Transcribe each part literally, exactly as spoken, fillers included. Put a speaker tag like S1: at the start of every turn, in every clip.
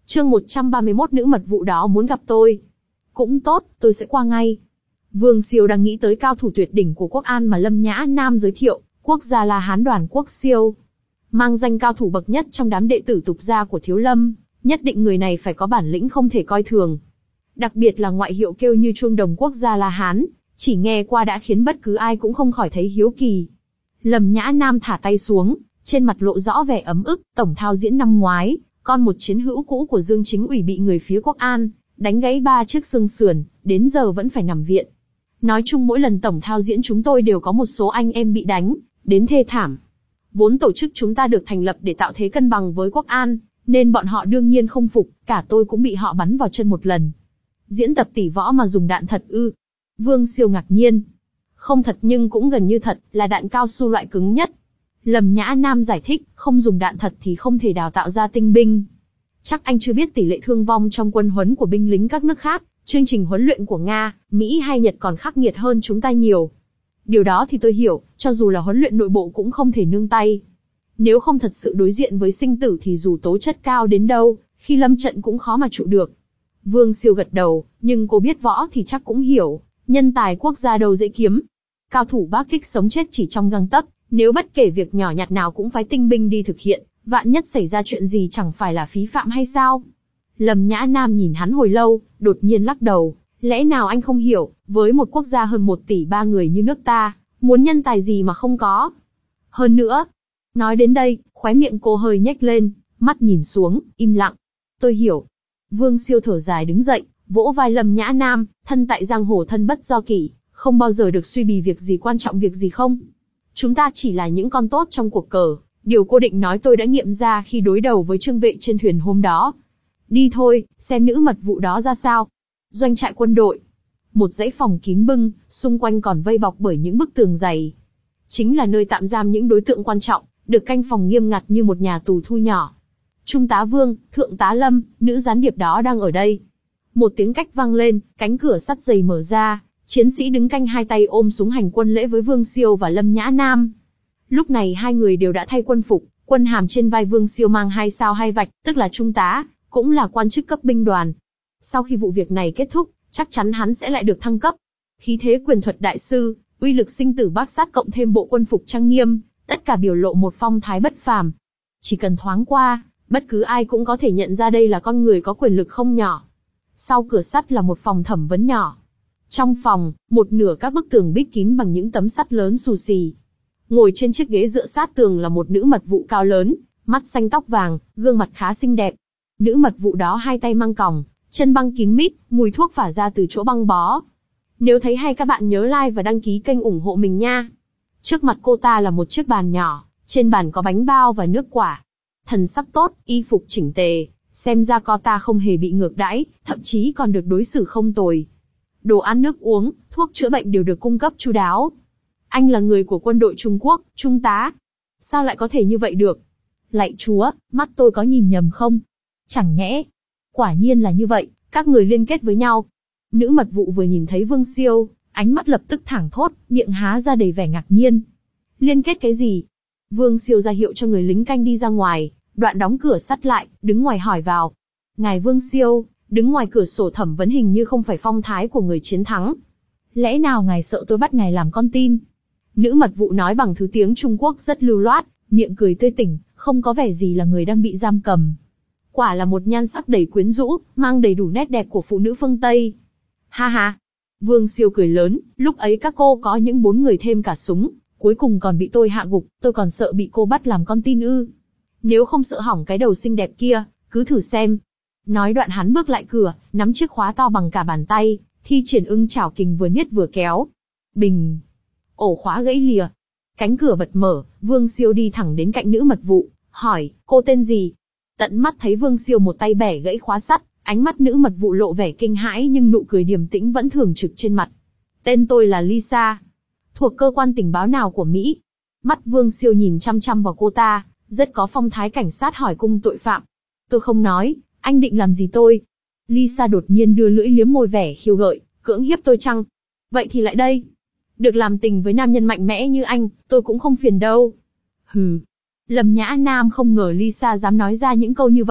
S1: Chương một trăm ba mươi mốt nữ mật vụ đó muốn gặp tôi. Cũng tốt, tôi sẽ qua ngay. Vương Siêu đang nghĩ tới cao thủ tuyệt đỉnh của Quốc An mà Lâm Nhã Nam giới thiệu, quốc gia là Hán Đoàn Quốc Siêu. Mang danh cao thủ bậc nhất trong đám đệ tử tục gia của Thiếu Lâm, nhất định người này phải có bản lĩnh không thể coi thường. Đặc biệt là ngoại hiệu kêu như chuông đồng quốc gia La Hán, chỉ nghe qua đã khiến bất cứ ai cũng không khỏi thấy hiếu kỳ. Lâm Nhã Nam thả tay xuống, trên mặt lộ rõ vẻ ấm ức. Tổng thao diễn năm ngoái, con một chiến hữu cũ của Dương Chính ủy bị người phía Quốc An đánh gãy ba chiếc xương sườn, đến giờ vẫn phải nằm viện. Nói chung mỗi lần tổng thao diễn chúng tôi đều có một số anh em bị đánh đến thê thảm. Vốn tổ chức chúng ta được thành lập để tạo thế cân bằng với Quốc An, nên bọn họ đương nhiên không phục, cả tôi cũng bị họ bắn vào chân một lần. Diễn tập tỷ võ mà dùng đạn thật ư? Vương Siêu ngạc nhiên. Không thật nhưng cũng gần như thật, là đạn cao su loại cứng nhất. Lâm Nhã Nam giải thích, không dùng đạn thật thì không thể đào tạo ra tinh binh. Chắc anh chưa biết tỷ lệ thương vong trong quân huấn của binh lính các nước khác, chương trình huấn luyện của Nga, Mỹ hay Nhật còn khắc nghiệt hơn chúng ta nhiều. Điều đó thì tôi hiểu, cho dù là huấn luyện nội bộ cũng không thể nương tay. Nếu không thật sự đối diện với sinh tử thì dù tố chất cao đến đâu, khi lâm trận cũng khó mà trụ được. Vương Siêu gật đầu, nhưng cô biết võ thì chắc cũng hiểu, nhân tài quốc gia đâu dễ kiếm. Cao thủ Bắc Kích sống chết chỉ trong gang tấc, nếu bất kể việc nhỏ nhặt nào cũng phái tinh binh đi thực hiện, vạn nhất xảy ra chuyện gì chẳng phải là phí phạm hay sao? Lâm Nhã Nam nhìn hắn hồi lâu, đột nhiên lắc đầu, lẽ nào anh không hiểu, với một quốc gia hơn một tỷ ba người như nước ta, muốn nhân tài gì mà không có? Hơn nữa, nói đến đây, khóe miệng cô hơi nhếch lên, mắt nhìn xuống, im lặng. Tôi hiểu. Vương Siêu thở dài đứng dậy, vỗ vai Lâm Nhã Nam, thân tại giang hồ thân bất do kỷ, không bao giờ được suy bì việc gì quan trọng việc gì không. Chúng ta chỉ là những con tốt trong cuộc cờ, điều cô định nói tôi đã nghiệm ra khi đối đầu với Trương Vệ trên thuyền hôm đó. Đi thôi, xem nữ mật vụ đó ra sao. Doanh trại quân đội. Một dãy phòng kín bưng, xung quanh còn vây bọc bởi những bức tường dày. Chính là nơi tạm giam những đối tượng quan trọng, được canh phòng nghiêm ngặt như một nhà tù thu nhỏ. Trung tá Vương, Thượng tá Lâm, nữ gián điệp đó đang ở đây. Một tiếng cách vang lên, cánh cửa sắt dày mở ra, chiến sĩ đứng canh hai tay ôm súng hành quân lễ với Vương Siêu và Lâm Nhã Nam. Lúc này hai người đều đã thay quân phục, quân hàm trên vai Vương Siêu mang hai sao hai vạch, tức là trung tá, cũng là quan chức cấp binh đoàn. Sau khi vụ việc này kết thúc, chắc chắn hắn sẽ lại được thăng cấp. Khí thế quyền thuật đại sư, uy lực sinh tử bác sát cộng thêm bộ quân phục trang nghiêm, tất cả biểu lộ một phong thái bất phàm. Chỉ cần thoáng qua, bất cứ ai cũng có thể nhận ra đây là con người có quyền lực không nhỏ. Sau cửa sắt là một phòng thẩm vấn nhỏ. Trong phòng, một nửa các bức tường bích kín bằng những tấm sắt lớn xù xì. Ngồi trên chiếc ghế dựa sát tường là một nữ mật vụ cao lớn, mắt xanh tóc vàng, gương mặt khá xinh đẹp. Nữ mật vụ đó hai tay mang còng, chân băng kín mít, mùi thuốc phả ra từ chỗ băng bó. Nếu thấy hay các bạn nhớ like và đăng ký kênh ủng hộ mình nha. Trước mặt cô ta là một chiếc bàn nhỏ, trên bàn có bánh bao và nước quả. Thần sắc tốt, y phục chỉnh tề, xem ra cô ta không hề bị ngược đãi, thậm chí còn được đối xử không tồi. Đồ ăn nước uống, thuốc chữa bệnh đều được cung cấp chu đáo. Anh là người của quân đội Trung Quốc, trung tá. Sao lại có thể như vậy được? Lạy chúa, mắt tôi có nhìn nhầm không? Chẳng nhẽ. Quả nhiên là như vậy, các người liên kết với nhau. Nữ mật vụ vừa nhìn thấy Vương Siêu, ánh mắt lập tức thẳng thốt, miệng há ra đầy vẻ ngạc nhiên. Liên kết cái gì? Vương Siêu ra hiệu cho người lính canh đi ra ngoài, đoạn đóng cửa sắt lại, đứng ngoài hỏi vào. Ngài Vương Siêu, đứng ngoài cửa sổ thẩm vấn hình như không phải phong thái của người chiến thắng. Lẽ nào ngài sợ tôi bắt ngài làm con tin? Nữ mật vụ nói bằng thứ tiếng Trung Quốc rất lưu loát, miệng cười tươi tỉnh, không có vẻ gì là người đang bị giam cầm. Quả là một nhan sắc đầy quyến rũ, mang đầy đủ nét đẹp của phụ nữ phương Tây. Ha ha! Vương Siêu cười lớn, lúc ấy các cô có những bốn người thêm cả súng, cuối cùng còn bị tôi hạ gục, tôi còn sợ bị cô bắt làm con tin ư. Nếu không sợ hỏng cái đầu xinh đẹp kia, cứ thử xem. Nói đoạn hắn bước lại cửa, nắm chiếc khóa to bằng cả bàn tay, thi triển ưng chảo kình vừa niết vừa kéo. Bình! Ổ khóa gãy lìa. Cánh cửa bật mở, Vương Siêu đi thẳng đến cạnh nữ mật vụ, hỏi, cô tên gì? Tận mắt thấy Vương Siêu một tay bẻ gãy khóa sắt, ánh mắt nữ mật vụ lộ vẻ kinh hãi nhưng nụ cười điềm tĩnh vẫn thường trực trên mặt. Tên tôi là Lisa. Thuộc cơ quan tình báo nào của Mỹ? Mắt Vương Siêu nhìn chăm chăm vào cô ta, rất có phong thái cảnh sát hỏi cung tội phạm. Tôi không nói, anh định làm gì tôi? Lisa đột nhiên đưa lưỡi liếm môi vẻ khiêu gợi, cưỡng hiếp tôi chăng? Vậy thì lại đây. Được làm tình với nam nhân mạnh mẽ như anh, tôi cũng không phiền đâu. Hừ. Lâm Nhã Nam không ngờ Lisa dám nói ra những câu như vậy,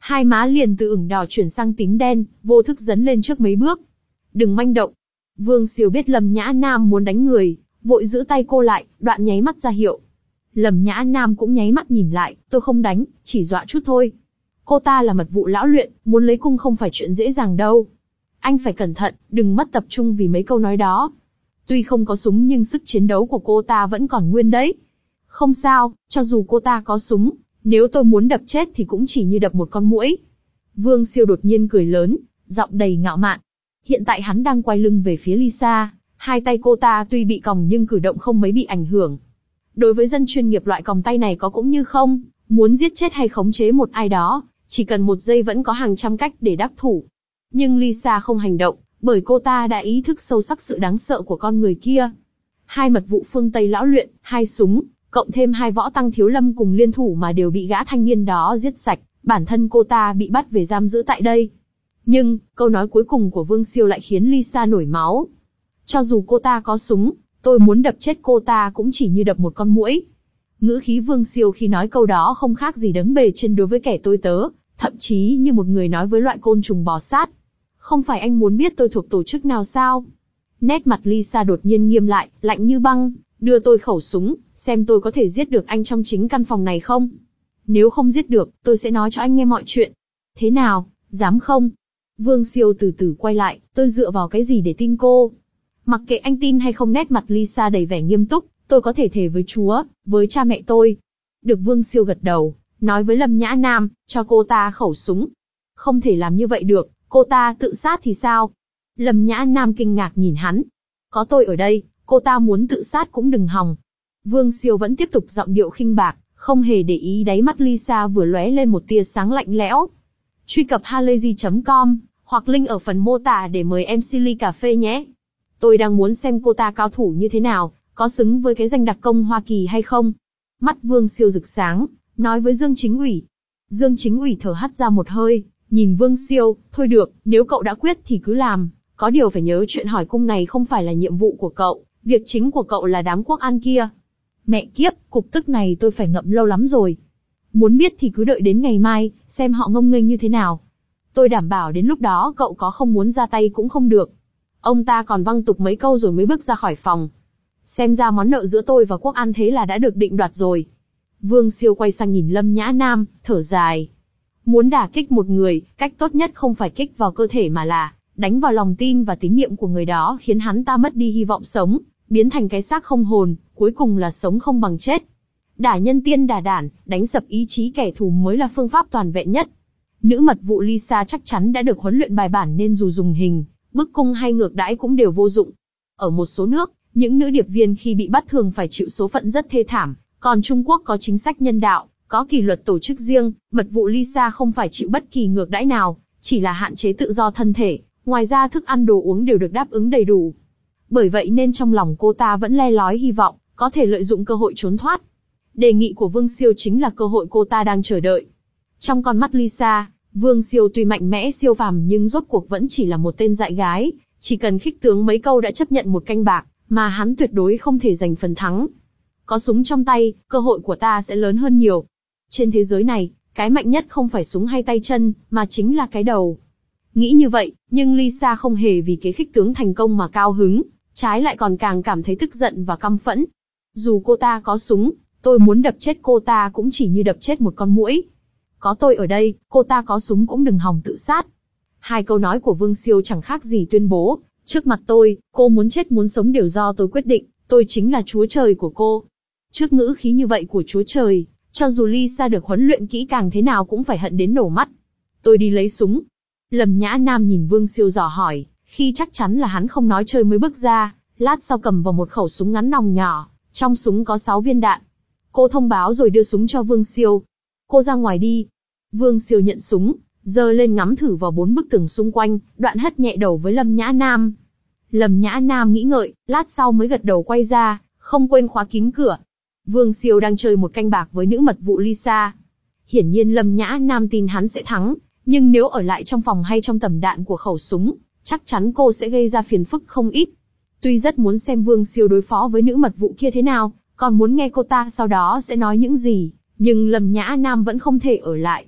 S1: Hai má liền từ ửng đỏ chuyển sang tím đen, vô thức dấn lên trước mấy bước. Đừng manh động. Vương Siêu biết Lâm Nhã Nam muốn đánh người, vội giữ tay cô lại, đoạn nháy mắt ra hiệu. Lâm Nhã Nam cũng nháy mắt nhìn lại, tôi không đánh, chỉ dọa chút thôi. Cô ta là mật vụ lão luyện, muốn lấy cung không phải chuyện dễ dàng đâu. Anh phải cẩn thận, đừng mất tập trung vì mấy câu nói đó. Tuy không có súng nhưng sức chiến đấu của cô ta vẫn còn nguyên đấy. Không sao, cho dù cô ta có súng, nếu tôi muốn đập chết thì cũng chỉ như đập một con muỗi. Vương Siêu đột nhiên cười lớn, giọng đầy ngạo mạn. Hiện tại hắn đang quay lưng về phía Lisa, hai tay cô ta tuy bị còng nhưng cử động không mấy bị ảnh hưởng. Đối với dân chuyên nghiệp loại còng tay này có cũng như không, muốn giết chết hay khống chế một ai đó, chỉ cần một giây vẫn có hàng trăm cách để đắc thủ. Nhưng Lisa không hành động, bởi cô ta đã ý thức sâu sắc sự đáng sợ của con người kia. Hai mật vụ phương Tây lão luyện, hai súng, cộng thêm hai võ tăng thiếu lâm cùng liên thủ mà đều bị gã thanh niên đó giết sạch, bản thân cô ta bị bắt về giam giữ tại đây. Nhưng, câu nói cuối cùng của Vương Siêu lại khiến Lisa nổi máu. Cho dù cô ta có súng, tôi muốn đập chết cô ta cũng chỉ như đập một con muỗi. Ngữ khí Vương Siêu khi nói câu đó không khác gì đấng bề trên đối với kẻ tôi tớ, thậm chí như một người nói với loại côn trùng bò sát. Không phải anh muốn biết tôi thuộc tổ chức nào sao? Nét mặt Lisa đột nhiên nghiêm lại, lạnh như băng, đưa tôi khẩu súng, xem tôi có thể giết được anh trong chính căn phòng này không? Nếu không giết được, tôi sẽ nói cho anh nghe mọi chuyện. Thế nào, dám không? Vương Siêu từ từ quay lại, tôi dựa vào cái gì để tin cô? Mặc kệ anh tin hay không, nét mặt Lisa đầy vẻ nghiêm túc, tôi có thể thề với Chúa, với cha mẹ tôi. Được. Vương Siêu gật đầu, nói với Lâm Nhã Nam, cho cô ta khẩu súng. Không thể làm như vậy được, cô ta tự sát thì sao? Lâm Nhã Nam kinh ngạc nhìn hắn. Có tôi ở đây, cô ta muốn tự sát cũng đừng hòng. Vương Siêu vẫn tiếp tục giọng điệu khinh bạc, không hề để ý đáy mắt Lisa vừa lóe lên một tia sáng lạnh lẽo. Truy cập halayzi chấm com, hoặc link ở phần mô tả để mời em xê ly cà phê nhé. Tôi đang muốn xem cô ta cao thủ như thế nào, có xứng với cái danh đặc công Hoa Kỳ hay không? Mắt Vương Siêu rực sáng, nói với Dương Chính ủy. Dương Chính ủy thở hắt ra một hơi, nhìn Vương Siêu, thôi được, nếu cậu đã quyết thì cứ làm, có điều phải nhớ chuyện hỏi cung này không phải là nhiệm vụ của cậu, việc chính của cậu là đám quốc an kia. Mẹ kiếp, cục tức này tôi phải ngậm lâu lắm rồi. Muốn biết thì cứ đợi đến ngày mai, xem họ ngông nghênh như thế nào. Tôi đảm bảo đến lúc đó cậu có không muốn ra tay cũng không được. Ông ta còn văng tục mấy câu rồi mới bước ra khỏi phòng. Xem ra món nợ giữa tôi và quốc an thế là đã được định đoạt rồi. Vương Siêu quay sang nhìn Lâm Nhã Nam, thở dài. Muốn đả kích một người, cách tốt nhất không phải kích vào cơ thể mà là đánh vào lòng tin và tín nhiệm của người đó, khiến hắn ta mất đi hy vọng sống, biến thành cái xác không hồn, cuối cùng là sống không bằng chết. Đả nhân tiên đả đản, đánh sập ý chí kẻ thù mới là phương pháp toàn vẹn nhất. Nữ mật vụ Lisa chắc chắn đã được huấn luyện bài bản nên dù dùng hình, bức cung hay ngược đãi cũng đều vô dụng. Ở một số nước, những nữ điệp viên khi bị bắt thường phải chịu số phận rất thê thảm, còn Trung Quốc có chính sách nhân đạo, có kỷ luật tổ chức riêng, mật vụ Lisa không phải chịu bất kỳ ngược đãi nào, chỉ là hạn chế tự do thân thể, ngoài ra thức ăn đồ uống đều được đáp ứng đầy đủ. Bởi vậy nên trong lòng cô ta vẫn le lói hy vọng, có thể lợi dụng cơ hội trốn thoát. Đề nghị của Vương Siêu chính là cơ hội cô ta đang chờ đợi. Trong con mắt Lisa, Vương Siêu tuy mạnh mẽ siêu phàm nhưng rốt cuộc vẫn chỉ là một tên dại gái, chỉ cần khích tướng mấy câu đã chấp nhận một canh bạc, mà hắn tuyệt đối không thể giành phần thắng. Có súng trong tay, cơ hội của ta sẽ lớn hơn nhiều. Trên thế giới này, cái mạnh nhất không phải súng hay tay chân, mà chính là cái đầu. Nghĩ như vậy, nhưng Lisa không hề vì kế khích tướng thành công mà cao hứng, trái lại còn càng cảm thấy tức giận và căm phẫn. Dù cô ta có súng, tôi muốn đập chết cô ta cũng chỉ như đập chết một con muỗi. Có tôi ở đây, cô ta có súng cũng đừng hòng tự sát. Hai câu nói của Vương Siêu chẳng khác gì tuyên bố, trước mặt tôi, cô muốn chết muốn sống đều do tôi quyết định, tôi chính là Chúa Trời của cô. Trước ngữ khí như vậy của Chúa Trời, cho dù Lisa được huấn luyện kỹ càng thế nào cũng phải hận đến nổ mắt. Tôi đi lấy súng. Lâm Nhã Nam nhìn Vương Siêu dò hỏi, khi chắc chắn là hắn không nói chơi mới bước ra, lát sau cầm vào một khẩu súng ngắn nòng nhỏ, trong súng có sáu viên đạn. Cô thông báo rồi đưa súng cho Vương Siêu. Cô ra ngoài đi. Vương Siêu nhận súng, giơ lên ngắm thử vào bốn bức tường xung quanh, đoạn hất nhẹ đầu với Lâm Nhã Nam. Lâm Nhã Nam nghĩ ngợi, lát sau mới gật đầu quay ra, không quên khóa kín cửa. Vương Siêu đang chơi một canh bạc với nữ mật vụ Lisa. Hiển nhiên Lâm Nhã Nam tin hắn sẽ thắng, nhưng nếu ở lại trong phòng hay trong tầm đạn của khẩu súng, chắc chắn cô sẽ gây ra phiền phức không ít. Tuy rất muốn xem Vương Siêu đối phó với nữ mật vụ kia thế nào, còn muốn nghe cô ta sau đó sẽ nói những gì, nhưng Lâm Nhã Nam vẫn không thể ở lại.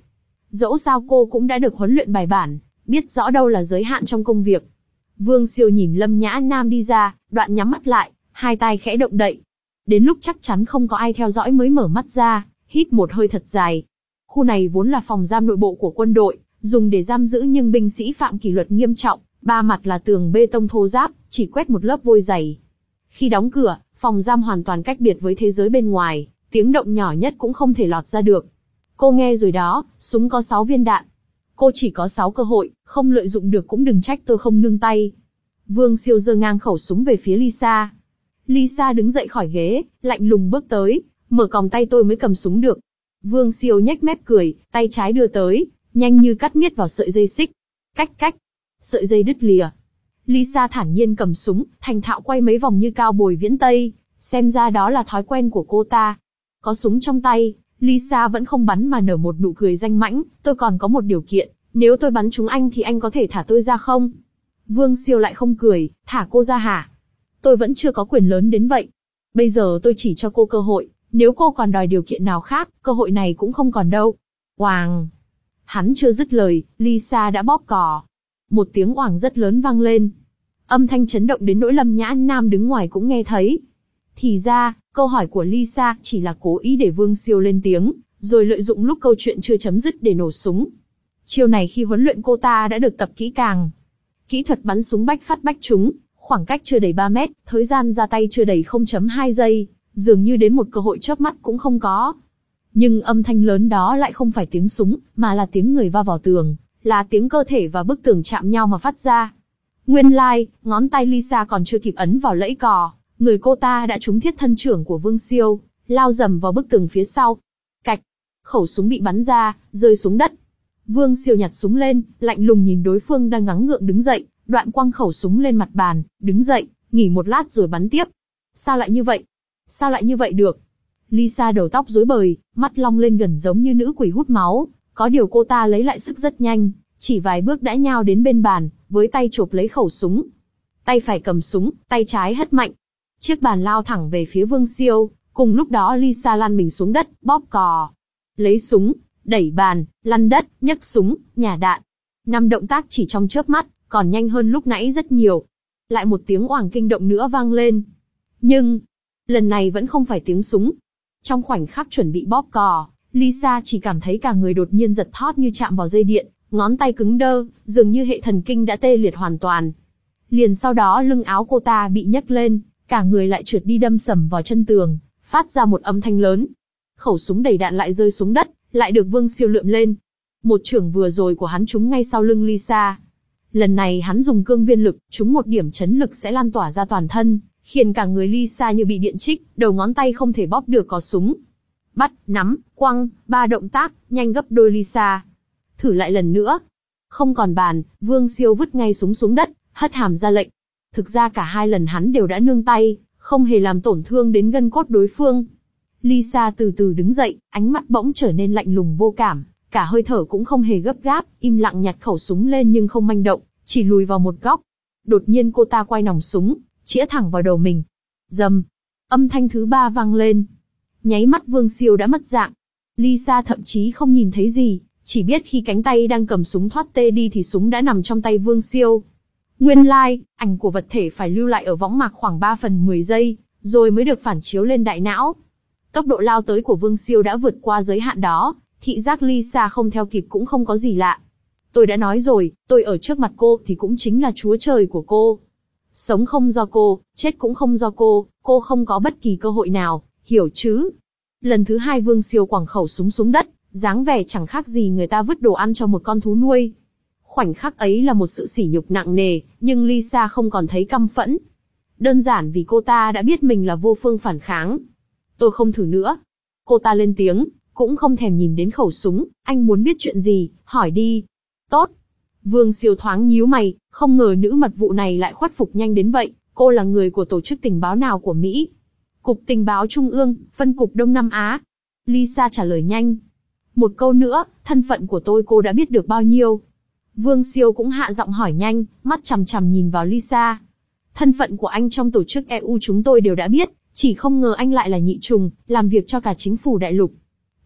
S1: Dẫu sao cô cũng đã được huấn luyện bài bản, biết rõ đâu là giới hạn trong công việc. Vương Siêu nhìn Lâm Nhã Nam đi ra, đoạn nhắm mắt lại, hai tay khẽ động đậy. Đến lúc chắc chắn không có ai theo dõi mới mở mắt ra, hít một hơi thật dài. Khu này vốn là phòng giam nội bộ của quân đội, dùng để giam giữ những binh sĩ phạm kỷ luật nghiêm trọng, ba mặt là tường bê tông thô ráp, chỉ quét một lớp vôi dày. Khi đóng cửa, phòng giam hoàn toàn cách biệt với thế giới bên ngoài, tiếng động nhỏ nhất cũng không thể lọt ra được. Cô nghe rồi đó, súng có sáu viên đạn. Cô chỉ có sáu cơ hội, không lợi dụng được cũng đừng trách tôi không nương tay. Vương Siêu giơ ngang khẩu súng về phía Lisa. Lisa đứng dậy khỏi ghế, lạnh lùng bước tới, mở còng tay tôi mới cầm súng được. Vương Siêu nhếch mép cười, tay trái đưa tới, nhanh như cắt miết vào sợi dây xích. Cách cách, sợi dây đứt lìa. Lisa thản nhiên cầm súng, thành thạo quay mấy vòng như cao bồi viễn tây, xem ra đó là thói quen của cô ta. Có súng trong tay, Lisa vẫn không bắn mà nở một nụ cười danh mãnh. Tôi còn có một điều kiện, nếu tôi bắn trúng anh thì anh có thể thả tôi ra không? Vương Siêu lại không cười, thả cô ra hả? Tôi vẫn chưa có quyền lớn đến vậy. Bây giờ tôi chỉ cho cô cơ hội, nếu cô còn đòi điều kiện nào khác, cơ hội này cũng không còn đâu. Oàng! Hắn chưa dứt lời, Lisa đã bóp cò. Một tiếng oàng rất lớn vang lên. Âm thanh chấn động đến nỗi Lâm Nhã Nam đứng ngoài cũng nghe thấy. Thì ra, câu hỏi của Lisa chỉ là cố ý để Vương Siêu lên tiếng, rồi lợi dụng lúc câu chuyện chưa chấm dứt để nổ súng. Chiêu này khi huấn luyện cô ta đã được tập kỹ càng. Kỹ thuật bắn súng bách phát bách trúng, khoảng cách chưa đầy ba mét, thời gian ra tay chưa đầy không phẩy hai giây, dường như đến một cơ hội chớp mắt cũng không có. Nhưng âm thanh lớn đó lại không phải tiếng súng, mà là tiếng người va vào tường, là tiếng cơ thể và bức tường chạm nhau mà phát ra. Nguyên lai, like, ngón tay Lisa còn chưa kịp ấn vào lẫy cò, người cô ta đã trúng thiết thân trưởng của Vương Siêu, lao dầm vào bức tường phía sau. Cạch, khẩu súng bị bắn ra, rơi xuống đất. Vương Siêu nhặt súng lên, lạnh lùng nhìn đối phương đang gắng gượng đứng dậy, đoạn quăng khẩu súng lên mặt bàn, đứng dậy, nghỉ một lát rồi bắn tiếp. Sao lại như vậy? Sao lại như vậy được? Lisa đầu tóc rối bời, mắt long lên gần giống như nữ quỷ hút máu, có điều cô ta lấy lại sức rất nhanh, chỉ vài bước đã nhào đến bên bàn, với tay chộp lấy khẩu súng. Tay phải cầm súng, tay trái hất mạnh. Chiếc bàn lao thẳng về phía Vương Siêu, cùng lúc đó Lisa lăn mình xuống đất, bóp cò. Lấy súng, đẩy bàn, lăn đất, nhấc súng, nhả đạn. Năm động tác chỉ trong chớp mắt, còn nhanh hơn lúc nãy rất nhiều. Lại một tiếng oàng kinh động nữa vang lên. Nhưng, lần này vẫn không phải tiếng súng. Trong khoảnh khắc chuẩn bị bóp cò, Lisa chỉ cảm thấy cả người đột nhiên giật thót như chạm vào dây điện, ngón tay cứng đơ, dường như hệ thần kinh đã tê liệt hoàn toàn. Liền sau đó lưng áo cô ta bị nhấc lên, cả người lại trượt đi đâm sầm vào chân tường, phát ra một âm thanh lớn. Khẩu súng đầy đạn lại rơi xuống đất, lại được Vương Siêu lượm lên. Một chưởng vừa rồi của hắn trúng ngay sau lưng Lisa. Lần này hắn dùng cương viên lực, trúng một điểm chấn lực sẽ lan tỏa ra toàn thân, khiến cả người Lisa như bị điện trích, đầu ngón tay không thể bóp được cò súng. Bắt, nắm, quăng, ba động tác, nhanh gấp đôi Lisa. Thử lại lần nữa. Không còn bàn, Vương Siêu vứt ngay súng xuống đất, hất hàm ra lệnh. Thực ra cả hai lần hắn đều đã nương tay, không hề làm tổn thương đến gân cốt đối phương. Lisa từ từ đứng dậy, ánh mắt bỗng trở nên lạnh lùng vô cảm, cả hơi thở cũng không hề gấp gáp, im lặng nhặt khẩu súng lên nhưng không manh động, chỉ lùi vào một góc. Đột nhiên cô ta quay nòng súng, chĩa thẳng vào đầu mình. Rầm, âm thanh thứ ba vang lên. Nháy mắt Vương Siêu đã mất dạng. Lisa thậm chí không nhìn thấy gì, chỉ biết khi cánh tay đang cầm súng thoát tê đi thì súng đã nằm trong tay Vương Siêu. Nguyên lai, like, ảnh của vật thể phải lưu lại ở võng mạc khoảng ba phần mười giây, rồi mới được phản chiếu lên đại não. Tốc độ lao tới của Vương Siêu đã vượt qua giới hạn đó, thị giác Lisa không theo kịp cũng không có gì lạ. Tôi đã nói rồi, tôi ở trước mặt cô thì cũng chính là chúa trời của cô. Sống không do cô, chết cũng không do cô, cô không có bất kỳ cơ hội nào, hiểu chứ? Lần thứ hai Vương Siêu quẳng khẩu súng xuống đất, dáng vẻ chẳng khác gì người ta vứt đồ ăn cho một con thú nuôi. Khoảnh khắc ấy là một sự sỉ nhục nặng nề, nhưng Lisa không còn thấy căm phẫn. Đơn giản vì cô ta đã biết mình là vô phương phản kháng. Tôi không thử nữa. Cô ta lên tiếng, cũng không thèm nhìn đến khẩu súng. Anh muốn biết chuyện gì, hỏi đi. Tốt. Vương Siêu thoáng nhíu mày, không ngờ nữ mật vụ này lại khuất phục nhanh đến vậy. Cô là người của tổ chức tình báo nào của Mỹ? Cục Tình báo Trung ương, phân cục Đông Nam Á. Lisa trả lời nhanh. Một câu nữa, thân phận của tôi cô đã biết được bao nhiêu? Vương Siêu cũng hạ giọng hỏi nhanh, mắt chằm chằm nhìn vào Lisa. Thân phận của anh trong tổ chức e u chúng tôi đều đã biết, chỉ không ngờ anh lại là nhị trùng, làm việc cho cả chính phủ đại lục.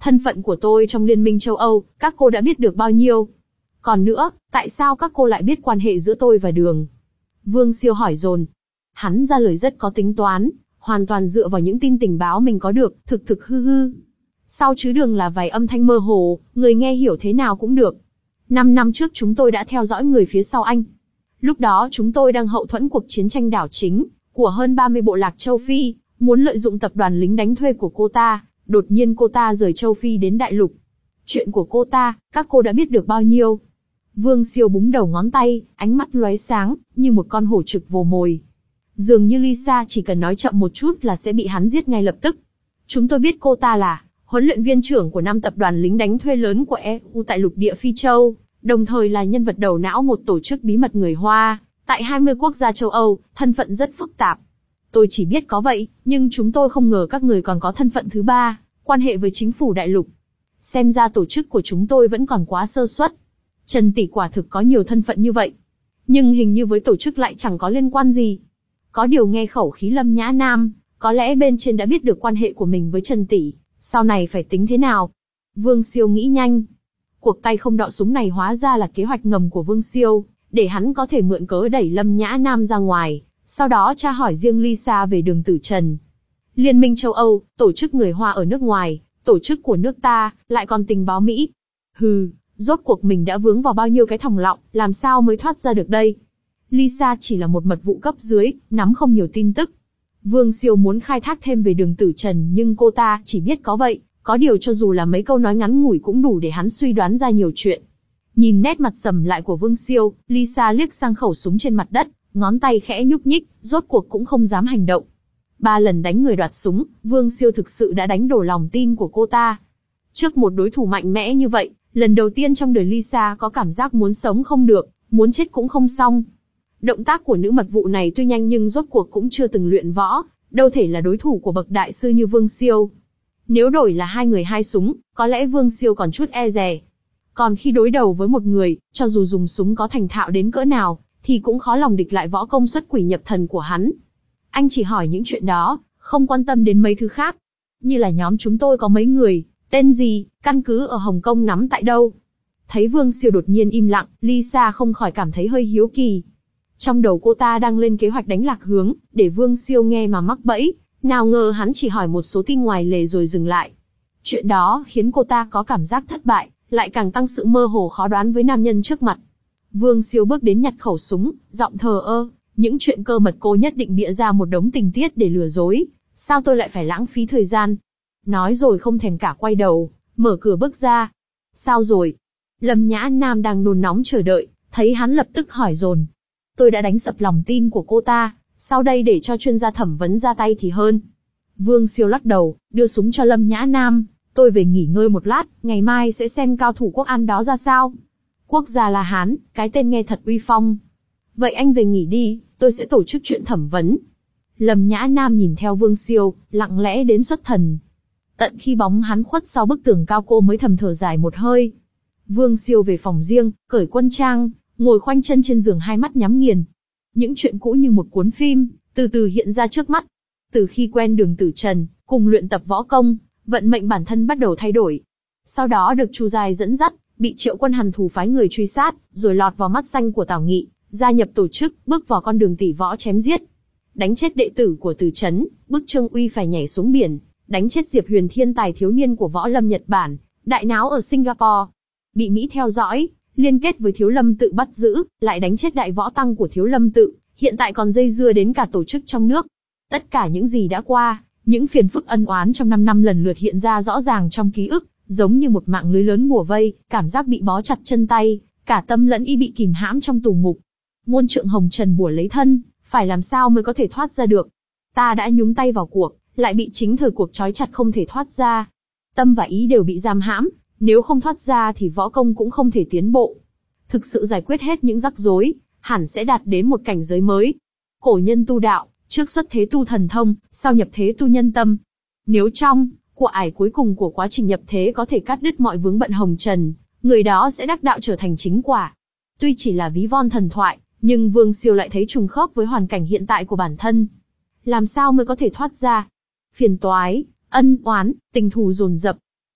S1: thân phận của tôi trong Liên minh châu Âu, các cô đã biết được bao nhiêu? Còn nữa, tại sao các cô lại biết quan hệ giữa tôi và Đường? Vương Siêu hỏi dồn. Hắn ra lời rất có tính toán, hoàn toàn dựa vào những tin tình báo mình có được, thực thực hư hư. Sau chứ Đường là vài âm thanh mơ hồ, người nghe hiểu thế nào cũng được. Năm năm trước chúng tôi đã theo dõi người phía sau anh. Lúc đó chúng tôi đang hậu thuẫn cuộc chiến tranh đảo chính của hơn ba mươi bộ lạc châu Phi, muốn lợi dụng tập đoàn lính đánh thuê của cô ta. Đột nhiên cô ta rời châu Phi đến đại lục. Chuyện của cô ta, các cô đã biết được bao nhiêu? Vương Siêu búng đầu ngón tay, ánh mắt lóe sáng, như một con hổ trực vồ mồi. Dường như Lisa chỉ cần nói chậm một chút là sẽ bị hắn giết ngay lập tức. Chúng tôi biết cô ta là huấn luyện viên trưởng của năm tập đoàn lính đánh thuê lớn của e u tại lục địa Phi Châu, đồng thời là nhân vật đầu não một tổ chức bí mật người Hoa, tại hai mươi quốc gia châu Âu, thân phận rất phức tạp. Tôi chỉ biết có vậy, nhưng chúng tôi không ngờ các người còn có thân phận thứ ba, quan hệ với chính phủ đại lục. Xem ra tổ chức của chúng tôi vẫn còn quá sơ suất. Trần Tỷ quả thực có nhiều thân phận như vậy, nhưng hình như với tổ chức lại chẳng có liên quan gì. Có điều nghe khẩu khí Lâm Nhã Nam, có lẽ bên trên đã biết được quan hệ của mình với Trần Tỷ, sau này phải tính thế nào? Vương Siêu nghĩ nhanh. Cuộc tay không đọ súng này hóa ra là kế hoạch ngầm của Vương Siêu, để hắn có thể mượn cớ đẩy Lâm Nhã Nam ra ngoài, sau đó tra hỏi riêng Lisa về Đường Tử Trần. Liên minh châu Âu, tổ chức người Hoa ở nước ngoài, tổ chức của nước ta, lại còn tình báo Mỹ. Hừ, rốt cuộc mình đã vướng vào bao nhiêu cái thòng lọng, làm sao mới thoát ra được đây? Lisa chỉ là một mật vụ cấp dưới, nắm không nhiều tin tức. Vương Siêu muốn khai thác thêm về Đường Tử Trần nhưng cô ta chỉ biết có vậy, có điều cho dù là mấy câu nói ngắn ngủi cũng đủ để hắn suy đoán ra nhiều chuyện. Nhìn nét mặt sầm lại của Vương Siêu, Lisa liếc sang khẩu súng trên mặt đất, ngón tay khẽ nhúc nhích, rốt cuộc cũng không dám hành động. Ba lần đánh người đoạt súng, Vương Siêu thực sự đã đánh đổ lòng tin của cô ta. Trước một đối thủ mạnh mẽ như vậy, lần đầu tiên trong đời Lisa có cảm giác muốn sống không được, muốn chết cũng không xong. Động tác của nữ mật vụ này tuy nhanh nhưng rốt cuộc cũng chưa từng luyện võ, đâu thể là đối thủ của bậc đại sư như Vương Siêu. Nếu đổi là hai người hai súng, có lẽ Vương Siêu còn chút e dè. Còn khi đối đầu với một người, cho dù dùng súng có thành thạo đến cỡ nào, thì cũng khó lòng địch lại võ công xuất quỷ nhập thần của hắn. Anh chỉ hỏi những chuyện đó, không quan tâm đến mấy thứ khác. Như là nhóm chúng tôi có mấy người, tên gì, căn cứ ở Hồng Kông nắm tại đâu. Thấy Vương Siêu đột nhiên im lặng, Lisa không khỏi cảm thấy hơi hiếu kỳ. Trong đầu cô ta đang lên kế hoạch đánh lạc hướng, để Vương Siêu nghe mà mắc bẫy, nào ngờ hắn chỉ hỏi một số tin ngoài lề rồi dừng lại. Chuyện đó khiến cô ta có cảm giác thất bại, lại càng tăng sự mơ hồ khó đoán với nam nhân trước mặt. Vương Siêu bước đến nhặt khẩu súng, giọng thờ ơ, những chuyện cơ mật cô nhất định bịa ra một đống tình tiết để lừa dối, sao tôi lại phải lãng phí thời gian? Nói rồi không thèm cả quay đầu, mở cửa bước ra. Sao rồi? Lâm Nhã Nam đang nôn nóng chờ đợi, thấy hắn lập tức hỏi dồn. Tôi đã đánh sập lòng tin của cô ta, sau đây để cho chuyên gia thẩm vấn ra tay thì hơn. Vương Siêu lắc đầu, đưa súng cho Lâm Nhã Nam. Tôi về nghỉ ngơi một lát, ngày mai sẽ xem cao thủ quốc An đó ra sao. Quốc gia là Hán, cái tên nghe thật uy phong. Vậy anh về nghỉ đi, tôi sẽ tổ chức chuyện thẩm vấn. Lâm Nhã Nam nhìn theo Vương Siêu, lặng lẽ đến xuất thần. Tận khi bóng hắn khuất sau bức tường cao cô mới thầm thở dài một hơi. Vương Siêu về phòng riêng, cởi quân trang, ngồi khoanh chân trên giường hai mắt nhắm nghiền. Những chuyện cũ như một cuốn phim, từ từ hiện ra trước mắt. Từ khi quen Đường Tử Trần, cùng luyện tập võ công, vận mệnh bản thân bắt đầu thay đổi. Sau đó được Chu Giai dẫn dắt, bị Triệu Quân Hàn thù phái người truy sát, rồi lọt vào mắt xanh của Tào Nghị, gia nhập tổ chức, bước vào con đường tỷ võ chém giết. Đánh chết đệ tử của Từ Chấn, bức Trương Uy phải nhảy xuống biển, đánh chết Diệp Huyền thiên tài thiếu niên của võ lâm Nhật Bản, đại náo ở Singapore. Bị Mỹ theo dõi, liên kết với Thiếu Lâm Tự bắt giữ, lại đánh chết đại võ tăng của Thiếu Lâm Tự, hiện tại còn dây dưa đến cả tổ chức trong nước. Tất cả những gì đã qua, những phiền phức ân oán trong năm năm lần lượt hiện ra rõ ràng trong ký ức, giống như một mạng lưới lớn bủa vây, cảm giác bị bó chặt chân tay, cả tâm lẫn ý bị kìm hãm trong tù ngục. Muôn trượng hồng trần bủa lấy thân, phải làm sao mới có thể thoát ra được? Ta đã nhúng tay vào cuộc, lại bị chính thời cuộc trói chặt không thể thoát ra. Tâm và ý đều bị giam hãm, nếu không thoát ra thì võ công cũng không thể tiến bộ. Thực sự giải quyết hết những rắc rối, hẳn sẽ đạt đến một cảnh giới mới. Cổ nhân tu đạo, trước xuất thế tu thần thông, sau nhập thế tu nhân tâm. Nếu trong của ải cuối cùng của quá trình nhập thế có thể cắt đứt mọi vướng bận hồng trần, người đó sẽ đắc đạo trở thành chính quả. Tuy chỉ là ví von thần thoại, nhưng Vương Siêu lại thấy trùng khớp với hoàn cảnh hiện tại của bản thân. Làm sao mới có thể thoát ra? Phiền toái, ân oán, tình thù dồn dập.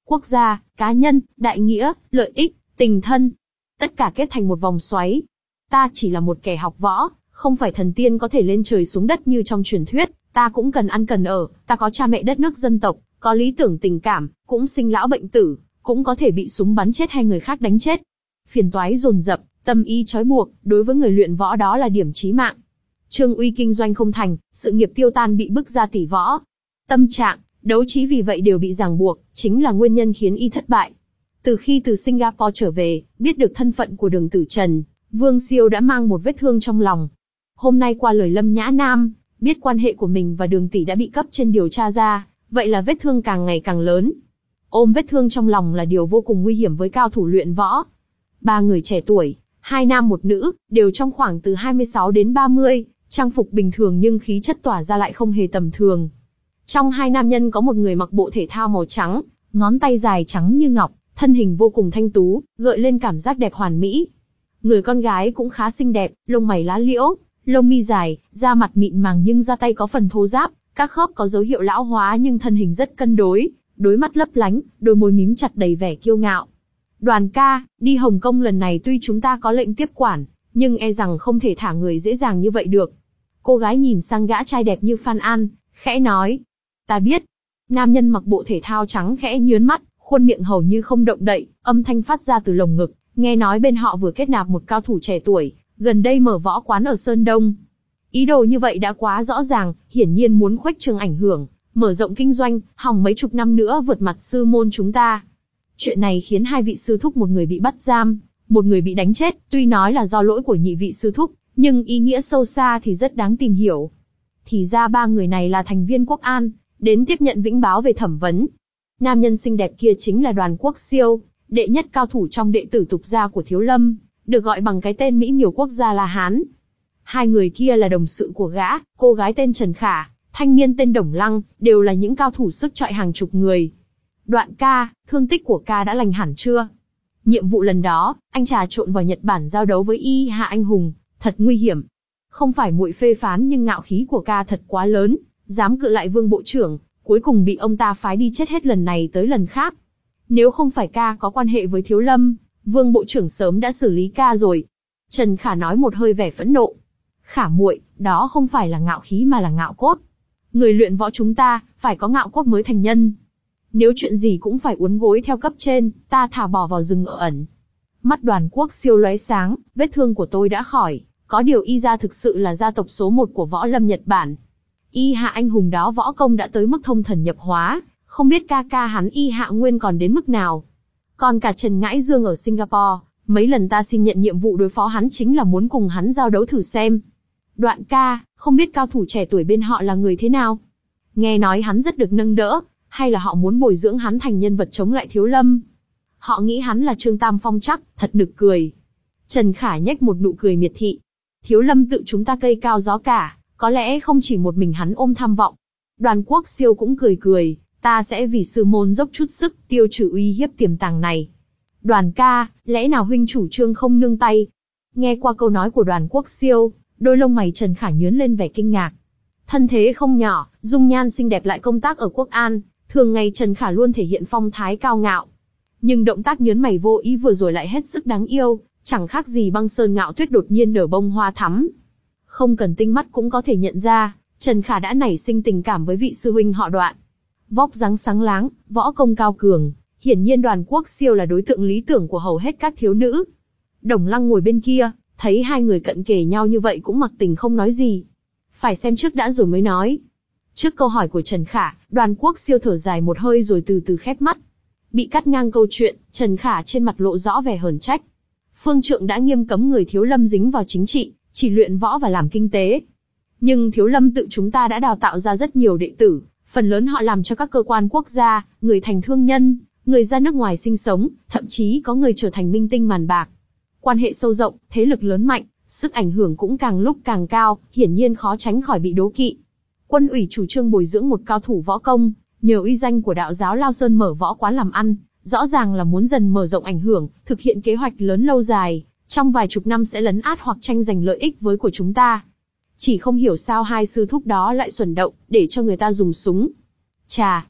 S1: quốc gia, cá nhân, đại nghĩa, lợi ích, tình thân. Tất cả kết thành một vòng xoáy. Ta chỉ là một kẻ học võ, không phải thần tiên có thể lên trời xuống đất như trong truyền thuyết, ta cũng cần ăn cần ở, ta có cha mẹ đất nước dân tộc, có lý tưởng tình cảm, cũng sinh lão bệnh tử, cũng có thể bị súng bắn chết hay người khác đánh chết. Phiền toái dồn dập, tâm ý trói buộc, đối với người luyện võ đó là điểm chí mạng. Trương Uy kinh doanh không thành, sự nghiệp tiêu tan bị bức ra tỷ võ. Tâm trạng, đấu trí vì vậy đều bị ràng buộc, chính là nguyên nhân khiến y thất bại. Từ khi từ Singapore trở về, biết được thân phận của Đường Tử Trần, Vương Siêu đã mang một vết thương trong lòng. Hôm nay qua lời Lâm Nhã Nam, biết quan hệ của mình và Đường tỷ đã bị cấp trên điều tra ra, vậy là vết thương càng ngày càng lớn. Ôm vết thương trong lòng là điều vô cùng nguy hiểm với cao thủ luyện võ. Ba người trẻ tuổi, hai nam một nữ, đều trong khoảng từ hai mươi sáu đến ba mươi, trang phục bình thường nhưng khí chất tỏa ra lại không hề tầm thường. Trong hai nam nhân có một người mặc bộ thể thao màu trắng, ngón tay dài trắng như ngọc, thân hình vô cùng thanh tú, gợi lên cảm giác đẹp hoàn mỹ. Người con gái cũng khá xinh đẹp, lông mày lá liễu, lông mi dài, da mặt mịn màng nhưng da tay có phần thô ráp, các khớp có dấu hiệu lão hóa nhưng thân hình rất cân đối, đôi mắt lấp lánh, đôi môi mím chặt đầy vẻ kiêu ngạo. Đoàn ca, đi Hồng Kông lần này tuy chúng ta có lệnh tiếp quản, nhưng e rằng không thể thả người dễ dàng như vậy được. Cô gái nhìn sang gã trai đẹp như Phan An, khẽ nói. Ta biết. Nam nhân mặc bộ thể thao trắng khẽ nhướng mắt, khuôn miệng hầu như không động đậy, âm thanh phát ra từ lồng ngực, nghe nói bên họ vừa kết nạp một cao thủ trẻ tuổi, gần đây mở võ quán ở Sơn Đông. Ý đồ như vậy đã quá rõ ràng, hiển nhiên muốn khuếch trương ảnh hưởng, mở rộng kinh doanh, hòng mấy chục năm nữa vượt mặt sư môn chúng ta. Chuyện này khiến hai vị sư thúc một người bị bắt giam, một người bị đánh chết, tuy nói là do lỗi của nhị vị sư thúc, nhưng ý nghĩa sâu xa thì rất đáng tìm hiểu. Thì ra ba người này là thành viên Quốc An, đến tiếp nhận vĩnh báo về thẩm vấn. Nam nhân xinh đẹp kia chính là Đoàn Quốc Siêu, đệ nhất cao thủ trong đệ tử tục gia của Thiếu Lâm, được gọi bằng cái tên mỹ miều Quốc Gia La Hán. Hai người kia là đồng sự của gã, cô gái tên Trần Khả, thanh niên tên Đồng Lăng, đều là những cao thủ sức chọi hàng chục người. Đoạn ca, thương tích của ca đã lành hẳn chưa? Nhiệm vụ lần đó, anh trà trộn vào Nhật Bản giao đấu với Y Hạ Anh Hùng, thật nguy hiểm. Không phải muội phê phán nhưng ngạo khí của ca thật quá lớn, dám cự lại Vương bộ trưởng, cuối cùng bị ông ta phái đi chết hết lần này tới lần khác. Nếu không phải ca có quan hệ với Thiếu Lâm, Vương bộ trưởng sớm đã xử lý ca rồi. Trần Khả nói một hơi vẻ phẫn nộ. Khả muội, đó không phải là ngạo khí mà là ngạo cốt. Người luyện võ chúng ta, phải có ngạo cốt mới thành nhân. Nếu chuyện gì cũng phải uốn gối theo cấp trên, ta thả bỏ vào rừng ở ẩn. Mắt Đoàn Quốc Siêu lóe sáng, vết thương của tôi đã khỏi, có điều Y gia thực sự là gia tộc số một của võ lâm Nhật Bản. Y Hạ Anh Hùng đó võ công đã tới mức thông thần nhập hóa, không biết ca ca hắn Y Hạ Nguyên còn đến mức nào. Còn cả Trần Ngãi Dương ở Singapore, mấy lần ta xin nhận nhiệm vụ đối phó hắn chính là muốn cùng hắn giao đấu thử xem. Đoạn ca, không biết cao thủ trẻ tuổi bên họ là người thế nào? Nghe nói hắn rất được nâng đỡ, hay là họ muốn bồi dưỡng hắn thành nhân vật chống lại Thiếu Lâm? Họ nghĩ hắn là Trương Tam Phong chắc, thật nực cười. Trần Khả nhếch một nụ cười miệt thị. Thiếu Lâm tự chúng ta cây cao gió cả, có lẽ không chỉ một mình hắn ôm tham vọng. Đoàn Quốc Siêu cũng cười cười, ta sẽ vì sư môn dốc chút sức tiêu trừ uy hiếp tiềm tàng này. Đoàn ca, lẽ nào huynh chủ trương không nương tay? Nghe qua câu nói của Đoàn Quốc Siêu, đôi lông mày Trần Khả nhướng lên vẻ kinh ngạc. Thân thế không nhỏ, dung nhan xinh đẹp lại công tác ở Quốc An, thường ngày Trần Khả luôn thể hiện phong thái cao ngạo. Nhưng động tác nhớn mày vô ý vừa rồi lại hết sức đáng yêu, chẳng khác gì băng sơn ngạo tuyết đột nhiên nở bông hoa thắm. Không cần tinh mắt cũng có thể nhận ra, Trần Khả đã nảy sinh tình cảm với vị sư huynh họ Đoạn. Vóc dáng sáng láng, võ công cao cường, hiển nhiên Đoàn Quốc Siêu là đối tượng lý tưởng của hầu hết các thiếu nữ. Đồng Lăng ngồi bên kia, thấy hai người cận kề nhau như vậy cũng mặc tình không nói gì. Phải xem trước đã rồi mới nói. Trước câu hỏi của Trần Khả, Đoàn Quốc Siêu thở dài một hơi rồi từ từ khép mắt. Bị cắt ngang câu chuyện, Trần Khả trên mặt lộ rõ vẻ hờn trách. Phương Trượng đã nghiêm cấm người Thiếu Lâm dính vào chính trị, chỉ luyện võ và làm kinh tế. Nhưng Thiếu Lâm tự chúng ta đã đào tạo ra rất nhiều đệ tử, phần lớn họ làm cho các cơ quan quốc gia, người thành thương nhân, người ra nước ngoài sinh sống, thậm chí có người trở thành minh tinh màn bạc. Quan hệ sâu rộng, thế lực lớn mạnh, sức ảnh hưởng cũng càng lúc càng cao, hiển nhiên khó tránh khỏi bị đố kỵ. Quân ủy chủ trương bồi dưỡng một cao thủ võ công, nhờ uy danh của đạo giáo Lao Sơn mở võ quán làm ăn, rõ ràng là muốn dần mở rộng ảnh hưởng, thực hiện kế hoạch lớn lâu dài, trong vài chục năm sẽ lấn át hoặc tranh giành lợi ích với của chúng ta. Chỉ không hiểu sao hai sư thúc đó lại xuẩn động, để cho người ta dùng súng. Chà,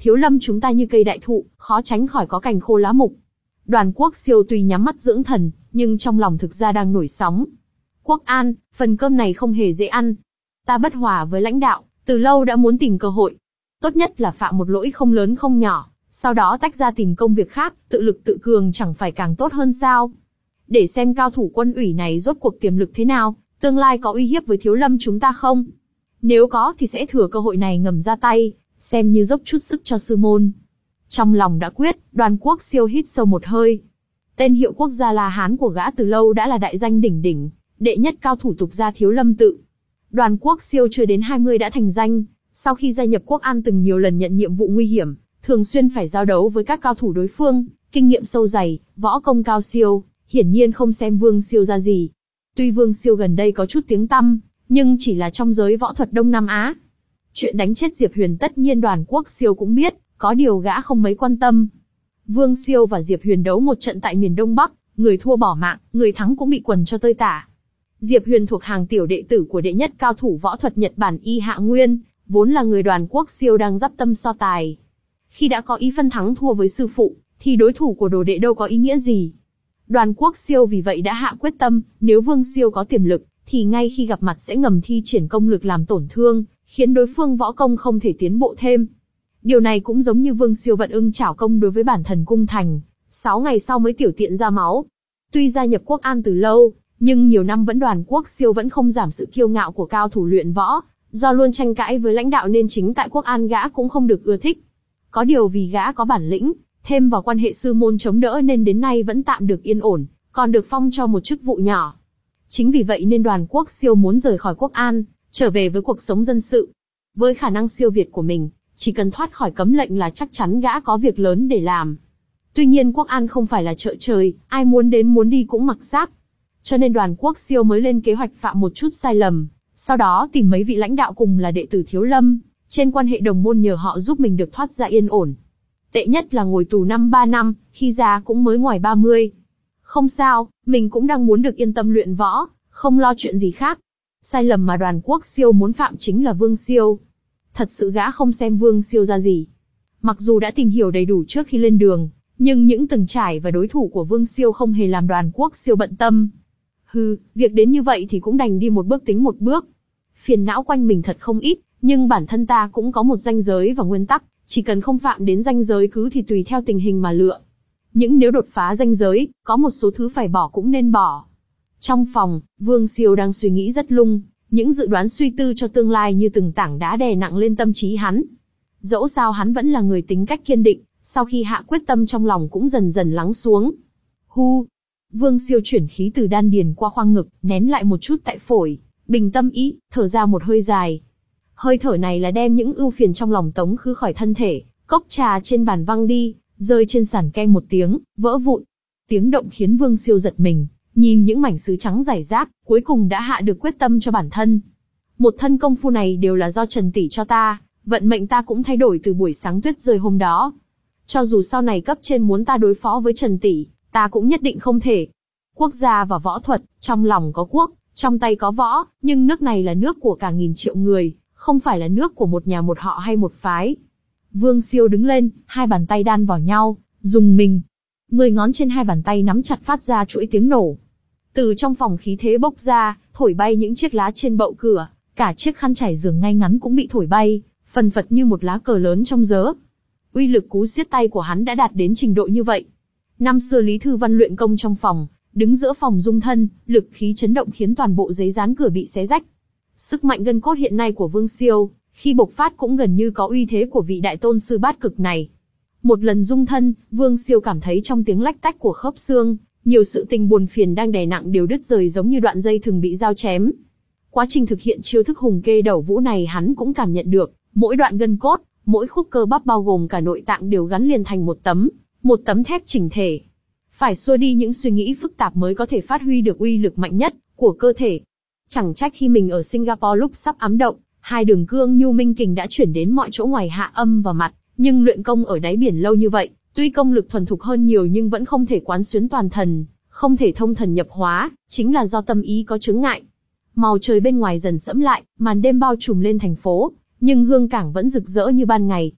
S1: Thiếu lâm chúng ta như cây đại thụ, khó tránh khỏi có cành khô lá mục. Đoàn Quốc Siêu tuy nhắm mắt dưỡng thần, nhưng trong lòng thực ra đang nổi sóng. Quốc An, phần cơm này không hề dễ ăn. Ta bất hòa với lãnh đạo, từ lâu đã muốn tìm cơ hội. Tốt nhất là phạm một lỗi không lớn không nhỏ, sau đó tách ra tìm công việc khác, tự lực tự cường chẳng phải càng tốt hơn sao? Để xem cao thủ quân ủy này rốt cuộc tiềm lực thế nào, tương lai có uy hiếp với thiếu lâm chúng ta không? Nếu có thì sẽ thừa cơ hội này ngầm ra tay, xem như dốc chút sức cho sư môn. Trong lòng đã quyết, Đoàn Quốc Siêu hít sâu một hơi. Tên hiệu Quốc Gia La Hán của gã từ lâu đã là đại danh đỉnh đỉnh, đệ nhất cao thủ tục gia thiếu lâm tự. Đoàn Quốc Siêu chưa đến hai mươi đã thành danh, sau khi gia nhập Quốc An từng nhiều lần nhận nhiệm vụ nguy hiểm, thường xuyên phải giao đấu với các cao thủ đối phương, kinh nghiệm sâu dày, võ công cao siêu, hiển nhiên không xem Vương Siêu ra gì. Tuy Vương Siêu gần đây có chút tiếng tăm, nhưng chỉ là trong giới võ thuật Đông Nam Á. Chuyện đánh chết Diệp Huyền tất nhiên Đoàn Quốc Siêu cũng biết, có điều gã không mấy quan tâm. Vương Siêu và Diệp Huyền đấu một trận tại miền Đông Bắc, người thua bỏ mạng, người thắng cũng bị quần cho tơi tả. Diệp Huyền thuộc hàng tiểu đệ tử của đệ nhất cao thủ võ thuật Nhật Bản Y Hạ Nguyên, vốn là người Đoàn Quốc Siêu đang dắp tâm so tài. Khi đã có ý phân thắng thua với sư phụ, thì đối thủ của đồ đệ đâu có ý nghĩa gì. Đoàn Quốc Siêu vì vậy đã hạ quyết tâm, nếu Vương Siêu có tiềm lực, thì ngay khi gặp mặt sẽ ngầm thi triển công lực làm tổn thương, khiến đối phương võ công không thể tiến bộ thêm. Điều này cũng giống như Vương Siêu vận ưng chảo công đối với bản thần cung thành, sáu ngày sau mới tiểu tiện ra máu. Tuy gia nhập Quốc An từ lâu, nhưng nhiều năm vẫn Đoàn Quốc Siêu vẫn không giảm sự kiêu ngạo của cao thủ luyện võ, do luôn tranh cãi với lãnh đạo nên chính tại Quốc An gã cũng không được ưa thích. Có điều vì gã có bản lĩnh, thêm vào quan hệ sư môn chống đỡ nên đến nay vẫn tạm được yên ổn, còn được phong cho một chức vụ nhỏ. Chính vì vậy nên Đoàn Quốc Siêu muốn rời khỏi Quốc An, trở về với cuộc sống dân sự. Với khả năng siêu việt của mình, chỉ cần thoát khỏi cấm lệnh là chắc chắn gã có việc lớn để làm. Tuy nhiên Quốc An không phải là chợ trời, ai muốn đến muốn đi cũng mặc xác. Cho nên Đoàn Quốc Siêu mới lên kế hoạch phạm một chút sai lầm, sau đó tìm mấy vị lãnh đạo cùng là đệ tử thiếu lâm, trên quan hệ đồng môn nhờ họ giúp mình được thoát ra yên ổn. Tệ nhất là ngồi tù năm ba năm, khi ra cũng mới ngoài ba mươi. Không sao, mình cũng đang muốn được yên tâm luyện võ, không lo chuyện gì khác. Sai lầm mà Đoàn Quốc Siêu muốn phạm chính là Vương Siêu. Thật sự gã không xem Vương Siêu ra gì. Mặc dù đã tìm hiểu đầy đủ trước khi lên đường, nhưng những từng trải và đối thủ của Vương Siêu không hề làm Đoàn Quốc Siêu bận tâm. Hừ, việc đến như vậy thì cũng đành đi một bước tính một bước. Phiền não quanh mình thật không ít, nhưng bản thân ta cũng có một ranh giới và nguyên tắc, chỉ cần không phạm đến ranh giới cứ thì tùy theo tình hình mà lựa. Những nếu đột phá ranh giới, có một số thứ phải bỏ cũng nên bỏ. Trong phòng, Vương Siêu đang suy nghĩ rất lung, những dự đoán suy tư cho tương lai như từng tảng đá đè nặng lên tâm trí hắn. Dẫu sao hắn vẫn là người tính cách kiên định, sau khi hạ quyết tâm trong lòng cũng dần dần lắng xuống. Hu! Vương Siêu chuyển khí từ đan điền qua khoang ngực, nén lại một chút tại phổi, bình tâm ý, thở ra một hơi dài. Hơi thở này là đem những ưu phiền trong lòng tống khứ khỏi thân thể, cốc trà trên bàn văng đi, rơi trên sàn keng một tiếng, vỡ vụn. Tiếng động khiến Vương Siêu giật mình, nhìn những mảnh sứ trắng rải rác, cuối cùng đã hạ được quyết tâm cho bản thân. Một thân công phu này đều là do Trần Tỷ cho ta, vận mệnh ta cũng thay đổi từ buổi sáng tuyết rơi hôm đó. Cho dù sau này cấp trên muốn ta đối phó với Trần Tỷ, ta cũng nhất định không thể. Quốc gia và võ thuật, trong lòng có quốc, trong tay có võ, nhưng nước này là nước của cả nghìn triệu người, không phải là nước của một nhà một họ hay một phái. Vương Siêu đứng lên, hai bàn tay đan vào nhau, dùng mình. Mười ngón trên hai bàn tay nắm chặt phát ra chuỗi tiếng nổ. Từ trong phòng khí thế bốc ra, thổi bay những chiếc lá trên bậu cửa, cả chiếc khăn trải giường ngay ngắn cũng bị thổi bay, phần phật như một lá cờ lớn trong gió. Uy lực cú siết tay của hắn đã đạt đến trình độ như vậy. Năm xưa Lý Thư Văn luyện công trong phòng, đứng giữa phòng dung thân, lực khí chấn động khiến toàn bộ giấy dán cửa bị xé rách. Sức mạnh gân cốt hiện nay của Vương Siêu, khi bộc phát cũng gần như có uy thế của vị đại tôn sư bát cực này. Một lần dung thân, Vương Siêu cảm thấy trong tiếng lách tách của khớp xương, nhiều sự tình buồn phiền đang đè nặng đều đứt rời giống như đoạn dây thường bị dao chém. Quá trình thực hiện chiêu thức hùng kê đầu vũ này hắn cũng cảm nhận được, mỗi đoạn gân cốt, mỗi khúc cơ bắp bao gồm cả nội tạng đều gắn liền thành một tấm, một tấm thép chỉnh thể. Phải xua đi những suy nghĩ phức tạp mới có thể phát huy được uy lực mạnh nhất của cơ thể. Chẳng trách khi mình ở Singapore lúc sắp ám động, hai đường cương nhu minh kình đã chuyển đến mọi chỗ ngoài hạ âm và mặt, nhưng luyện công ở đáy biển lâu như vậy, tuy công lực thuần thục hơn nhiều nhưng vẫn không thể quán xuyến toàn thần, không thể thông thần nhập hóa, chính là do tâm ý có chướng ngại. Màu trời bên ngoài dần sẫm lại, màn đêm bao trùm lên thành phố, nhưng hương cảng vẫn rực rỡ như ban ngày.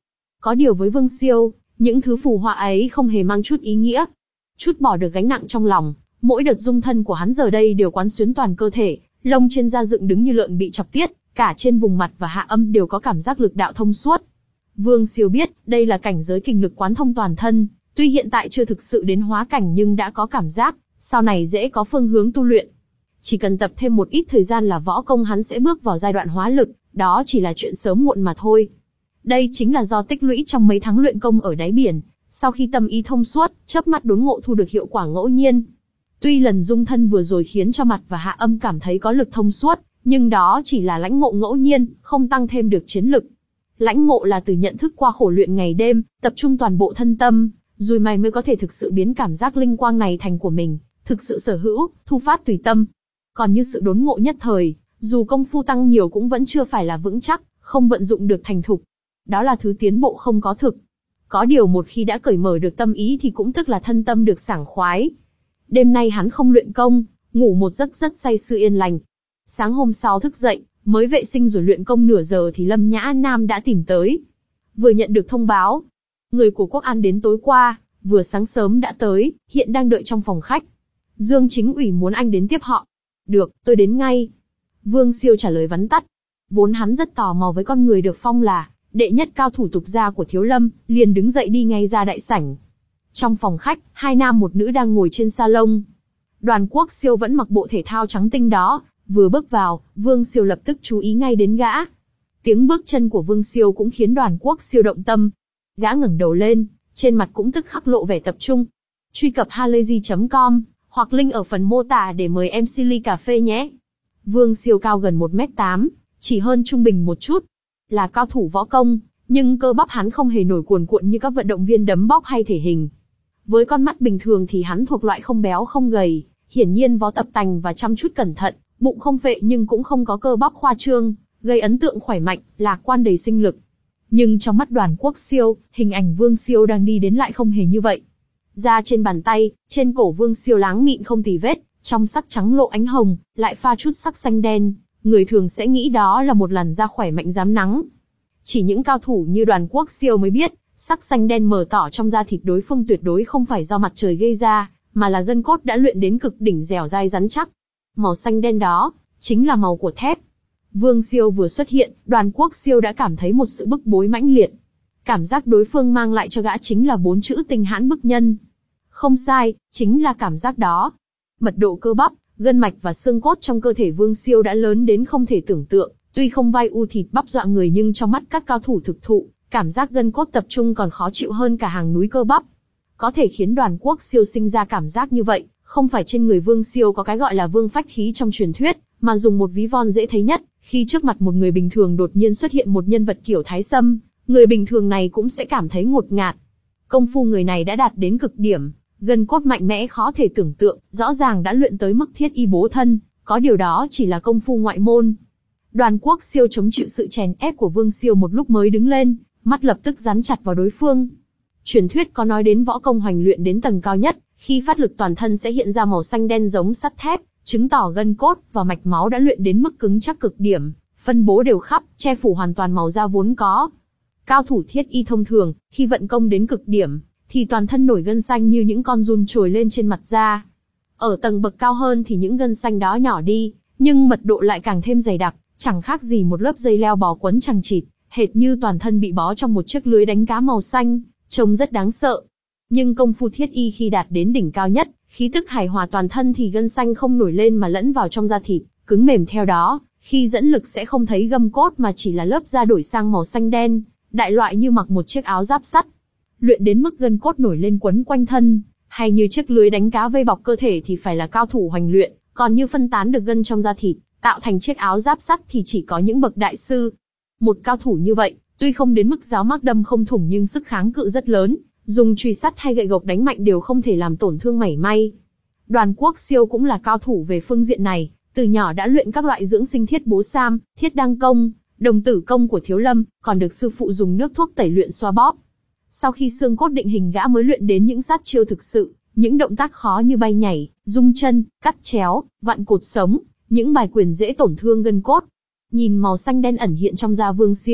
S1: Có điều với Vương Siêu, những thứ phù họa ấy không hề mang chút ý nghĩa. Chút bỏ được gánh nặng trong lòng, mỗi đợt dung thân của hắn giờ đây đều quán xuyến toàn cơ thể, lông trên da dựng đứng như lợn bị chọc tiết, cả trên vùng mặt và hạ âm đều có cảm giác lực đạo thông suốt. Vương Siêu biết, đây là cảnh giới kình lực quán thông toàn thân, tuy hiện tại chưa thực sự đến hóa cảnh nhưng đã có cảm giác, sau này dễ có phương hướng tu luyện. Chỉ cần tập thêm một ít thời gian là võ công hắn sẽ bước vào giai đoạn hóa lực, đó chỉ là chuyện sớm muộn mà thôi. Đây chính là do tích lũy trong mấy tháng luyện công ở đáy biển, sau khi tâm ý thông suốt, chớp mắt đốn ngộ thu được hiệu quả ngẫu nhiên. Tuy lần dung thân vừa rồi khiến cho mặt và hạ âm cảm thấy có lực thông suốt, nhưng đó chỉ là lãnh ngộ ngẫu nhiên, không tăng thêm được chiến lực. Lãnh ngộ là từ nhận thức qua khổ luyện ngày đêm, tập trung toàn bộ thân tâm, rồi mày mới có thể thực sự biến cảm giác linh quang này thành của mình, thực sự sở hữu, thu phát tùy tâm. Còn như sự đốn ngộ nhất thời, dù công phu tăng nhiều cũng vẫn chưa phải là vững chắc, không vận dụng được thành thục. Đó là thứ tiến bộ không có thực. Có điều một khi đã cởi mở được tâm ý thì cũng tức là thân tâm được sảng khoái. Đêm nay hắn không luyện công, ngủ một giấc rất say sưa yên lành. Sáng hôm sau thức dậy, mới vệ sinh rồi luyện công nửa giờ thì Lâm Nhã Nam đã tìm tới. Vừa nhận được thông báo, người của Quốc An đến tối qua, vừa sáng sớm đã tới, hiện đang đợi trong phòng khách. Dương Chính ủy muốn anh đến tiếp họ. Được, tôi đến ngay. Vương Siêu trả lời vắn tắt. Vốn hắn rất tò mò với con người được phong là đệ nhất cao thủ tục gia của Thiếu Lâm, liền đứng dậy đi ngay ra đại sảnh. Trong phòng khách, hai nam một nữ đang ngồi trên salon. Đoàn Quốc Siêu vẫn mặc bộ thể thao trắng tinh đó, vừa bước vào, Vương Siêu lập tức chú ý ngay đến gã. Tiếng bước chân của Vương Siêu cũng khiến Đoàn Quốc Siêu động tâm. Gã ngẩng đầu lên, trên mặt cũng tức khắc lộ vẻ tập trung. Truy cập halayzi chấm com hoặc link ở phần mô tả để mời em xê ly cà phê nhé. Vương Siêu cao gần một mét tám, chỉ hơn trung bình một chút. Là cao thủ võ công, nhưng cơ bắp hắn không hề nổi cuồn cuộn như các vận động viên đấm bóc hay thể hình. Với con mắt bình thường thì hắn thuộc loại không béo không gầy, hiển nhiên võ tập tành và chăm chút cẩn thận, bụng không phệ nhưng cũng không có cơ bắp khoa trương, gây ấn tượng khỏe mạnh, lạc quan đầy sinh lực. Nhưng trong mắt Đoàn Quốc Siêu, hình ảnh Vương Siêu đang đi đến lại không hề như vậy. Da trên bàn tay, trên cổ Vương Siêu láng mịn không tì vết, trong sắc trắng lộ ánh hồng, lại pha chút sắc xanh đen, người thường sẽ nghĩ đó là một làn da khỏe mạnh dám nắng. Chỉ những cao thủ như Đoàn Quốc Siêu mới biết, sắc xanh đen mờ tỏ trong da thịt đối phương tuyệt đối không phải do mặt trời gây ra, mà là gân cốt đã luyện đến cực đỉnh dẻo dai rắn chắc. Màu xanh đen đó, chính là màu của thép. Vương Siêu vừa xuất hiện, Đoàn Quốc Siêu đã cảm thấy một sự bức bối mãnh liệt. Cảm giác đối phương mang lại cho gã chính là bốn chữ tinh hãn bức nhân. Không sai, chính là cảm giác đó. Mật độ cơ bắp, gân mạch và xương cốt trong cơ thể Vương Siêu đã lớn đến không thể tưởng tượng, tuy không vai u thịt bắp dọa người nhưng trong mắt các cao thủ thực thụ, cảm giác gân cốt tập trung còn khó chịu hơn cả hàng núi cơ bắp. Có thể khiến Đoàn Quốc Siêu sinh ra cảm giác như vậy, không phải trên người Vương Siêu có cái gọi là vương phách khí trong truyền thuyết, mà dùng một ví von dễ thấy nhất, khi trước mặt một người bình thường đột nhiên xuất hiện một nhân vật kiểu Thái Sâm, người bình thường này cũng sẽ cảm thấy ngột ngạt. Công phu người này đã đạt đến cực điểm, gân cốt mạnh mẽ khó thể tưởng tượng, rõ ràng đã luyện tới mức thiết y bố thân, có điều đó chỉ là công phu ngoại môn. Đoàn Quốc Siêu chống chịu sự chèn ép của Vương Siêu một lúc mới đứng lên, mắt lập tức dán chặt vào đối phương. Truyền thuyết có nói đến võ công hoành luyện đến tầng cao nhất, khi phát lực toàn thân sẽ hiện ra màu xanh đen giống sắt thép, chứng tỏ gân cốt và mạch máu đã luyện đến mức cứng chắc cực điểm, phân bố đều khắp, che phủ hoàn toàn màu da vốn có. Cao thủ thiết y thông thường, khi vận công đến cực điểm, thì toàn thân nổi gân xanh như những con giun trồi lên trên mặt da. Ở tầng bậc cao hơn thì những gân xanh đó nhỏ đi, nhưng mật độ lại càng thêm dày đặc, chẳng khác gì một lớp dây leo bò quấn chằng chịt, hệt như toàn thân bị bó trong một chiếc lưới đánh cá màu xanh, trông rất đáng sợ. Nhưng công phu thiết y khi đạt đến đỉnh cao nhất, khí tức hài hòa toàn thân thì gân xanh không nổi lên mà lẫn vào trong da thịt, cứng mềm theo đó, khi dẫn lực sẽ không thấy gân cốt mà chỉ là lớp da đổi sang màu xanh đen, đại loại như mặc một chiếc áo giáp sắt. Luyện đến mức gân cốt nổi lên quấn quanh thân, hay như chiếc lưới đánh cá vây bọc cơ thể thì phải là cao thủ hoành luyện, còn như phân tán được gân trong da thịt, tạo thành chiếc áo giáp sắt thì chỉ có những bậc đại sư. Một cao thủ như vậy, tuy không đến mức giáo mác đâm không thủng nhưng sức kháng cự rất lớn, dùng chùy sắt hay gậy gộc đánh mạnh đều không thể làm tổn thương mảy may. Đoàn Quốc Siêu cũng là cao thủ về phương diện này, từ nhỏ đã luyện các loại dưỡng sinh thiết bố sam, thiết đăng công, đồng tử công của Thiếu Lâm, còn được sư phụ dùng nước thuốc tẩy luyện xoa bóp. Sau khi xương cốt định hình gã mới luyện đến những sát chiêu thực sự, những động tác khó như bay nhảy, rung chân, cắt chéo, vặn cột sống, những bài quyền dễ tổn thương gân cốt. Nhìn màu xanh đen ẩn hiện trong da Vương Siêu,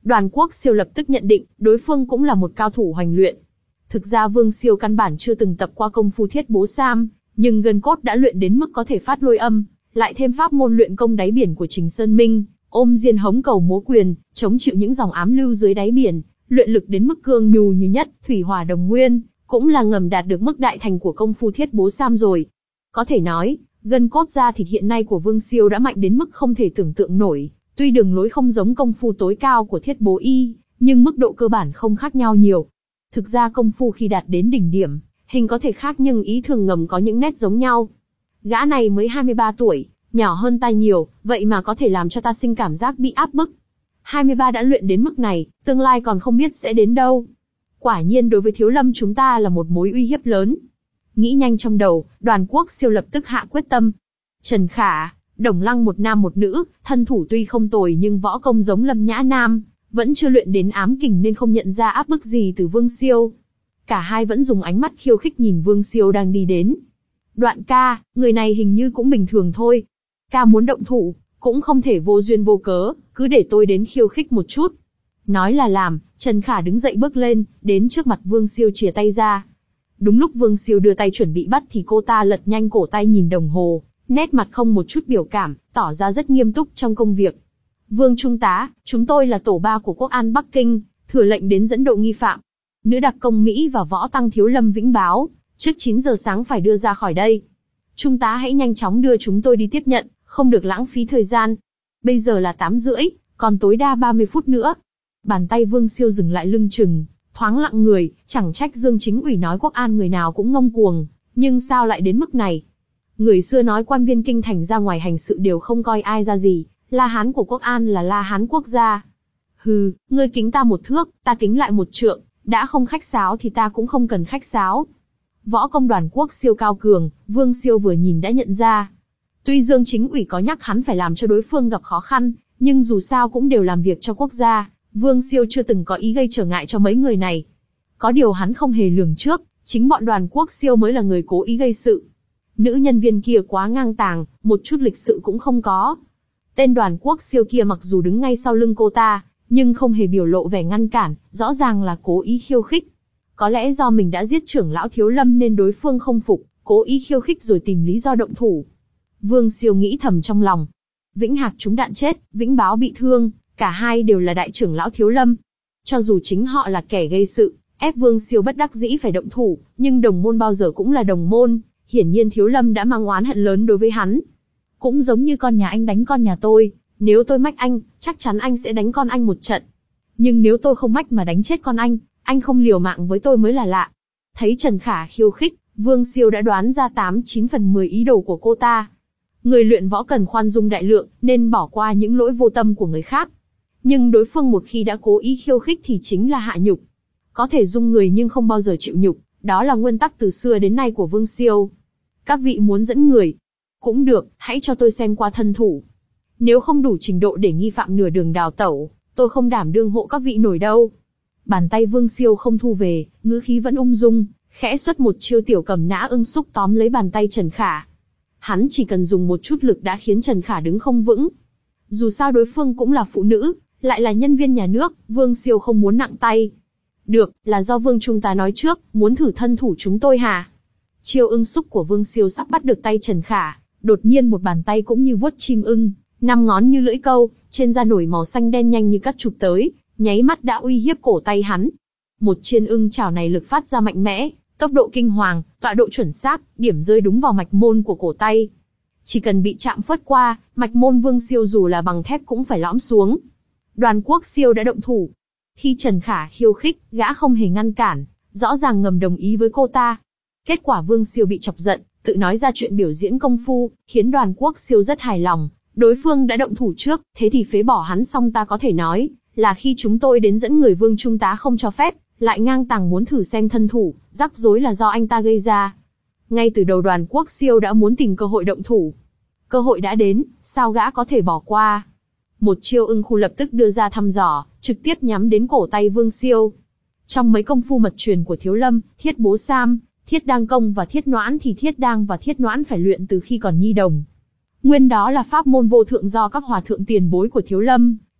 S1: Đoàn Quốc Siêu lập tức nhận định, đối phương cũng là một cao thủ hoành luyện. Thực ra Vương Siêu căn bản chưa từng tập qua công phu Thiết Bố Sam, nhưng gân cốt đã luyện đến mức có thể phát lôi âm, lại thêm pháp môn luyện công đáy biển của Trình Sơn Minh, ôm diên hống cầu múa quyền, chống chịu những dòng ám lưu dưới đáy biển, luyện lực đến mức cương nhu như nhất, thủy hỏa đồng nguyên, cũng là ngầm đạt được mức đại thành của công phu Thiết Bố Sam rồi. Có thể nói, gân cốt da thịt hiện nay của Vương Siêu đã mạnh đến mức không thể tưởng tượng nổi, tuy đường lối không giống công phu tối cao của Thiết Bố Y, nhưng mức độ cơ bản không khác nhau nhiều. Thực ra công phu khi đạt đến đỉnh điểm, hình có thể khác nhưng ý thường ngầm có những nét giống nhau. Gã này mới hai mươi ba tuổi, nhỏ hơn ta nhiều, vậy mà có thể làm cho ta sinh cảm giác bị áp bức. hai mươi ba đã luyện đến mức này, tương lai còn không biết sẽ đến đâu. Quả nhiên đối với Thiếu Lâm chúng ta là một mối uy hiếp lớn. Nghĩ nhanh trong đầu, Đoàn Quốc Siêu lập tức hạ quyết tâm. Trần Khả, Đồng Lăng một nam một nữ, thân thủ tuy không tồi nhưng võ công giống Lâm Nhã Nam, vẫn chưa luyện đến ám kình nên không nhận ra áp bức gì từ Vương Siêu. Cả hai vẫn dùng ánh mắt khiêu khích nhìn Vương Siêu đang đi đến. Đoạn ca, người này hình như cũng bình thường thôi. Ca muốn động thủ, cũng không thể vô duyên vô cớ, cứ để tôi đến khiêu khích một chút. Nói là làm, Trần Khả đứng dậy bước lên, đến trước mặt Vương Siêu chìa tay ra. Đúng lúc Vương Siêu đưa tay chuẩn bị bắt thì cô ta lật nhanh cổ tay nhìn đồng hồ, nét mặt không một chút biểu cảm, tỏ ra rất nghiêm túc trong công việc. Vương Trung tá, chúng tôi là tổ ba của Quốc An Bắc Kinh, thừa lệnh đến dẫn độ nghi phạm. Nữ đặc công Mỹ và võ tăng Thiếu Lâm Vĩnh báo, trước chín giờ sáng phải đưa ra khỏi đây. Trung tá hãy nhanh chóng đưa chúng tôi đi tiếp nhận, không được lãng phí thời gian. Bây giờ là tám rưỡi, còn tối đa ba mươi phút nữa. Bàn tay Vương Siêu dừng lại lưng chừng, thoáng lặng người, chẳng trách Dương Chính ủy nói Quốc An người nào cũng ngông cuồng, nhưng sao lại đến mức này? Người xưa nói quan viên kinh thành ra ngoài hành sự đều không coi ai ra gì, La Hán của Quốc An là La Hán quốc gia. Hừ, ngươi kính ta một thước, ta kính lại một trượng, đã không khách sáo thì ta cũng không cần khách sáo. Võ công Đoàn Quốc Siêu cao cường, Vương Siêu vừa nhìn đã nhận ra. Tuy Dương Chính ủy có nhắc hắn phải làm cho đối phương gặp khó khăn, nhưng dù sao cũng đều làm việc cho quốc gia, Vương Siêu chưa từng có ý gây trở ngại cho mấy người này. Có điều hắn không hề lường trước, chính bọn Đoàn Quốc Siêu mới là người cố ý gây sự. Nữ nhân viên kia quá ngang tàng, một chút lịch sự cũng không có. Tên Đoàn Quốc Siêu kia mặc dù đứng ngay sau lưng cô ta, nhưng không hề biểu lộ vẻ ngăn cản, rõ ràng là cố ý khiêu khích. Có lẽ do mình đã giết trưởng lão Thiếu Lâm nên đối phương không phục, cố ý khiêu khích rồi tìm lý do động thủ. Vương Siêu nghĩ thầm trong lòng. Vĩnh Hạc trúng đạn chết, Vĩnh Báo bị thương, cả hai đều là đại trưởng lão Thiếu Lâm. Cho dù chính họ là kẻ gây sự, ép Vương Siêu bất đắc dĩ phải động thủ, nhưng đồng môn bao giờ cũng là đồng môn, hiển nhiên Thiếu Lâm đã mang oán hận lớn đối với hắn. Cũng giống như con nhà anh đánh con nhà tôi, nếu tôi mách anh, chắc chắn anh sẽ đánh con anh một trận. Nhưng nếu tôi không mách mà đánh chết con anh, anh không liều mạng với tôi mới là lạ. Thấy Trần Khả khiêu khích, Vương Siêu đã đoán ra tám chín phần mười ý đồ của cô ta. Người luyện võ cần khoan dung đại lượng, nên bỏ qua những lỗi vô tâm của người khác. Nhưng đối phương một khi đã cố ý khiêu khích thì chính là hạ nhục. Có thể dung người nhưng không bao giờ chịu nhục, đó là nguyên tắc từ xưa đến nay của Vương Siêu. Các vị muốn dẫn người? Cũng được, hãy cho tôi xem qua thân thủ. Nếu không đủ trình độ để nghi phạm nửa đường đào tẩu, tôi không đảm đương hộ các vị nổi đâu. Bàn tay Vương Siêu không thu về, ngữ khí vẫn ung dung, khẽ xuất một chiêu tiểu cầm nã ưng xúc tóm lấy bàn tay Trần Khả. Hắn chỉ cần dùng một chút lực đã khiến Trần Khả đứng không vững. Dù sao đối phương cũng là phụ nữ, lại là nhân viên nhà nước, Vương Siêu không muốn nặng tay. Được, là do Vương Trung tá nói trước, muốn thử thân thủ chúng tôi hả? Chiêu ưng xúc của Vương Siêu sắp bắt được tay Trần Khả, đột nhiên một bàn tay cũng như vuốt chim ưng, năm ngón như lưỡi câu, trên da nổi màu xanh đen nhanh như cắt chụp tới, nháy mắt đã uy hiếp cổ tay hắn. Một chiên ưng chảo này lực phát ra mạnh mẽ, tốc độ kinh hoàng, tọa độ chuẩn xác, điểm rơi đúng vào mạch môn của cổ tay. Chỉ cần bị chạm phớt qua, mạch môn Vương Siêu dù là bằng thép cũng phải lõm xuống. Đoàn Quốc Siêu đã động thủ. Khi Trần Khả khiêu khích, gã không hề ngăn cản, rõ ràng ngầm đồng ý với cô ta. Kết quả Vương Siêu bị chọc giận, tự nói ra chuyện biểu diễn công phu, khiến Đoàn Quốc Siêu rất hài lòng. Đối phương đã động thủ trước, thế thì phế bỏ hắn xong ta có thể nói là khi chúng tôi đến dẫn người Vương Trung tá không cho phép, lại ngang tàng muốn thử xem thân thủ, rắc rối là do anh ta gây ra. Ngay từ đầu Đoàn Quốc Siêu đã muốn tìm cơ hội động thủ. Cơ hội đã đến, sao gã có thể bỏ qua? Một chiêu ưng khu lập tức đưa ra thăm dò, trực tiếp nhắm đến cổ tay Vương Siêu. Trong mấy công phu mật truyền của Thiếu Lâm, Thiết Bố Sam, Thiết Đang Công và Thiết Noãn thì Thiết Đang và Thiết Noãn phải luyện từ khi còn nhi đồng. Nguyên đó là pháp môn vô thượng do các hòa thượng tiền bối của Thiếu Lâm,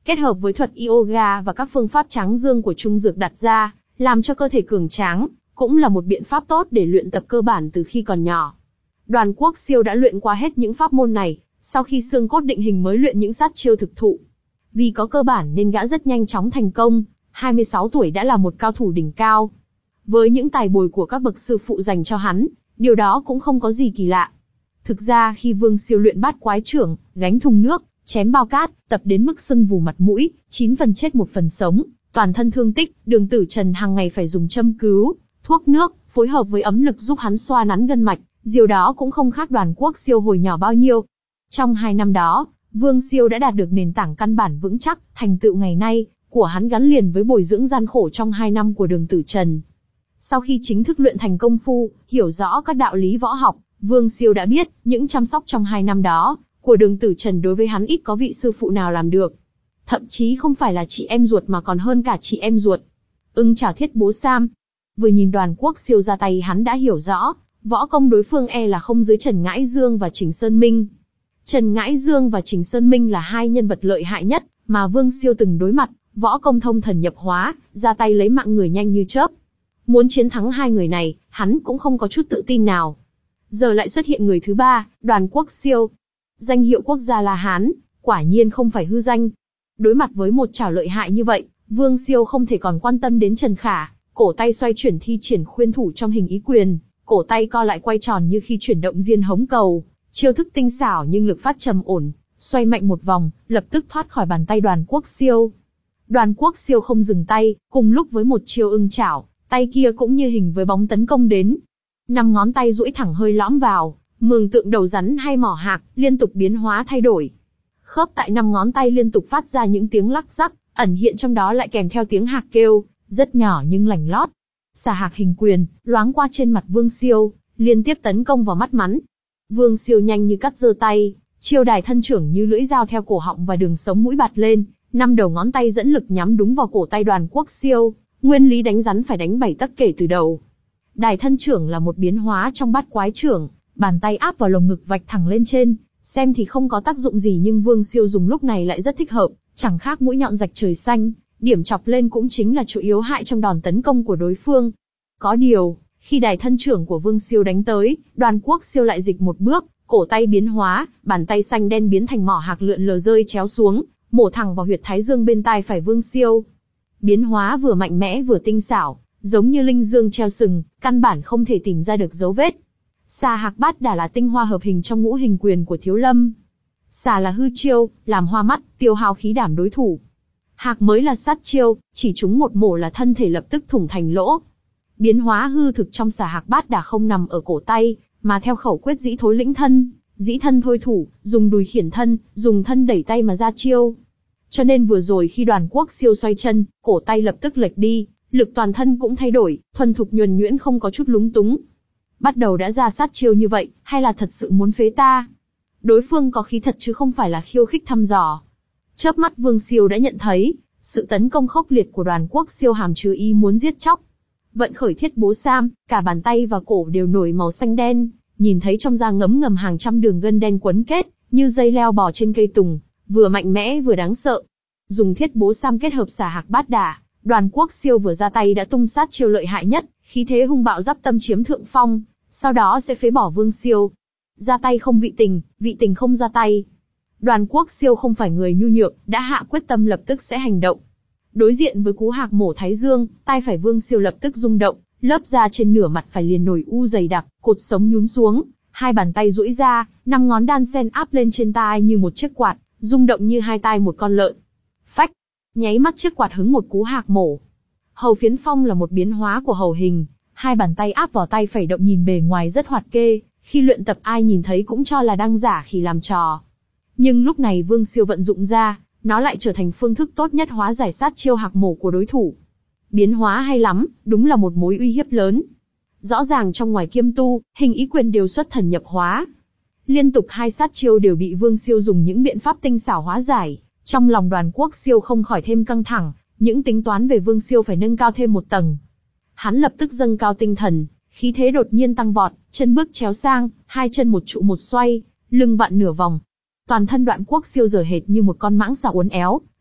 S1: kết hợp với thuật yoga và các phương pháp tráng dương của Trung Dược đặt ra, làm cho cơ thể cường tráng, cũng là một biện pháp tốt để luyện tập cơ bản từ khi còn nhỏ. Đoàn Quốc Siêu đã luyện qua hết những pháp môn này, sau khi xương cốt định hình mới luyện những sát chiêu thực thụ. Vì có cơ bản nên gã rất nhanh chóng thành công, hai mươi sáu tuổi đã là một cao thủ đỉnh cao. Với những tài bồi của các bậc sư phụ dành cho hắn, điều đó cũng không có gì kỳ lạ. Thực ra khi Vương Siêu luyện bát quái trưởng, gánh thùng nước, chém bao cát, tập đến mức sưng vù mặt mũi, chín phần chết một phần sống, toàn thân thương tích, Đường Tử Trần hàng ngày phải dùng châm cứu, thuốc nước, phối hợp với ấm lực giúp hắn xoa nắn gân mạch, điều đó cũng không khác Đoàn Quốc Siêu hồi nhỏ bao nhiêu. Trong hai năm đó, Vương Siêu đã đạt được nền tảng căn bản vững chắc, thành tựu ngày nay của hắn gắn liền với bồi dưỡng gian khổ trong hai năm của Đường Tử Trần. Sau khi chính thức luyện thành công phu, hiểu rõ các đạo lý võ học, Vương Siêu đã biết, những chăm sóc trong hai năm đó, của Đường Tử Trần đối với hắn ít có vị sư phụ nào làm được. Thậm chí không phải là chị em ruột mà còn hơn cả chị em ruột. Ưng chảo thiết bố sam. Vừa nhìn Đoàn Quốc Siêu ra tay hắn đã hiểu rõ, võ công đối phương e là không dưới Trần Ngãi Dương và Trình Sơn Minh. Trần Ngãi Dương và Trình Sơn Minh là hai nhân vật lợi hại nhất mà Vương Siêu từng đối mặt, võ công thông thần nhập hóa, ra tay lấy mạng người nhanh như chớp. Muốn chiến thắng hai người này, hắn cũng không có chút tự tin nào. Giờ lại xuất hiện người thứ ba, Đoàn Quốc Siêu. Danh hiệu quốc gia là Hán, quả nhiên không phải hư danh. Đối mặt với một chảo lợi hại như vậy, Vương Siêu không thể còn quan tâm đến Trần Khả, cổ tay xoay chuyển thi triển khuyên thủ trong hình ý quyền, cổ tay co lại quay tròn như khi chuyển động diên hống cầu, chiêu thức tinh xảo nhưng lực phát trầm ổn, xoay mạnh một vòng, lập tức thoát khỏi bàn tay Đoàn Quốc Siêu. Đoàn Quốc Siêu không dừng tay, cùng lúc với một chiêu ưng chảo, tay kia cũng như hình với bóng tấn công đến. Năm ngón tay duỗi thẳng hơi lõm vào, mường tượng đầu rắn hay mỏ hạc, liên tục biến hóa thay đổi. Khớp tại năm ngón tay liên tục phát ra những tiếng lắc rắc, ẩn hiện trong đó lại kèm theo tiếng hạc kêu, rất nhỏ nhưng lành lót. Xà hạc hình quyền, loáng qua trên mặt Vương Siêu, liên tiếp tấn công vào mắt mắn. Vương Siêu nhanh như cắt giơ tay, chiêu đài thân trưởng như lưỡi dao theo cổ họng và đường sống mũi bạt lên, năm đầu ngón tay dẫn lực nhắm đúng vào cổ tay Đoàn Quốc Siêu, nguyên lý đánh rắn phải đánh bảy tấc kể từ đầu. Đài thân trưởng là một biến hóa trong bát quái trưởng, bàn tay áp vào lồng ngực vạch thẳng lên trên, xem thì không có tác dụng gì nhưng Vương Siêu dùng lúc này lại rất thích hợp, chẳng khác mũi nhọn rạch trời xanh, điểm chọc lên cũng chính là chỗ yếu hại trong đòn tấn công của đối phương. Có điều, khi đài thân trưởng của Vương Siêu đánh tới, Đoàn Quốc Siêu lại dịch một bước, cổ tay biến hóa, bàn tay xanh đen biến thành mỏ hạc lượn lờ rơi chéo xuống, mổ thẳng vào huyệt thái dương bên tai phải Vương Siêu. Biến hóa vừa mạnh mẽ vừa tinh xảo, giống như linh dương treo sừng, căn bản không thể tìm ra được dấu vết. Xà hạc bát đả là tinh hoa hợp hình trong ngũ hình quyền của Thiếu Lâm. Xà là hư chiêu, làm hoa mắt, tiêu hao khí đảm đối thủ. Hạc mới là sát chiêu, chỉ trúng một mổ là thân thể lập tức thủng thành lỗ. Biến hóa hư thực trong xà hạc bát đả không nằm ở cổ tay, mà theo khẩu quyết dĩ thối lĩnh thân, dĩ thân thôi thủ, dùng đùi khiển thân, dùng thân đẩy tay mà ra chiêu. Cho nên vừa rồi khi Đoàn Quốc Siêu xoay chân, cổ tay lập tức lệch đi, lực toàn thân cũng thay đổi, thuần thục nhuần nhuyễn không có chút lúng túng. Bắt đầu đã ra sát chiêu như vậy, hay là thật sự muốn phế ta? Đối phương có khí thật chứ không phải là khiêu khích thăm dò. Chớp mắt Vương Siêu đã nhận thấy, sự tấn công khốc liệt của Đoàn Quốc Siêu hàm chứa ý muốn giết chóc. Vận khởi thiết bố sam, cả bàn tay và cổ đều nổi màu xanh đen, nhìn thấy trong da ngấm ngầm hàng trăm đường gân đen quấn kết, như dây leo bò trên cây tùng, vừa mạnh mẽ vừa đáng sợ. Dùng thiết bố sam kết hợp xà hạc bát đả, Đoàn Quốc Siêu vừa ra tay đã tung sát chiêu lợi hại nhất, khí thế hung bạo giáp tâm chiếm thượng phong, sau đó sẽ phế bỏ Vương Siêu. Ra tay không vị tình, vị tình không ra tay. Đoàn Quốc Siêu không phải người nhu nhược, đã hạ quyết tâm lập tức sẽ hành động. Đối diện với cú hạc mổ thái dương, tay phải Vương Siêu lập tức rung động, lớp da trên nửa mặt phải liền nổi u dày đặc, cột sống nhún xuống, hai bàn tay duỗi ra, năm ngón đan sen áp lên trên tai như một chiếc quạt, rung động như hai tai một con lợn. Phách, nháy mắt chiếc quạt hứng một cú hạc mổ. Hầu phiến phong là một biến hóa của hầu hình, hai bàn tay áp vào tay phải động nhìn bề ngoài rất hoạt kê, khi luyện tập ai nhìn thấy cũng cho là đang giả khi làm trò. Nhưng lúc này Vương Siêu vận dụng ra, nó lại trở thành phương thức tốt nhất hóa giải sát chiêu hạc mổ của đối thủ. Biến hóa hay lắm, đúng là một mối uy hiếp lớn. Rõ ràng trong ngoài kiêm tu, hình ý quyền đều xuất thần nhập hóa. Liên tục hai sát chiêu đều bị Vương Siêu dùng những biện pháp tinh xảo hóa giải. Trong lòng Đoàn Quốc Siêu không khỏi thêm căng thẳng, những tính toán về Vương Siêu phải nâng cao thêm một tầng. Hắn lập tức dâng cao tinh thần, khí thế đột nhiên tăng vọt, chân bước chéo sang, hai chân một trụ một xoay, lưng vặn nửa vòng. Toàn thân Đoàn Quốc Siêu giờ hệt như một con mãng xà uốn éo,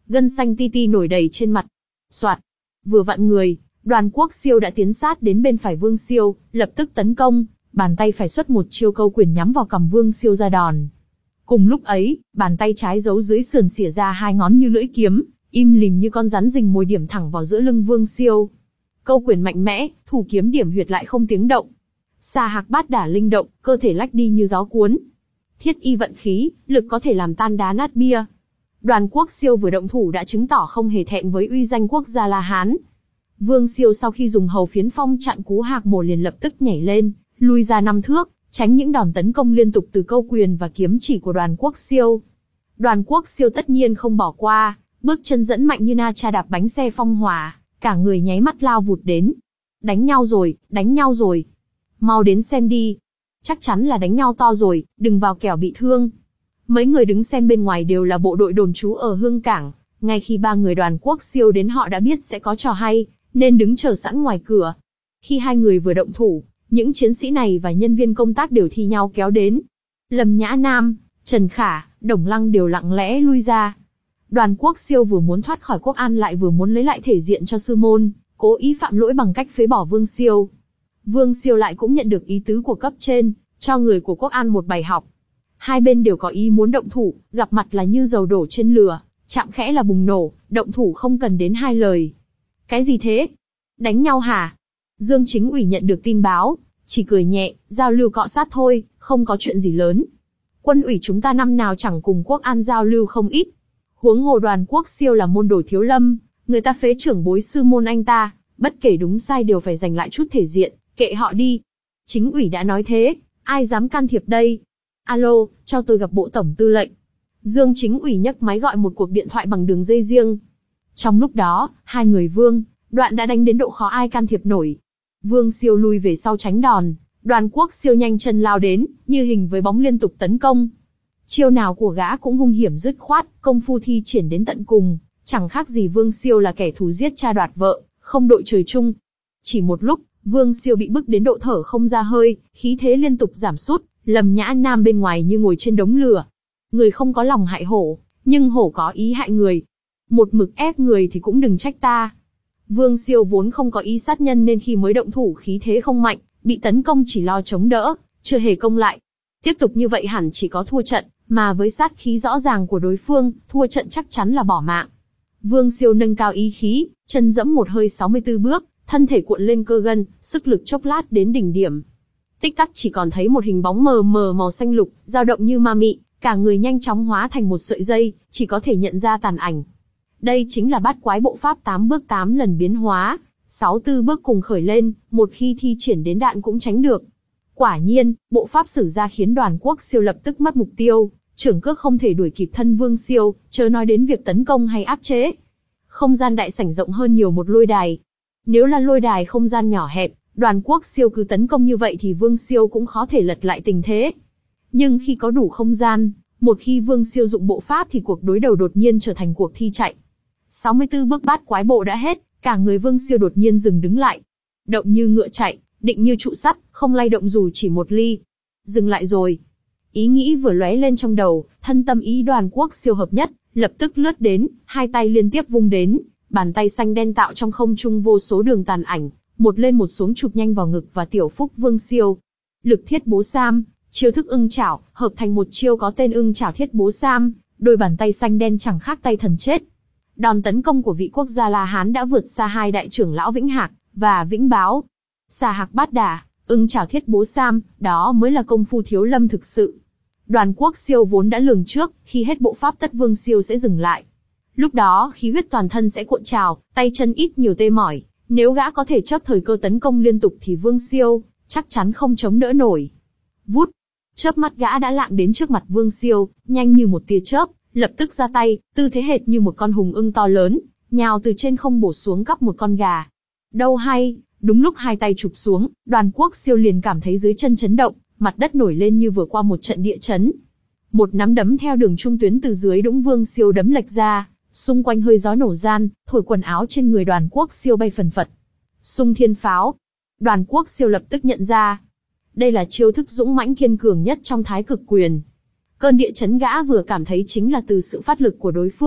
S1: gân xanh ti ti nổi đầy trên mặt. Soạt, vừa vặn người, Đoàn Quốc Siêu đã tiến sát đến bên phải Vương Siêu, lập tức tấn công, bàn tay phải xuất một chiêu câu quyền nhắm vào cằm Vương Siêu ra đòn. Cùng lúc ấy, bàn tay trái giấu dưới sườn xỉa ra hai ngón như lưỡi kiếm, im lìm như con rắn rình mồi điểm thẳng vào giữa lưng Vương Siêu. Câu quyền mạnh mẽ, thủ kiếm điểm huyệt lại không tiếng động. Xà Hạc Bát Đả linh động, cơ thể lách đi như gió cuốn. Thiết y vận khí, lực có thể làm tan đá nát bia. Đoàn Quốc Siêu vừa động thủ đã chứng tỏ không hề thẹn với uy danh quốc gia La Hán. Vương Siêu sau khi dùng hầu phiến phong chặn cú hạc mổ liền lập tức nhảy lên, lui ra năm thước, tránh những đòn tấn công liên tục từ câu quyền và kiếm chỉ của Đoàn Quốc Siêu. Đoàn Quốc Siêu tất nhiên không bỏ qua, bước chân dẫn mạnh như na cha đạp bánh xe phong hỏa, cả người nháy mắt lao vụt đến. Đánh nhau rồi, đánh nhau rồi. Mau đến xem đi. Chắc chắn là đánh nhau to rồi, đừng vào kẻo bị thương. Mấy người đứng xem bên ngoài đều là bộ đội đồn trú ở Hương Cảng. Ngay khi ba người Đoàn Quốc Siêu đến họ đã biết sẽ có trò hay, nên đứng chờ sẵn ngoài cửa. Khi hai người vừa động thủ, những chiến sĩ này và nhân viên công tác đều thi nhau kéo đến. Lâm Nhã Nam, Trần Khả, Đồng Lăng đều lặng lẽ lui ra. Đoàn Quốc Siêu vừa muốn thoát khỏi Quốc An lại vừa muốn lấy lại thể diện cho sư môn, cố ý phạm lỗi bằng cách phế bỏ Vương Siêu. Vương Siêu lại cũng nhận được ý tứ của cấp trên, cho người của Quốc An một bài học. Hai bên đều có ý muốn động thủ, gặp mặt là như dầu đổ trên lửa, chạm khẽ là bùng nổ, động thủ không cần đến hai lời. Cái gì thế? Đánh nhau hả? Dương Chính ủy nhận được tin báo, chỉ cười nhẹ, giao lưu cọ sát thôi, không có chuyện gì lớn. Quân ủy chúng ta năm nào chẳng cùng Quốc An giao lưu không ít. Huống hồ Đoàn Quốc Siêu là môn đồ thiếu lâm, người ta phế trưởng bối sư môn anh ta, bất kể đúng sai đều phải giành lại chút thể diện, kệ họ đi. Chính ủy đã nói thế, ai dám can thiệp đây? Alo, cho tôi gặp bộ tổng tư lệnh. Dương Chính ủy nhấc máy gọi một cuộc điện thoại bằng đường dây riêng. Trong lúc đó, hai người Vương, Đoạn đã đánh đến độ khó ai can thiệp nổi. Vương Siêu lui về sau tránh đòn, Đoàn Quốc Siêu nhanh chân lao đến, như hình với bóng liên tục tấn công. Chiêu nào của gã cũng hung hiểm dứt khoát, công phu thi triển đến tận cùng, chẳng khác gì Vương Siêu là kẻ thù giết cha đoạt vợ, không đội trời chung. Chỉ một lúc, Vương Siêu bị bức đến độ thở không ra hơi, khí thế liên tục giảm sút, Lâm Nhã Nam bên ngoài như ngồi trên đống lửa. Người không có lòng hại hổ, nhưng hổ có ý hại người. Một mực ép người thì cũng đừng trách ta. Vương Siêu vốn không có ý sát nhân nên khi mới động thủ khí thế không mạnh, bị tấn công chỉ lo chống đỡ, chưa hề công lại. Tiếp tục như vậy hẳn chỉ có thua trận, mà với sát khí rõ ràng của đối phương, thua trận chắc chắn là bỏ mạng. Vương Siêu nâng cao ý khí, chân dẫm một hơi sáu mươi tư bước, thân thể cuộn lên cơ gân, sức lực chốc lát đến đỉnh điểm. Tích tắc chỉ còn thấy một hình bóng mờ mờ màu xanh lục, dao động như ma mị, cả người nhanh chóng hóa thành một sợi dây, chỉ có thể nhận ra tàn ảnh. Đây chính là bát quái bộ pháp tám bước tám lần biến hóa, sáu tư bước cùng khởi lên, một khi thi triển đến đạn cũng tránh được. Quả nhiên, bộ pháp sử ra khiến Đoàn Quốc Siêu lập tức mất mục tiêu, trưởng cước không thể đuổi kịp thân Vương Siêu, chớ nói đến việc tấn công hay áp chế. Không gian đại sảnh rộng hơn nhiều một lôi đài. Nếu là lôi đài không gian nhỏ hẹp, Đoàn Quốc Siêu cứ tấn công như vậy thì Vương Siêu cũng khó thể lật lại tình thế. Nhưng khi có đủ không gian, một khi Vương Siêu dụng bộ pháp thì cuộc đối đầu đột nhiên trở thành cuộc thi chạy. sáu mươi tư bước bát quái bộ đã hết, cả người Vương Siêu đột nhiên dừng đứng lại. Động như ngựa chạy, định như trụ sắt, không lay động dù chỉ một ly. Dừng lại rồi. Ý nghĩ vừa lóe lên trong đầu, thân tâm ý Đoàn Quốc Siêu hợp nhất, lập tức lướt đến, hai tay liên tiếp vung đến, bàn tay xanh đen tạo trong không trung vô số đường tàn ảnh, một lên một xuống chụp nhanh vào ngực và tiểu phúc Vương Siêu. Lực thiết bố sam, chiêu thức ưng chảo, hợp thành một chiêu có tên ưng chảo thiết bố sam, đôi bàn tay xanh đen chẳng khác tay thần chết. Đòn tấn công của vị quốc gia La Hán đã vượt xa hai đại trưởng lão Vĩnh Hạc và Vĩnh Báo. Xà Hạc Bát Đả, ưng chảo thiết bố sam, đó mới là công phu thiếu lâm thực sự. Đoàn Quốc Siêu vốn đã lường trước, khi hết bộ pháp tất Vương Siêu sẽ dừng lại. Lúc đó khí huyết toàn thân sẽ cuộn trào, tay chân ít nhiều tê mỏi. Nếu gã có thể chớp thời cơ tấn công liên tục thì Vương Siêu chắc chắn không chống đỡ nổi. Vút, chớp mắt gã đã lạng đến trước mặt Vương Siêu, nhanh như một tia chớp, lập tức ra tay, tư thế hệt như một con hùng ưng to lớn, nhào từ trên không bổ xuống cắp một con gà. Đâu hay, đúng lúc hai tay chụp xuống, Đoàn Quốc Siêu liền cảm thấy dưới chân chấn động, mặt đất nổi lên như vừa qua một trận địa chấn. Một nắm đấm theo đường trung tuyến từ dưới đũng Vương Siêu đấm lệch ra, xung quanh hơi gió nổ gian, thổi quần áo trên người Đoàn Quốc Siêu bay phần phật. Xung thiên pháo. Đoàn Quốc Siêu lập tức nhận ra, đây là chiêu thức dũng mãnh kiên cường nhất trong Thái Cực Quyền. Cơn địa chấn gã vừa cảm thấy chính là từ sự phát lực của đối phương,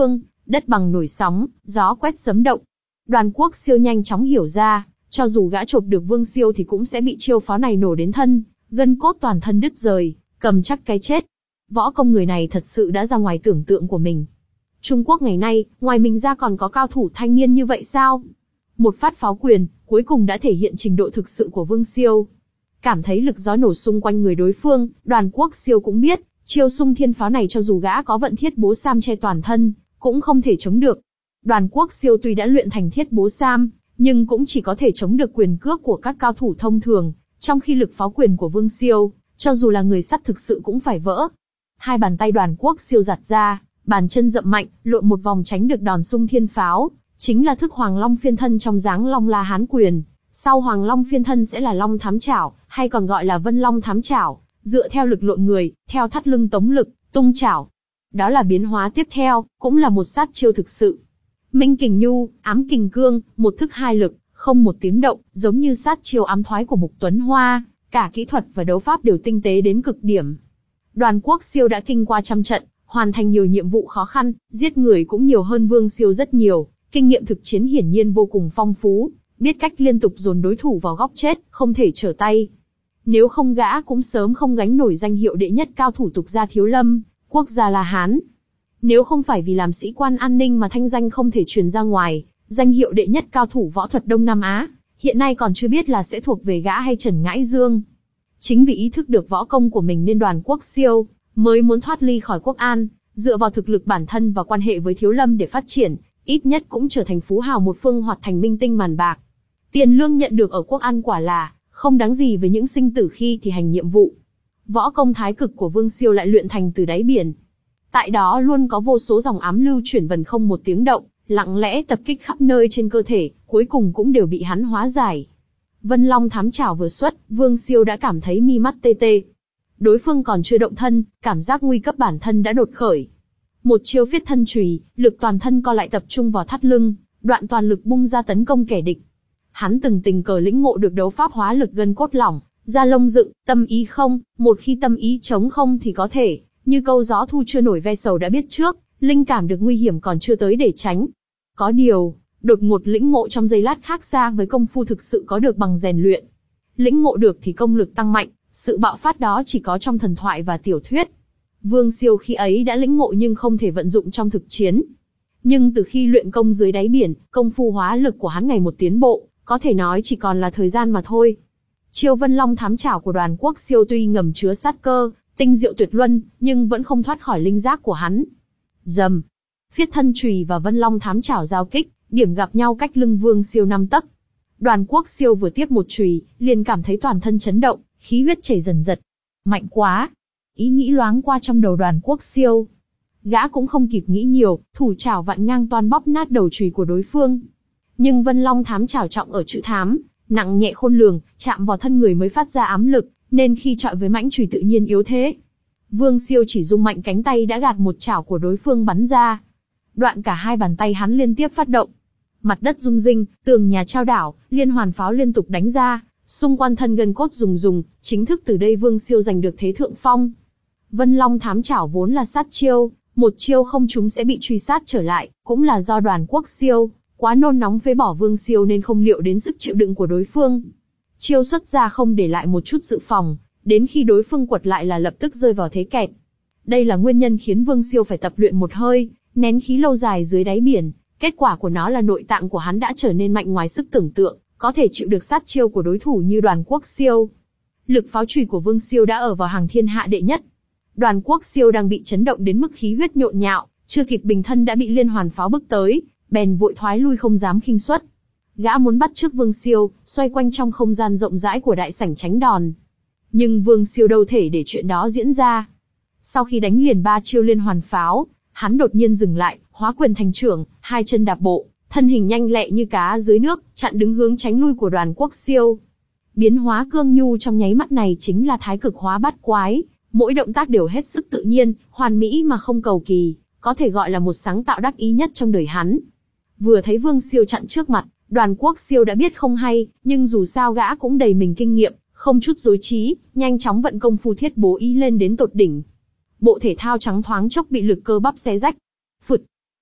S1: Đất bằng nổi sóng, gió quét sấm động. Đoàn Quốc Siêu nhanh chóng hiểu ra, cho dù gã chộp được Vương Siêu thì cũng sẽ bị chiêu pháo này nổ đến thân, gân cốt toàn thân đứt rời, cầm chắc cái chết. Võ công người này thật sự đã ra ngoài tưởng tượng của mình. Trung Quốc ngày nay, ngoài mình ra còn có cao thủ thanh niên như vậy sao? Một phát pháo quyền, cuối cùng đã thể hiện trình độ thực sự của Vương Siêu. Cảm thấy lực gió nổ xung quanh người đối phương, Đoàn Quốc Siêu cũng biết, chiêu xung thiên pháo này cho dù gã có vận thiết bố sam che toàn thân, cũng không thể chống được. Đoàn Quốc Siêu tuy đã luyện thành thiết bố sam, nhưng cũng chỉ có thể chống được quyền cước của các cao thủ thông thường, trong khi lực pháo quyền của Vương Siêu, cho dù là người sắt thực sự cũng phải vỡ. Hai bàn tay Đoàn Quốc Siêu giật ra, bàn chân dậm mạnh, lộn một vòng tránh được đòn xung thiên pháo, chính là thức Hoàng Long phiên thân trong dáng Long La Hán quyền. Sau Hoàng Long phiên thân sẽ là Long Thám Chảo, hay còn gọi là Vân Long Thám Chảo, dựa theo lực lộn người, theo thắt lưng tống lực, tung chảo. Đó là biến hóa tiếp theo, cũng là một sát chiêu thực sự. Minh kình nhu, ám kình cương, một thức hai lực, không một tiếng động, giống như sát chiêu ám thoái của Mục Tuấn Hoa, cả kỹ thuật và đấu pháp đều tinh tế đến cực điểm. Đoàn Quốc Siêu đã kinh qua trăm trận, hoàn thành nhiều nhiệm vụ khó khăn, giết người cũng nhiều hơn Vương Siêu rất nhiều, kinh nghiệm thực chiến hiển nhiên vô cùng phong phú, biết cách liên tục dồn đối thủ vào góc chết, không thể trở tay. Nếu không gã cũng sớm không gánh nổi danh hiệu đệ nhất cao thủ tục gia Thiếu Lâm, quốc gia La Hán. Nếu không phải vì làm sĩ quan an ninh mà thanh danh không thể truyền ra ngoài, danh hiệu đệ nhất cao thủ võ thuật Đông Nam Á, hiện nay còn chưa biết là sẽ thuộc về gã hay Trần Ngãi Dương. Chính vì ý thức được võ công của mình nên Đoàn Quốc Siêu mới muốn thoát ly khỏi Quốc An, dựa vào thực lực bản thân và quan hệ với Thiếu Lâm để phát triển, ít nhất cũng trở thành phú hào một phương hoặc thành minh tinh màn bạc. Tiền lương nhận được ở Quốc An quả là không đáng gì với những sinh tử khi thi hành nhiệm vụ. Võ công thái cực của Vương Siêu lại luyện thành từ đáy biển. Tại đó luôn có vô số dòng ám lưu chuyển vần không một tiếng động, lặng lẽ tập kích khắp nơi trên cơ thể, cuối cùng cũng đều bị hắn hóa giải. Vân Long Thám Chảo vừa xuất, Vương Siêu đã cảm thấy mi mắt tê tê. Đối phương còn chưa động thân, cảm giác nguy cấp bản thân đã đột khởi. Một chiêu phiết thân chùy, lực toàn thân co lại tập trung vào thắt lưng, đoạn toàn lực bung ra tấn công kẻ địch. Hắn từng tình cờ lĩnh ngộ được đấu pháp hóa lực gân cốt lỏng, da lông dựng, tâm ý không, một khi tâm ý trống không thì có thể, như câu gió thu chưa nổi ve sầu đã biết trước, linh cảm được nguy hiểm còn chưa tới để tránh. Có điều, đột ngột lĩnh ngộ trong giây lát khác xa với công phu thực sự có được bằng rèn luyện. Lĩnh ngộ được thì công lực tăng mạnh, sự bạo phát đó chỉ có trong thần thoại và tiểu thuyết. Vương Siêu khi ấy đã lĩnh ngộ nhưng không thể vận dụng trong thực chiến. Nhưng từ khi luyện công dưới đáy biển, công phu hóa lực của hắn ngày một tiến bộ, có thể nói chỉ còn là thời gian mà thôi. Chiêu Vân Long Thám Chảo của Đoàn Quốc Siêu tuy ngầm chứa sát cơ, tinh diệu tuyệt luân, nhưng vẫn không thoát khỏi linh giác của hắn. Rầm, phiết thân chùy và Vân Long Thám Chảo giao kích, điểm gặp nhau cách lưng Vương Siêu năm tấc. Đoàn Quốc Siêu vừa tiếp một chùy, liền cảm thấy toàn thân chấn động, khí huyết chảy dần dật. Mạnh quá! Ý nghĩ loáng qua trong đầu Đoàn Quốc Siêu. Gã cũng không kịp nghĩ nhiều, thủ chảo vặn ngang toan bóp nát đầu chùy của đối phương. Nhưng Vân Long Thám Chảo trọng ở chữ thám, nặng nhẹ khôn lường, chạm vào thân người mới phát ra ám lực, nên khi chọi với mãnh chùy tự nhiên yếu thế. Vương Siêu chỉ rung mạnh cánh tay đã gạt một chảo của đối phương bắn ra. Đoạn cả hai bàn tay hắn liên tiếp phát động. Mặt đất rung rinh, tường nhà trao đảo, liên hoàn pháo liên tục đánh ra, xung quanh thân gân cốt rùng rùng, chính thức từ đây Vương Siêu giành được thế thượng phong. Vân Long Thám Chảo vốn là sát chiêu, một chiêu không trúng sẽ bị truy sát trở lại, cũng là do Đoàn Quốc Siêu quá nôn nóng phế bỏ Vương Siêu nên không liệu đến sức chịu đựng của đối phương. Chiêu xuất ra không để lại một chút dự phòng, đến khi đối phương quật lại là lập tức rơi vào thế kẹt. Đây là nguyên nhân khiến Vương Siêu phải tập luyện một hơi, nén khí lâu dài dưới đáy biển, kết quả của nó là nội tạng của hắn đã trở nên mạnh ngoài sức tưởng tượng, có thể chịu được sát chiêu của đối thủ như Đoàn Quốc Siêu. Lực pháo chùy của Vương Siêu đã ở vào hàng thiên hạ đệ nhất. Đoàn Quốc Siêu đang bị chấn động đến mức khí huyết nhộn nhạo, chưa kịp bình thân đã bị liên hoàn pháo bức tới, bèn vội thoái lui không dám khinh suất. Gã muốn bắt chước Vương Siêu, xoay quanh trong không gian rộng rãi của đại sảnh tránh đòn. Nhưng Vương Siêu đâu thể để chuyện đó diễn ra. Sau khi đánh liền ba chiêu liên hoàn pháo, hắn đột nhiên dừng lại, hóa quyền thành trưởng, hai chân đạp bộ, thân hình nhanh lẹ như cá dưới nước, chặn đứng hướng tránh lui của Đoàn Quốc Siêu. Biến hóa cương nhu trong nháy mắt này chính là thái cực hóa bát quái, mỗi động tác đều hết sức tự nhiên, hoàn mỹ mà không cầu kỳ, có thể gọi là một sáng tạo đắc ý nhất trong đời hắn. Vừa thấy Vương Siêu chặn trước mặt, Đoàn Quốc Siêu đã biết không hay, nhưng dù sao gã cũng đầy mình kinh nghiệm, không chút dối trí, nhanh chóng vận công phu thiết bố ý lên đến tột đỉnh. Bộ thể thao trắng thoáng chốc bị lực cơ bắp xé rách. Phụt!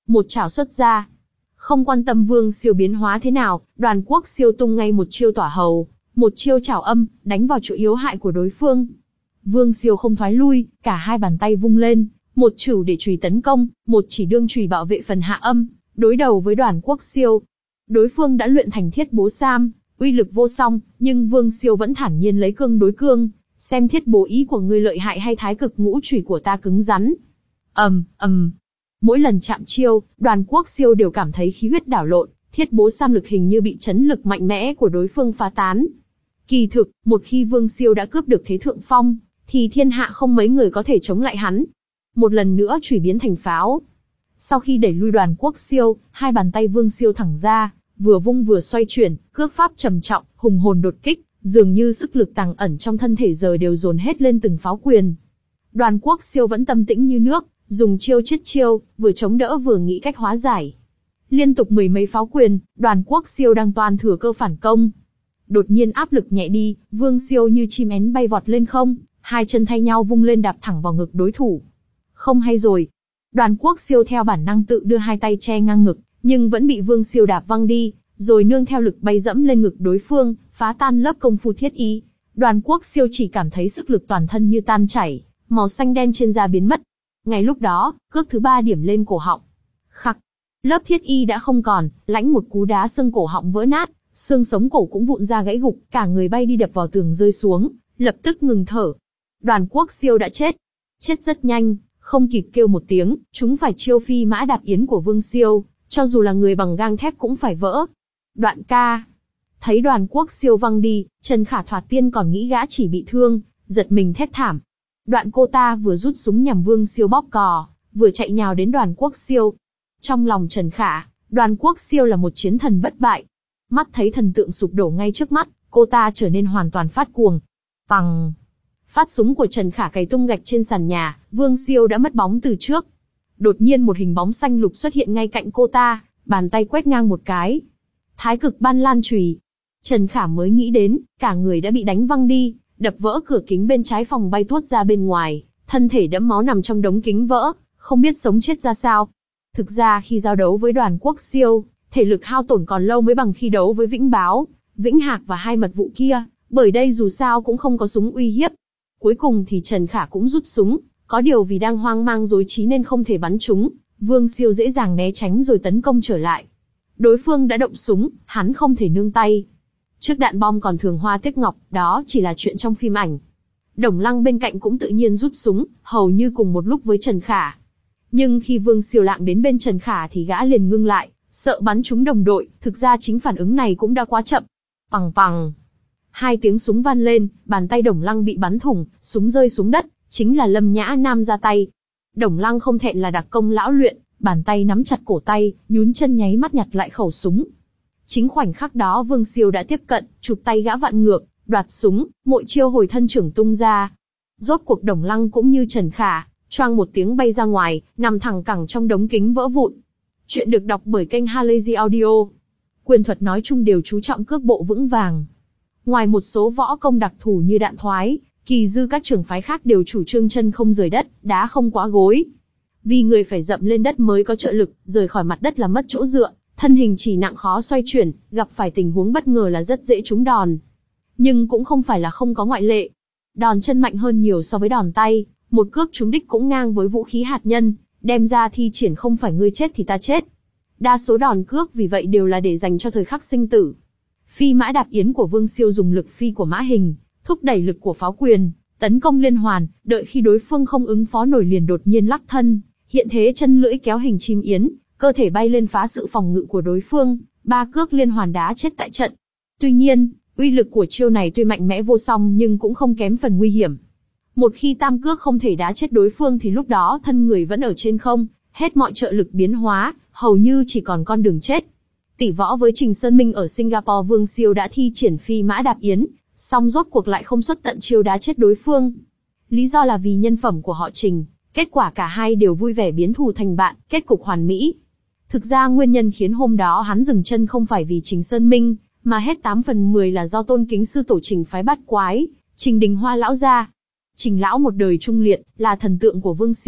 S1: một chảo xuất ra. Không quan tâm Vương Siêu biến hóa thế nào, Đoàn Quốc Siêu tung ngay một chiêu tỏa hầu, một chiêu chảo âm, đánh vào chỗ yếu hại của đối phương. Vương Siêu không thoái lui, cả hai bàn tay vung lên, một chửu để chùy tấn công, một chỉ đương chùy bảo vệ phần hạ âm, đối đầu với Đoàn Quốc Siêu. Đối phương đã luyện thành Thiết Bố Sam, uy lực vô song, nhưng Vương Siêu vẫn thản nhiên lấy cương đối cương, xem thiết bố ý của ngươi lợi hại hay thái cực ngũ chùy của ta cứng rắn. ầm ầm, mỗi lần chạm chiêu, Đoàn Quốc Siêu đều cảm thấy khí huyết đảo lộn, Thiết Bố Sam lực hình như bị chấn lực mạnh mẽ của đối phương phá tán. Kỳ thực, một khi Vương Siêu đã cướp được thế thượng phong, thì thiên hạ không mấy người có thể chống lại hắn. Một lần nữa chùy biến thành pháo. Sau khi đẩy lui Đoàn Quốc Siêu, hai bàn tay Vương Siêu thẳng ra, vừa vung vừa xoay chuyển, cước pháp trầm trọng, hùng hồn đột kích, dường như sức lực tàng ẩn trong thân thể giờ đều dồn hết lên từng pháo quyền. Đoàn Quốc Siêu vẫn tâm tĩnh như nước, dùng chiêu chiết chiêu, vừa chống đỡ vừa nghĩ cách hóa giải. Liên tục mười mấy pháo quyền, Đoàn Quốc Siêu đang toàn thừa cơ phản công. Đột nhiên áp lực nhẹ đi, Vương Siêu như chim én bay vọt lên không, hai chân thay nhau vung lên đạp thẳng vào ngực đối thủ. Không hay rồi. Đoàn Quốc Siêu theo bản năng tự đưa hai tay che ngang ngực, nhưng vẫn bị Vương Siêu đạp văng đi, rồi nương theo lực bay dẫm lên ngực đối phương, phá tan lớp công phu thiết y. Đoàn Quốc Siêu chỉ cảm thấy sức lực toàn thân như tan chảy, màu xanh đen trên da biến mất. Ngay lúc đó, cước thứ ba điểm lên cổ họng. Khắc, lớp thiết y đã không còn, lãnh một cú đá xương cổ họng vỡ nát, xương sống cổ cũng vụn ra gãy gục, cả người bay đi đập vào tường rơi xuống, lập tức ngừng thở. Đoàn Quốc Siêu đã chết. Chết rất nhanh, không kịp kêu một tiếng, chúng phải chiêu phi mã đạp yến của Vương Siêu, cho dù là người bằng gang thép cũng phải vỡ. Đoạn ca. Thấy Đoàn Quốc Siêu văng đi, Trần Khả thoạt tiên còn nghĩ gã chỉ bị thương, giật mình thét thảm. Đoạn cô ta vừa rút súng nhằm Vương Siêu bóp cò, vừa chạy nhào đến Đoàn Quốc Siêu. Trong lòng Trần Khả, Đoàn Quốc Siêu là một chiến thần bất bại. Mắt thấy thần tượng sụp đổ ngay trước mắt, cô ta trở nên hoàn toàn phát cuồng. Bằng. Phát súng của Trần Khả cày tung gạch trên sàn nhà, Vương Siêu đã mất bóng từ trước. Đột nhiên một hình bóng xanh lục xuất hiện ngay cạnh cô ta, bàn tay quét ngang một cái. Thái cực ban lan chùy. Trần Khả mới nghĩ đến, cả người đã bị đánh văng đi, đập vỡ cửa kính bên trái phòng bay tuốt ra bên ngoài, thân thể đẫm máu nằm trong đống kính vỡ, không biết sống chết ra sao. Thực ra khi giao đấu với Đoàn Quốc Siêu, thể lực hao tổn còn lâu mới bằng khi đấu với Vĩnh Báo, Vĩnh Hạc và hai mật vụ kia, bởi đây dù sao cũng không có súng uy hiếp. Cuối cùng thì Trần Khả cũng rút súng, có điều vì đang hoang mang rối trí nên không thể bắn trúng, Vương Siêu dễ dàng né tránh rồi tấn công trở lại. Đối phương đã động súng, hắn không thể nương tay. Trước đạn bom còn thường hoa tiếc ngọc, đó chỉ là chuyện trong phim ảnh. Đồng Lăng bên cạnh cũng tự nhiên rút súng, hầu như cùng một lúc với Trần Khả. Nhưng khi Vương Siêu lạng đến bên Trần Khả thì gã liền ngưng lại, sợ bắn trúng đồng đội, thực ra chính phản ứng này cũng đã quá chậm. Pằng pằng. Hai tiếng súng vang lên, bàn tay Đồng Lăng bị bắn thủng, súng rơi xuống đất, chính là Lâm Nhã Nam ra tay. Đồng Lăng không thẹn là đặc công lão luyện, bàn tay nắm chặt cổ tay, nhún chân nháy mắt nhặt lại khẩu súng. Chính khoảnh khắc đó Vương Siêu đã tiếp cận, chụp tay gã vặn ngược, đoạt súng, mỗi chiêu hồi thân trưởng tung ra. Rốt cuộc Đồng Lăng cũng như Trần Khả, choang một tiếng bay ra ngoài, nằm thẳng cẳng trong đống kính vỡ vụn. Chuyện được đọc bởi kênh Halazy Audio. Quyền thuật nói chung đều chú trọng cước bộ vững vàng. Ngoài một số võ công đặc thù như đạn thoái, kỳ dư các trường phái khác đều chủ trương chân không rời đất, đá không quá gối. Vì người phải dậm lên đất mới có trợ lực, rời khỏi mặt đất là mất chỗ dựa, thân hình chỉ nặng khó xoay chuyển, gặp phải tình huống bất ngờ là rất dễ trúng đòn. Nhưng cũng không phải là không có ngoại lệ. Đòn chân mạnh hơn nhiều so với đòn tay, một cước trúng đích cũng ngang với vũ khí hạt nhân, đem ra thi triển không phải ngươi chết thì ta chết. Đa số đòn cước vì vậy đều là để dành cho thời khắc sinh tử. Phi mã đạp yến của Vương Siêu dùng lực phi của mã hình, thúc đẩy lực của pháo quyền, tấn công liên hoàn, đợi khi đối phương không ứng phó nổi liền đột nhiên lắc thân, hiện thế chân lưỡi kéo hình chim yến, cơ thể bay lên phá sự phòng ngự của đối phương, ba cước liên hoàn đá chết tại trận. Tuy nhiên, uy lực của chiêu này tuy mạnh mẽ vô song nhưng cũng không kém phần nguy hiểm. Một khi tam cước không thể đá chết đối phương thì lúc đó thân người vẫn ở trên không, hết mọi trợ lực biến hóa, hầu như chỉ còn con đường chết. Tỷ võ với Trình Sơn Minh ở Singapore, Vương Siêu đã thi triển phi mã đạp yến, song rốt cuộc lại không xuất tận chiêu đá chết đối phương. Lý do là vì nhân phẩm của họ Trình, kết quả cả hai đều vui vẻ biến thù thành bạn, kết cục hoàn mỹ. Thực ra nguyên nhân khiến hôm đó hắn dừng chân không phải vì Trình Sơn Minh, mà hết tám phần mười là do tôn kính sư tổ Trình phái Bát Quái, Trình Đình Hoa lão gia. Trình lão một đời trung liệt, là thần tượng của Vương Siêu,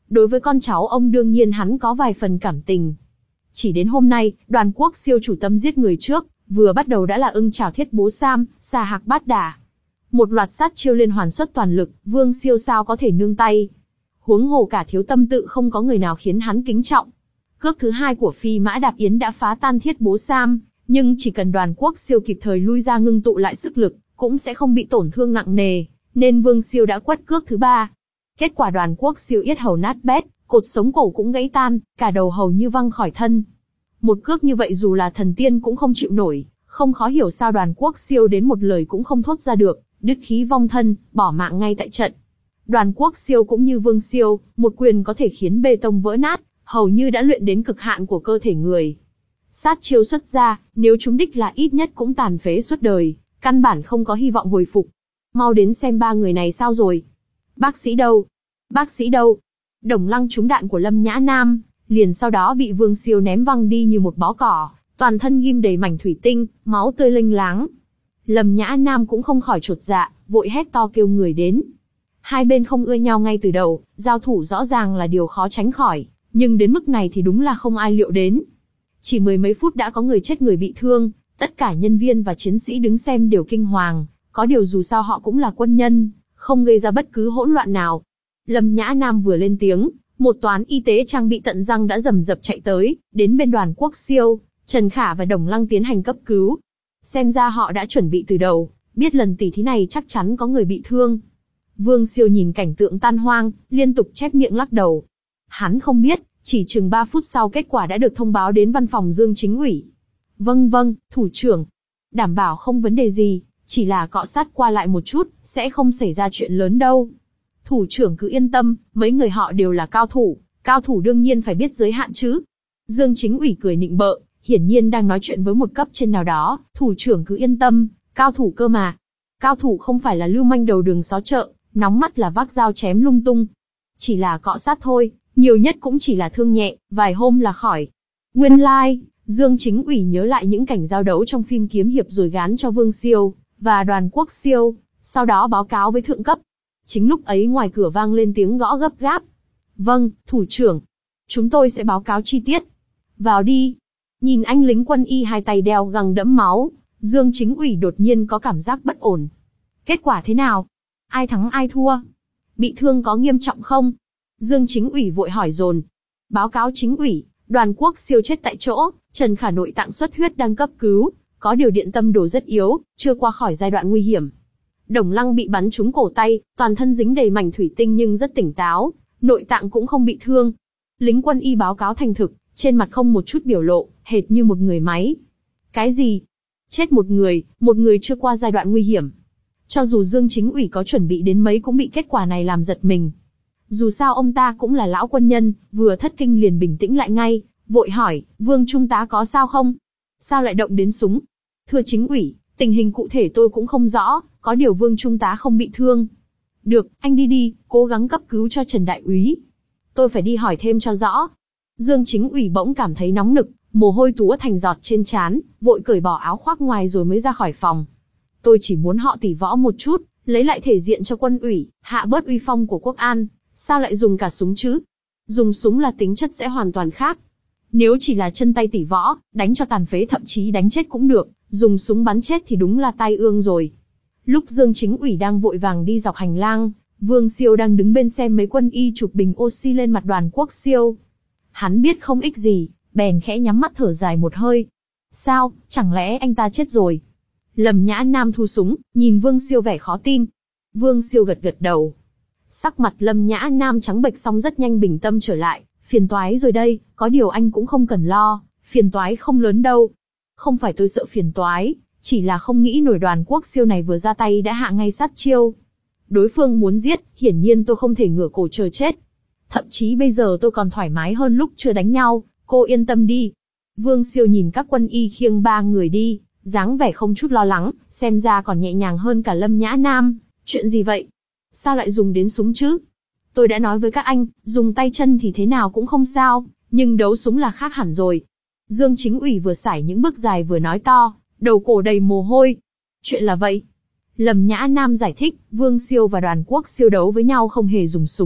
S1: Đối với con cháu ông đương nhiên hắn có vài phần cảm tình. Chỉ đến hôm nay, Đoàn Quốc Siêu chủ tâm giết người trước, vừa bắt đầu đã là ưng chảo thiết bố sam, xà hạc bát đả. Một loạt sát chiêu liên hoàn xuất toàn lực, Vương Siêu sao có thể nương tay. Huống hồ cả thiếu tâm tự không có người nào khiến hắn kính trọng. Cước thứ hai của Phi Mã Đạp Yến đã phá tan thiết bố sam, nhưng chỉ cần Đoàn Quốc Siêu kịp thời lui ra ngưng tụ lại sức lực, cũng sẽ không bị tổn thương nặng nề, nên Vương Siêu đã quất cước thứ ba. Kết quả Đoàn Quốc Siêu yết hầu nát bét, cột sống cổ cũng gãy tan, cả đầu hầu như văng khỏi thân. Một cước như vậy dù là thần tiên cũng không chịu nổi, không khó hiểu sao Đoàn Quốc Siêu đến một lời cũng không thốt ra được, đứt khí vong thân, bỏ mạng ngay tại trận. Đoàn Quốc Siêu cũng như Vương Siêu, một quyền có thể khiến bê tông vỡ nát, hầu như đã luyện đến cực hạn của cơ thể người. Sát chiêu xuất ra, nếu trúng đích là ít nhất cũng tàn phế suốt đời, căn bản không có hy vọng hồi phục. Mau đến xem ba người này sao rồi. Bác sĩ đâu? Bác sĩ đâu? Đồng Lăng trúng đạn của Lâm Nhã Nam, liền sau đó bị Vương Siêu ném văng đi như một bó cỏ, toàn thân ghim đầy mảnh thủy tinh, máu tươi lênh láng. Lâm Nhã Nam cũng không khỏi chột dạ, vội hét to kêu người đến. Hai bên không ưa nhau ngay từ đầu, giao thủ rõ ràng là điều khó tránh khỏi, nhưng đến mức này thì đúng là không ai liệu đến. Chỉ mười mấy phút đã có người chết người bị thương, tất cả nhân viên và chiến sĩ đứng xem đều kinh hoàng, có điều dù sao họ cũng là quân nhân, không gây ra bất cứ hỗn loạn nào. Lâm Nhã Nam vừa lên tiếng, một toán y tế trang bị tận răng đã rầm rập chạy tới, đến bên Đoàn Quốc Siêu, Trần Khả và Đồng Lăng tiến hành cấp cứu. Xem ra họ đã chuẩn bị từ đầu, biết lần tỉ thí này chắc chắn có người bị thương. Vương Siêu nhìn cảnh tượng tan hoang, liên tục chép miệng lắc đầu. Hắn không biết, chỉ chừng ba phút sau kết quả đã được thông báo đến văn phòng Dương Chính ủy. Vâng vâng, thủ trưởng. Đảm bảo không vấn đề gì, chỉ là cọ sát qua lại một chút, sẽ không xảy ra chuyện lớn đâu. Thủ trưởng cứ yên tâm, mấy người họ đều là cao thủ, cao thủ đương nhiên phải biết giới hạn chứ. Dương Chính ủy cười nịnh bợ, hiển nhiên đang nói chuyện với một cấp trên nào đó. Thủ trưởng cứ yên tâm, cao thủ cơ mà. Cao thủ không phải là lưu manh đầu đường xó chợ, nóng mắt là vác dao chém lung tung. Chỉ là cọ sát thôi, nhiều nhất cũng chỉ là thương nhẹ, vài hôm là khỏi. Nguyên lai, like, Dương Chính ủy nhớ lại những cảnh giao đấu trong phim kiếm hiệp rồi gán cho Vương Siêu và Đoàn Quốc Siêu, sau đó báo cáo với thượng cấp. Chính lúc ấy ngoài cửa vang lên tiếng gõ gấp gáp. Vâng, thủ trưởng. Chúng tôi sẽ báo cáo chi tiết. Vào đi. Nhìn anh lính quân y hai tay đeo găng đẫm máu, Dương Chính ủy đột nhiên có cảm giác bất ổn. Kết quả thế nào? Ai thắng ai thua? Bị thương có nghiêm trọng không? Dương Chính ủy vội hỏi dồn. Báo cáo Chính ủy, Đoàn Quốc Siêu chết tại chỗ, Trần Khả nội tạng xuất huyết đang cấp cứu, có điều điện tâm đồ rất yếu, chưa qua khỏi giai đoạn nguy hiểm. Đồng Lăng bị bắn trúng cổ tay, toàn thân dính đầy mảnh thủy tinh nhưng rất tỉnh táo, nội tạng cũng không bị thương. Lính quân y báo cáo thành thực, trên mặt không một chút biểu lộ, hệt như một người máy. Cái gì? Chết một người, một người chưa qua giai đoạn nguy hiểm. Cho dù Dương Chính ủy có chuẩn bị đến mấy cũng bị kết quả này làm giật mình. Dù sao ông ta cũng là lão quân nhân, vừa thất kinh liền bình tĩnh lại ngay, vội hỏi, Vương Trung tá có sao không? Sao lại động đến súng? Thưa Chính ủy, tình hình cụ thể tôi cũng không rõ, có điều Vương Trung tá không bị thương. Được, anh đi đi, cố gắng cấp cứu cho Trần Đại úy. Tôi phải đi hỏi thêm cho rõ. Dương Chính ủy bỗng cảm thấy nóng nực, mồ hôi túa thành giọt trên trán, vội cởi bỏ áo khoác ngoài rồi mới ra khỏi phòng. Tôi chỉ muốn họ tỉ võ một chút, lấy lại thể diện cho quân ủy, hạ bớt uy phong của Quốc An, sao lại dùng cả súng chứ? Dùng súng là tính chất sẽ hoàn toàn khác. Nếu chỉ là chân tay tỉ võ, đánh cho tàn phế thậm chí đánh chết cũng được, dùng súng bắn chết thì đúng là tai ương rồi. Lúc Dương Chính ủy đang vội vàng đi dọc hành lang, Vương Siêu đang đứng bên xem mấy quân y chụp bình oxy lên mặt Đoàn Quốc Siêu. Hắn biết không ích gì, bèn khẽ nhắm mắt thở dài một hơi. Sao, chẳng lẽ anh ta chết rồi? Lâm Nhã Nam thu súng, nhìn Vương Siêu vẻ khó tin. Vương Siêu gật gật đầu. Sắc mặt Lâm Nhã Nam trắng bệch xong rất nhanh bình tâm trở lại. Phiền toái rồi đây, có điều anh cũng không cần lo, phiền toái không lớn đâu. Không phải tôi sợ phiền toái, chỉ là không nghĩ nổi Đoàn Quốc Siêu này vừa ra tay đã hạ ngay sát chiêu. Đối phương muốn giết, hiển nhiên tôi không thể ngửa cổ chờ chết. Thậm chí bây giờ tôi còn thoải mái hơn lúc chưa đánh nhau, cô yên tâm đi. Vương Siêu nhìn các quân y khiêng ba người đi, dáng vẻ không chút lo lắng, xem ra còn nhẹ nhàng hơn cả Lâm Nhã Nam. Chuyện gì vậy? Sao lại dùng đến súng chứ? Tôi đã nói với các anh, dùng tay chân thì thế nào cũng không sao, nhưng đấu súng là khác hẳn rồi. Dương Chính ủy vừa sải những bước dài vừa nói to, đầu cổ đầy mồ hôi. Chuyện là vậy. Lâm Nhã Nam giải thích, Vương Siêu và Đoàn Quốc Siêu đấu với nhau không hề dùng súng,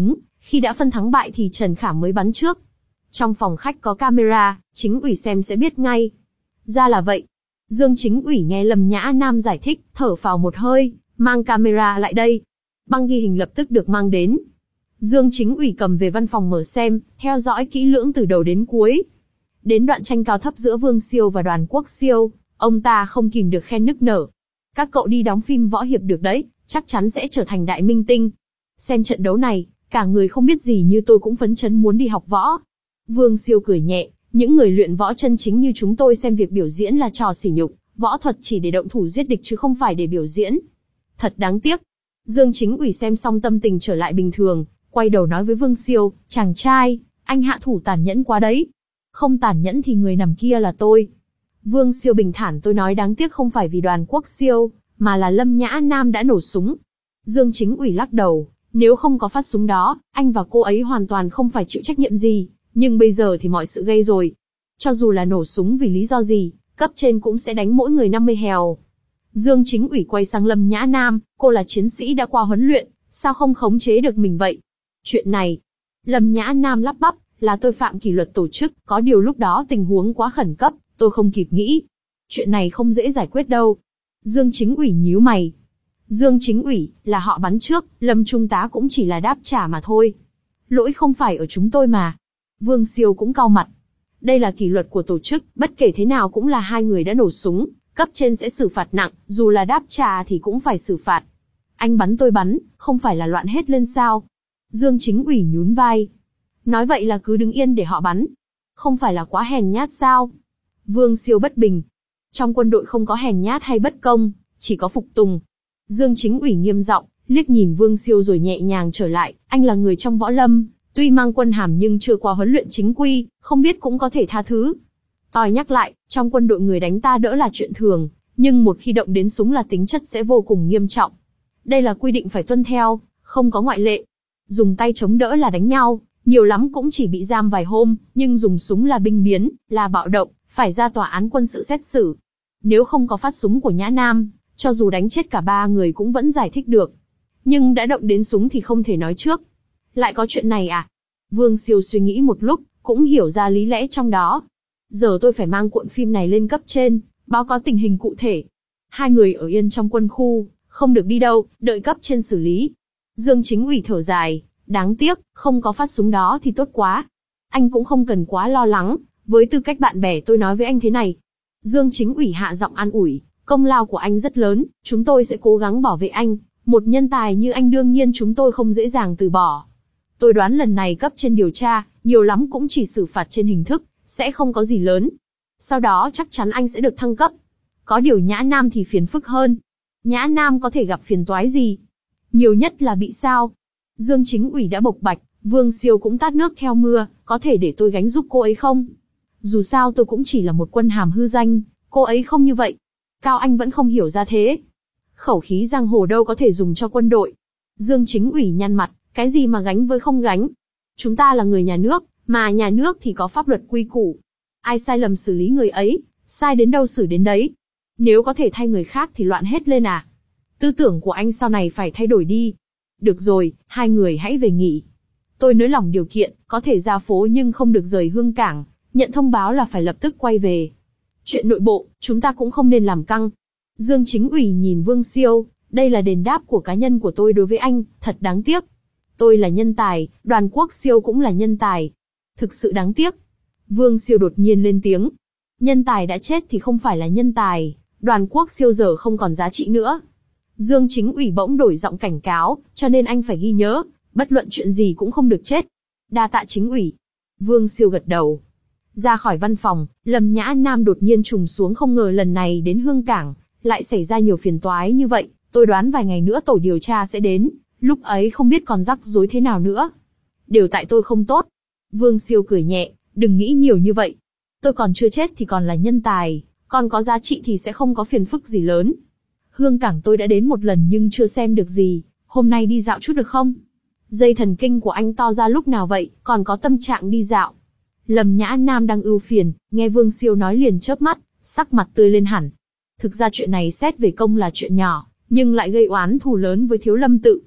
S1: Khi đã phân thắng bại thì Trần Khảm mới bắn trước. Trong phòng khách có camera, Chính ủy xem sẽ biết ngay. Ra là vậy. Dương Chính ủy nghe Lâm Nhã Nam giải thích, thở phào một hơi, mang camera lại đây. Băng ghi hình lập tức được mang đến. Dương Chính ủy cầm về văn phòng mở xem, theo dõi kỹ lưỡng từ đầu đến cuối. Đến đoạn tranh cao thấp giữa Vương Siêu và Đoàn Quốc Siêu, ông ta không kìm được khen nức nở. Các cậu đi đóng phim võ hiệp được đấy, chắc chắn sẽ trở thành đại minh tinh. Xem trận đấu này, cả người không biết gì như tôi cũng phấn chấn muốn đi học võ. Vương Siêu cười nhẹ, những người luyện võ chân chính như chúng tôi xem việc biểu diễn là trò sỉ nhục, võ thuật chỉ để động thủ giết địch chứ không phải để biểu diễn. Thật đáng tiếc. Dương Chính ủy xem xong tâm tình trở lại bình thường, quay đầu nói với Vương Siêu, chàng trai, anh hạ thủ tàn nhẫn quá đấy. Không tàn nhẫn thì người nằm kia là tôi. Vương Siêu bình thản, tôi nói đáng tiếc không phải vì Đoàn Quốc Siêu, mà là Lâm Nhã Nam đã nổ súng. Dương Chính ủy lắc đầu, nếu không có phát súng đó, anh và cô ấy hoàn toàn không phải chịu trách nhiệm gì, nhưng bây giờ thì mọi sự gây rồi. Cho dù là nổ súng vì lý do gì, cấp trên cũng sẽ đánh mỗi người năm mươi hèo. Dương Chính ủy quay sang Lâm Nhã Nam, cô là chiến sĩ đã qua huấn luyện, sao không khống chế được mình vậy? Chuyện này, Lâm Nhã Nam lắp bắp, là tôi phạm kỷ luật tổ chức, có điều lúc đó tình huống quá khẩn cấp, tôi không kịp nghĩ. Chuyện này không dễ giải quyết đâu. Dương Chính ủy nhíu mày. Dương Chính ủy, là họ bắn trước, Lâm Trung tá cũng chỉ là đáp trả mà thôi. Lỗi không phải ở chúng tôi mà. Vương Siêu cũng cau mặt. Đây là kỷ luật của tổ chức, bất kể thế nào cũng là hai người đã nổ súng, cấp trên sẽ xử phạt nặng, dù là đáp trả thì cũng phải xử phạt. Anh bắn tôi bắn, không phải là loạn hết lên sao? Dương Chính ủy nhún vai. Nói vậy là cứ đứng yên để họ bắn. Không phải là quá hèn nhát sao? Vương Siêu bất bình. Trong quân đội không có hèn nhát hay bất công, chỉ có phục tùng. Dương Chính ủy nghiêm giọng, liếc nhìn Vương Siêu rồi nhẹ nhàng trở lại, anh là người trong võ lâm, tuy mang quân hàm nhưng chưa qua huấn luyện chính quy, không biết cũng có thể tha thứ. Tôi nhắc lại, trong quân đội người đánh ta đỡ là chuyện thường, nhưng một khi động đến súng là tính chất sẽ vô cùng nghiêm trọng. Đây là quy định phải tuân theo, không có ngoại lệ. Dùng tay chống đỡ là đánh nhau, nhiều lắm cũng chỉ bị giam vài hôm, nhưng dùng súng là binh biến, là bạo động, phải ra tòa án quân sự xét xử. Nếu không có phát súng của Nhã Nam, cho dù đánh chết cả ba người cũng vẫn giải thích được. Nhưng đã động đến súng thì không thể nói trước. Lại có chuyện này à? Vương Siêu suy nghĩ một lúc, cũng hiểu ra lý lẽ trong đó. Giờ tôi phải mang cuộn phim này lên cấp trên, báo cáo tình hình cụ thể. Hai người ở yên trong quân khu, không được đi đâu, đợi cấp trên xử lý. Dương Chính ủy thở dài, đáng tiếc, không có phát súng đó thì tốt quá. Anh cũng không cần quá lo lắng, với tư cách bạn bè tôi nói với anh thế này. Dương Chính ủy hạ giọng an ủi, công lao của anh rất lớn, chúng tôi sẽ cố gắng bảo vệ anh. Một nhân tài như anh đương nhiên chúng tôi không dễ dàng từ bỏ. Tôi đoán lần này cấp trên điều tra, nhiều lắm cũng chỉ xử phạt trên hình thức, sẽ không có gì lớn. Sau đó chắc chắn anh sẽ được thăng cấp. Có điều Nhã Nam thì phiền phức hơn. Nhã Nam có thể gặp phiền toái gì? Nhiều nhất là bị sao? Dương Chính ủy đã bộc bạch, Vương Siêu cũng tát nước theo mưa, có thể để tôi gánh giúp cô ấy không? Dù sao tôi cũng chỉ là một quân hàm hư danh, cô ấy không như vậy. Cao Anh vẫn không hiểu ra thế. Khẩu khí giang hồ đâu có thể dùng cho quân đội. Dương Chính ủy nhăn mặt, cái gì mà gánh với không gánh? Chúng ta là người nhà nước, mà nhà nước thì có pháp luật quy củ. Ai sai lầm xử lý người ấy, sai đến đâu xử đến đấy. Nếu có thể thay người khác thì loạn hết lên à? Tư tưởng của anh sau này phải thay đổi đi. Được rồi, hai người hãy về nghỉ. Tôi nới lỏng điều kiện, có thể ra phố nhưng không được rời Hương Cảng, nhận thông báo là phải lập tức quay về. Chuyện nội bộ, chúng ta cũng không nên làm căng. Dương Chính ủy nhìn Vương Siêu, đây là đền đáp của cá nhân của tôi đối với anh, thật đáng tiếc. Tôi là nhân tài, Đoàn Quốc Siêu cũng là nhân tài. Thực sự đáng tiếc. Vương Siêu đột nhiên lên tiếng. Nhân tài đã chết thì không phải là nhân tài, Đoàn Quốc Siêu giờ không còn giá trị nữa. Dương Chính ủy bỗng đổi giọng cảnh cáo, cho nên anh phải ghi nhớ, bất luận chuyện gì cũng không được chết. Đa tạ Chính ủy. Vương Siêu gật đầu. Ra khỏi văn phòng, Lâm Nhã Nam đột nhiên trùng xuống, không ngờ lần này đến Hương Cảng, lại xảy ra nhiều phiền toái như vậy. Tôi đoán vài ngày nữa tổ điều tra sẽ đến, lúc ấy không biết còn rắc rối thế nào nữa. Đều tại tôi không tốt. Vương Siêu cười nhẹ, đừng nghĩ nhiều như vậy. Tôi còn chưa chết thì còn là nhân tài, còn có giá trị thì sẽ không có phiền phức gì lớn. Hương Cảng tôi đã đến một lần nhưng chưa xem được gì, hôm nay đi dạo chút được không? Dây thần kinh của anh to ra lúc nào vậy, còn có tâm trạng đi dạo? Lâm Nhã Nam đang ưu phiền, nghe Vương Siêu nói liền chớp mắt, sắc mặt tươi lên hẳn. Thực ra chuyện này xét về công là chuyện nhỏ, nhưng lại gây oán thù lớn với Thiếu Lâm tự.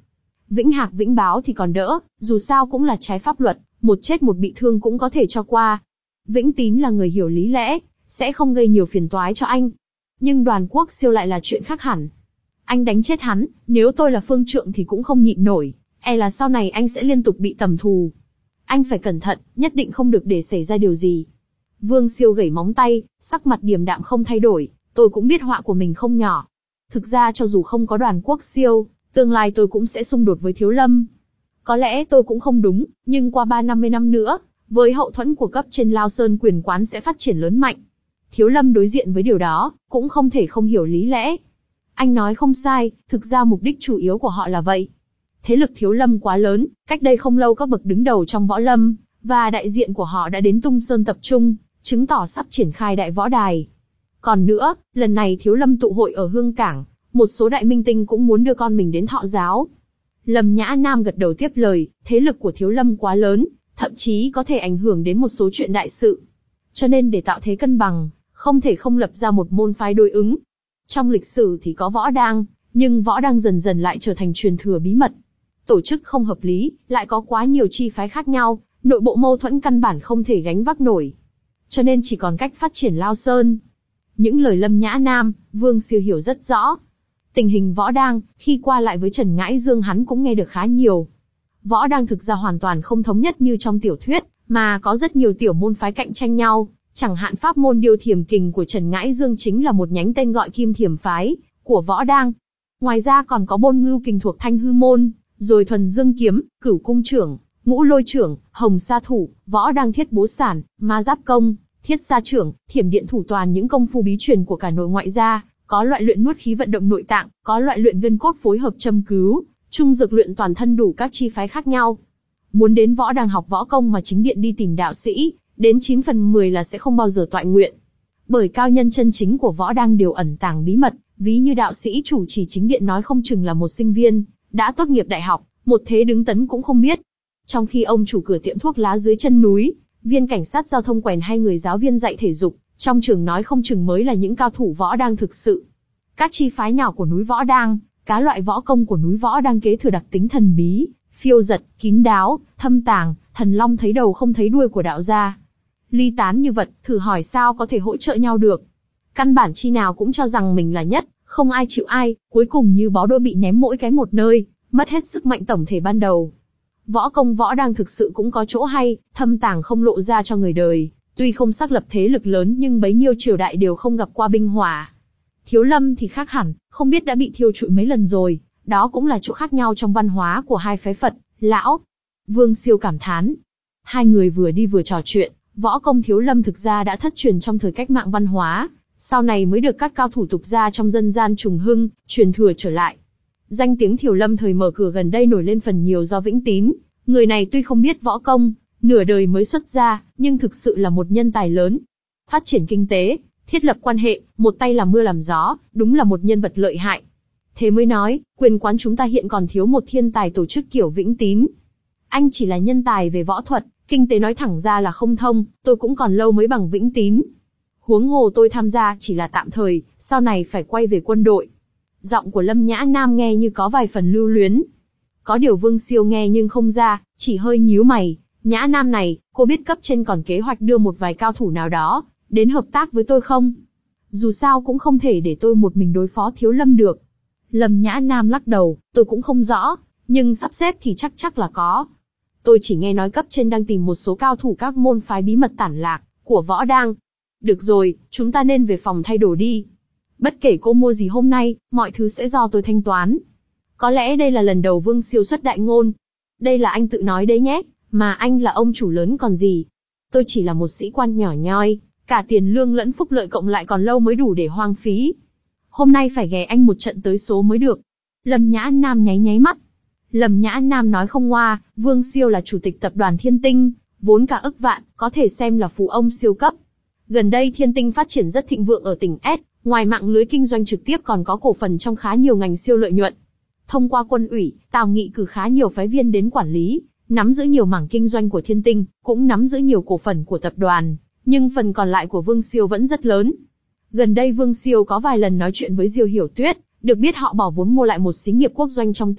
S1: Vĩnh hạc vĩnh báo thì còn đỡ, dù sao cũng là trái pháp luật, một chết một bị thương cũng có thể cho qua. Vĩnh Tín là người hiểu lý lẽ, sẽ không gây nhiều phiền toái cho anh. Nhưng Đoàn Quốc Siêu lại là chuyện khác hẳn. Anh đánh chết hắn, nếu tôi là phương trượng thì cũng không nhịn nổi, e là sau này anh sẽ liên tục bị tầm thù. Anh phải cẩn thận, nhất định không được để xảy ra điều gì. Vương Siêu gẩy móng tay, sắc mặt điềm đạm không thay đổi, tôi cũng biết họa của mình không nhỏ. Thực ra cho dù không có Đoàn Quốc Siêu, tương lai tôi cũng sẽ xung đột với Thiếu Lâm. Có lẽ tôi cũng không đúng, nhưng qua ba năm mươi năm nữa, với hậu thuẫn của cấp trên Lao Sơn quyền quán sẽ phát triển lớn mạnh. Thiếu Lâm đối diện với điều đó, cũng không thể không hiểu lý lẽ. Anh nói không sai, thực ra mục đích chủ yếu của họ là vậy. Thế lực Thiếu Lâm quá lớn, cách đây không lâu các bậc đứng đầu trong võ lâm, và đại diện của họ đã đến Tung Sơn tập trung, chứng tỏ sắp triển khai đại võ đài. Còn nữa, lần này Thiếu Lâm tụ hội ở Hương Cảng, một số đại minh tinh cũng muốn đưa con mình đến thọ giáo. Lâm Nhã Nam gật đầu tiếp lời, thế lực của Thiếu Lâm quá lớn, thậm chí có thể ảnh hưởng đến một số chuyện đại sự. Cho nên để tạo thế cân bằng, không thể không lập ra một môn phái đối ứng. Trong lịch sử thì có võ đang, nhưng võ đang dần dần lại trở thành truyền thừa bí mật. Tổ chức không hợp lý, lại có quá nhiều chi phái khác nhau, nội bộ mâu thuẫn căn bản không thể gánh vác nổi. Cho nên chỉ còn cách phát triển Lao Sơn. Những lời Lâm Nhã Nam, Vương Siêu hiểu rất rõ. Tình hình võ đang, khi qua lại với Trần Ngãi Dương hắn cũng nghe được khá nhiều. Võ đang thực ra hoàn toàn không thống nhất như trong tiểu thuyết, mà có rất nhiều tiểu môn phái cạnh tranh nhau. Chẳng hạn pháp môn Điêu Thiểm Kình của Trần Ngãi Dương chính là một nhánh tên gọi Kim Thiểm phái của võ đang. Ngoài ra còn có Bôn Ngưu Kình thuộc Thanh Hư môn, rồi Thuần Dương Kiếm, Cửu Cung Trưởng, Ngũ Lôi Trưởng, Hồng Sa Thủ, Võ Đang Thiết Bố Sản, Ma Giáp Công, Thiết Sa Trưởng, Thiểm Điện Thủ toàn những công phu bí truyền của cả nội ngoại gia, có loại luyện nuốt khí vận động nội tạng, có loại luyện gân cốt phối hợp châm cứu, trung dược luyện toàn thân đủ các chi phái khác nhau. Muốn đến Võ Đang học võ công mà chính điện đi tìm đạo sĩ, đến chín phần mười là sẽ không bao giờ toại nguyện. Bởi cao nhân chân chính của Võ Đang đều ẩn tàng bí mật, ví như đạo sĩ chủ trì chính điện nói không chừng là một sinh viên đã tốt nghiệp đại học, một thế đứng tấn cũng không biết. Trong khi ông chủ cửa tiệm thuốc lá dưới chân núi, viên cảnh sát giao thông quèn hay người giáo viên dạy thể dục, trong trường nói không chừng mới là những cao thủ võ đang thực sự. Các chi phái nhỏ của núi Võ Đang, cá loại võ công của núi Võ Đang kế thừa đặc tính thần bí, phiêu dật, kín đáo, thâm tàng, thần long thấy đầu không thấy đuôi của đạo gia. Ly tán như vật, thử hỏi sao có thể hỗ trợ nhau được. Căn bản chi nào cũng cho rằng mình là nhất, không ai chịu ai, cuối cùng như bó đũa bị ném mỗi cái một nơi, mất hết sức mạnh tổng thể ban đầu. Võ công Võ Đang thực sự cũng có chỗ hay, thâm tàng không lộ ra cho người đời, tuy không xác lập thế lực lớn nhưng bấy nhiêu triều đại đều không gặp qua binh hỏa. Thiếu Lâm thì khác hẳn, không biết đã bị thiêu trụi mấy lần rồi, đó cũng là chỗ khác nhau trong văn hóa của hai phái Phật, Lão. Vương Siêu cảm thán. Hai người vừa đi vừa trò chuyện, võ công Thiếu Lâm thực ra đã thất truyền trong thời cách mạng văn hóa, sau này mới được các cao thủ tục gia trong dân gian trùng hưng, truyền thừa trở lại. Danh tiếng Thiếu Lâm thời mở cửa gần đây nổi lên phần nhiều do Vĩnh Tín, người này tuy không biết võ công, nửa đời mới xuất gia, nhưng thực sự là một nhân tài lớn. Phát triển kinh tế, thiết lập quan hệ, một tay làm mưa làm gió, đúng là một nhân vật lợi hại. Thế mới nói, quyền quán chúng ta hiện còn thiếu một thiên tài tổ chức kiểu Vĩnh Tín. Anh chỉ là nhân tài về võ thuật, kinh tế nói thẳng ra là không thông, tôi cũng còn lâu mới bằng Vĩnh Tín. Huống hồ tôi tham gia chỉ là tạm thời, sau này phải quay về quân đội. Giọng của Lâm Nhã Nam nghe như có vài phần lưu luyến. Có điều Vương Siêu nghe nhưng không ra, chỉ hơi nhíu mày. Nhã Nam này, cô biết cấp trên còn kế hoạch đưa một vài cao thủ nào đó đến hợp tác với tôi không? Dù sao cũng không thể để tôi một mình đối phó Thiếu Lâm được. Lâm Nhã Nam lắc đầu, tôi cũng không rõ, nhưng sắp xếp thì chắc chắc là có. Tôi chỉ nghe nói cấp trên đang tìm một số cao thủ các môn phái bí mật tản lạc của Võ Đang. Được rồi, chúng ta nên về phòng thay đồ đi. Bất kể cô mua gì hôm nay, mọi thứ sẽ do tôi thanh toán. Có lẽ đây là lần đầu Vương Siêu xuất đại ngôn. Đây là anh tự nói đấy nhé, mà anh là ông chủ lớn còn gì. Tôi chỉ là một sĩ quan nhỏ nhoi, cả tiền lương lẫn phúc lợi cộng lại còn lâu mới đủ để hoang phí. Hôm nay phải ghé anh một trận tới số mới được. Lâm Nhã Nam nháy nháy mắt. Lâm Nhã Nam nói không ngoa, Vương Siêu là chủ tịch tập đoàn Thiên Tinh, vốn cả ức vạn, có thể xem là phú ông siêu cấp. Gần đây Thiên Tinh phát triển rất thịnh vượng ở tỉnh S, ngoài mạng lưới kinh doanh trực tiếp còn có cổ phần trong khá nhiều ngành siêu lợi nhuận. Thông qua quân ủy, Tào Nghị cử khá nhiều phái viên đến quản lý, nắm giữ nhiều mảng kinh doanh của Thiên Tinh, cũng nắm giữ nhiều cổ phần của tập đoàn, nhưng phần còn lại của Vương Siêu vẫn rất lớn. Gần đây Vương Siêu có vài lần nói chuyện với Diêu Hiểu Tuyết, được biết họ bỏ vốn mua lại một xí nghiệp quốc doanh trong tỉnh,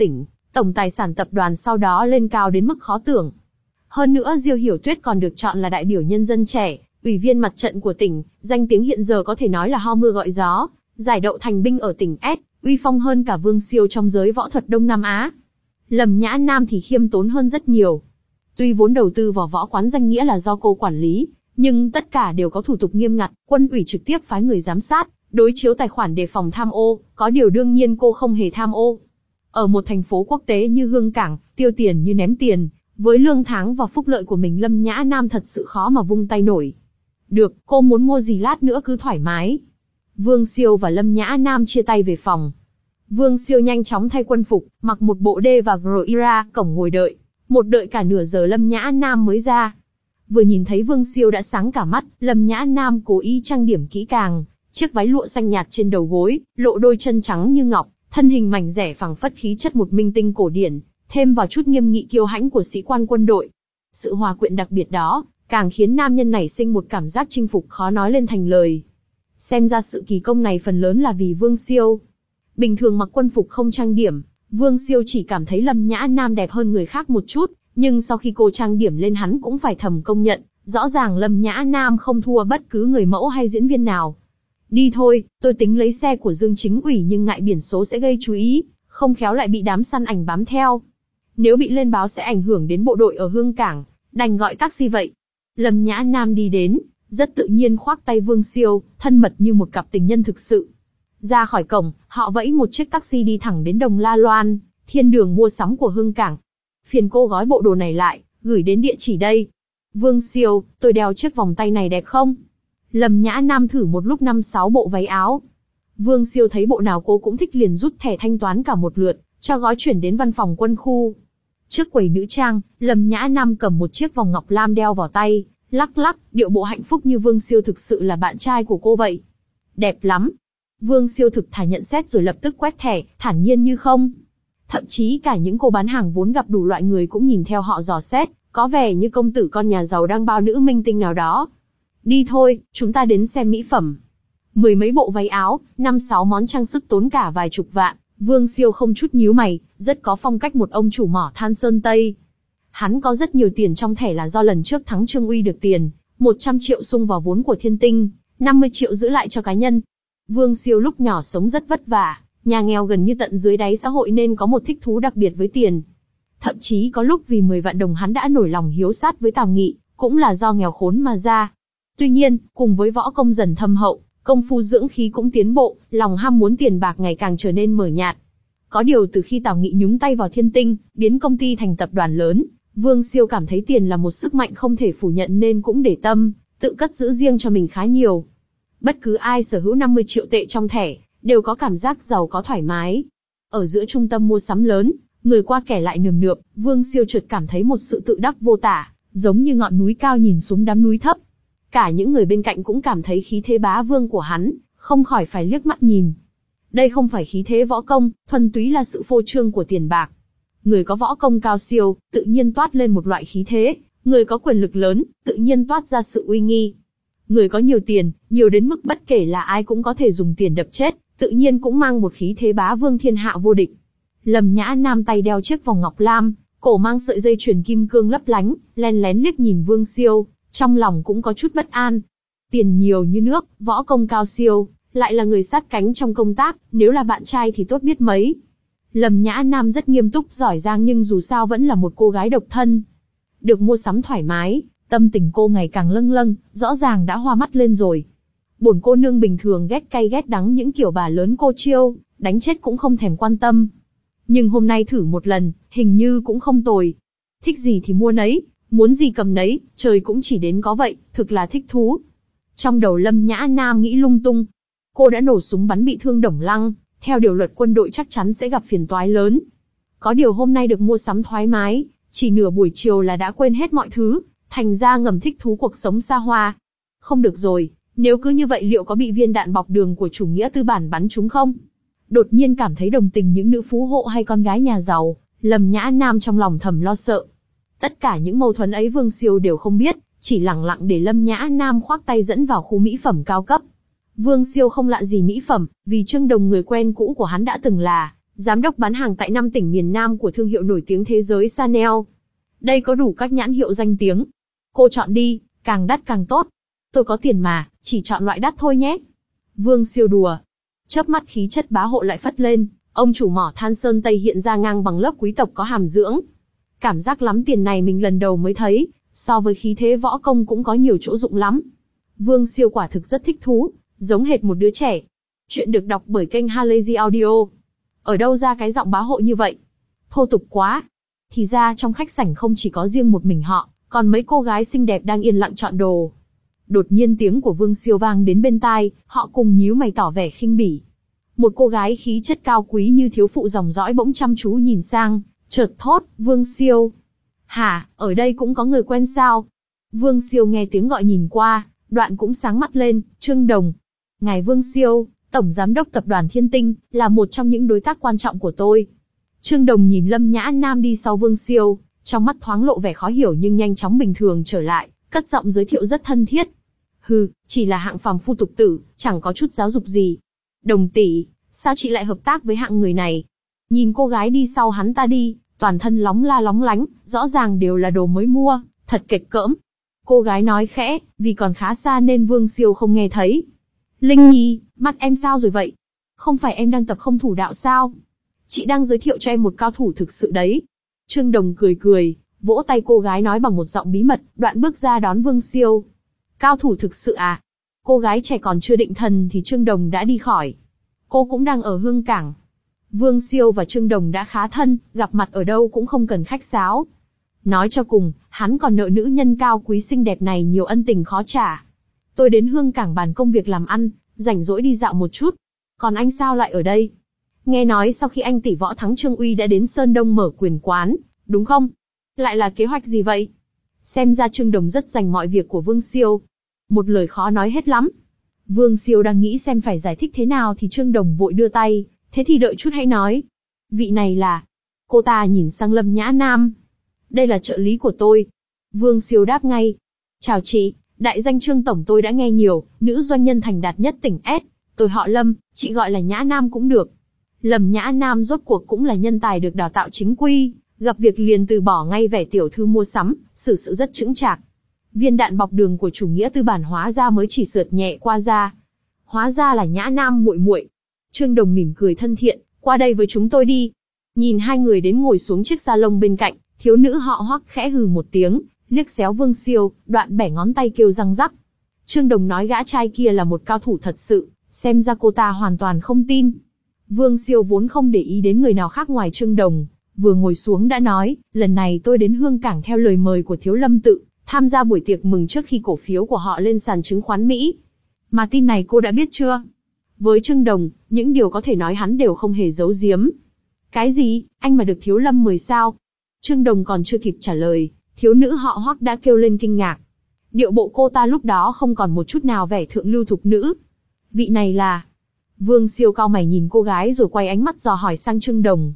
S1: tổng tài sản tập đoàn sau đó lên cao đến mức khó tưởng. Hơn nữa Diêu Hiểu Tuyết còn được chọn là đại biểu nhân dân trẻ, ủy viên mặt trận của tỉnh, danh tiếng hiện giờ có thể nói là ho mưa gọi gió, giải đậu thành binh ở tỉnh S, uy phong hơn cả Vương Siêu trong giới võ thuật Đông Nam Á. Lâm Nhã Nam thì khiêm tốn hơn rất nhiều. Tuy vốn đầu tư vào võ quán danh nghĩa là do cô quản lý, nhưng tất cả đều có thủ tục nghiêm ngặt, quân ủy trực tiếp phái người giám sát, đối chiếu tài khoản đề phòng tham ô, có điều đương nhiên cô không hề tham ô. Ở một thành phố quốc tế như Hương Cảng, tiêu tiền như ném tiền, với lương tháng và phúc lợi của mình Lâm Nhã Nam thật sự khó mà vung tay nổi. Được, cô muốn mua gì lát nữa cứ thoải mái. Vương Siêu và Lâm Nhã Nam chia tay về phòng. Vương Siêu nhanh chóng thay quân phục, mặc một bộ D và Gro ra cổng ngồi đợi. Một đợi cả nửa giờ Lâm Nhã Nam mới ra. Vừa nhìn thấy Vương Siêu đã sáng cả mắt, Lâm Nhã Nam cố ý trang điểm kỹ càng, chiếc váy lụa xanh nhạt trên đầu gối, lộ đôi chân trắng như ngọc, thân hình mảnh dẻ phẳng phất khí chất một minh tinh cổ điển, thêm vào chút nghiêm nghị kiêu hãnh của sĩ quan quân đội. Sự hòa quyện đặc biệt đó, càng khiến nam nhân này sinh một cảm giác chinh phục khó nói lên thành lời. Xem ra sự kỳ công này phần lớn là vì Vương Siêu. Bình thường mặc quân phục không trang điểm, Vương Siêu chỉ cảm thấy Lâm Nhã Nam đẹp hơn người khác một chút, nhưng sau khi cô trang điểm lên hắn cũng phải thầm công nhận, rõ ràng Lâm Nhã Nam không thua bất cứ người mẫu hay diễn viên nào. Đi thôi, tôi tính lấy xe của Dương Chính ủy nhưng ngại biển số sẽ gây chú ý, không khéo lại bị đám săn ảnh bám theo. Nếu bị lên báo sẽ ảnh hưởng đến bộ đội ở Hương Cảng, đành gọi taxi vậy. Lâm Nhã Nam đi đến, rất tự nhiên khoác tay Vương Siêu, thân mật như một cặp tình nhân thực sự. Ra khỏi cổng, họ vẫy một chiếc taxi đi thẳng đến Đồng La Loan, thiên đường mua sắm của Hương Cảng. Phiền cô gói bộ đồ này lại, gửi đến địa chỉ đây. Vương Siêu, tôi đeo chiếc vòng tay này đẹp không? Lâm Nhã Nam thử một lúc năm sáu bộ váy áo. Vương Siêu thấy bộ nào cô cũng thích liền rút thẻ thanh toán cả một lượt, cho gói chuyển đến văn phòng quân khu. Trước quầy nữ trang, Lâm Nhã Nam cầm một chiếc vòng ngọc lam đeo vào tay, lắc lắc, điệu bộ hạnh phúc như Vương Siêu thực sự là bạn trai của cô vậy. Đẹp lắm. Vương Siêu thực thà nhận xét rồi lập tức quét thẻ, thản nhiên như không. Thậm chí cả những cô bán hàng vốn gặp đủ loại người cũng nhìn theo họ dò xét, có vẻ như công tử con nhà giàu đang bao nữ minh tinh nào đó. Đi thôi, chúng ta đến xem mỹ phẩm. Mười mấy bộ váy áo, năm sáu món trang sức tốn cả vài chục vạn, Vương Siêu không chút nhíu mày, rất có phong cách một ông chủ mỏ than Sơn Tây. Hắn có rất nhiều tiền trong thẻ là do lần trước thắng Trương Uy được tiền, một trăm triệu sung vào vốn của Thiên Tinh, năm mươi triệu giữ lại cho cá nhân. Vương Siêu lúc nhỏ sống rất vất vả, nhà nghèo gần như tận dưới đáy xã hội nên có một thích thú đặc biệt với tiền. Thậm chí có lúc vì mười vạn đồng hắn đã nổi lòng hiếu sát với Tào Nghị, cũng là do nghèo khốn mà ra. Tuy nhiên, cùng với võ công dần thâm hậu, công phu dưỡng khí cũng tiến bộ, lòng ham muốn tiền bạc ngày càng trở nên mờ nhạt. Có điều từ khi Tào Nghị nhúng tay vào Thiên Tinh, biến công ty thành tập đoàn lớn, Vương Siêu cảm thấy tiền là một sức mạnh không thể phủ nhận nên cũng để tâm, tự cất giữ riêng cho mình khá nhiều. Bất cứ ai sở hữu năm mươi triệu tệ trong thẻ, đều có cảm giác giàu có thoải mái. Ở giữa trung tâm mua sắm lớn, người qua kẻ lại nườm nượp, Vương Siêu chợt cảm thấy một sự tự đắc vô tả, giống như ngọn núi cao nhìn xuống đám núi thấp. Cả những người bên cạnh cũng cảm thấy khí thế bá vương của hắn, không khỏi phải liếc mắt nhìn. Đây không phải khí thế võ công, thuần túy là sự phô trương của tiền bạc. Người có võ công cao siêu, tự nhiên toát lên một loại khí thế, người có quyền lực lớn, tự nhiên toát ra sự uy nghi. Người có nhiều tiền, nhiều đến mức bất kể là ai cũng có thể dùng tiền đập chết, tự nhiên cũng mang một khí thế bá vương thiên hạ vô địch. Lâm Nhã Nam tay đeo chiếc vòng ngọc lam, cổ mang sợi dây chuyền kim cương lấp lánh, len lén liếc nhìn Vương Siêu, trong lòng cũng có chút bất an. Tiền nhiều như nước, võ công cao siêu, lại là người sát cánh trong công tác, nếu là bạn trai thì tốt biết mấy. Lâm Nhã Nam rất nghiêm túc giỏi giang nhưng dù sao vẫn là một cô gái độc thân. Được mua sắm thoải mái, tâm tình cô ngày càng lâng lâng, rõ ràng đã hoa mắt lên rồi. Bổn cô nương bình thường ghét cay ghét đắng những kiểu bà lớn cô chiêu, đánh chết cũng không thèm quan tâm. Nhưng hôm nay thử một lần, hình như cũng không tồi. Thích gì thì mua nấy, muốn gì cầm nấy, trời cũng chỉ đến có vậy, thực là thích thú. Trong đầu Lâm Nhã Nam nghĩ lung tung. Cô đã nổ súng bắn bị thương Đồng Lăng, theo điều luật quân đội chắc chắn sẽ gặp phiền toái lớn. Có điều hôm nay được mua sắm thoải mái, chỉ nửa buổi chiều là đã quên hết mọi thứ, thành ra ngầm thích thú cuộc sống xa hoa. Không được rồi, nếu cứ như vậy liệu có bị viên đạn bọc đường của chủ nghĩa tư bản bắn trúng không? Đột nhiên cảm thấy đồng tình những nữ phú hộ hay con gái nhà giàu, Lâm Nhã Nam trong lòng thầm lo sợ. Tất cả những mâu thuẫn ấy Vương Siêu đều không biết, chỉ lẳng lặng để Lâm Nhã Nam khoác tay dẫn vào khu mỹ phẩm cao cấp. Vương Siêu không lạ gì mỹ phẩm, vì Trương Đồng người quen cũ của hắn đã từng là giám đốc bán hàng tại năm tỉnh miền Nam của thương hiệu nổi tiếng thế giới Chanel. Đây có đủ các nhãn hiệu danh tiếng. Cô chọn đi, càng đắt càng tốt. Tôi có tiền mà, chỉ chọn loại đắt thôi nhé. Vương Siêu đùa. Chớp mắt khí chất bá hộ lại phất lên, ông chủ mỏ than Sơn Tây hiện ra ngang bằng lớp quý tộc có hàm dưỡng. Cảm giác lắm tiền này mình lần đầu mới thấy, so với khí thế võ công cũng có nhiều chỗ dụng lắm. Vương Siêu quả thực rất thích thú, giống hệt một đứa trẻ. Chuyện được đọc bởi kênh Halazy Audio. Ở đâu ra cái giọng bá hộ như vậy? Thô tục quá. Thì ra trong khách sảnh không chỉ có riêng một mình họ, còn mấy cô gái xinh đẹp đang yên lặng chọn đồ. Đột nhiên tiếng của Vương Siêu vang đến bên tai, họ cùng nhíu mày tỏ vẻ khinh bỉ. Một cô gái khí chất cao quý như thiếu phụ dòng dõi bỗng chăm chú nhìn sang, chợt thốt, Vương Siêu. Hả, ở đây cũng có người quen sao? Vương Siêu nghe tiếng gọi nhìn qua, đoạn cũng sáng mắt lên, Trương Đồng. Ngài Vương Siêu, Tổng Giám đốc Tập đoàn Thiên Tinh, là một trong những đối tác quan trọng của tôi. Trương Đồng nhìn Lâm Nhã Nam đi sau Vương Siêu, trong mắt thoáng lộ vẻ khó hiểu nhưng nhanh chóng bình thường trở lại, cất giọng giới thiệu rất thân thiết. Hừ, chỉ là hạng phàm phu tục tử, chẳng có chút giáo dục gì. Đồng tỷ, sao chị lại hợp tác với hạng người này? Nhìn cô gái đi sau hắn ta đi, toàn thân lóng la lóng lánh, rõ ràng đều là đồ mới mua, thật kệch cỡm. Cô gái nói khẽ, vì còn khá xa nên Vương Siêu không nghe thấy. Linh Nhi, mắt em sao rồi vậy? Không phải em đang tập không thủ đạo sao? Chị đang giới thiệu cho em một cao thủ thực sự đấy. Trương Đồng cười cười, vỗ tay cô gái nói bằng một giọng bí mật, đoạn bước ra đón Vương Siêu. Cao thủ thực sự à? Cô gái trẻ còn chưa định thần thì Trương Đồng đã đi khỏi. Cô cũng đang ở Hương Cảng. Vương Siêu và Trương Đồng đã khá thân, gặp mặt ở đâu cũng không cần khách sáo. Nói cho cùng, hắn còn nợ nữ nhân cao quý xinh đẹp này nhiều ân tình khó trả. Tôi đến Hương Cảng bàn công việc làm ăn, rảnh rỗi đi dạo một chút. Còn anh sao lại ở đây? Nghe nói sau khi anh tỷ võ thắng Trương Uy đã đến Sơn Đông mở quyền quán, đúng không? Lại là kế hoạch gì vậy? Xem ra Trương Đồng rất dành mọi việc của Vương Siêu. Một lời khó nói hết lắm. Vương Siêu đang nghĩ xem phải giải thích thế nào thì Trương Đồng vội đưa tay, thế thì đợi chút hãy nói. Vị này là... Cô ta nhìn sang Lâm Nhã Nam. Đây là trợ lý của tôi. Vương Siêu đáp ngay. Chào chị, đại danh Trương Tổng tôi đã nghe nhiều, nữ doanh nhân thành đạt nhất tỉnh S. Tôi họ Lâm, chị gọi là Nhã Nam cũng được. Lâm Nhã Nam rốt cuộc cũng là nhân tài được đào tạo chính quy, gặp việc liền từ bỏ ngay vẻ tiểu thư mua sắm, xử sự rất chững chạc. Viên đạn bọc đường của chủ nghĩa tư bản hóa ra mới chỉ sượt nhẹ qua da. Hóa ra là Nhã Nam muội muội. Trương Đồng mỉm cười thân thiện, qua đây với chúng tôi đi. Nhìn hai người đến ngồi xuống chiếc salon bên cạnh, thiếu nữ họ Hoắc khẽ hừ một tiếng, liếc xéo Vương Siêu, đoạn bẻ ngón tay kêu răng rắc. Trương Đồng nói gã trai kia là một cao thủ thật sự, xem ra cô ta hoàn toàn không tin. Vương Siêu vốn không để ý đến người nào khác ngoài Trương Đồng, vừa ngồi xuống đã nói, lần này tôi đến Hương Cảng theo lời mời của Thiếu Lâm Tự, tham gia buổi tiệc mừng trước khi cổ phiếu của họ lên sàn chứng khoán Mỹ. Mà tin này cô đã biết chưa? Với Trương Đồng, những điều có thể nói hắn đều không hề giấu giếm. Cái gì, anh mà được Thiếu Lâm mời sao? Trương Đồng còn chưa kịp trả lời, thiếu nữ họ Hoắc đã kêu lên kinh ngạc. Điệu bộ cô ta lúc đó không còn một chút nào vẻ thượng lưu thục nữ. Vị này là... Vương Siêu cau mày nhìn cô gái rồi quay ánh mắt dò hỏi sang Trương Đồng.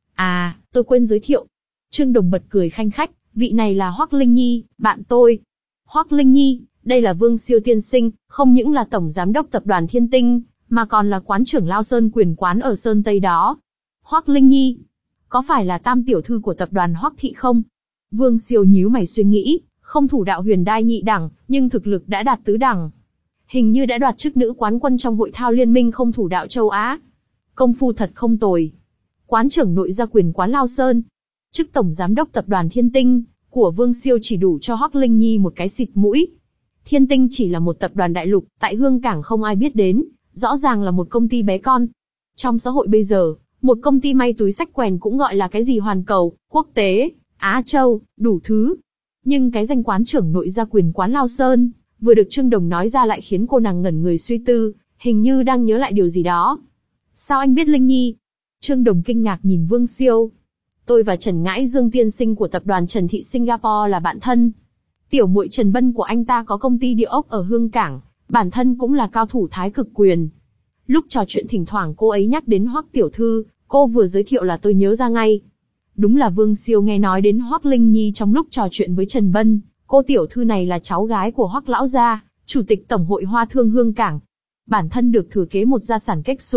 S1: À, tôi quên giới thiệu. Trương Đồng bật cười khanh khách, vị này là Hoắc Linh Nhi, bạn tôi. Hoắc Linh Nhi, đây là Vương Siêu tiên sinh, không những là tổng giám đốc tập đoàn Thiên Tinh, mà còn là quán trưởng Lao Sơn quyền quán ở Sơn Tây đó. Hoắc Linh Nhi, có phải là tam tiểu thư của tập đoàn Hoắc thị không? Vương Siêu nhíu mày suy nghĩ, không thủ đạo huyền đai nhị đẳng, nhưng thực lực đã đạt tứ đẳng. Hình như đã đoạt chức nữ quán quân trong hội thao liên minh không thủ đạo châu Á. Công phu thật không tồi. Quán trưởng nội gia quyền quán Lao Sơn. Chức tổng giám đốc tập đoàn Thiên Tinh của Vương Siêu chỉ đủ cho Hoắc Linh Nhi một cái xịt mũi. Thiên Tinh chỉ là một tập đoàn đại lục, tại Hương Cảng không ai biết đến, rõ ràng là một công ty bé con. Trong xã hội bây giờ, một công ty may túi xách quèn cũng gọi là cái gì hoàn cầu, quốc tế, Á Châu, đủ thứ. Nhưng cái danh quán trưởng nội gia quyền quán Lao Sơn, vừa được Trương Đồng nói ra lại khiến cô nàng ngẩn người suy tư, hình như đang nhớ lại điều gì đó. Sao anh biết Linh Nhi? Trương Đồng kinh ngạc nhìn Vương Siêu. Tôi và Trần Ngãi Dương tiên sinh của tập đoàn Trần Thị Singapore là bạn thân. Tiểu muội Trần Bân của anh ta có công ty địa ốc ở Hương Cảng, bản thân cũng là cao thủ thái cực quyền. Lúc trò chuyện thỉnh thoảng cô ấy nhắc đến Hoắc tiểu thư, cô vừa giới thiệu là tôi nhớ ra ngay. Đúng là Vương Siêu nghe nói đến Hoắc Linh Nhi trong lúc trò chuyện với Trần Bân, cô tiểu thư này là cháu gái của Hoắc lão gia, chủ tịch tổng hội Hoa Thương Hương Cảng. Bản thân được thừa kế một gia sản kết xù,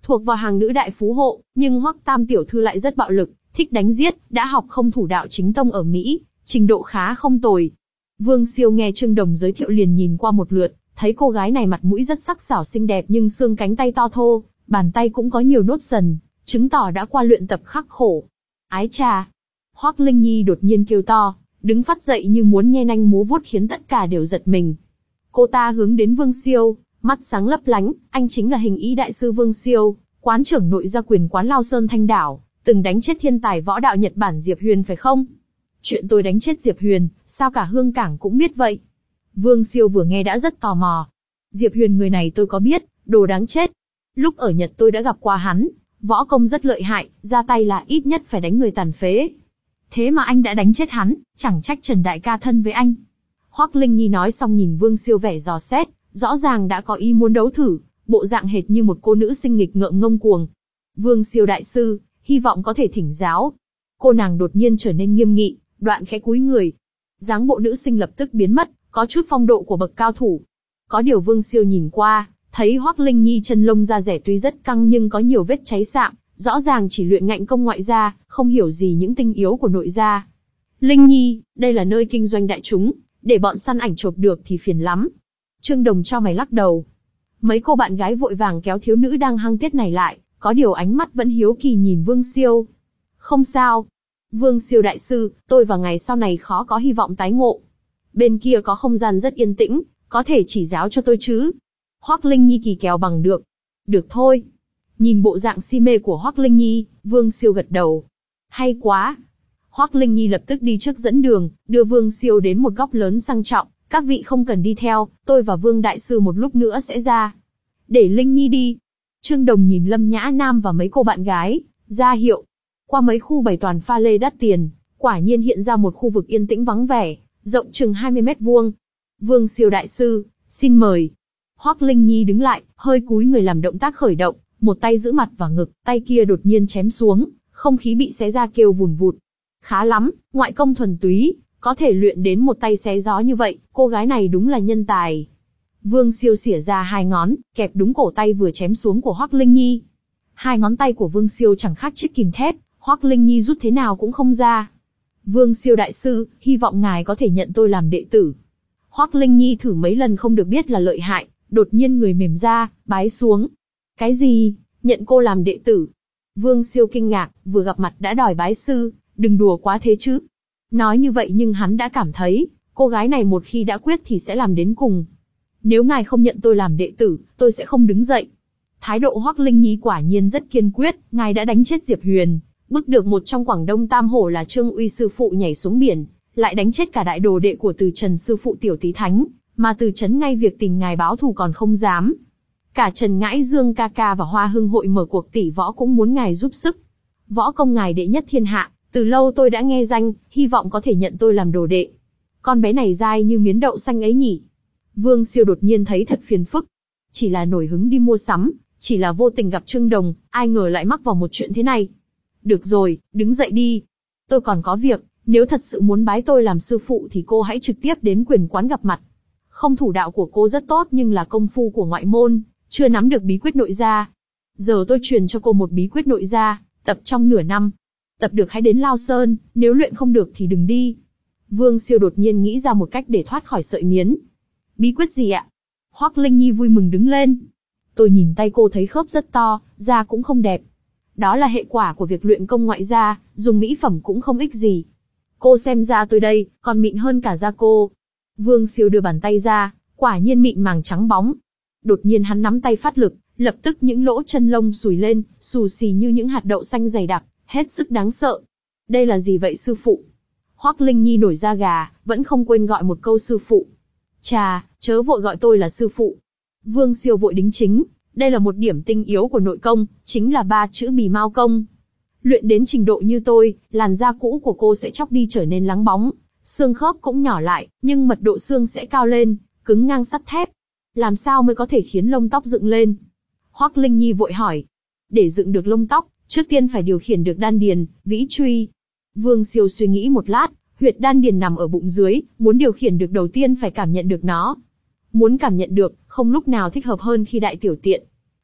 S1: thuộc vào hàng nữ đại phú hộ, nhưng Hoắc Tam tiểu thư lại rất bạo lực, thích đánh giết, đã học không thủ đạo chính tông ở Mỹ, trình độ khá không tồi. Vương Siêu nghe Trương Đồng giới thiệu liền nhìn qua một lượt, thấy cô gái này mặt mũi rất sắc sảo xinh đẹp nhưng xương cánh tay to thô, bàn tay cũng có nhiều nốt sần, chứng tỏ đã qua luyện tập khắc khổ. Ái chà! Hoắc Linh Nhi đột nhiên kêu to, đứng phát dậy như muốn nhe nanh múa vuốt khiến tất cả đều giật mình. Cô ta hướng đến Vương Siêu, mắt sáng lấp lánh, anh chính là hình ý đại sư Vương Siêu, quán trưởng nội gia quyền quán Lao Sơn Thanh Đảo, từng đánh chết thiên tài võ đạo Nhật Bản Diệp Huyền phải không? Chuyện tôi đánh chết Diệp Huyền, sao cả Hương Cảng cũng biết vậy? Vương Siêu vừa nghe đã rất tò mò. Diệp Huyền người này tôi có biết, đồ đáng chết. Lúc ở Nhật tôi đã gặp qua hắn, võ công rất lợi hại, ra tay là ít nhất phải đánh người tàn phế. Thế mà anh đã đánh chết hắn, chẳng trách Trần đại ca thân với anh. Hoắc Linh Nhi nói xong nhìn Vương Siêu vẻ dò xét, rõ ràng đã có ý muốn đấu thử, bộ dạng hệt như một cô nữ sinh nghịch ngợm ngông cuồng. Vương Siêu đại sư, hy vọng có thể thỉnh giáo. Cô nàng đột nhiên trở nên nghiêm nghị, đoạn khẽ cúi người. Dáng bộ nữ sinh lập tức biến mất, có chút phong độ của bậc cao thủ. Có điều Vương Siêu nhìn qua, thấy Hoắc Linh Nhi chân lông da rẻ tuy rất căng nhưng có nhiều vết cháy sạm, rõ ràng chỉ luyện ngạnh công ngoại gia, không hiểu gì những tinh yếu của nội gia. Linh Nhi, đây là nơi kinh doanh đại chúng, để bọn săn ảnh chộp được thì phiền lắm. Trương Đồng cho mày lắc đầu. Mấy cô bạn gái vội vàng kéo thiếu nữ đang hăng tiết này lại, có điều ánh mắt vẫn hiếu kỳ nhìn Vương Siêu. Không sao. Vương Siêu đại sư, tôi và ngày sau này khó có hy vọng tái ngộ. Bên kia có không gian rất yên tĩnh, có thể chỉ giáo cho tôi chứ? Hoắc Linh Nhi kỳ kèo bằng được. Được thôi. Nhìn bộ dạng si mê của Hoắc Linh Nhi, Vương Siêu gật đầu. Hay quá. Hoắc Linh Nhi lập tức đi trước dẫn đường, đưa Vương Siêu đến một góc lớn sang trọng. Các vị không cần đi theo, tôi và Vương đại sư một lúc nữa sẽ ra. Để Linh Nhi đi. Trương Đồng nhìn Lâm Nhã Nam và mấy cô bạn gái, ra hiệu. Qua mấy khu bày toàn pha lê đắt tiền, quả nhiên hiện ra một khu vực yên tĩnh vắng vẻ, rộng chừng hai mươi mét vuông. Vương Siêu đại sư, xin mời. Hoắc Linh Nhi đứng lại, hơi cúi người làm động tác khởi động, một tay giữ mặt và ngực, tay kia đột nhiên chém xuống, không khí bị xé ra kêu vùn vụt. Khá lắm, ngoại công thuần túy, có thể luyện đến một tay xé gió như vậy, cô gái này đúng là nhân tài. Vương Siêu xỉa ra hai ngón, kẹp đúng cổ tay vừa chém xuống của Hoắc Linh Nhi. Hai ngón tay của Vương Siêu chẳng khác chiếc kìm thép, Hoắc Linh Nhi rút thế nào cũng không ra. Vương Siêu đại sư, hy vọng ngài có thể nhận tôi làm đệ tử. Hoắc Linh Nhi thử mấy lần không được biết là lợi hại, đột nhiên người mềm ra, bái xuống. Cái gì? Nhận cô làm đệ tử? Vương Siêu kinh ngạc, vừa gặp mặt đã đòi bái sư, đừng đùa quá thế chứ. Nói như vậy nhưng hắn đã cảm thấy, cô gái này một khi đã quyết thì sẽ làm đến cùng. Nếu ngài không nhận tôi làm đệ tử, tôi sẽ không đứng dậy. Thái độ Hoắc Linh Nhi quả nhiên rất kiên quyết, ngài đã đánh chết Diệp Huyền, bức được một trong Quảng Đông Tam Hổ là Trương Uy sư phụ nhảy xuống biển, lại đánh chết cả đại đồ đệ của Từ Trần sư phụ Tiểu Tý Thánh, mà Từ Trấn ngay việc tìm ngài báo thù còn không dám. Cả Trần Ngãi Dương ca ca và Hoa Hưng hội mở cuộc tỷ võ cũng muốn ngài giúp sức. Võ công ngài đệ nhất thiên hạ, từ lâu tôi đã nghe danh, hy vọng có thể nhận tôi làm đồ đệ. Con bé này dai như miến đậu xanh ấy nhỉ. Vương Siêu đột nhiên thấy thật phiền phức. Chỉ là nổi hứng đi mua sắm, chỉ là vô tình gặp Trương Đồng, ai ngờ lại mắc vào một chuyện thế này. Được rồi, đứng dậy đi. Tôi còn có việc, nếu thật sự muốn bái tôi làm sư phụ thì cô hãy trực tiếp đến quyền quán gặp mặt. Không thủ đạo của cô rất tốt nhưng là công phu của ngoại môn, chưa nắm được bí quyết nội gia. Giờ tôi truyền cho cô một bí quyết nội gia, tập trong nửa năm. Tập được hãy đến Lao Sơn, nếu luyện không được thì đừng đi. Vương Siêu đột nhiên nghĩ ra một cách để thoát khỏi sợi miến. Bí quyết gì ạ? Hoắc Linh Nhi vui mừng đứng lên. Tôi nhìn tay cô thấy khớp rất to, da cũng không đẹp. Đó là hệ quả của việc luyện công ngoại gia, dùng mỹ phẩm cũng không ích gì. Cô xem da tôi đây, còn mịn hơn cả da cô. Vương Siêu đưa bàn tay ra, quả nhiên mịn màng trắng bóng. Đột nhiên hắn nắm tay phát lực, lập tức những lỗ chân lông sùi lên, xù xì như những hạt đậu xanh dày đặc, hết sức đáng sợ. Đây là gì vậy sư phụ? Hoắc Linh Nhi nổi da gà, vẫn không quên gọi một câu sư phụ. Chà, chớ vội gọi tôi là sư phụ. Vương Siêu vội đính chính, đây là một điểm tinh yếu của nội công, chính là ba chữ bì mao công. Luyện đến trình độ như tôi, làn da cũ của cô sẽ chóc đi trở nên lắng bóng, xương khớp cũng nhỏ lại, nhưng mật độ xương sẽ cao lên, cứng ngang sắt thép. Làm sao mới có thể khiến lông tóc dựng lên? Hoắc Linh Nhi vội hỏi. Để dựng được lông tóc, trước tiên phải điều khiển được đan điền, vĩ truy. Vương Siêu suy nghĩ một lát, huyệt đan điền nằm ở bụng dưới, muốn điều khiển được đầu tiên phải cảm nhận được nó. Muốn cảm nhận được, không lúc nào thích hợp hơn khi đại tiểu tiện.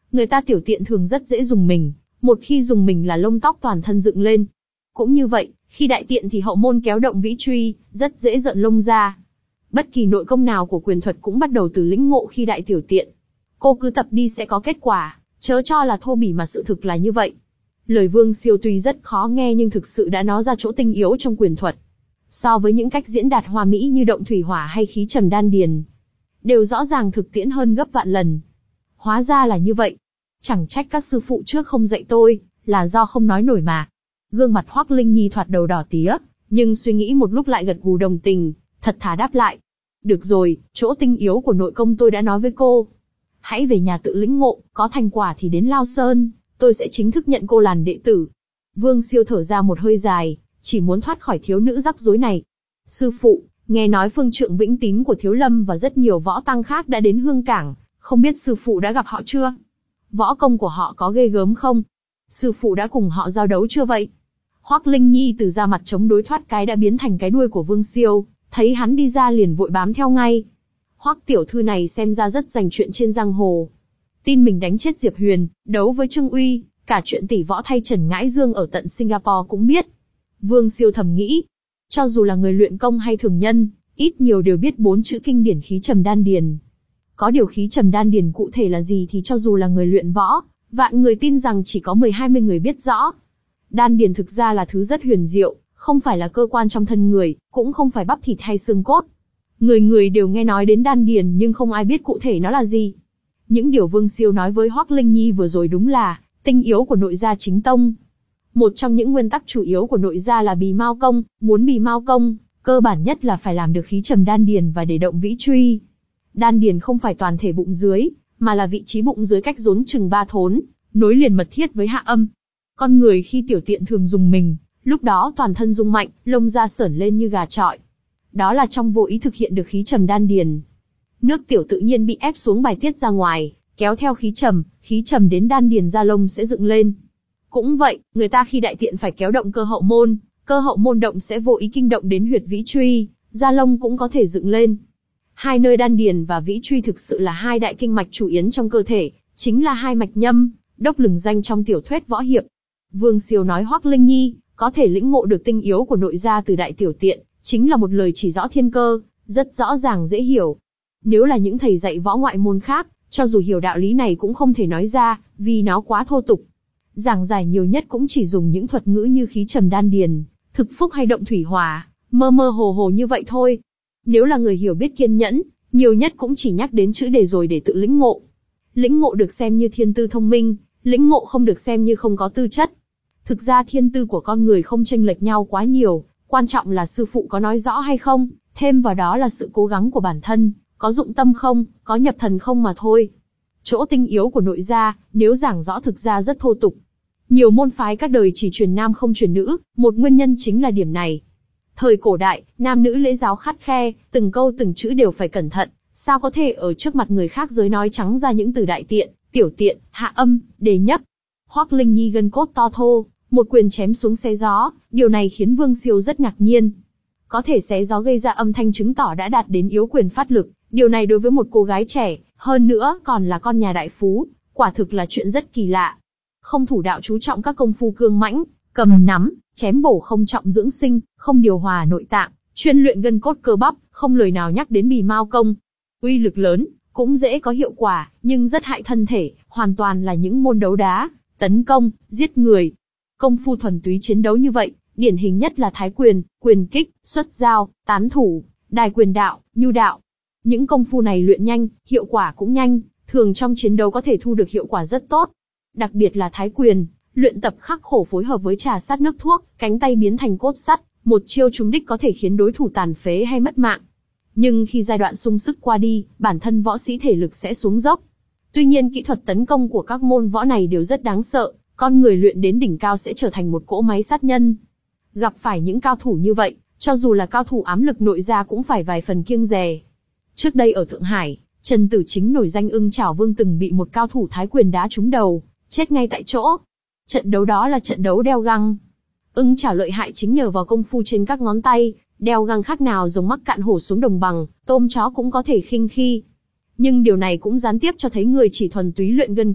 S1: Người ta tiểu tiện thường rất dễ dùng mình, một khi dùng mình là lông tóc toàn thân dựng lên. Cũng như vậy, khi đại tiện thì hậu môn kéo động vĩ truy, rất dễ rợn lông ra. Bất kỳ nội công nào của quyền thuật cũng bắt đầu từ lĩnh ngộ khi đại tiểu tiện. Cô cứ tập đi sẽ có kết quả, chớ cho là thô bỉ mà sự thực là như vậy. Lời Vương Siêu tuy rất khó nghe nhưng thực sự đã nói ra chỗ tinh yếu trong quyền thuật. So với những cách diễn đạt hoa mỹ như động thủy hỏa hay khí trầm đan điền, đều rõ ràng thực tiễn hơn gấp vạn lần. Hóa ra là như vậy. Chẳng trách các sư phụ trước không dạy tôi, là do không nói nổi mà. Gương mặt Hoắc Linh Nhi thoạt đầu đỏ tía, nhưng suy nghĩ một lúc lại gật gù đồng tình, thật thà đáp lại. Được rồi, chỗ tinh yếu của nội công tôi đã nói với cô. Hãy về nhà tự lĩnh ngộ, có thành quả thì đến Lao Sơn, tôi sẽ chính thức nhận cô làm đệ tử. Vương Siêu thở ra một hơi dài, chỉ muốn thoát khỏi thiếu nữ rắc rối này. Sư phụ, nghe nói phương trượng vĩnh tín của Thiếu Lâm và rất nhiều võ tăng khác đã đến Hương Cảng, không biết sư phụ đã gặp họ chưa? Võ công của họ có ghê gớm không? Sư phụ đã cùng họ giao đấu chưa vậy? Hoắc Linh Nhi từ ra mặt chống đối thoát cái đã biến thành cái đuôi của Vương Siêu, thấy hắn đi ra liền vội bám theo ngay. Hoắc tiểu thư này xem ra rất dành chuyện trên giang hồ. Tin mình đánh chết Diệp Huyền, đấu với Trương Uy, cả chuyện tỷ võ thay Trần Ngãi Dương ở tận Singapore cũng biết. Vương Siêu thầm nghĩ, cho dù là người luyện công hay thường nhân, ít nhiều đều biết bốn chữ kinh điển khí trầm đan điền. Có điều khí trầm đan điền cụ thể là gì thì cho dù là người luyện võ, vạn người tin rằng chỉ có mười hai mươi người biết rõ. Đan điền thực ra là thứ rất huyền diệu, không phải là cơ quan trong thân người, cũng không phải bắp thịt hay xương cốt. Người người đều nghe nói đến đan điền nhưng không ai biết cụ thể nó là gì. Những điều Vương Siêu nói với Hoắc Linh Nhi vừa rồi đúng là tinh yếu của nội gia chính tông. Một trong những nguyên tắc chủ yếu của nội gia là bì mao công, muốn bì mao công, cơ bản nhất là phải làm được khí trầm đan điền và để động vĩ truy. Đan điền không phải toàn thể bụng dưới, mà là vị trí bụng dưới cách rốn chừng ba thốn, nối liền mật thiết với hạ âm. Con người khi tiểu tiện thường dùng mình, lúc đó toàn thân rung mạnh, lông da sởn lên như gà trọi. Đó là trong vô ý thực hiện được khí trầm đan điền. Nước tiểu tự nhiên bị ép xuống bài tiết ra ngoài, kéo theo khí trầm, khí trầm đến đan điền da lông sẽ dựng lên. Cũng vậy, người ta khi đại tiện phải kéo động cơ hậu môn, cơ hậu môn động sẽ vô ý kinh động đến huyệt vĩ truy, da lông cũng có thể dựng lên. Hai nơi đan điền và vĩ truy thực sự là hai đại kinh mạch chủ yếu trong cơ thể, chính là hai mạch nhâm, đốc lừng danh trong tiểu thuyết võ hiệp. Vương Siêu nói Hoắc Linh Nhi có thể lĩnh ngộ được tinh yếu của nội gia từ đại tiểu tiện, chính là một lời chỉ rõ thiên cơ, rất rõ ràng dễ hiểu. Nếu là những thầy dạy võ ngoại môn khác, cho dù hiểu đạo lý này cũng không thể nói ra, vì nó quá thô tục. Giảng giải nhiều nhất cũng chỉ dùng những thuật ngữ như khí trầm đan điền, thực phúc hay động thủy hỏa, mơ mơ hồ hồ như vậy thôi. Nếu là người hiểu biết kiên nhẫn, nhiều nhất cũng chỉ nhắc đến chữ đề rồi để tự lĩnh ngộ. Lĩnh ngộ được xem như thiên tư thông minh, lĩnh ngộ không được xem như không có tư chất. Thực ra thiên tư của con người không chênh lệch nhau quá nhiều, quan trọng là sư phụ có nói rõ hay không, thêm vào đó là sự cố gắng của bản thân, có dụng tâm không, có nhập thần không mà thôi. Chỗ tinh yếu của nội gia, nếu giảng rõ thực ra rất thô tục. Nhiều môn phái các đời chỉ truyền nam không truyền nữ, một nguyên nhân chính là điểm này. Thời cổ đại, nam nữ lễ giáo khắt khe, từng câu từng chữ đều phải cẩn thận, sao có thể ở trước mặt người khác giới nói trắng ra những từ đại tiện, tiểu tiện, hạ âm, đề nhấp. Hoắc Linh Nhi gân cốt to thô, một quyền chém xuống xé gió, điều này khiến Vương Siêu rất ngạc nhiên. Có thể xé gió gây ra âm thanh chứng tỏ đã đạt đến yếu quyền phát lực, điều này đối với một cô gái trẻ, hơn nữa còn là con nhà đại phú, quả thực là chuyện rất kỳ lạ. Không thủ đạo chú trọng các công phu cương mãnh, cầm nắm, chém bổ không trọng dưỡng sinh, không điều hòa nội tạng, chuyên luyện gân cốt cơ bắp, không lời nào nhắc đến bì mao công. Uy lực lớn, cũng dễ có hiệu quả, nhưng rất hại thân thể, hoàn toàn là những môn đấu đá, tấn công, giết người. Công phu thuần túy chiến đấu như vậy, điển hình nhất là thái quyền, quyền kích, xuất giao, tán thủ, đài quyền đạo, nhu đạo. Những công phu này luyện nhanh, hiệu quả cũng nhanh, thường trong chiến đấu có thể thu được hiệu quả rất tốt. Đặc biệt là thái quyền, luyện tập khắc khổ phối hợp với trà sát nước thuốc, cánh tay biến thành cốt sắt, một chiêu trúng đích có thể khiến đối thủ tàn phế hay mất mạng. Nhưng khi giai đoạn sung sức qua đi, bản thân võ sĩ thể lực sẽ xuống dốc. Tuy nhiên kỹ thuật tấn công của các môn võ này đều rất đáng sợ, con người luyện đến đỉnh cao sẽ trở thành một cỗ máy sát nhân. Gặp phải những cao thủ như vậy, cho dù là cao thủ ám lực nội gia cũng phải vài phần kiêng dè. Trước đây ở Thượng Hải, Trần Tử Chính nổi danh Ưng Chảo Vương từng bị một cao thủ thái quyền đá trúng đầu, chết ngay tại chỗ. Trận đấu đó là trận đấu đeo găng. Ưng Chảo lợi hại chính nhờ vào công phu trên các ngón tay, đeo găng khác nào giống mắc cạn hổ xuống đồng bằng, tôm chó cũng có thể khinh khi. Nhưng điều này cũng gián tiếp cho thấy người chỉ thuần túy luyện gân cốt,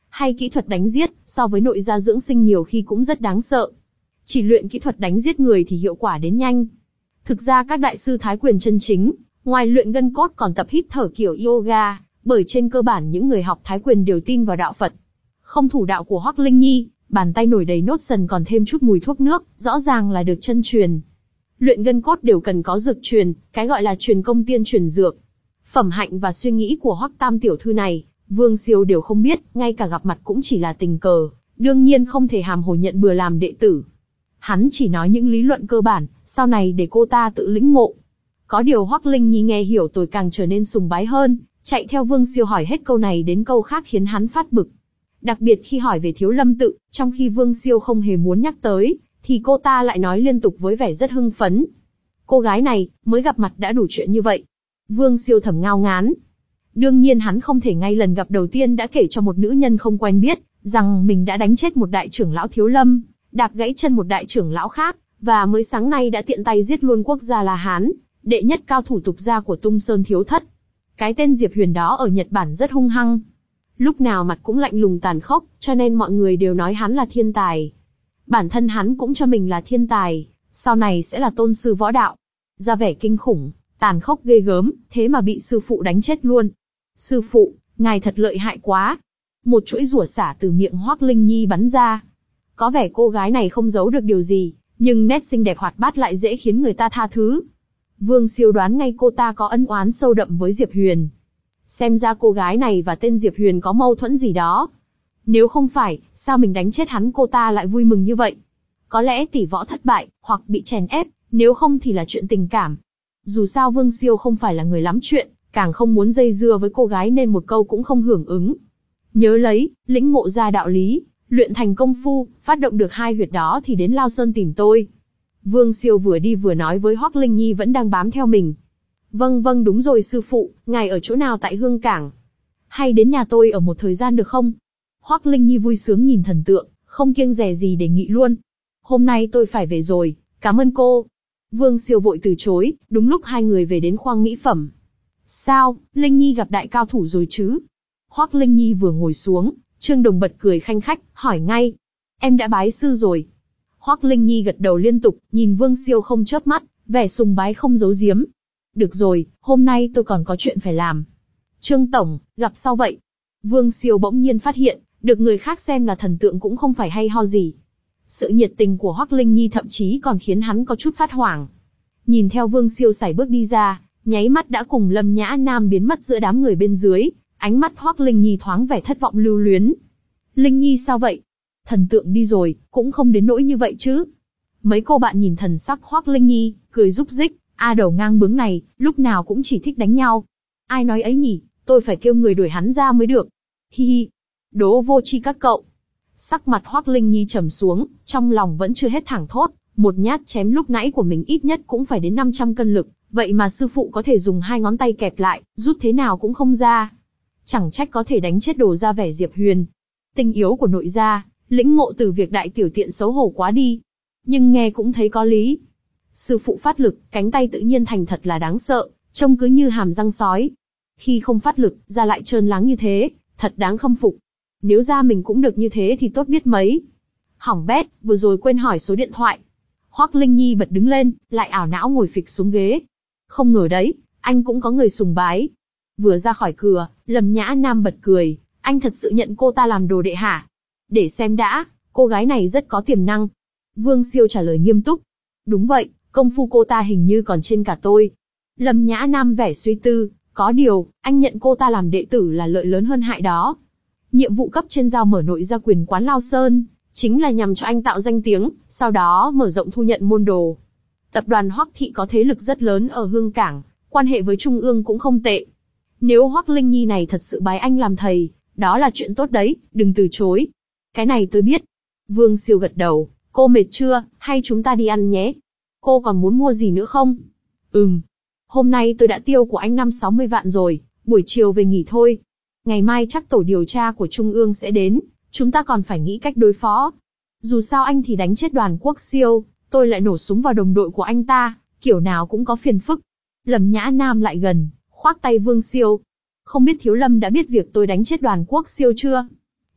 S1: hay kỹ thuật đánh giết, so với nội gia dưỡng sinh nhiều khi cũng rất đáng sợ. Chỉ luyện kỹ thuật đánh giết người thì hiệu quả đến nhanh. Thực ra các đại sư thái quyền chân chính, ngoài luyện gân cốt còn tập hít thở kiểu yoga, bởi trên cơ bản những người học thái quyền đều tin vào đạo Phật. Không thủ đạo của Hoắc Linh Nhi, bàn tay nổi đầy nốt sần còn thêm chút mùi thuốc nước, rõ ràng là được chân truyền. Luyện gân cốt đều cần có dược truyền, cái gọi là truyền công tiên truyền dược. Phẩm hạnh và suy nghĩ của Hoắc Tam tiểu thư này, Vương Siêu đều không biết, ngay cả gặp mặt cũng chỉ là tình cờ, đương nhiên không thể hàm hồ nhận bừa làm đệ tử. Hắn chỉ nói những lý luận cơ bản, sau này để cô ta tự lĩnh ngộ. Có điều Hoắc Linh Nhi nghe hiểu tôi càng trở nên sùng bái hơn, chạy theo Vương Siêu hỏi hết câu này đến câu khác khiến hắn phát bực. Đặc biệt khi hỏi về Thiếu Lâm tự, trong khi Vương Siêu không hề muốn nhắc tới, thì cô ta lại nói liên tục với vẻ rất hưng phấn. Cô gái này, mới gặp mặt đã đủ chuyện như vậy. Vương Siêu thầm ngao ngán. Đương nhiên hắn không thể ngay lần gặp đầu tiên đã kể cho một nữ nhân không quen biết, rằng mình đã đánh chết một đại trưởng lão Thiếu Lâm, đạp gãy chân một đại trưởng lão khác, và mới sáng nay đã tiện tay giết luôn quốc gia La Hán, đệ nhất cao thủ tục gia của Tung Sơn Thiếu Thất. Cái tên Diệp Huyền đó ở Nhật Bản rất hung hăng. Lúc nào mặt cũng lạnh lùng tàn khốc, cho nên mọi người đều nói hắn là thiên tài. Bản thân hắn cũng cho mình là thiên tài, sau này sẽ là tôn sư võ đạo. Ra vẻ kinh khủng, tàn khốc ghê gớm, thế mà bị sư phụ đánh chết luôn. Sư phụ, ngài thật lợi hại quá. Một chuỗi rủa xả từ miệng Hoắc Linh Nhi bắn ra. Có vẻ cô gái này không giấu được điều gì, nhưng nét xinh đẹp hoạt bát lại dễ khiến người ta tha thứ. Vương Siêu đoán ngay cô ta có ân oán sâu đậm với Diệp Huyền. Xem ra cô gái này và tên Diệp Huyền có mâu thuẫn gì đó. Nếu không phải, sao mình đánh chết hắn cô ta lại vui mừng như vậy? Có lẽ tỷ võ thất bại, hoặc bị chèn ép, nếu không thì là chuyện tình cảm. Dù sao Vương Siêu không phải là người lắm chuyện, càng không muốn dây dưa với cô gái nên một câu cũng không hưởng ứng. Nhớ lấy, lĩnh ngộ ra đạo lý, luyện thành công phu, phát động được hai huyệt đó thì đến Lao Sơn tìm tôi. Vương Siêu vừa đi vừa nói với Hoắc Linh Nhi vẫn đang bám theo mình. Vâng vâng đúng rồi sư phụ, ngài ở chỗ nào tại Hương Cảng? Hay đến nhà tôi ở một thời gian được không? Hoắc Linh Nhi vui sướng nhìn thần tượng, không kiêng dè gì đề nghị luôn. Hôm nay tôi phải về rồi, cảm ơn cô. Vương Siêu vội từ chối, đúng lúc hai người về đến khoang mỹ phẩm. Sao, Linh Nhi gặp đại cao thủ rồi chứ? Hoắc Linh Nhi vừa ngồi xuống, Trương Đồng bật cười khanh khách, hỏi ngay. Em đã bái sư rồi. Hoắc Linh Nhi gật đầu liên tục, nhìn Vương Siêu không chớp mắt, vẻ sùng bái không giấu giếm. Được rồi, hôm nay tôi còn có chuyện phải làm. Trương Tổng, gặp sau vậy. Vương Siêu bỗng nhiên phát hiện, được người khác xem là thần tượng cũng không phải hay ho gì. Sự nhiệt tình của Hoắc Linh Nhi thậm chí còn khiến hắn có chút phát hoảng. Nhìn theo Vương Siêu sải bước đi ra, nháy mắt đã cùng Lâm Nhã Nam biến mất giữa đám người bên dưới, ánh mắt Hoắc Linh Nhi thoáng vẻ thất vọng lưu luyến. Linh Nhi sao vậy? Thần tượng đi rồi, cũng không đến nỗi như vậy chứ. Mấy cô bạn nhìn thần sắc Hoắc Linh Nhi, cười rúc rích, a đầu ngang bướng này, lúc nào cũng chỉ thích đánh nhau. Ai nói ấy nhỉ, tôi phải kêu người đuổi hắn ra mới được. Hi hi, đố vô tri các cậu. Sắc mặt Hoắc Linh Nhi trầm xuống, trong lòng vẫn chưa hết thảng thốt, một nhát chém lúc nãy của mình ít nhất cũng phải đến năm trăm cân lực, vậy mà sư phụ có thể dùng hai ngón tay kẹp lại, rút thế nào cũng không ra. Chẳng trách có thể đánh chết đồ ra vẻ Diệp Huyền. Tinh yếu của nội gia, lĩnh ngộ từ việc đại tiểu tiện xấu hổ quá đi. Nhưng nghe cũng thấy có lý. Sư phụ phát lực, cánh tay tự nhiên thành thật là đáng sợ, trông cứ như hàm răng sói. Khi không phát lực, da lại trơn láng như thế, thật đáng khâm phục. Nếu da mình cũng được như thế thì tốt biết mấy. Hỏng bét, vừa rồi quên hỏi số điện thoại. Hoắc Linh Nhi bật đứng lên, lại ảo não ngồi phịch xuống ghế. Không ngờ đấy, anh cũng có người sùng bái. Vừa ra khỏi cửa, Lâm Nhã Nam bật cười, anh thật sự nhận cô ta làm đồ đệ hả? Để xem đã, cô gái này rất có tiềm năng. Vương Siêu trả lời nghiêm túc. Đúng vậy, công phu cô ta hình như còn trên cả tôi. Lâm Nhã Nam vẻ suy tư, có điều, anh nhận cô ta làm đệ tử là lợi lớn hơn hại đó. Nhiệm vụ cấp trên giao mở nội gia quyền quán Lao Sơn, chính là nhằm cho anh tạo danh tiếng, sau đó mở rộng thu nhận môn đồ. Tập đoàn Hoắc Thị có thế lực rất lớn ở Hương Cảng, quan hệ với Trung ương cũng không tệ. Nếu Hoắc Linh Nhi này thật sự bái anh làm thầy, đó là chuyện tốt đấy, đừng từ chối. Cái này tôi biết. Vương Siêu gật đầu, cô mệt chưa, hay chúng ta đi ăn nhé? Cô còn muốn mua gì nữa không? Ừm. Hôm nay tôi đã tiêu của anh năm sáu mươi vạn rồi, buổi chiều về nghỉ thôi. Ngày mai chắc tổ điều tra của Trung ương sẽ đến, chúng ta còn phải nghĩ cách đối phó. Dù sao anh thì đánh chết Đoàn Quốc Siêu, tôi lại nổ súng vào đồng đội của anh ta, kiểu nào cũng có phiền phức. Lâm Nhã Nam lại gần, khoác tay Vương Siêu. Không biết Thiếu Lâm đã biết việc tôi đánh chết Đoàn Quốc Siêu chưa?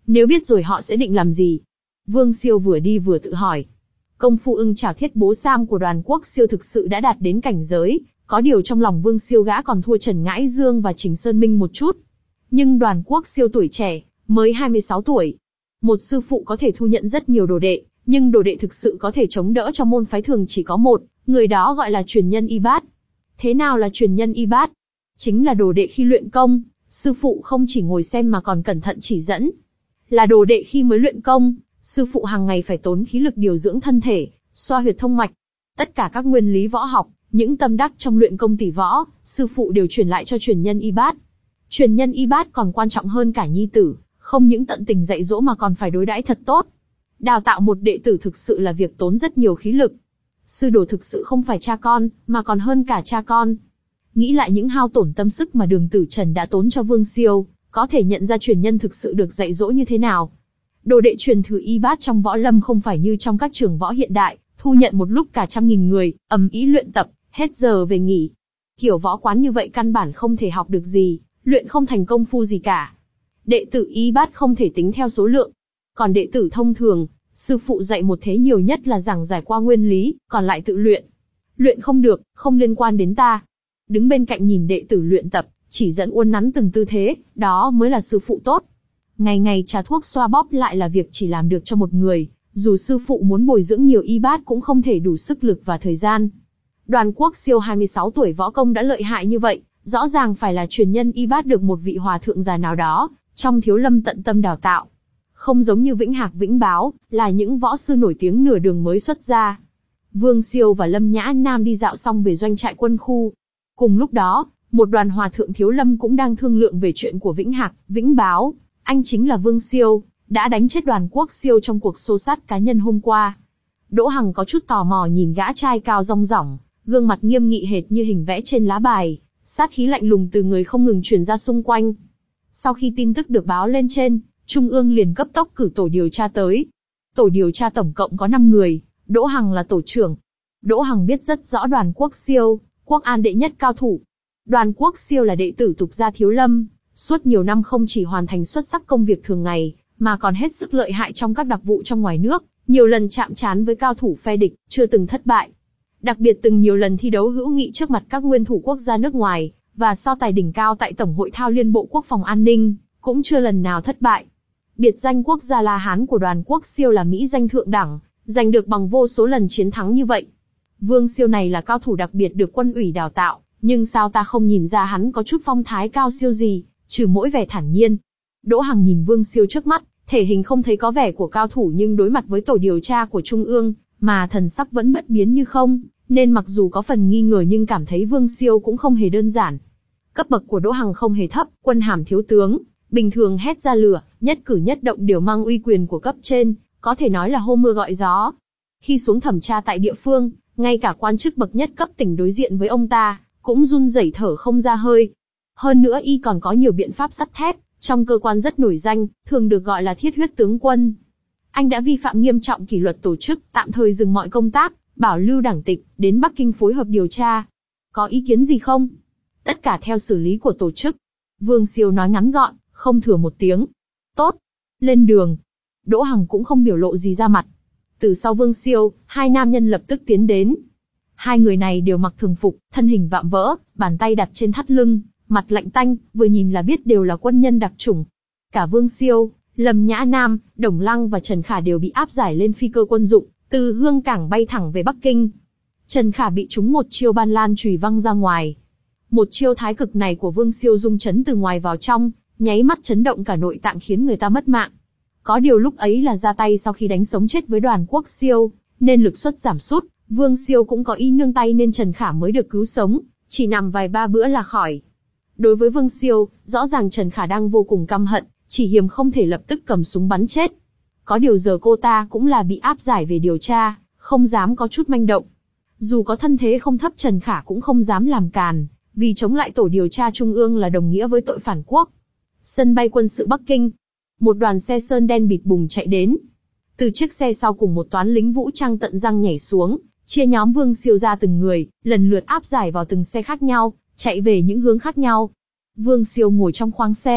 S1: Nếu biết rồi họ sẽ định làm gì? Vương Siêu vừa đi vừa tự hỏi. Công phu ưng chảo thiết bố sam của Đoàn Quốc Siêu thực sự đã đạt đến cảnh giới, có điều trong lòng Vương Siêu gã còn thua Trần Ngãi Dương và Trình Sơn Minh một chút. Nhưng Đoàn Quốc Siêu tuổi trẻ, mới hai mươi sáu tuổi. Một sư phụ có thể thu nhận rất nhiều đồ đệ, nhưng đồ đệ thực sự có thể chống đỡ cho môn phái thường chỉ có một, người đó gọi là truyền nhân y bát. Thế nào là truyền nhân y bát? Chính là đồ đệ khi luyện công, sư phụ không chỉ ngồi xem mà còn cẩn thận chỉ dẫn. Là đồ đệ khi mới luyện công, sư phụ hàng ngày phải tốn khí lực điều dưỡng thân thể, xoa huyệt thông mạch. Tất cả các nguyên lý võ học, những tâm đắc trong luyện công tỷ võ, sư phụ đều truyền lại cho truyền nhân y bát. Truyền nhân y bát còn quan trọng hơn cả nhi tử, không những tận tình dạy dỗ mà còn phải đối đãi thật tốt. Đào tạo một đệ tử thực sự là việc tốn rất nhiều khí lực. Sư đồ thực sự không phải cha con, mà còn hơn cả cha con. Nghĩ lại những hao tổn tâm sức mà Đường Tử Trần đã tốn cho Vương Siêu, có thể nhận ra truyền nhân thực sự được dạy dỗ như thế nào. Đồ đệ truyền thừa y bát trong võ lâm không phải như trong các trường võ hiện đại, thu nhận một lúc cả trăm nghìn người, ầm ĩ luyện tập, hết giờ về nghỉ. Kiểu võ quán như vậy căn bản không thể học được gì, luyện không thành công phu gì cả. Đệ tử y bát không thể tính theo số lượng. Còn đệ tử thông thường, sư phụ dạy một thế nhiều nhất là giảng giải qua nguyên lý, còn lại tự luyện. Luyện không được, không liên quan đến ta. Đứng bên cạnh nhìn đệ tử luyện tập, chỉ dẫn uốn nắn từng tư thế, đó mới là sư phụ tốt. Ngày ngày trà thuốc xoa bóp lại là việc chỉ làm được cho một người, dù sư phụ muốn bồi dưỡng nhiều y bát cũng không thể đủ sức lực và thời gian. Đoàn Quốc Siêu hai mươi sáu tuổi võ công đã lợi hại như vậy, rõ ràng phải là truyền nhân y bát được một vị hòa thượng già nào đó, trong Thiếu Lâm tận tâm đào tạo. Không giống như Vĩnh Hạc Vĩnh Báo, là những võ sư nổi tiếng nửa đường mới xuất ra. Vương Siêu và Lâm Nhã Nam đi dạo xong về doanh trại quân khu. Cùng lúc đó, một đoàn hòa thượng Thiếu Lâm cũng đang thương lượng về chuyện của Vĩnh Hạc, Vĩnh Báo. Anh chính là Vương Siêu, đã đánh chết Đoàn Quốc Siêu trong cuộc xô sát cá nhân hôm qua. Đỗ Hằng có chút tò mò nhìn gã trai cao rong rỏng, gương mặt nghiêm nghị hệt như hình vẽ trên lá bài, sát khí lạnh lùng từ người không ngừng truyền ra xung quanh. Sau khi tin tức được báo lên trên, Trung ương liền cấp tốc cử tổ điều tra tới. Tổ điều tra tổng cộng có năm người, Đỗ Hằng là tổ trưởng. Đỗ Hằng biết rất rõ Đoàn Quốc Siêu, Quốc An đệ nhất cao thủ. Đoàn Quốc Siêu là đệ tử tục gia Thiếu Lâm, suốt nhiều năm không chỉ hoàn thành xuất sắc công việc thường ngày, mà còn hết sức lợi hại trong các đặc vụ trong ngoài nước, nhiều lần chạm trán với cao thủ phe địch, chưa từng thất bại. Đặc biệt từng nhiều lần thi đấu hữu nghị trước mặt các nguyên thủ quốc gia nước ngoài, và so tài đỉnh cao tại Tổng hội thao Liên Bộ Quốc phòng An ninh, cũng chưa lần nào thất bại. Biệt danh quốc gia La Hán của Đoàn Quốc Siêu là mỹ danh thượng đẳng, giành được bằng vô số lần chiến thắng như vậy. Vương Siêu này là cao thủ đặc biệt được quân ủy đào tạo, nhưng sao ta không nhìn ra hắn có chút phong thái cao siêu gì, trừ mỗi vẻ thản nhiên. Đỗ Hằng nhìn Vương Siêu trước mắt, thể hình không thấy có vẻ của cao thủ nhưng đối mặt với tổ điều tra của Trung ương, mà thần sắc vẫn bất biến như không, nên mặc dù có phần nghi ngờ nhưng cảm thấy Vương Siêu cũng không hề đơn giản. Cấp bậc của Đỗ Hằng không hề thấp, quân hàm thiếu tướng, bình thường hét ra lửa, nhất cử nhất động đều mang uy quyền của cấp trên, có thể nói là hô mưa gọi gió. Khi xuống thẩm tra tại địa phương, ngay cả quan chức bậc nhất cấp tỉnh đối diện với ông ta, cũng run rẩy thở không ra hơi. Hơn nữa y còn có nhiều biện pháp sắt thép, trong cơ quan rất nổi danh, thường được gọi là thiết huyết tướng quân. Anh đã vi phạm nghiêm trọng kỷ luật tổ chức, tạm thời dừng mọi công tác, bảo lưu đảng tịch, đến Bắc Kinh phối hợp điều tra. Có ý kiến gì không? Tất cả theo xử lý của tổ chức. Vương Siêu nói ngắn gọn, không thừa một tiếng. Tốt. Lên đường. Đỗ Hằng cũng không biểu lộ gì ra mặt. Từ sau Vương Siêu, hai nam nhân lập tức tiến đến. Hai người này đều mặc thường phục, thân hình vạm vỡ, bàn tay đặt trên thắt lưng, mặt lạnh tanh, vừa nhìn là biết đều là quân nhân đặc chủng. Cả Vương Siêu, Lâm Nhã Nam, Đồng Lăng và Trần Khả đều bị áp giải lên phi cơ quân dụng, từ Hương Cảng bay thẳng về Bắc Kinh. Trần Khả bị trúng một chiêu ban lan chùy văng ra ngoài. Một chiêu thái cực này của Vương Siêu rung chấn từ ngoài vào trong, nháy mắt chấn động cả nội tạng khiến người ta mất mạng. Có điều lúc ấy là ra tay sau khi đánh sống chết với Đoàn Quốc Siêu, nên lực suất giảm sút, Vương Siêu cũng có ý nương tay nên Trần Khả mới được cứu sống, chỉ nằm vài ba bữa là khỏi. Đối với Vương Siêu, rõ ràng Trần Khả đang vô cùng căm hận, chỉ hiềm không thể lập tức cầm súng bắn chết. Có điều giờ cô ta cũng là bị áp giải về điều tra, không dám có chút manh động. Dù có thân thế không thấp Trần Khả cũng không dám làm càn, vì chống lại tổ điều tra Trung ương là đồng nghĩa với tội phản quốc. Sân bay quân sự Bắc Kinh. Một đoàn xe sơn đen bịt bùng chạy đến. Từ chiếc xe sau cùng một toán lính vũ trang tận răng nhảy xuống, chia nhóm Vương Siêu ra từng người, lần lượt áp giải vào từng xe khác nhau, chạy về những hướng khác nhau. Vương Siêu ngồi trong khoang xe,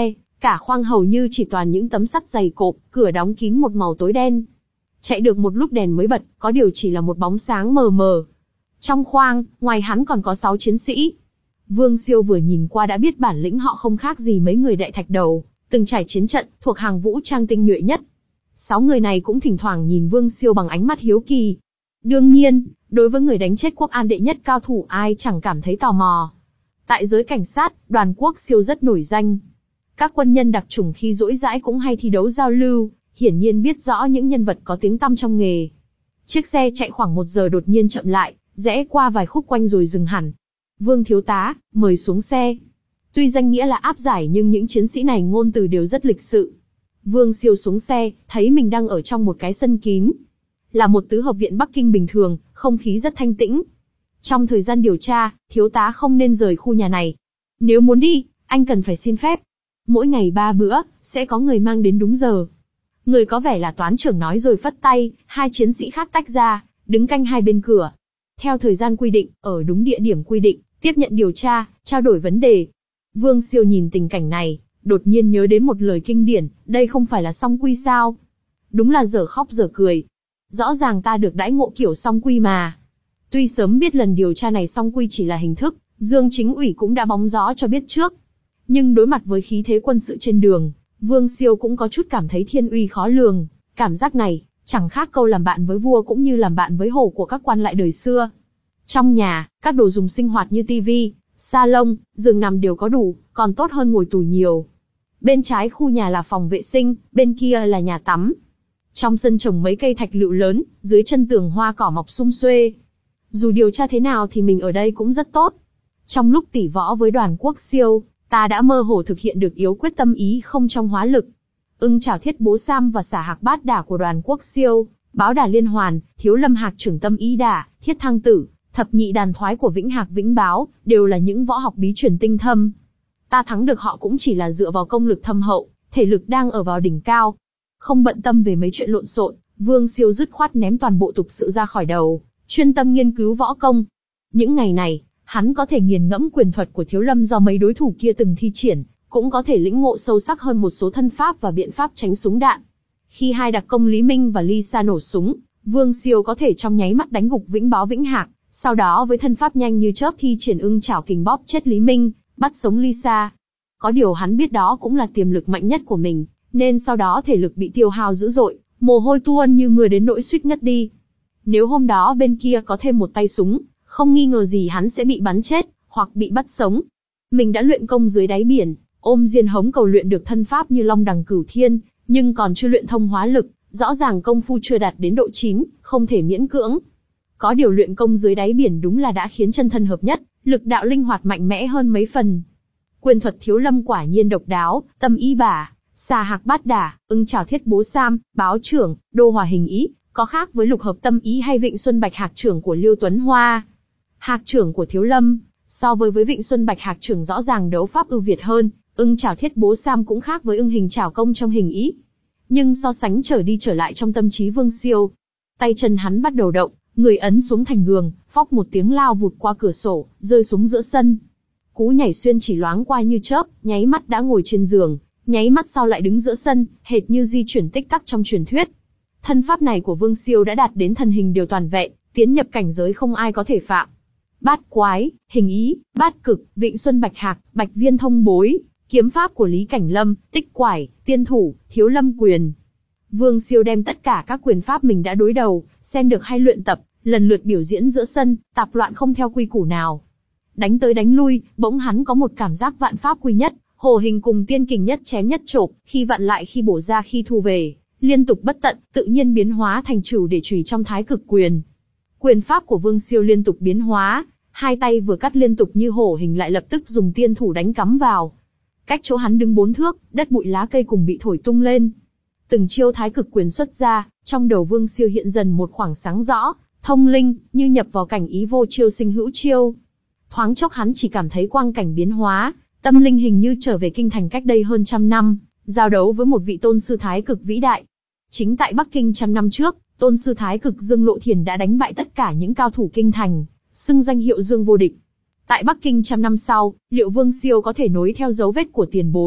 S1: Cả khoang hầu như chỉ toàn những tấm sắt dày cộp, cửa đóng kín một màu tối đen. Chạy được một lúc đèn mới bật, có điều chỉ là một bóng sáng mờ mờ. Trong khoang, ngoài hắn còn có sáu chiến sĩ. Vương Siêu vừa nhìn qua đã biết bản lĩnh họ không khác gì mấy người đại thạch đầu, từng trải chiến trận, thuộc hàng vũ trang tinh nhuệ nhất. Sáu người này cũng thỉnh thoảng nhìn Vương Siêu bằng ánh mắt hiếu kỳ. Đương nhiên, đối với người đánh chết Quốc An đệ nhất cao thủ ai chẳng cảm thấy tò mò. Tại giới cảnh sát, đoàn Quốc Siêu rất nổi danh. Các quân nhân đặc chủng khi rỗi rãi cũng hay thi đấu giao lưu, hiển nhiên biết rõ những nhân vật có tiếng tăm trong nghề. Chiếc xe chạy khoảng một giờ đột nhiên chậm lại, rẽ qua vài khúc quanh rồi dừng hẳn. Vương thiếu tá, mời xuống xe. Tuy danh nghĩa là áp giải nhưng những chiến sĩ này ngôn từ đều rất lịch sự. Vương Siêu xuống xe, thấy mình đang ở trong một cái sân kín. Là một tứ hợp viện Bắc Kinh bình thường, không khí rất thanh tĩnh. Trong thời gian điều tra, thiếu tá không nên rời khu nhà này. Nếu muốn đi, anh cần phải xin phép. Mỗi ngày ba bữa, sẽ có người mang đến đúng giờ. Người có vẻ là toán trưởng nói rồi phất tay, hai chiến sĩ khác tách ra, đứng canh hai bên cửa. Theo thời gian quy định, ở đúng địa điểm quy định, tiếp nhận điều tra, trao đổi vấn đề. Vương Siêu nhìn tình cảnh này, đột nhiên nhớ đến một lời kinh điển, đây không phải là song quy sao? Đúng là dở khóc dở cười. Rõ ràng ta được đãi ngộ kiểu song quy mà. Tuy sớm biết lần điều tra này song quy chỉ là hình thức, Dương Chính ủy cũng đã bóng gió cho biết trước. Nhưng đối mặt với khí thế quân sự trên đường, Vương Siêu cũng có chút cảm thấy thiên uy khó lường. Cảm giác này, chẳng khác câu làm bạn với vua cũng như làm bạn với hổ của các quan lại đời xưa. Trong nhà, các đồ dùng sinh hoạt như tivi, salon, giường nằm đều có đủ, còn tốt hơn ngồi tù nhiều. Bên trái khu nhà là phòng vệ sinh, bên kia là nhà tắm. Trong sân trồng mấy cây thạch lựu lớn, dưới chân tường hoa cỏ mọc sum xuê. Dù điều tra thế nào thì mình ở đây cũng rất tốt. Trong lúc tỉ võ với đoàn Quốc Siêu, ta đã mơ hồ thực hiện được yếu quyết tâm ý không trong hóa lực. Ưng Chảo Thiết Bố Sam và xả hạc bát đả của đoàn Quốc Siêu, báo đả liên hoàn, thiếu lâm hạc trưởng tâm ý đả, thiết thăng tử, thập nhị đàn thoái của Vĩnh Hạc Vĩnh Báo, đều là những võ học bí truyền tinh thâm. Ta thắng được họ cũng chỉ là dựa vào công lực thâm hậu, thể lực đang ở vào đỉnh cao. Không bận tâm về mấy chuyện lộn xộn, Vương Siêu dứt khoát ném toàn bộ tục sự ra khỏi đầu, chuyên tâm nghiên cứu võ công. Những ngày này, hắn có thể nghiền ngẫm quyền thuật của thiếu lâm do mấy đối thủ kia từng thi triển, cũng có thể lĩnh ngộ sâu sắc hơn một số thân pháp và biện pháp tránh súng đạn. Khi hai đặc công Lý Minh và Ly Sa nổ súng, Vương Siêu có thể trong nháy mắt đánh gục Vĩnh Báo Vĩnh Hạc, sau đó với thân pháp nhanh như chớp thi triển ưng chảo kình bóp chết Lý Minh, bắt sống Ly Sa. Có điều hắn biết đó cũng là tiềm lực mạnh nhất của mình, nên sau đó thể lực bị tiêu hao dữ dội, mồ hôi tuôn như mưa đến nỗi suýt ngất đi. Nếu hôm đó bên kia có thêm một tay súng, không nghi ngờ gì hắn sẽ bị bắn chết, hoặc bị bắt sống. Mình đã luyện công dưới đáy biển, ôm diên hống cầu luyện được thân pháp như long đằng cửu thiên, nhưng còn chưa luyện thông hóa lực, rõ ràng công phu chưa đạt đến độ chín, không thể miễn cưỡng. Có điều luyện công dưới đáy biển đúng là đã khiến chân thân hợp nhất, lực đạo linh hoạt mạnh mẽ hơn mấy phần. Quyền thuật thiếu lâm quả nhiên độc đáo, tâm ý bả, xà hạc bát đả, ưng chảo thiết bố sam, báo trưởng, đô hòa hình ý, có khác với lục hợp tâm ý hay Vịnh Xuân Bạch hạc trưởng của Liêu Tuấn Hoa. Hạc trưởng của thiếu lâm, so với với Vịnh Xuân Bạch hạc trưởng rõ ràng đấu pháp ưu việt hơn, ưng chảo thiết bố sam cũng khác với ưng hình chảo công trong hình ý. Nhưng so sánh trở đi trở lại trong tâm trí Vương Siêu, tay chân hắn bắt đầu động, người ấn xuống thành gường, phóc một tiếng lao vụt qua cửa sổ, rơi xuống giữa sân. Cú nhảy xuyên chỉ loáng qua như chớp, nháy mắt đã ngồi trên giường, nháy mắt sau lại đứng giữa sân, hệt như di chuyển tích tắc trong truyền thuyết. Thân pháp này của Vương Siêu đã đạt đến thần hình điều toàn vẹn, tiến nhập cảnh giới không ai có thể phạm. Bát quái, hình ý, bát cực, Vịnh Xuân Bạch hạc, Bạch Viên thông bối, kiếm pháp của Lý Cảnh Lâm, tích quải, tiên thủ, thiếu lâm quyền. Vương Siêu đem tất cả các quyền pháp mình đã đối đầu, xem được hay luyện tập, lần lượt biểu diễn giữa sân, tạp loạn không theo quy củ nào. Đánh tới đánh lui, bỗng hắn có một cảm giác vạn pháp quy nhất, hổ hình cùng tiên kình nhất chém nhất chộp, khi vặn lại khi bổ ra khi thu về, liên tục bất tận, tự nhiên biến hóa thành trửu để chùy trong thái cực quyền. Quyền pháp của Vương Siêu liên tục biến hóa, hai tay vừa cắt liên tục như hổ hình lại lập tức dùng tiên thủ đánh cắm vào. Cách chỗ hắn đứng bốn thước, đất bụi lá cây cùng bị thổi tung lên. Từng chiêu thái cực quyền xuất ra, trong đầu Vương Siêu hiện dần một khoảng sáng rõ, thông linh, như nhập vào cảnh ý vô chiêu sinh hữu chiêu. Thoáng chốc hắn chỉ cảm thấy quang cảnh biến hóa, tâm linh hình như trở về kinh thành cách đây hơn trăm năm, giao đấu với một vị tôn sư thái cực vĩ đại. Chính tại Bắc Kinh trăm năm trước, tôn sư thái cực Dương Lộ Thiền đã đánh bại tất cả những cao thủ kinh thành, xưng danh hiệu Dương vô địch. Tại Bắc Kinh trăm năm sau, liệu Vương Siêu có thể nối theo dấu vết của tiền bối,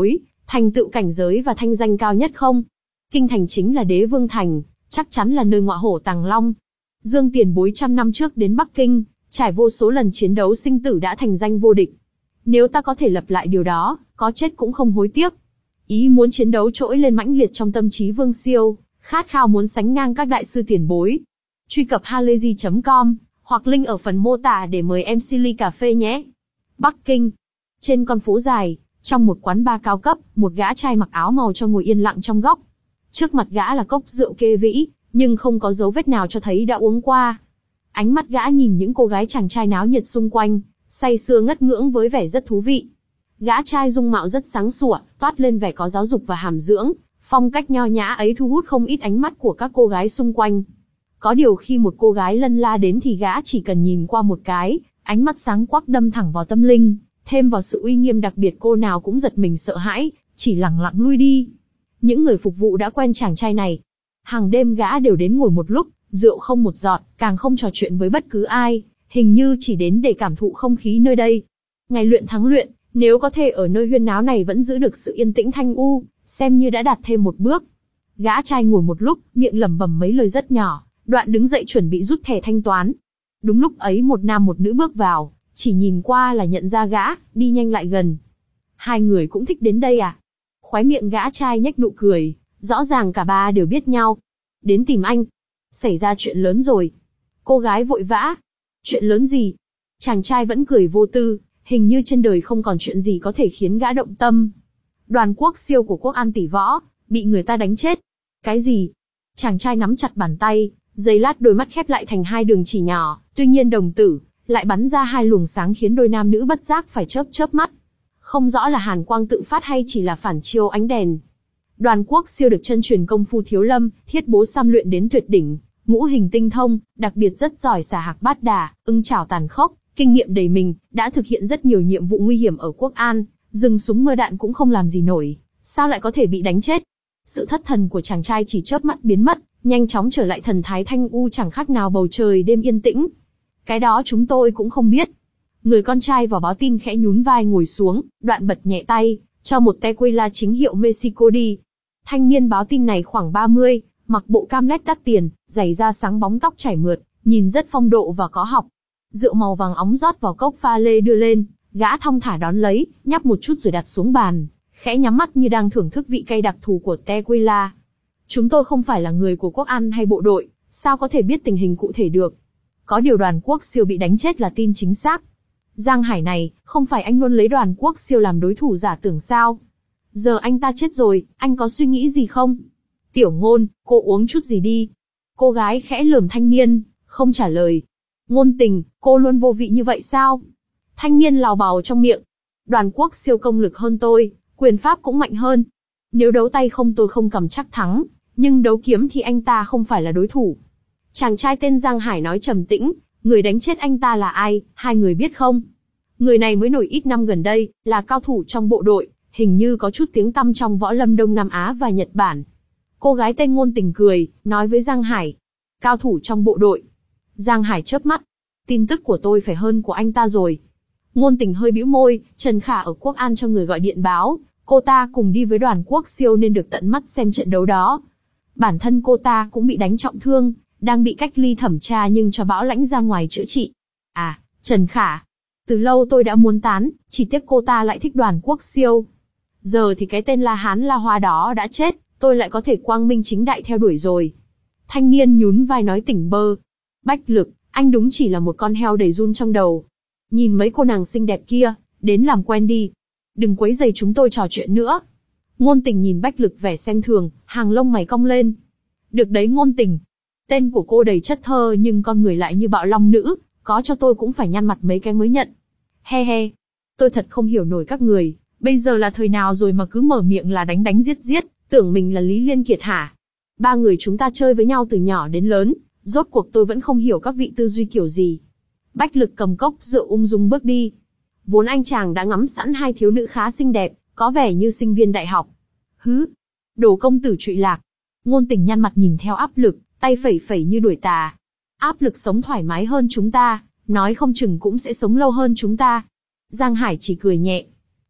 S1: Thành tựu cảnh giới và thanh danh cao nhất không? Kinh thành chính là đế vương thành, chắc chắn là nơi ngọa hổ tàng long. Dương tiền bối trăm năm trước đến Bắc Kinh, trải vô số lần chiến đấu sinh tử đã thành danh vô địch. Nếu ta có thể lập lại điều đó, có chết cũng không hối tiếc. Ý muốn chiến đấu trỗi lên mãnh liệt trong tâm trí Vương Siêu, khát khao muốn sánh ngang các đại sư tiền bối. Truy cập halayzi chấm com, hoặc link ở phần mô tả để mời em xê ly cà phê nhé. Bắc Kinh. Trên con phố dài, trong một quán bar cao cấp, một gã trai mặc áo màu cho ngồi yên lặng trong góc. Trước mặt gã là cốc rượu kê vĩ, nhưng không có dấu vết nào cho thấy đã uống qua. Ánh mắt gã nhìn những cô gái chàng trai náo nhiệt xung quanh, say sưa ngất ngưỡng với vẻ rất thú vị. Gã trai dung mạo rất sáng sủa, toát lên vẻ có giáo dục và hàm dưỡng, phong cách nho nhã ấy thu hút không ít ánh mắt của các cô gái xung quanh. Có điều khi một cô gái lân la đến thì gã chỉ cần nhìn qua một cái, ánh mắt sáng quắc đâm thẳng vào tâm linh, thêm vào sự uy nghiêm đặc biệt cô nào cũng giật mình sợ hãi, chỉ lẳng lặng lui đi. Những người phục vụ đã quen chàng trai này. Hàng đêm gã đều đến ngồi một lúc, rượu không một giọt, càng không trò chuyện với bất cứ ai, hình như chỉ đến để cảm thụ không khí nơi đây. Ngày luyện thắng luyện, nếu có thể ở nơi huyên náo này vẫn giữ được sự yên tĩnh thanh u, xem như đã đạt thêm một bước. Gã trai ngồi một lúc, miệng lẩm bẩm mấy lời rất nhỏ, đoạn đứng dậy chuẩn bị rút thẻ thanh toán. Đúng lúc ấy một nam một nữ bước vào, chỉ nhìn qua là nhận ra gã, đi nhanh lại gần. Hai người cũng thích đến đây à? Khóe miệng gã trai nhếch nụ cười, rõ ràng cả ba đều biết nhau. Đến tìm anh. Xảy ra chuyện lớn rồi. Cô gái vội vã. Chuyện lớn gì? Chàng trai vẫn cười vô tư, hình như trên đời không còn chuyện gì có thể khiến gã động tâm. Đoàn Quốc Siêu của Quốc An tỷ võ, bị người ta đánh chết. Cái gì? Chàng trai nắm chặt bàn tay, giây lát đôi mắt khép lại thành hai đường chỉ nhỏ, tuy nhiên đồng tử lại bắn ra hai luồng sáng khiến đôi nam nữ bất giác phải chớp chớp mắt. Không rõ là hàn quang tự phát hay chỉ là phản chiếu ánh đèn. Đoàn Quốc Siêu được chân truyền công phu thiếu lâm, thiết bố xăm luyện đến tuyệt đỉnh, ngũ hình tinh thông, đặc biệt rất giỏi xả hạc bát đà, ưng chảo tàn khốc, kinh nghiệm đầy mình, đã thực hiện rất nhiều nhiệm vụ nguy hiểm ở Quốc An, dừng súng mưa đạn cũng không làm gì nổi, sao lại có thể bị đánh chết? Sự thất thần của chàng trai chỉ chớp mắt biến mất, nhanh chóng trở lại thần thái thanh u chẳng khác nào bầu trời đêm yên tĩnh. Cái đó chúng tôi cũng không biết. Người con trai vào báo tin khẽ nhún vai ngồi xuống, đoạn bật nhẹ tay, cho một tequila chính hiệu Mexico đi. Thanh niên báo tin này khoảng ba mươi, mặc bộ cam lét đắt tiền, giày da sáng bóng tóc chảy mượt, nhìn rất phong độ và có học. Rượu màu vàng óng rót vào cốc pha lê đưa lên, gã thong thả đón lấy, nhấp một chút rồi đặt xuống bàn, khẽ nhắm mắt như đang thưởng thức vị cay đặc thù của tequila. Chúng tôi không phải là người của Quốc An hay bộ đội, sao có thể biết tình hình cụ thể được? Có điều Đoàn Quốc Siêu bị đánh chết là tin chính xác. Giang Hải này, không phải anh luôn lấy Đoàn Quốc Siêu làm đối thủ giả tưởng sao? Giờ anh ta chết rồi, anh có suy nghĩ gì không? Tiểu Ngôn, cô uống chút gì đi. Cô gái khẽ lườm thanh niên, không trả lời. Ngôn Tình, cô luôn vô vị như vậy sao? Thanh niên lào bào trong miệng. Đoàn Quốc Siêu công lực hơn tôi, quyền pháp cũng mạnh hơn. Nếu đấu tay không tôi không cầm chắc thắng, nhưng đấu kiếm thì anh ta không phải là đối thủ. Chàng trai tên Giang Hải nói trầm tĩnh, người đánh chết anh ta là ai, hai người biết không? Người này mới nổi ít năm gần đây, là cao thủ trong bộ đội, hình như có chút tiếng tăm trong võ lâm Đông Nam Á và Nhật Bản. Cô gái tên Ngôn Tình cười, nói với Giang Hải. Cao thủ trong bộ đội. Giang Hải chớp mắt. Tin tức của tôi phải hơn của anh ta rồi. Ngôn Tình hơi bĩu môi, Trần Khả ở Quốc An cho người gọi điện báo, cô ta cùng đi với Đoàn Quốc Siêu nên được tận mắt xem trận đấu đó. Bản thân cô ta cũng bị đánh trọng thương, đang bị cách ly thẩm tra nhưng cho bảo lãnh ra ngoài chữa trị. À, Trần Khả. Từ lâu tôi đã muốn tán, chỉ tiếc cô ta lại thích Đoàn Quốc Siêu. Giờ thì cái tên La Hán La Hoa đó đã chết, tôi lại có thể quang minh chính đại theo đuổi rồi. Thanh niên nhún vai nói tỉnh bơ. Bách Lực, anh đúng chỉ là một con heo đầy run trong đầu. Nhìn mấy cô nàng xinh đẹp kia, đến làm quen đi. Đừng quấy rầy chúng tôi trò chuyện nữa. Ngôn Tình nhìn Bách Lực vẻ xem thường, hàng lông mày cong lên. Được đấy Ngôn Tình. Tên của cô đầy chất thơ nhưng con người lại như bạo long nữ, có cho tôi cũng phải nhăn mặt mấy cái mới nhận. He he. Tôi thật không hiểu nổi các người, bây giờ là thời nào rồi mà cứ mở miệng là đánh đánh giết giết, tưởng mình là Lý Liên Kiệt hả? Ba người chúng ta chơi với nhau từ nhỏ đến lớn, rốt cuộc tôi vẫn không hiểu các vị tư duy kiểu gì. Bách Lực cầm cốc rượu ung dung bước đi. Vốn anh chàng đã ngắm sẵn hai thiếu nữ khá xinh đẹp, có vẻ như sinh viên đại học. Hứ, đồ công tử trụy lạc. Ngôn Tình nhăn mặt nhìn theo áp lực, tay phẩy phẩy như đuổi tà. Áp lực sống thoải mái hơn chúng ta, nói không chừng cũng sẽ sống lâu hơn chúng ta. Giang Hải chỉ cười nhẹ.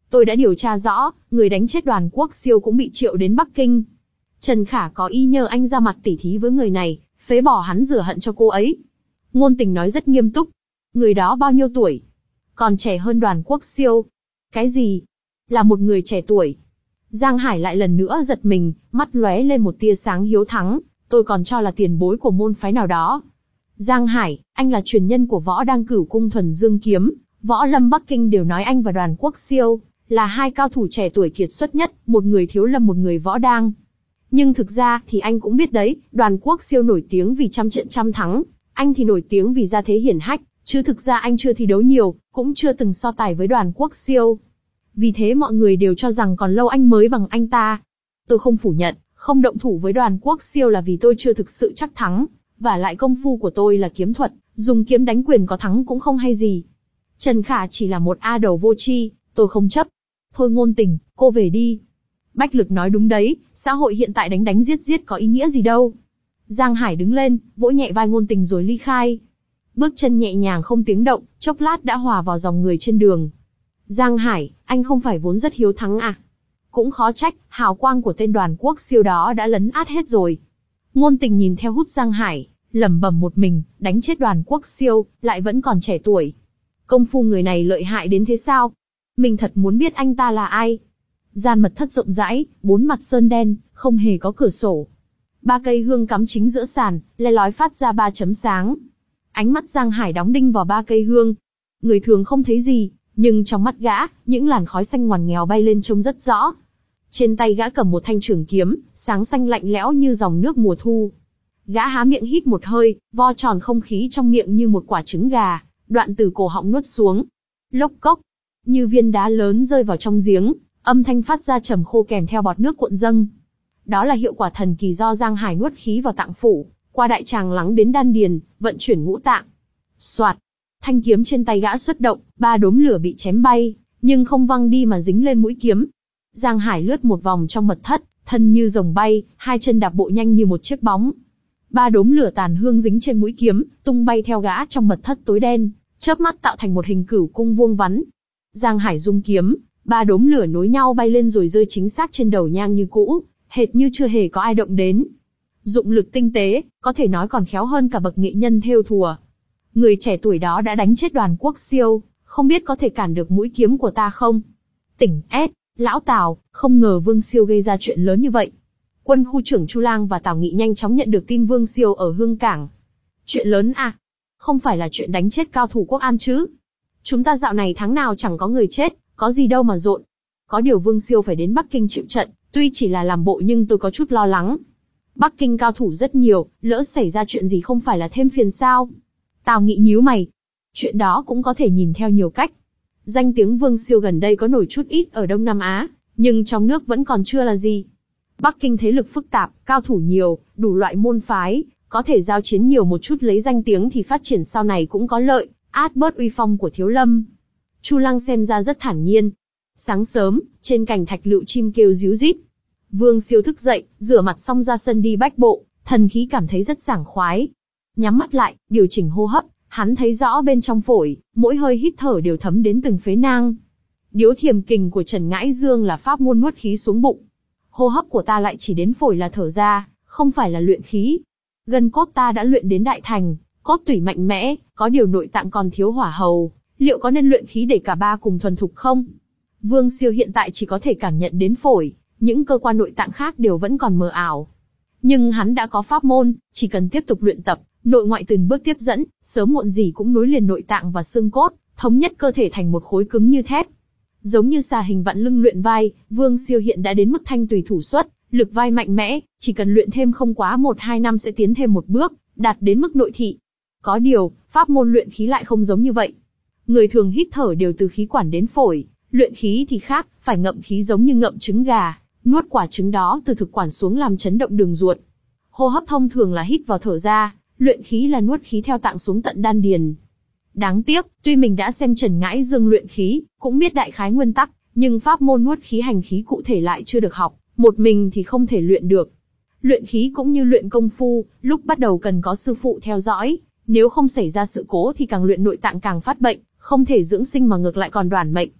S1: Tôi đã điều tra rõ, người đánh chết Đoàn Quốc Siêu cũng bị triệu đến Bắc Kinh. Trần Khả có ý nhờ anh ra mặt tỉ thí với người này, phế bỏ hắn rửa hận cho cô ấy. Ngôn Tình nói rất nghiêm túc. Người đó bao nhiêu tuổi? Còn trẻ hơn Đoàn Quốc Siêu. Cái gì? Là một người trẻ tuổi. Giang Hải lại lần nữa giật mình, mắt lóe lên một tia sáng hiếu thắng. Tôi còn cho là tiền bối của môn phái nào đó. Giang Hải, anh là truyền nhân của Võ Đăng Cửu Cung Thuần Dương Kiếm. Võ Lâm Bắc Kinh đều nói anh và Đoàn Quốc Siêu là hai cao thủ trẻ tuổi kiệt xuất nhất, một người Thiếu Lâm một người Võ Đang. Nhưng thực ra thì anh cũng biết đấy, Đoàn Quốc Siêu nổi tiếng vì trăm trận trăm thắng, anh thì nổi tiếng vì gia thế hiển hách, chứ thực ra anh chưa thi đấu nhiều, cũng chưa từng so tài với Đoàn Quốc Siêu. Vì thế mọi người đều cho rằng còn lâu anh mới bằng anh ta. Tôi không phủ nhận, không động thủ với Đoàn Quốc Siêu là vì tôi chưa thực sự chắc thắng, và lại công phu của tôi là kiếm thuật, dùng kiếm đánh quyền có thắng cũng không hay gì. Trần Khả chỉ là một A đầu vô tri, tôi không chấp. Thôi Ngôn Tình, cô về đi. Bách Lực nói đúng đấy, xã hội hiện tại đánh đánh giết giết có ý nghĩa gì đâu. Giang Hải đứng lên, vỗ nhẹ vai Ngôn Tình rồi ly khai. Bước chân nhẹ nhàng không tiếng động, chốc lát đã hòa vào dòng người trên đường. Giang Hải, anh không phải vốn rất hiếu thắng à? Cũng khó trách, hào quang của tên Đoàn Quốc Siêu đó đã lấn át hết rồi. Ngôn Tình nhìn theo hút Giang Hải, lẩm bẩm một mình, đánh chết Đoàn Quốc Siêu, lại vẫn còn trẻ tuổi. Công phu người này lợi hại đến thế sao? Mình thật muốn biết anh ta là ai. Gian mật thất rộng rãi, bốn mặt sơn đen, không hề có cửa sổ. Ba cây hương cắm chính giữa sàn, le lói phát ra ba chấm sáng. Ánh mắt Giang Hải đóng đinh vào ba cây hương. Người thường không thấy gì, nhưng trong mắt gã, những làn khói xanh ngoằn nghèo bay lên trông rất rõ. Trên tay gã cầm một thanh trường kiếm, sáng xanh lạnh lẽo như dòng nước mùa thu. Gã há miệng hít một hơi, vo tròn không khí trong miệng như một quả trứng gà, đoạn từ cổ họng nuốt xuống. Lốc cốc, như viên đá lớn rơi vào trong giếng, âm thanh phát ra trầm khô kèm theo bọt nước cuộn dâng. Đó là hiệu quả thần kỳ do Giang Hải nuốt khí vào tạng phủ, qua đại tràng lắng đến đan điền, vận chuyển ngũ tạng. Soạt, thanh kiếm trên tay gã xuất động, ba đốm lửa bị chém bay, nhưng không văng đi mà dính lên mũi kiếm. Giang Hải lướt một vòng trong mật thất, thân như rồng bay, hai chân đạp bộ nhanh như một chiếc bóng. Ba đốm lửa tàn hương dính trên mũi kiếm, tung bay theo gã trong mật thất tối đen, chớp mắt tạo thành một hình cửu cung vuông vắn. Giang Hải rung kiếm, ba đốm lửa nối nhau bay lên rồi rơi chính xác trên đầu nhang như cũ, hệt như chưa hề có ai động đến. Dụng lực tinh tế, có thể nói còn khéo hơn cả bậc nghệ nhân thêu thùa. Người trẻ tuổi đó đã đánh chết Đoàn Quốc Siêu, không biết có thể cản được mũi kiếm của ta không? Tỉnh ét, lão Tào, không ngờ Vương Siêu gây ra chuyện lớn như vậy. Quân khu trưởng Chu Lang và Tào Nghị nhanh chóng nhận được tin Vương Siêu ở Hương Cảng. Chuyện lớn à? Không phải là chuyện đánh chết cao thủ Quốc An chứ? Chúng ta dạo này tháng nào chẳng có người chết, có gì đâu mà rộn. Có điều Vương Siêu phải đến Bắc Kinh chịu trận, tuy chỉ là làm bộ nhưng tôi có chút lo lắng. Bắc Kinh cao thủ rất nhiều, lỡ xảy ra chuyện gì không phải là thêm phiền sao? Tào Nghị nhíu mày. Chuyện đó cũng có thể nhìn theo nhiều cách. Danh tiếng Vương Siêu gần đây có nổi chút ít ở Đông Nam Á, nhưng trong nước vẫn còn chưa là gì. Bắc Kinh thế lực phức tạp, cao thủ nhiều, đủ loại môn phái, có thể giao chiến nhiều một chút lấy danh tiếng thì phát triển sau này cũng có lợi, át bớt uy phong của Thiếu Lâm. Chu Lăng xem ra rất thản nhiên. Sáng sớm, trên cành thạch lựu chim kêu ríu rít. Vương Siêu thức dậy, rửa mặt xong ra sân đi bách bộ, thần khí cảm thấy rất sảng khoái. Nhắm mắt lại, điều chỉnh hô hấp, hắn thấy rõ bên trong phổi, mỗi hơi hít thở đều thấm đến từng phế nang. Điếu thiềm kình của Trần Ngãi Dương là pháp môn nuốt khí xuống bụng. Hô hấp của ta lại chỉ đến phổi là thở ra, không phải là luyện khí. Gân cốt ta đã luyện đến đại thành, cốt tủy mạnh mẽ, có điều nội tạng còn thiếu hỏa hầu, liệu có nên luyện khí để cả ba cùng thuần thục không? Vương Siêu hiện tại chỉ có thể cảm nhận đến phổi, những cơ quan nội tạng khác đều vẫn còn mờ ảo. Nhưng hắn đã có pháp môn, chỉ cần tiếp tục luyện tập, nội ngoại từng bước tiếp dẫn, sớm muộn gì cũng nối liền nội tạng và xương cốt, thống nhất cơ thể thành một khối cứng như thép. Giống như xà hình vặn lưng luyện vai, Vương Siêu hiện đã đến mức thanh tùy thủ xuất, lực vai mạnh mẽ, chỉ cần luyện thêm không quá một hai năm sẽ tiến thêm một bước, đạt đến mức nội thị. Có điều, pháp môn luyện khí lại không giống như vậy. Người thường hít thở đều từ khí quản đến phổi, luyện khí thì khác, phải ngậm khí giống như ngậm trứng gà, nuốt quả trứng đó từ thực quản xuống làm chấn động đường ruột. Hô hấp thông thường là hít vào thở ra, luyện khí là nuốt khí theo tạng xuống tận đan điền. Đáng tiếc, tuy mình đã xem Trần Ngãi Dương luyện khí, cũng biết đại khái nguyên tắc, nhưng pháp môn nuốt khí hành khí cụ thể lại chưa được học, một mình thì không thể luyện được. Luyện khí cũng như luyện công phu, lúc bắt đầu cần có sư phụ theo dõi, nếu không xảy ra sự cố thì càng luyện nội tạng càng phát bệnh, không thể dưỡng sinh mà ngược lại còn đoản mệnh.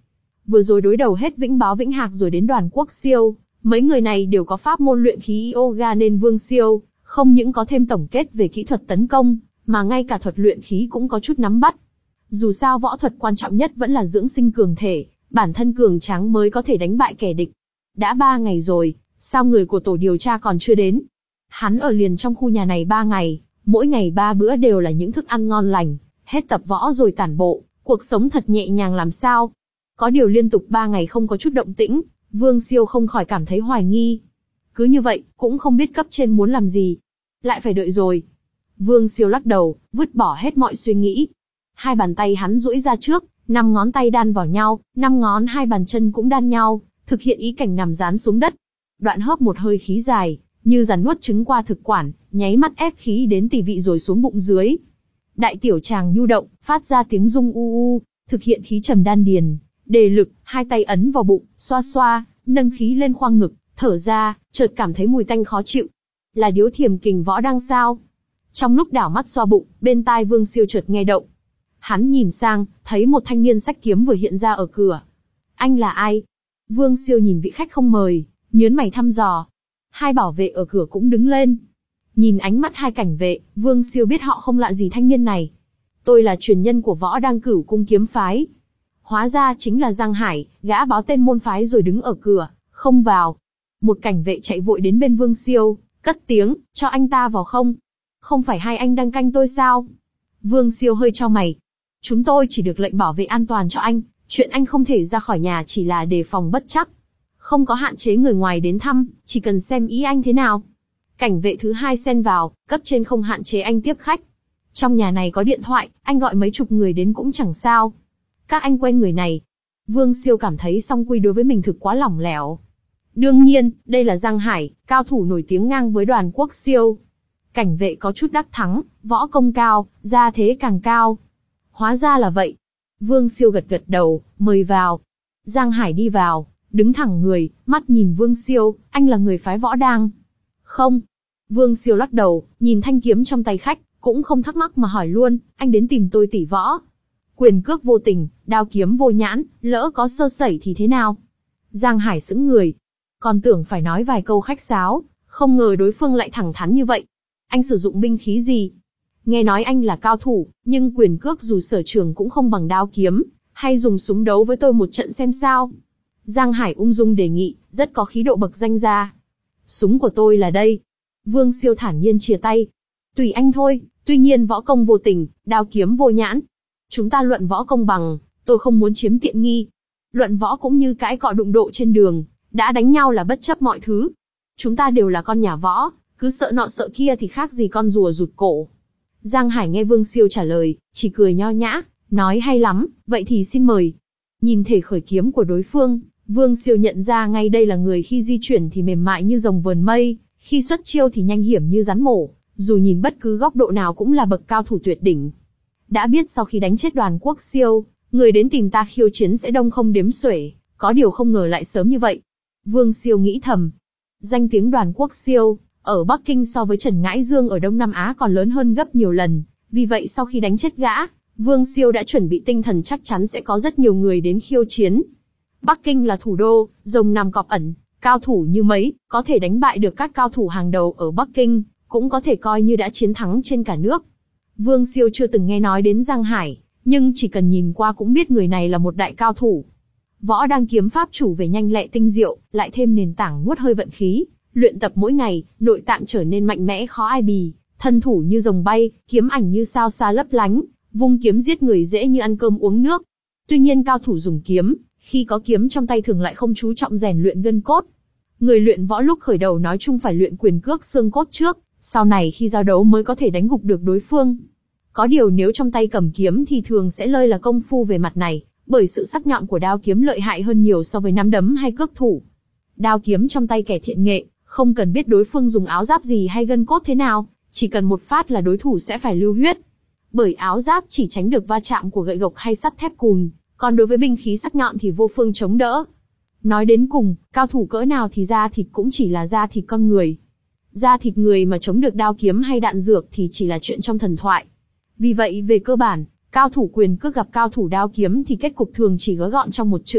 S1: vừa rồi đối đầu hết Vĩnh Báo Vĩnh Hạc rồi đến Đoàn Quốc Siêu, mấy người này đều có pháp môn luyện khí yoga nên Vương Siêu không những có thêm tổng kết về kỹ thuật tấn công, mà ngay cả thuật luyện khí cũng có chút nắm bắt. Dù sao võ thuật quan trọng nhất vẫn là dưỡng sinh cường thể, bản thân cường tráng mới có thể đánh bại kẻ địch. Đã ba ngày rồi, sao người của tổ điều tra còn chưa đến? Hắn ở liền trong khu nhà này ba ngày, mỗi ngày ba bữa đều là những thức ăn ngon lành, hết tập võ rồi tản bộ, cuộc sống thật nhẹ nhàng làm sao. Có điều liên tục ba ngày không có chút động tĩnh, Vương Siêu không khỏi cảm thấy hoài nghi. Cứ như vậy, cũng không biết cấp trên muốn làm gì. Lại phải đợi rồi. Vương Siêu lắc đầu, vứt bỏ hết mọi suy nghĩ. Hai bàn tay hắn duỗi ra trước, năm ngón tay đan vào nhau, năm ngón hai bàn chân cũng đan nhau, thực hiện ý cảnh nằm dán xuống đất. Đoạn hớp một hơi khí dài, như rắn nuốt trứng qua thực quản, nháy mắt ép khí đến tỳ vị rồi xuống bụng dưới. Đại tiểu tràng nhu động, phát ra tiếng rung u u, thực hiện khí trầm đan điền, đề lực, hai tay ấn vào bụng, xoa xoa, nâng khí lên khoang ngực, thở ra, chợt cảm thấy mùi tanh khó chịu. Là điếu thiềm kình võ đang sao? Trong lúc đảo mắt xoa bụng, bên tai Vương Siêu chợt nghe động. Hắn nhìn sang, thấy một thanh niên xách kiếm vừa hiện ra ở cửa. Anh là ai? Vương Siêu nhìn vị khách không mời, nhớn mày thăm dò. Hai bảo vệ ở cửa cũng đứng lên. Nhìn ánh mắt hai cảnh vệ, Vương Siêu biết họ không lạ gì thanh niên này. Tôi là truyền nhân của Võ Đang Cửu Cung kiếm phái. Hóa ra chính là Giang Hải, gã báo tên môn phái rồi đứng ở cửa, không vào. Một cảnh vệ chạy vội đến bên Vương Siêu, cất tiếng, cho anh ta vào không? Không phải hai anh đang canh tôi sao? Vương Siêu hơi chau mày. Chúng tôi chỉ được lệnh bảo vệ an toàn cho anh, chuyện anh không thể ra khỏi nhà chỉ là đề phòng bất trắc. Không có hạn chế người ngoài đến thăm, chỉ cần xem ý anh thế nào. Cảnh vệ thứ hai xen vào, cấp trên không hạn chế anh tiếp khách. Trong nhà này có điện thoại, anh gọi mấy chục người đến cũng chẳng sao. Các anh quen người này. Vương Siêu cảm thấy song quy đối với mình thực quá lỏng lẻo. Đương nhiên, đây là Giang Hải, cao thủ nổi tiếng ngang với Đoàn Quốc Siêu. Cảnh vệ có chút đắc thắng, võ công cao, gia thế càng cao. Hóa ra là vậy. Vương Siêu gật gật đầu, mời vào. Giang Hải đi vào, đứng thẳng người, mắt nhìn Vương Siêu, anh là người phái Võ Đang. Không. Vương Siêu lắc đầu, nhìn thanh kiếm trong tay khách, cũng không thắc mắc mà hỏi luôn, anh đến tìm tôi tỷ võ. Quyền cước vô tình, đao kiếm vô nhãn, lỡ có sơ sẩy thì thế nào? Giang Hải sững người. Còn tưởng phải nói vài câu khách sáo, không ngờ đối phương lại thẳng thắn như vậy. Anh sử dụng binh khí gì? Nghe nói anh là cao thủ, nhưng quyền cước dù sở trường cũng không bằng đao kiếm, hay dùng súng đấu với tôi một trận xem sao? Giang Hải ung dung đề nghị, rất có khí độ bậc danh gia. Súng của tôi là đây. Vương Siêu thản nhiên chìa tay. Tùy anh thôi, tuy nhiên võ công vô tình, đao kiếm vô nhãn. Chúng ta luận võ công bằng, tôi không muốn chiếm tiện nghi. Luận võ cũng như cãi cọ đụng độ trên đường, đã đánh nhau là bất chấp mọi thứ. Chúng ta đều là con nhà võ, cứ sợ nọ sợ kia thì khác gì con rùa rụt cổ. Giang Hải nghe Vương Siêu trả lời, chỉ cười nho nhã, nói hay lắm, vậy thì xin mời. Nhìn thể khởi kiếm của đối phương, Vương Siêu nhận ra ngay đây là người khi di chuyển thì mềm mại như rồng vờn mây, khi xuất chiêu thì nhanh hiểm như rắn mổ, dù nhìn bất cứ góc độ nào cũng là bậc cao thủ tuyệt đỉnh. Đã biết sau khi đánh chết Đoàn Quốc Siêu, người đến tìm ta khiêu chiến sẽ đông không đếm xuể, có điều không ngờ lại sớm như vậy. Vương Siêu nghĩ thầm, danh tiếng Đoàn Quốc Siêu ở Bắc Kinh so với Trần Ngãi Dương ở Đông Nam Á còn lớn hơn gấp nhiều lần, vì vậy sau khi đánh chết gã, Vương Siêu đã chuẩn bị tinh thần chắc chắn sẽ có rất nhiều người đến khiêu chiến. Bắc Kinh là thủ đô, rồng nằm cọp ẩn, cao thủ như mấy, có thể đánh bại được các cao thủ hàng đầu ở Bắc Kinh, cũng có thể coi như đã chiến thắng trên cả nước. Vương Siêu chưa từng nghe nói đến Giang Hải, nhưng chỉ cần nhìn qua cũng biết người này là một đại cao thủ. Võ Đang kiếm pháp chủ về nhanh lẹ tinh diệu, lại thêm nền tảng nuốt hơi vận khí, luyện tập mỗi ngày, nội tạng trở nên mạnh mẽ khó ai bì, thân thủ như rồng bay, kiếm ảnh như sao xa lấp lánh, vung kiếm giết người dễ như ăn cơm uống nước. Tuy nhiên cao thủ dùng kiếm, khi có kiếm trong tay thường lại không chú trọng rèn luyện gân cốt. Người luyện võ lúc khởi đầu nói chung phải luyện quyền cước xương cốt trước, sau này khi giao đấu mới có thể đánh gục được đối phương. Có điều nếu trong tay cầm kiếm thì thường sẽ lơi là công phu về mặt này, bởi sự sắc nhọn của đao kiếm lợi hại hơn nhiều so với nắm đấm hay cước thủ. Đao kiếm trong tay kẻ thiện nghệ, không cần biết đối phương dùng áo giáp gì hay gân cốt thế nào, chỉ cần một phát là đối thủ sẽ phải lưu huyết. Bởi áo giáp chỉ tránh được va chạm của gậy gộc hay sắt thép cùn, còn đối với binh khí sắc nhọn thì vô phương chống đỡ. Nói đến cùng, cao thủ cỡ nào thì da thịt cũng chỉ là da thịt con người. Da thịt người mà chống được đao kiếm hay đạn dược thì chỉ là chuyện trong thần thoại. Vì vậy về cơ bản, cao thủ quyền cước gặp cao thủ đao kiếm thì kết cục thường chỉ gói gọn trong một chữ,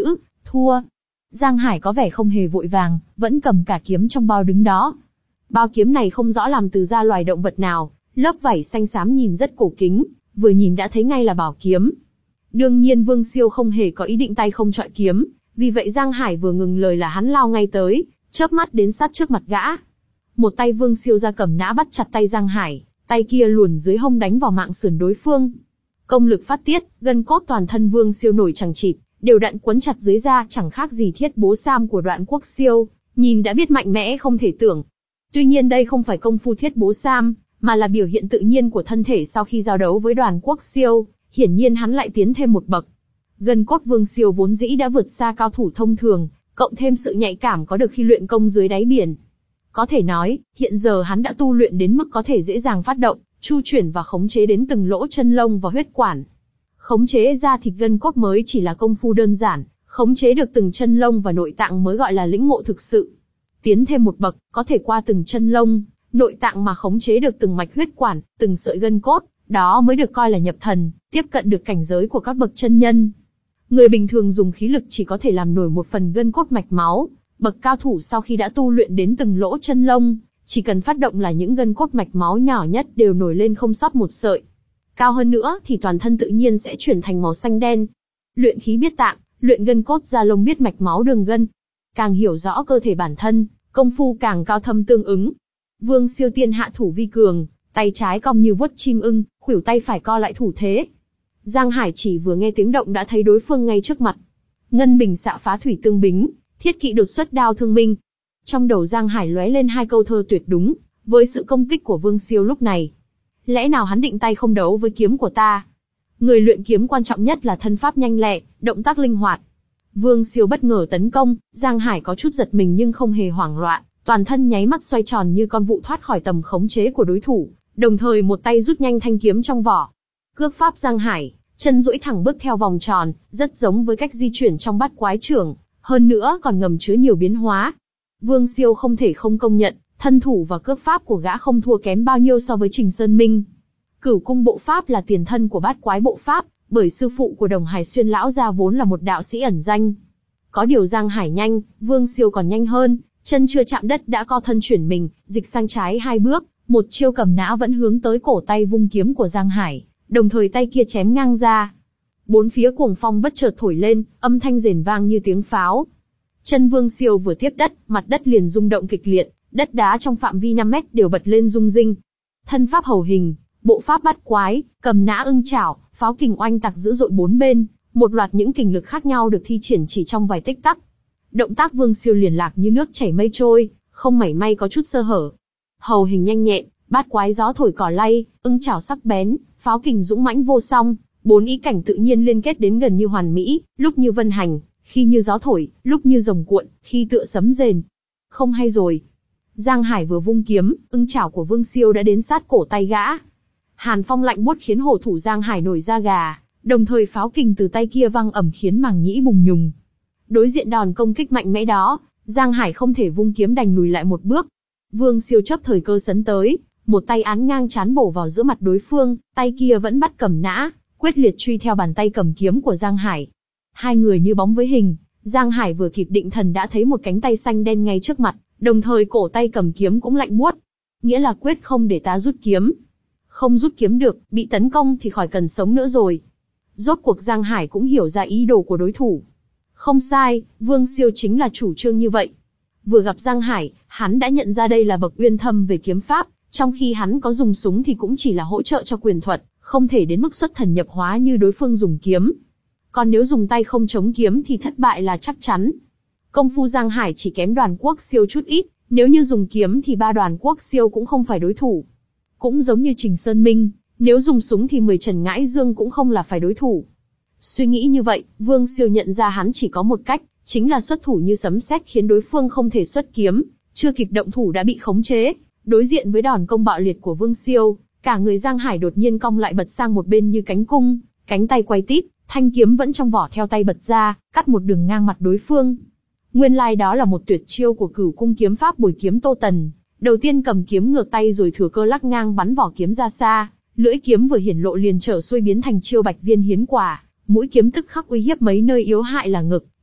S1: Thua. Giang Hải có vẻ không hề vội vàng, vẫn cầm cả kiếm trong bao đứng đó. Bao kiếm này không rõ làm từ da loài động vật nào, lớp vảy xanh xám nhìn rất cổ kính, vừa nhìn đã thấy ngay là bảo kiếm. Đương nhiên Vương Siêu không hề có ý định tay không chọi kiếm, vì vậy Giang Hải vừa ngừng lời là hắn lao ngay tới, chớp mắt đến sát trước mặt gã. Một tay Vương Siêu ra cầm nã bắt chặt tay Giang Hải, tay kia luồn dưới hông đánh vào mạng sườn đối phương. Công lực phát tiết, gân cốt toàn thân Vương Siêu nổi chằng chịt, đều đặn quấn chặt dưới da, chẳng khác gì thiết bố sam của Đoạn Quốc Siêu, nhìn đã biết mạnh mẽ không thể tưởng. Tuy nhiên đây không phải công phu thiết bố sam, mà là biểu hiện tự nhiên của thân thể sau khi giao đấu với Đoàn Quốc Siêu, hiển nhiên hắn lại tiến thêm một bậc. Gân cốt Vương Siêu vốn dĩ đã vượt xa cao thủ thông thường, cộng thêm sự nhạy cảm có được khi luyện công dưới đáy biển. Có thể nói, hiện giờ hắn đã tu luyện đến mức có thể dễ dàng phát động, chu chuyển và khống chế đến từng lỗ chân lông và huyết quản. Khống chế da thịt gân cốt mới chỉ là công phu đơn giản, khống chế được từng chân lông và nội tạng mới gọi là lĩnh ngộ thực sự. Tiến thêm một bậc, có thể qua từng chân lông, nội tạng mà khống chế được từng mạch huyết quản, từng sợi gân cốt, đó mới được coi là nhập thần, tiếp cận được cảnh giới của các bậc chân nhân. Người bình thường dùng khí lực chỉ có thể làm nổi một phần gân cốt mạch máu, bậc cao thủ sau khi đã tu luyện đến từng lỗ chân lông, chỉ cần phát động là những gân cốt mạch máu nhỏ nhất đều nổi lên không sót một sợi. Cao hơn nữa thì toàn thân tự nhiên sẽ chuyển thành màu xanh đen. Luyện khí biết tạng, luyện gân cốt da lông biết mạch máu đường gân. Càng hiểu rõ cơ thể bản thân, công phu càng cao thâm tương ứng. Vương Siêu tiên hạ thủ vi cường, tay trái cong như vuốt chim ưng, khuỷu tay phải co lại thủ thế. Giang Hải chỉ vừa nghe tiếng động đã thấy đối phương ngay trước mặt. Ngân bình xạ phá thủy tương bính, thiết kỵ đột xuất đao thương minh. Trong đầu Giang Hải lóe lên hai câu thơ tuyệt đúng, với sự công kích của Vương Siêu lúc này. Lẽ nào hắn định tay không đấu với kiếm của ta? Người luyện kiếm quan trọng nhất là thân pháp nhanh lẹ, động tác linh hoạt. Vương Siêu bất ngờ tấn công, Giang Hải có chút giật mình nhưng không hề hoảng loạn, toàn thân nháy mắt xoay tròn như con vụ thoát khỏi tầm khống chế của đối thủ, đồng thời một tay rút nhanh thanh kiếm trong vỏ. Cước pháp Giang Hải, chân duỗi thẳng bước theo vòng tròn, rất giống với cách di chuyển trong bát quái trưởng, hơn nữa còn ngầm chứa nhiều biến hóa. Vương Siêu không thể không công nhận, thân thủ và cước pháp của gã không thua kém bao nhiêu so với Trình Sơn Minh. Cửu cung bộ pháp là tiền thân của bát quái bộ pháp, bởi sư phụ của Đồng Hải Xuyên lão gia vốn là một đạo sĩ ẩn danh. Có điều Giang Hải nhanh, Vương Siêu còn nhanh hơn, chân chưa chạm đất đã co thân chuyển mình, dịch sang trái hai bước, một chiêu cầm nã vẫn hướng tới cổ tay vung kiếm của Giang Hải, đồng thời tay kia chém ngang ra. Bốn phía cuồng phong bất chợt thổi lên, âm thanh rền vang như tiếng pháo. Chân Vương Siêu vừa tiếp đất, mặt đất liền rung động kịch liệt, đất đá trong phạm vi năm mét đều bật lên rung rinh. Thân pháp hầu hình, bộ pháp bát quái, cầm nã ưng chảo, pháo kình oanh tạc dữ dội bốn bên, một loạt những kình lực khác nhau được thi triển chỉ trong vài tích tắc. Động tác Vương Siêu liền lạc như nước chảy mây trôi, không mảy may có chút sơ hở. Hầu hình nhanh nhẹn, bát quái gió thổi cỏ lay, ưng chảo sắc bén, pháo kình dũng mãnh vô song, bốn ý cảnh tự nhiên liên kết đến gần như hoàn mỹ, lúc như vân hành, khi như gió thổi, lúc như rồng cuộn, khi tựa sấm rền. Không hay rồi. Giang Hải vừa vung kiếm, ưng chảo của Vương Siêu đã đến sát cổ tay gã. Hàn phong lạnh buốt khiến hổ thủ Giang Hải nổi da gà, đồng thời pháo kình từ tay kia vang ầm khiến màng nhĩ bùng nhùng. Đối diện đòn công kích mạnh mẽ đó, Giang Hải không thể vung kiếm đành lùi lại một bước. Vương Siêu chấp thời cơ sấn tới, một tay án ngang chán bổ vào giữa mặt đối phương, tay kia vẫn bắt cầm nã, quyết liệt truy theo bàn tay cầm kiếm của Giang Hải. Hai người như bóng với hình, Giang Hải vừa kịp định thần đã thấy một cánh tay xanh đen ngay trước mặt, đồng thời cổ tay cầm kiếm cũng lạnh buốt. Nghĩa là quyết không để ta rút kiếm. Không rút kiếm được, bị tấn công thì khỏi cần sống nữa rồi. Rốt cuộc Giang Hải cũng hiểu ra ý đồ của đối thủ. Không sai, Vương Siêu chính là chủ trương như vậy. Vừa gặp Giang Hải, hắn đã nhận ra đây là bậc uyên thâm về kiếm pháp, trong khi hắn có dùng súng thì cũng chỉ là hỗ trợ cho quyền thuật, không thể đến mức xuất thần nhập hóa như đối phương dùng kiếm. Còn nếu dùng tay không chống kiếm thì thất bại là chắc chắn. Công phu Giang Hải chỉ kém Đoàn Quốc Siêu chút ít, nếu như dùng kiếm thì ba Đoàn Quốc Siêu cũng không phải đối thủ. Cũng giống như Trình Sơn Minh, nếu dùng súng thì mười Trần Ngãi Dương cũng không là phải đối thủ. Suy nghĩ như vậy, Vương Siêu nhận ra hắn chỉ có một cách, chính là xuất thủ như sấm sét khiến đối phương không thể xuất kiếm, chưa kịp động thủ đã bị khống chế. Đối diện với đòn công bạo liệt của Vương Siêu, cả người Giang Hải đột nhiên cong lại bật sang một bên như cánh cung, cánh tay quay tít, thanh kiếm vẫn trong vỏ theo tay bật ra, cắt một đường ngang mặt đối phương. Nguyên lai like đó là một tuyệt chiêu của Cửu cung kiếm pháp Bồi kiếm Tô Tần. Đầu tiên cầm kiếm ngược tay rồi thừa cơ lắc ngang bắn vỏ kiếm ra xa, lưỡi kiếm vừa hiển lộ liền trở xuôi biến thành chiêu Bạch Viên Hiến Quả, mũi kiếm tức khắc uy hiếp mấy nơi yếu hại là ngực,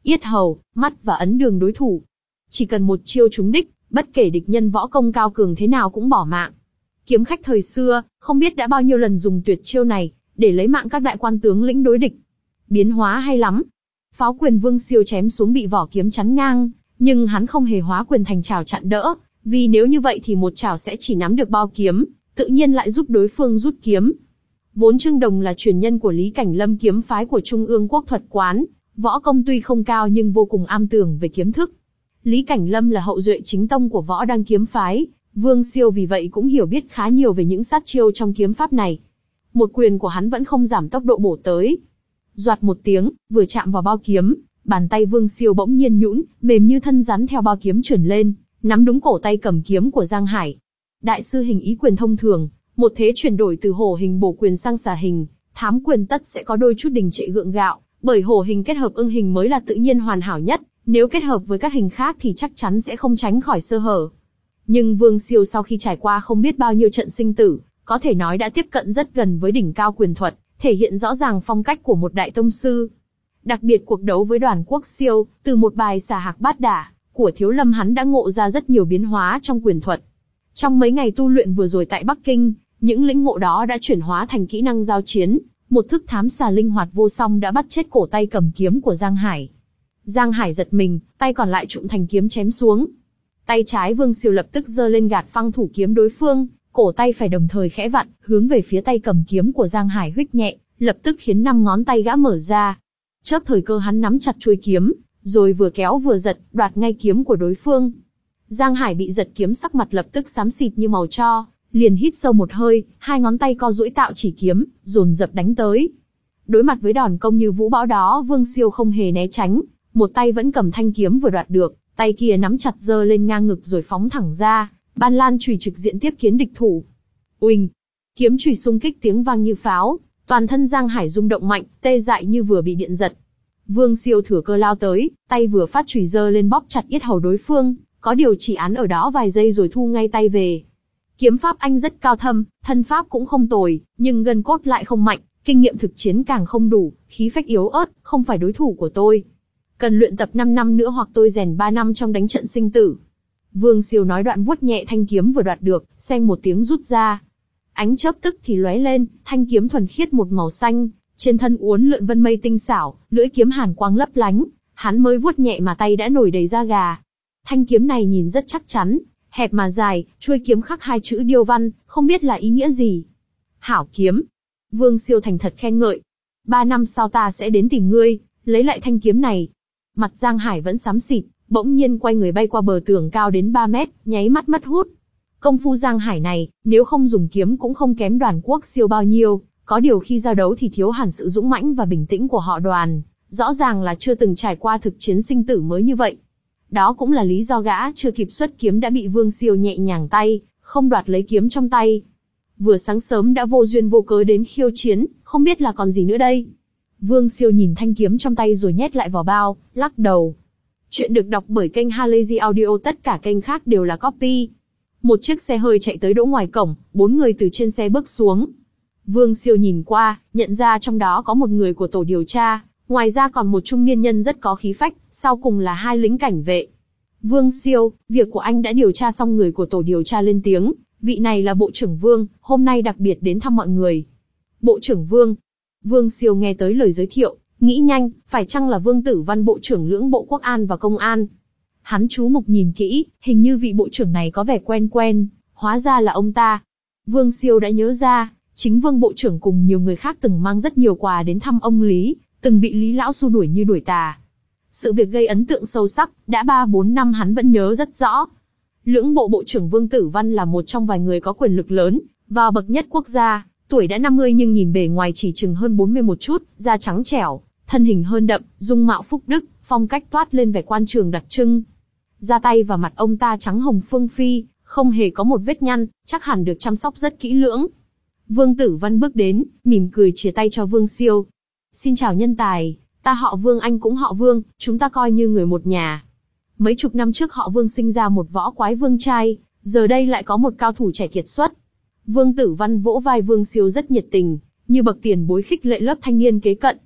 S1: yết hầu, mắt và ấn đường đối thủ. Chỉ cần một chiêu trúng đích, bất kể địch nhân võ công cao cường thế nào cũng bỏ mạng. Kiếm khách thời xưa, không biết đã bao nhiêu lần dùng tuyệt chiêu này, để lấy mạng các đại quan tướng lĩnh đối địch. Biến hóa hay lắm. Pháo quyền Vương Siêu chém xuống bị vỏ kiếm chắn ngang, nhưng hắn không hề hóa quyền thành chảo chặn đỡ, vì nếu như vậy thì một chảo sẽ chỉ nắm được bao kiếm, tự nhiên lại giúp đối phương rút kiếm. Vốn Trương Đồng là truyền nhân của Lý Cảnh Lâm kiếm phái của Trung ương Quốc Thuật Quán, võ công tuy không cao nhưng vô cùng am tường về kiếm thức. Lý Cảnh Lâm là hậu duệ chính tông của Võ Đăng kiếm phái, Vương Siêu vì vậy cũng hiểu biết khá nhiều về những sát chiêu trong kiếm pháp này. Một quyền của hắn vẫn không giảm tốc độ bổ tới. Doạt một tiếng, vừa chạm vào bao kiếm, bàn tay Vương Siêu bỗng nhiên nhũn, mềm như thân rắn theo bao kiếm trườn lên, nắm đúng cổ tay cầm kiếm của Giang Hải. Đại sư hình ý quyền thông thường, một thế chuyển đổi từ hổ hình bổ quyền sang xà hình, thám quyền tất sẽ có đôi chút đình trệ gượng gạo, bởi hổ hình kết hợp ưng hình mới là tự nhiên hoàn hảo nhất, nếu kết hợp với các hình khác thì chắc chắn sẽ không tránh khỏi sơ hở. Nhưng Vương Siêu sau khi trải qua không biết bao nhiêu trận sinh tử, có thể nói đã tiếp cận rất gần với đỉnh cao quyền thuật, thể hiện rõ ràng phong cách của một đại tông sư. Đặc biệt cuộc đấu với Đoàn Quốc Siêu, từ một bài xà hạc bát đả của Thiếu Lâm hắn đã ngộ ra rất nhiều biến hóa trong quyền thuật. Trong mấy ngày tu luyện vừa rồi tại Bắc Kinh, những lĩnh ngộ đó đã chuyển hóa thành kỹ năng giao chiến, một thức thám xà linh hoạt vô song đã bắt chết cổ tay cầm kiếm của Giang Hải. Giang Hải giật mình, tay còn lại trụm thành kiếm chém xuống. Tay trái Vương Siêu lập tức giơ lên gạt phăng thủ kiếm đối phương, cổ tay phải đồng thời khẽ vặn, hướng về phía tay cầm kiếm của Giang Hải huých nhẹ, lập tức khiến năm ngón tay gã mở ra. Chớp thời cơ hắn nắm chặt chuôi kiếm, rồi vừa kéo vừa giật, đoạt ngay kiếm của đối phương. Giang Hải bị giật kiếm sắc mặt lập tức xám xịt như màu tro, liền hít sâu một hơi, hai ngón tay co duỗi tạo chỉ kiếm, dồn dập đánh tới. Đối mặt với đòn công như vũ bão đó, Vương Siêu không hề né tránh, một tay vẫn cầm thanh kiếm vừa đoạt được, tay kia nắm chặt giơ lên ngang ngực rồi phóng thẳng ra, ban lan chùy trực diện tiếp kiến địch thủ. Uỳnh, kiếm chùy xung kích tiếng vang như pháo, toàn thân Giang Hải rung động mạnh, tê dại như vừa bị điện giật. Vương Siêu thừa cơ lao tới, tay vừa phát chùy giơ lên bóp chặt yết hầu đối phương, có điều chỉ án ở đó vài giây rồi thu ngay tay về. Kiếm pháp anh rất cao thâm, thân pháp cũng không tồi, nhưng gân cốt lại không mạnh, kinh nghiệm thực chiến càng không đủ, khí phách yếu ớt, không phải đối thủ của tôi. Cần luyện tập năm năm nữa hoặc tôi rèn ba năm trong đánh trận sinh tử. Vương Siêu nói đoạn vuốt nhẹ thanh kiếm vừa đoạt được, xeng một tiếng rút ra. Ánh chớp tức thì lóe lên, thanh kiếm thuần khiết một màu xanh, trên thân uốn lượn vân mây tinh xảo, lưỡi kiếm hàn quang lấp lánh, hắn mới vuốt nhẹ mà tay đã nổi đầy da gà. Thanh kiếm này nhìn rất chắc chắn, hẹp mà dài, chuôi kiếm khắc hai chữ điêu văn, không biết là ý nghĩa gì. Hảo kiếm. Vương Siêu thành thật khen ngợi. Ba năm sau ta sẽ đến tìm ngươi, lấy lại thanh kiếm này. Mặt Giang Hải vẫn xám xịt, bỗng nhiên quay người bay qua bờ tường cao đến ba mét, nháy mắt mất hút. Công phu Giang Hải này, nếu không dùng kiếm cũng không kém Đoàn Quốc Siêu bao nhiêu, có điều khi giao đấu thì thiếu hẳn sự dũng mãnh và bình tĩnh của họ Đoàn, rõ ràng là chưa từng trải qua thực chiến sinh tử mới như vậy. Đó cũng là lý do gã chưa kịp xuất kiếm đã bị Vương Siêu nhẹ nhàng tay, không đoạt lấy kiếm trong tay. Vừa sáng sớm đã vô duyên vô cớ đến khiêu chiến, không biết là còn gì nữa đây. Vương Siêu nhìn thanh kiếm trong tay rồi nhét lại vào bao, lắc đầu. Chuyện được đọc bởi kênh Halazy Audio, tất cả kênh khác đều là copy. Một chiếc xe hơi chạy tới đỗ ngoài cổng, bốn người từ trên xe bước xuống. Vương Siêu nhìn qua, nhận ra trong đó có một người của tổ điều tra, ngoài ra còn một trung niên nhân rất có khí phách, sau cùng là hai lính cảnh vệ. Vương Siêu, việc của anh đã điều tra xong. Người của tổ điều tra lên tiếng, vị này là Bộ trưởng Vương, hôm nay đặc biệt đến thăm mọi người. Bộ trưởng Vương. Vương Siêu nghe tới lời giới thiệu, nghĩ nhanh, phải chăng là Vương Tử Văn Bộ trưởng lưỡng Bộ Quốc an và Công an. Hắn chú mục nhìn kỹ, hình như vị bộ trưởng này có vẻ quen quen, hóa ra là ông ta. Vương Siêu đã nhớ ra, chính Vương Bộ trưởng cùng nhiều người khác từng mang rất nhiều quà đến thăm ông Lý, từng bị Lý Lão xua đuổi như đuổi tà. Sự việc gây ấn tượng sâu sắc, đã ba bốn năm hắn vẫn nhớ rất rõ. Lưỡng Bộ Bộ trưởng Vương Tử Văn là một trong vài người có quyền lực lớn, vào bậc nhất quốc gia, tuổi đã năm mươi nhưng nhìn bề ngoài chỉ chừng hơn bốn mươi một chút, da trắng trẻo, thân hình hơn đậm, dung mạo phúc đức, phong cách toát lên vẻ quan trường đặc trưng. Da tay và mặt ông ta trắng hồng phương phi, không hề có một vết nhăn, chắc hẳn được chăm sóc rất kỹ lưỡng. Vương Tử Văn bước đến, mỉm cười chìa tay cho Vương Siêu. Xin chào nhân tài, ta họ Vương, anh cũng họ Vương, chúng ta coi như người một nhà. Mấy chục năm trước họ Vương sinh ra một võ quái vương trai, giờ đây lại có một cao thủ trẻ kiệt xuất. Vương Tử Văn vỗ vai Vương Siêu rất nhiệt tình, như bậc tiền bối khích lệ lớp thanh niên kế cận.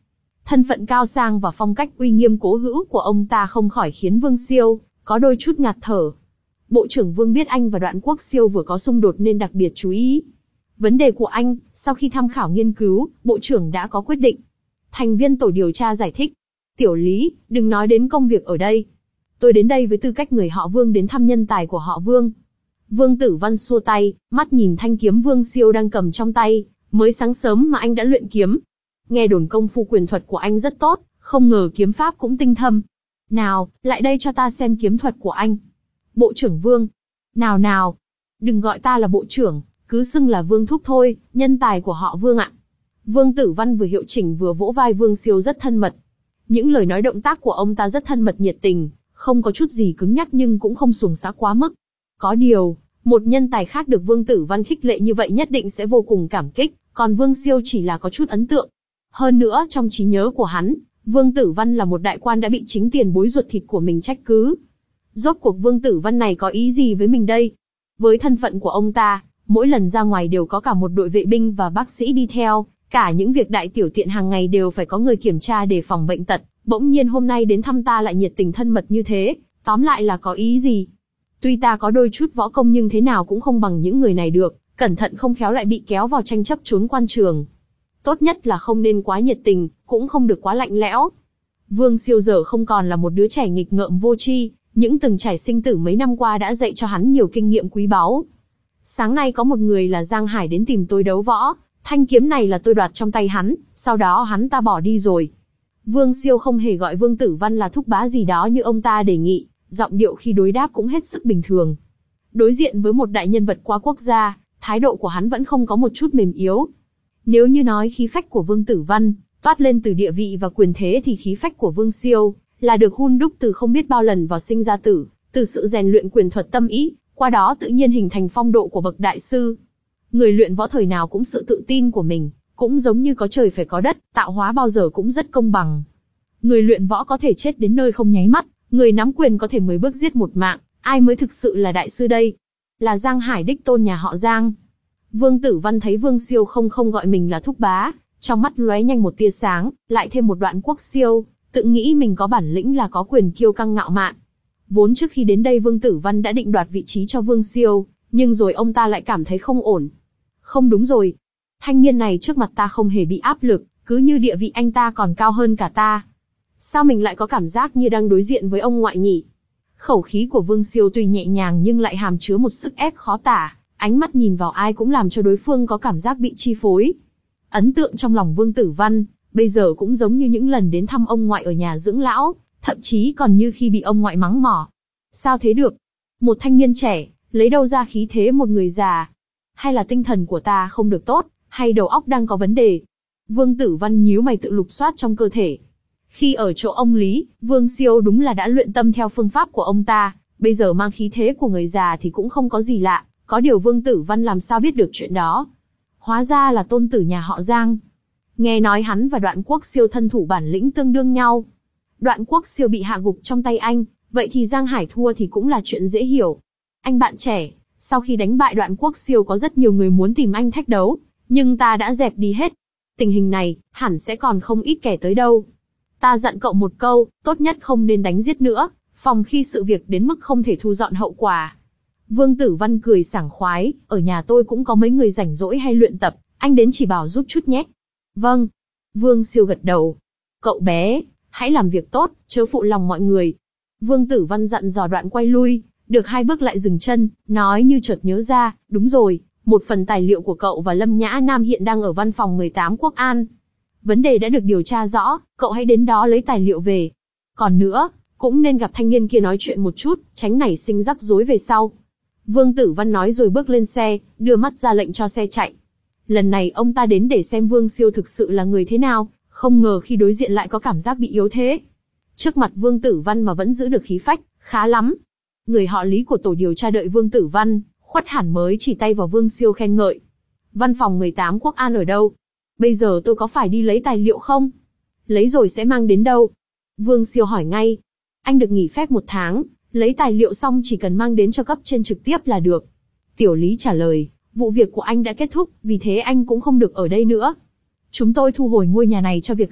S1: Thân phận cao sang và phong cách uy nghiêm cố hữu của ông ta không khỏi khiến Vương Siêu có đôi chút ngạt thở. Bộ trưởng Vương biết anh và Đoạn Quốc Siêu vừa có xung đột nên đặc biệt chú ý. Vấn đề của anh, sau khi tham khảo nghiên cứu, Bộ trưởng đã có quyết định. Thành viên tổ điều tra giải thích. Tiểu Lý, đừng nói đến công việc ở đây. Tôi đến đây với tư cách người họ Vương đến thăm nhân tài của họ Vương. Vương Tử Văn xua tay, mắt nhìn thanh kiếm Vương Siêu đang cầm trong tay. Mới sáng sớm mà anh đã luyện kiếm. Nghe đồn công phu quyền thuật của anh rất tốt, không ngờ kiếm pháp cũng tinh thâm. Nào, lại đây cho ta xem kiếm thuật của anh. Bộ trưởng Vương. Nào nào, đừng gọi ta là bộ trưởng, cứ xưng là Vương thúc thôi, nhân tài của họ Vương ạ. Vương Tử Văn vừa hiệu chỉnh vừa vỗ vai Vương Siêu rất thân mật. Những lời nói động tác của ông ta rất thân mật nhiệt tình, không có chút gì cứng nhắc nhưng cũng không xuồng xã quá mức. Có điều, một nhân tài khác được Vương Tử Văn khích lệ như vậy nhất định sẽ vô cùng cảm kích, còn Vương Siêu chỉ là có chút ấn tượng. Hơn nữa trong trí nhớ của hắn, Vương Tử Văn là một đại quan đã bị chính tiền bối ruột thịt của mình trách cứ. Rốt cuộc Vương Tử Văn này có ý gì với mình đây? Với thân phận của ông ta, mỗi lần ra ngoài đều có cả một đội vệ binh và bác sĩ đi theo, cả những việc đại tiểu tiện hàng ngày đều phải có người kiểm tra để phòng bệnh tật. Bỗng nhiên hôm nay đến thăm ta lại nhiệt tình thân mật như thế, tóm lại là có ý gì? Tuy ta có đôi chút võ công nhưng thế nào cũng không bằng những người này được, cẩn thận không khéo lại bị kéo vào tranh chấp trốn quan trường. Tốt nhất là không nên quá nhiệt tình, cũng không được quá lạnh lẽo. Vương Siêu giờ không còn là một đứa trẻ nghịch ngợm vô tri, những từng trải sinh tử mấy năm qua đã dạy cho hắn nhiều kinh nghiệm quý báu. Sáng nay có một người là Giang Hải đến tìm tôi đấu võ, thanh kiếm này là tôi đoạt trong tay hắn, sau đó hắn ta bỏ đi rồi. Vương Siêu không hề gọi Vương Tử Văn là thúc bá gì đó như ông ta đề nghị, giọng điệu khi đối đáp cũng hết sức bình thường. Đối diện với một đại nhân vật qua quốc gia, thái độ của hắn vẫn không có một chút mềm yếu. Nếu như nói khí phách của Vương Tử Văn toát lên từ địa vị và quyền thế thì khí phách của Vương Siêu là được hun đúc từ không biết bao lần vào sinh ra tử, từ sự rèn luyện quyền thuật tâm ý, qua đó tự nhiên hình thành phong độ của bậc đại sư. Người luyện võ thời nào cũng sự tự tin của mình, cũng giống như có trời phải có đất, tạo hóa bao giờ cũng rất công bằng. Người luyện võ có thể chết đến nơi không nháy mắt, người nắm quyền có thể mười bước giết một mạng, ai mới thực sự là đại sư đây? Là Giang Hải đích tôn nhà họ Giang. Vương Tử Văn thấy Vương Siêu không không gọi mình là thúc bá, trong mắt lóe nhanh một tia sáng, lại thêm một Đoạn Quốc Siêu, tự nghĩ mình có bản lĩnh là có quyền kiêu căng ngạo mạn. Vốn trước khi đến đây Vương Tử Văn đã định đoạt vị trí cho Vương Siêu, nhưng rồi ông ta lại cảm thấy không ổn. Không đúng rồi, thanh niên này trước mặt ta không hề bị áp lực, cứ như địa vị anh ta còn cao hơn cả ta. Sao mình lại có cảm giác như đang đối diện với ông ngoại nhỉ? Khẩu khí của Vương Siêu tuy nhẹ nhàng nhưng lại hàm chứa một sức ép khó tả, ánh mắt nhìn vào ai cũng làm cho đối phương có cảm giác bị chi phối. Ấn tượng trong lòng Vương Tử Văn, bây giờ cũng giống như những lần đến thăm ông ngoại ở nhà dưỡng lão, thậm chí còn như khi bị ông ngoại mắng mỏ. Sao thế được? Một thanh niên trẻ, lấy đâu ra khí thế một người già? Hay là tinh thần của ta không được tốt, hay đầu óc đang có vấn đề? Vương Tử Văn nhíu mày tự lục soát trong cơ thể. Khi ở chỗ ông Lý, Vương Siêu đúng là đã luyện tâm theo phương pháp của ông ta, bây giờ mang khí thế của người già thì cũng không có gì lạ, có điều Vương Tử Văn làm sao biết được chuyện đó. Hóa ra là tôn tử nhà họ Giang. Nghe nói hắn và Đoạn Quốc Siêu thân thủ bản lĩnh tương đương nhau. Đoạn Quốc Siêu bị hạ gục trong tay anh, vậy thì Giang Hải thua thì cũng là chuyện dễ hiểu. Anh bạn trẻ, sau khi đánh bại Đoạn Quốc Siêu có rất nhiều người muốn tìm anh thách đấu, nhưng ta đã dẹp đi hết. Tình hình này, hẳn sẽ còn không ít kẻ tới đâu. Ta dặn cậu một câu, tốt nhất không nên đánh giết nữa, phòng khi sự việc đến mức không thể thu dọn hậu quả. Vương Tử Văn cười sảng khoái, ở nhà tôi cũng có mấy người rảnh rỗi hay luyện tập, anh đến chỉ bảo giúp chút nhé. Vâng. Vương Siêu gật đầu. Cậu bé, hãy làm việc tốt, chớ phụ lòng mọi người. Vương Tử Văn dặn dò Đoạn quay lui, được hai bước lại dừng chân, nói như chợt nhớ ra, đúng rồi, một phần tài liệu của cậu và Lâm Nhã Nam hiện đang ở văn phòng mười tám Quốc An. Vấn đề đã được điều tra rõ, cậu hãy đến đó lấy tài liệu về. Còn nữa, cũng nên gặp thanh niên kia nói chuyện một chút, tránh nảy sinh rắc rối về sau. Vương Tử Văn nói rồi bước lên xe, đưa mắt ra lệnh cho xe chạy. Lần này ông ta đến để xem Vương Siêu thực sự là người thế nào, không ngờ khi đối diện lại có cảm giác bị yếu thế. Trước mặt Vương Tử Văn mà vẫn giữ được khí phách, khá lắm. Người họ Lý của tổ điều tra đợi Vương Tử Văn, khuất hẳn mới chỉ tay vào Vương Siêu khen ngợi. Văn phòng mười tám Quốc An ở đâu? Bây giờ tôi có phải đi lấy tài liệu không? Lấy rồi sẽ mang đến đâu? Vương Siêu hỏi ngay. Anh được nghỉ phép một tháng, lấy tài liệu xong chỉ cần mang đến cho cấp trên trực tiếp là được. Tiểu Lý trả lời, vụ việc của anh đã kết thúc, vì thế anh cũng không được ở đây nữa. Chúng tôi thu hồi ngôi nhà này cho việc khác,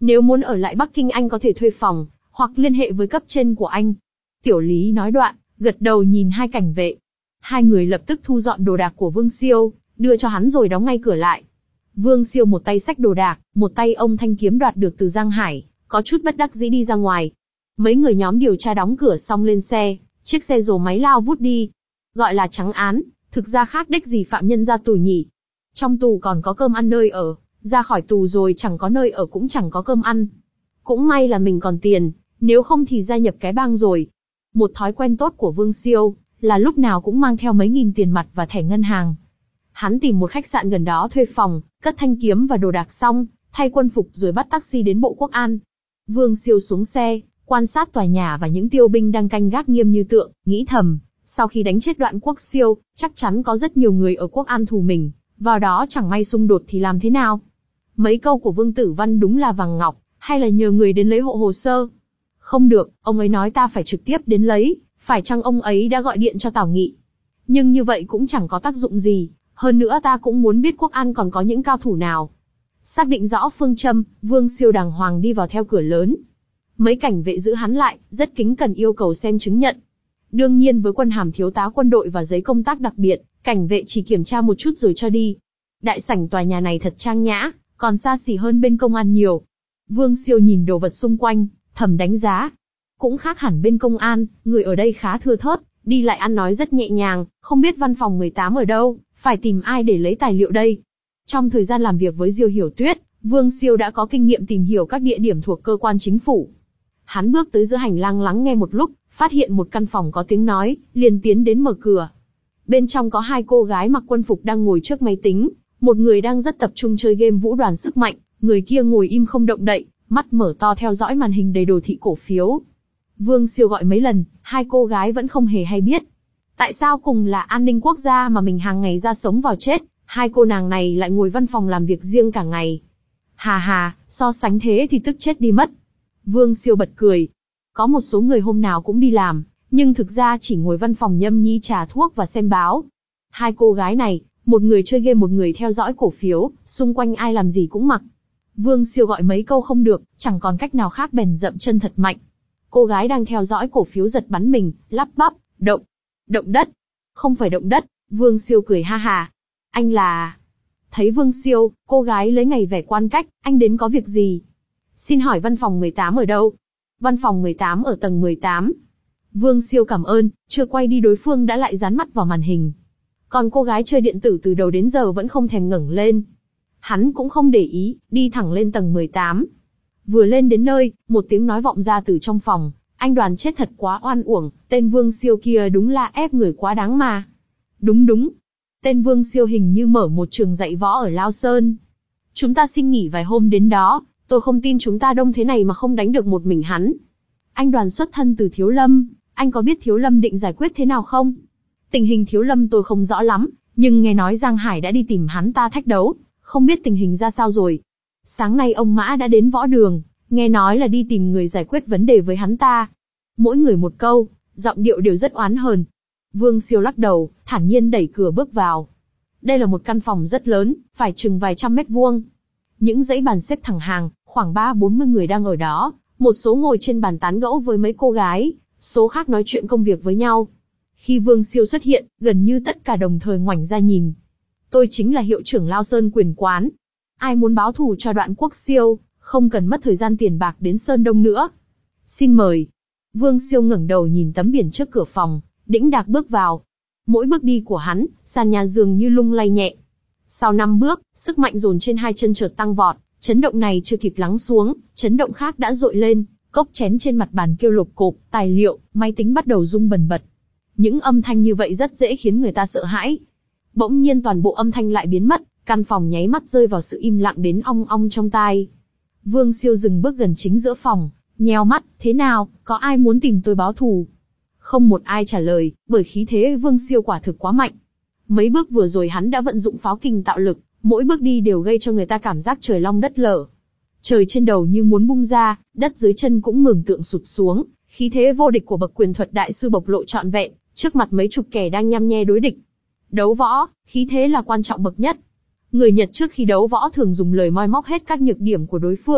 S1: Nếu muốn ở lại Bắc Kinh anh có thể thuê phòng, hoặc liên hệ với cấp trên của anh. Tiểu Lý nói đoạn, gật đầu nhìn hai cảnh vệ. Hai người lập tức thu dọn đồ đạc của Vương Siêu, đưa cho hắn rồi đóng ngay cửa lại. Vương Siêu một tay xách đồ đạc, một tay ông thanh kiếm đoạt được từ Giang Hải, có chút bất đắc dĩ đi ra ngoài. Mấy người nhóm điều tra đóng cửa xong lên xe, chiếc xe rồ máy lao vút đi. Gọi là trắng án, thực ra khác đếch gì phạm nhân ra tù nhỉ. Trong tù còn có cơm ăn nơi ở, ra khỏi tù rồi chẳng có nơi ở cũng chẳng có cơm ăn. Cũng may là mình còn tiền, nếu không thì gia nhập cái bang rồi. Một thói quen tốt của Vương Siêu là lúc nào cũng mang theo mấy nghìn tiền mặt và thẻ ngân hàng. Hắn tìm một khách sạn gần đó thuê phòng, cất thanh kiếm và đồ đạc xong, thay quân phục rồi bắt taxi đến Bộ Quốc an. Vương Siêu xuống xe, quan sát tòa nhà và những tiêu binh đang canh gác nghiêm như tượng, nghĩ thầm, sau khi đánh chết Đoạn Quốc Siêu, chắc chắn có rất nhiều người ở Quốc an thù mình, vào đó chẳng may xung đột thì làm thế nào? Mấy câu của Vương Tử Văn đúng là vàng ngọc, hay là nhờ người đến lấy hộ hồ sơ? Không được, ông ấy nói ta phải trực tiếp đến lấy, phải chăng ông ấy đã gọi điện cho Tào Nghị? Nhưng như vậy cũng chẳng có tác dụng gì, hơn nữa ta cũng muốn biết Quốc an còn có những cao thủ nào. Xác định rõ phương châm, Vương Siêu đàng hoàng đi vào theo cửa lớn. Mấy cảnh vệ giữ hắn lại, rất kính cẩn yêu cầu xem chứng nhận. Đương nhiên với quân hàm thiếu tá quân đội và giấy công tác đặc biệt, cảnh vệ chỉ kiểm tra một chút rồi cho đi. Đại sảnh tòa nhà này thật trang nhã, còn xa xỉ hơn bên công an nhiều. Vương Siêu nhìn đồ vật xung quanh, thầm đánh giá. Cũng khác hẳn bên công an, người ở đây khá thưa thớt, đi lại ăn nói rất nhẹ nhàng, không biết văn phòng mười tám ở đâu, phải tìm ai để lấy tài liệu đây. Trong thời gian làm việc với Diêu Hiểu Tuyết, Vương Siêu đã có kinh nghiệm tìm hiểu các địa điểm thuộc cơ quan chính phủ. Hắn bước tới giữa hành lang lắng nghe một lúc, phát hiện một căn phòng có tiếng nói, liền tiến đến mở cửa. Bên trong có hai cô gái mặc quân phục đang ngồi trước máy tính, một người đang rất tập trung chơi game vũ đoàn sức mạnh, người kia ngồi im không động đậy, mắt mở to theo dõi màn hình đầy đồ thị cổ phiếu. Vương Siêu gọi mấy lần, hai cô gái vẫn không hề hay biết. Tại sao cùng là an ninh quốc gia mà mình hàng ngày ra sống vào chết, hai cô nàng này lại ngồi văn phòng làm việc riêng cả ngày. Hà hà, so sánh thế thì tức chết đi mất. Vương Siêu bật cười. Có một số người hôm nào cũng đi làm, nhưng thực ra chỉ ngồi văn phòng nhâm nhi trà thuốc và xem báo. Hai cô gái này, một người chơi game một người theo dõi cổ phiếu, xung quanh ai làm gì cũng mặc. Vương Siêu gọi mấy câu không được, chẳng còn cách nào khác bèn dậm chân thật mạnh. Cô gái đang theo dõi cổ phiếu giật bắn mình, lắp bắp, động, động đất. Không phải động đất, Vương Siêu cười ha hà. Anh là... Thấy Vương Siêu, cô gái lấy ngày vẻ quan cách, anh đến có việc gì? Xin hỏi văn phòng mười tám ở đâu? Văn phòng mười tám ở tầng mười tám. Vương Siêu cảm ơn, chưa quay đi đối phương đã lại dán mắt vào màn hình. Còn cô gái chơi điện tử từ đầu đến giờ vẫn không thèm ngẩng lên. Hắn cũng không để ý, đi thẳng lên tầng mười tám. Vừa lên đến nơi, một tiếng nói vọng ra từ trong phòng. Anh Đoàn chết thật quá oan uổng, tên Vương Siêu kia đúng là ép người quá đáng mà. Đúng đúng. Tên Vương Siêu hình như mở một trường dạy võ ở Lao Sơn. Chúng ta xin nghỉ vài hôm đến đó, tôi không tin chúng ta đông thế này mà không đánh được một mình hắn. Anh Đoàn xuất thân từ Thiếu Lâm, anh có biết Thiếu Lâm định giải quyết thế nào không? Tình hình Thiếu Lâm tôi không rõ lắm, nhưng nghe nói Giang Hải đã đi tìm hắn ta thách đấu, không biết tình hình ra sao rồi. Sáng nay ông Mã đã đến võ đường, nghe nói là đi tìm người giải quyết vấn đề với hắn ta. Mỗi người một câu, giọng điệu đều rất oán hờn. Vương Siêu lắc đầu, thản nhiên đẩy cửa bước vào. Đây là một căn phòng rất lớn, phải chừng vài trăm mét vuông. Những dãy bàn xếp thẳng hàng, khoảng ba bốn mươi người đang ở đó, một số ngồi trên bàn tán gẫu với mấy cô gái, số khác nói chuyện công việc với nhau. Khi Vương Siêu xuất hiện, gần như tất cả đồng thời ngoảnh ra nhìn. Tôi chính là hiệu trưởng Lao Sơn quyền quán. Ai muốn báo thù cho Đoạn Quốc Siêu, không cần mất thời gian tiền bạc đến Sơn Đông nữa. Xin mời. Vương Siêu ngẩng đầu nhìn tấm biển trước cửa phòng, đĩnh đạc bước vào. Mỗi bước đi của hắn, sàn nhà dường như lung lay nhẹ. Sau năm bước, sức mạnh dồn trên hai chân chợt tăng vọt, chấn động này chưa kịp lắng xuống, chấn động khác đã dội lên, cốc chén trên mặt bàn kêu lộp cộp, tài liệu, máy tính bắt đầu rung bần bật. Những âm thanh như vậy rất dễ khiến người ta sợ hãi. Bỗng nhiên toàn bộ âm thanh lại biến mất, căn phòng nháy mắt rơi vào sự im lặng đến ong ong trong tai. Vương Siêu dừng bước gần chính giữa phòng, nheo mắt, thế nào, có ai muốn tìm tôi báo thù? Không một ai trả lời, bởi khí thế Vương Siêu quả thực quá mạnh. Mấy bước vừa rồi hắn đã vận dụng pháo kình tạo lực, mỗi bước đi đều gây cho người ta cảm giác trời long đất lở. Trời trên đầu như muốn bung ra, đất dưới chân cũng mường tượng sụt xuống, khí thế vô địch của bậc quyền thuật đại sư bộc lộ trọn vẹn, trước mặt mấy chục kẻ đang nhăm nhe đối địch. Đấu võ, khí thế là quan trọng bậc nhất. Người Nhật trước khi đấu võ thường dùng lời moi móc hết các nhược điểm của đối phương,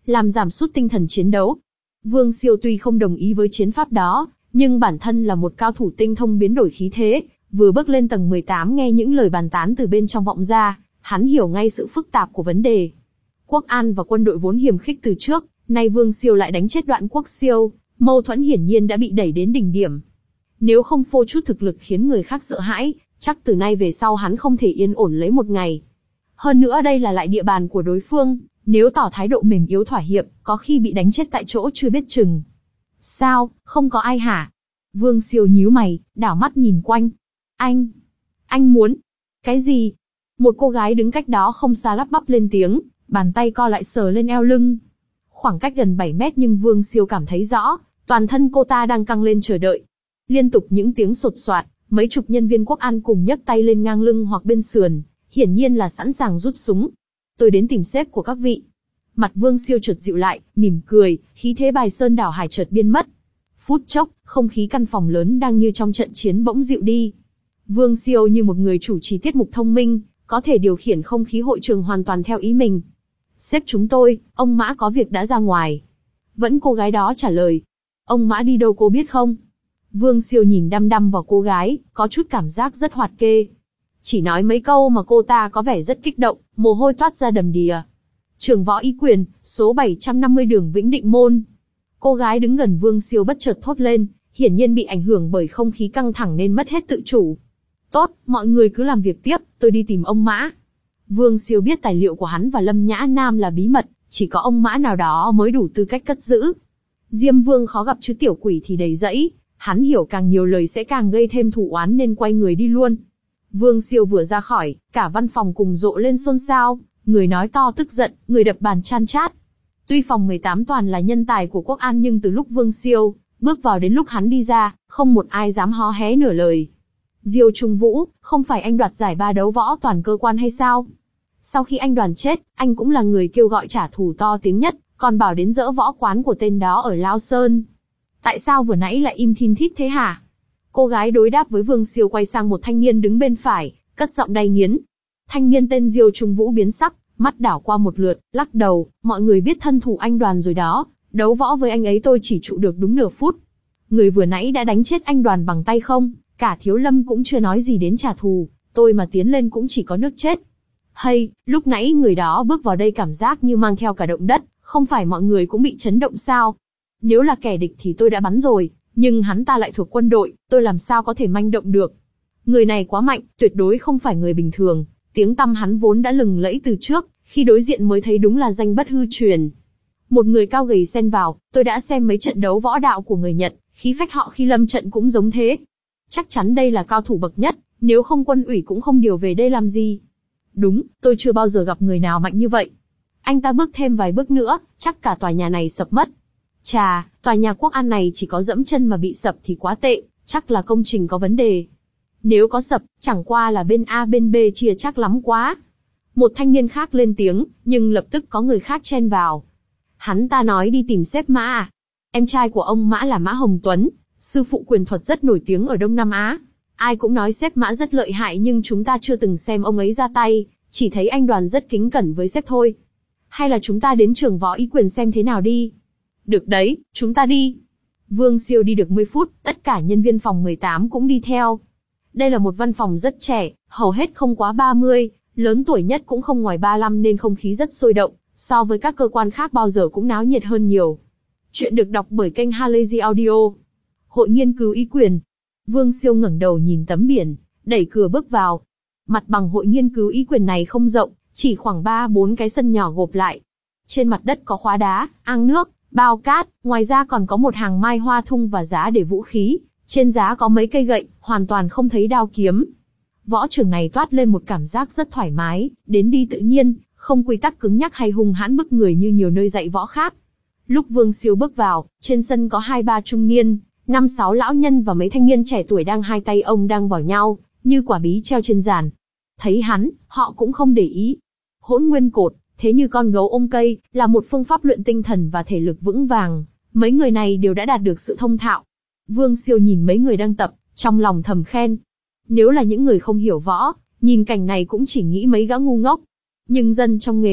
S1: làm giảm sút tinh thần chiến đấu. Vương Siêu tuy không đồng ý với chiến pháp đó, nhưng bản thân là một cao thủ tinh thông biến đổi khí thế, vừa bước lên tầng mười tám nghe những lời bàn tán từ bên trong vọng ra, hắn hiểu ngay sự phức tạp của vấn đề. Quốc An và quân đội vốn hiềm khích từ trước, nay Vương Siêu lại đánh chết Đoạn Quốc Siêu, mâu thuẫn hiển nhiên đã bị đẩy đến đỉnh điểm. Nếu không phô chút thực lực khiến người khác sợ hãi, chắc từ nay về sau hắn không thể yên ổn lấy một ngày. Hơn nữa đây là lại địa bàn của đối phương, nếu tỏ thái độ mềm yếu thỏa hiệp, có khi bị đánh chết tại chỗ chưa biết chừng. Sao, không có ai hả? Vương Siêu nhíu mày, đảo mắt nhìn quanh. Anh, anh muốn... Cái gì? Một cô gái đứng cách đó không xa lắp bắp lên tiếng, bàn tay co lại sờ lên eo lưng. Khoảng cách gần bảy mét nhưng Vương Siêu cảm thấy rõ, toàn thân cô ta đang căng lên chờ đợi. Liên tục những tiếng sột soạt, mấy chục nhân viên Quốc An cùng nhấc tay lên ngang lưng hoặc bên sườn, hiển nhiên là sẵn sàng rút súng. Tôi đến tìm sếp của các vị. Mặt Vương Siêu chợt dịu lại, mỉm cười, khí thế bài sơn đảo hải chợt biến mất. Phút chốc, không khí căn phòng lớn đang như trong trận chiến bỗng dịu đi. Vương Siêu như một người chủ trì tiết mục thông minh, có thể điều khiển không khí hội trường hoàn toàn theo ý mình. Sếp chúng tôi, ông Mã có việc đã ra ngoài. Vẫn cô gái đó trả lời. Ông Mã đi đâu cô biết không? Vương Siêu nhìn đăm đăm vào cô gái, có chút cảm giác rất hoạt kê. Chỉ nói mấy câu mà cô ta có vẻ rất kích động, mồ hôi toát ra đầm đìa. Trường Võ Ý Quyền, số bảy trăm năm mươi đường Vĩnh Định Môn. Cô gái đứng gần Vương Siêu bất chợt thốt lên, hiển nhiên bị ảnh hưởng bởi không khí căng thẳng nên mất hết tự chủ. Tốt, mọi người cứ làm việc tiếp, tôi đi tìm ông Mã. Vương Siêu biết tài liệu của hắn và Lâm Nhã Nam là bí mật, chỉ có ông Mã nào đó mới đủ tư cách cất giữ. Diêm Vương khó gặp chứ tiểu quỷ thì đầy rẫy, hắn hiểu càng nhiều lời sẽ càng gây thêm thù oán nên quay người đi luôn. Vương Siêu vừa ra khỏi, cả văn phòng cùng rộ lên xôn xao, người nói to tức giận, người đập bàn chan chát. Tuy phòng mười tám toàn là nhân tài của Quốc An nhưng từ lúc Vương Siêu bước vào đến lúc hắn đi ra, không một ai dám hó hé nửa lời. Diêu Trung Vũ, không phải anh đoạt giải ba đấu võ toàn cơ quan hay sao? Sau khi anh Đoàn chết, anh cũng là người kêu gọi trả thù to tiếng nhất, còn bảo đến dỡ võ quán của tên đó ở Lao Sơn. Tại sao vừa nãy lại im thin thít thế hả? Cô gái đối đáp với Vương Siêu quay sang một thanh niên đứng bên phải, cất giọng đay nghiến. Thanh niên tên Diêu Trung Vũ biến sắc, mắt đảo qua một lượt, lắc đầu, mọi người biết thân thủ anh Đoàn rồi đó, đấu võ với anh ấy tôi chỉ trụ được đúng nửa phút. Người vừa nãy đã đánh chết anh Đoàn bằng tay không, cả Thiếu Lâm cũng chưa nói gì đến trả thù, tôi mà tiến lên cũng chỉ có nước chết. Hay, lúc nãy người đó bước vào đây cảm giác như mang theo cả động đất, không phải mọi người cũng bị chấn động sao? Nếu là kẻ địch thì tôi đã bắn rồi, nhưng hắn ta lại thuộc quân đội, tôi làm sao có thể manh động được? Người này quá mạnh, tuyệt đối không phải người bình thường, tiếng tăm hắn vốn đã lừng lẫy từ trước, khi đối diện mới thấy đúng là danh bất hư truyền. Một người cao gầy xen vào, tôi đã xem mấy trận đấu võ đạo của người Nhật, khí phách họ khi lâm trận cũng giống thế. Chắc chắn đây là cao thủ bậc nhất, nếu không quân ủy cũng không điều về đây làm gì. Đúng, tôi chưa bao giờ gặp người nào mạnh như vậy. Anh ta bước thêm vài bước nữa, chắc cả tòa nhà này sập mất. Chà, tòa nhà Quốc An này chỉ có dẫm chân mà bị sập thì quá tệ, chắc là công trình có vấn đề. Nếu có sập, chẳng qua là bên A bên B chia chắc lắm quá. Một thanh niên khác lên tiếng, nhưng lập tức có người khác chen vào. Hắn ta nói đi tìm sếp Mã à? Em trai của ông Mã là Mã Hồng Tuấn, sư phụ quyền thuật rất nổi tiếng ở Đông Nam Á. Ai cũng nói sếp Mã rất lợi hại nhưng chúng ta chưa từng xem ông ấy ra tay, chỉ thấy anh Đoàn rất kính cẩn với sếp thôi. Hay là chúng ta đến Trường Võ Ý Quyền xem thế nào đi? Được đấy, chúng ta đi. Vương Siêu đi được mười phút, tất cả nhân viên phòng mười tám cũng đi theo. Đây là một văn phòng rất trẻ, hầu hết không quá ba mươi, lớn tuổi nhất cũng không ngoài ba mươi lăm nên không khí rất sôi động, so với các cơ quan khác bao giờ cũng náo nhiệt hơn nhiều. Chuyện được đọc bởi kênh Halazy Audio. Hội nghiên cứu ý quyền. Vương Siêu ngẩng đầu nhìn tấm biển, đẩy cửa bước vào. Mặt bằng hội nghiên cứu ý quyền này không rộng, chỉ khoảng ba bốn cái sân nhỏ gộp lại. Trên mặt đất có khóa đá, ang nước, bao cát, ngoài ra còn có một hàng mai hoa thung và giá để vũ khí. Trên giá có mấy cây gậy, hoàn toàn không thấy đao kiếm. Võ trường này toát lên một cảm giác rất thoải mái, đến đi tự nhiên, không quy tắc cứng nhắc hay hung hãn bức người như nhiều nơi dạy võ khác. Lúc Vương Siêu bước vào, trên sân có hai ba trung niên, năm sáu lão nhân và mấy thanh niên trẻ tuổi đang hai tay ông đang vào nhau, như quả bí treo trên giàn. Thấy hắn, họ cũng không để ý. Hỗn nguyên cột, thế như con gấu ôm cây, là một phương pháp luyện tinh thần và thể lực vững vàng. Mấy người này đều đã đạt được sự thông thạo. Vương Siêu nhìn mấy người đang tập, trong lòng thầm khen. Nếu là những người không hiểu võ, nhìn cảnh này cũng chỉ nghĩ mấy gã ngu ngốc. Nhưng dân trong nghề,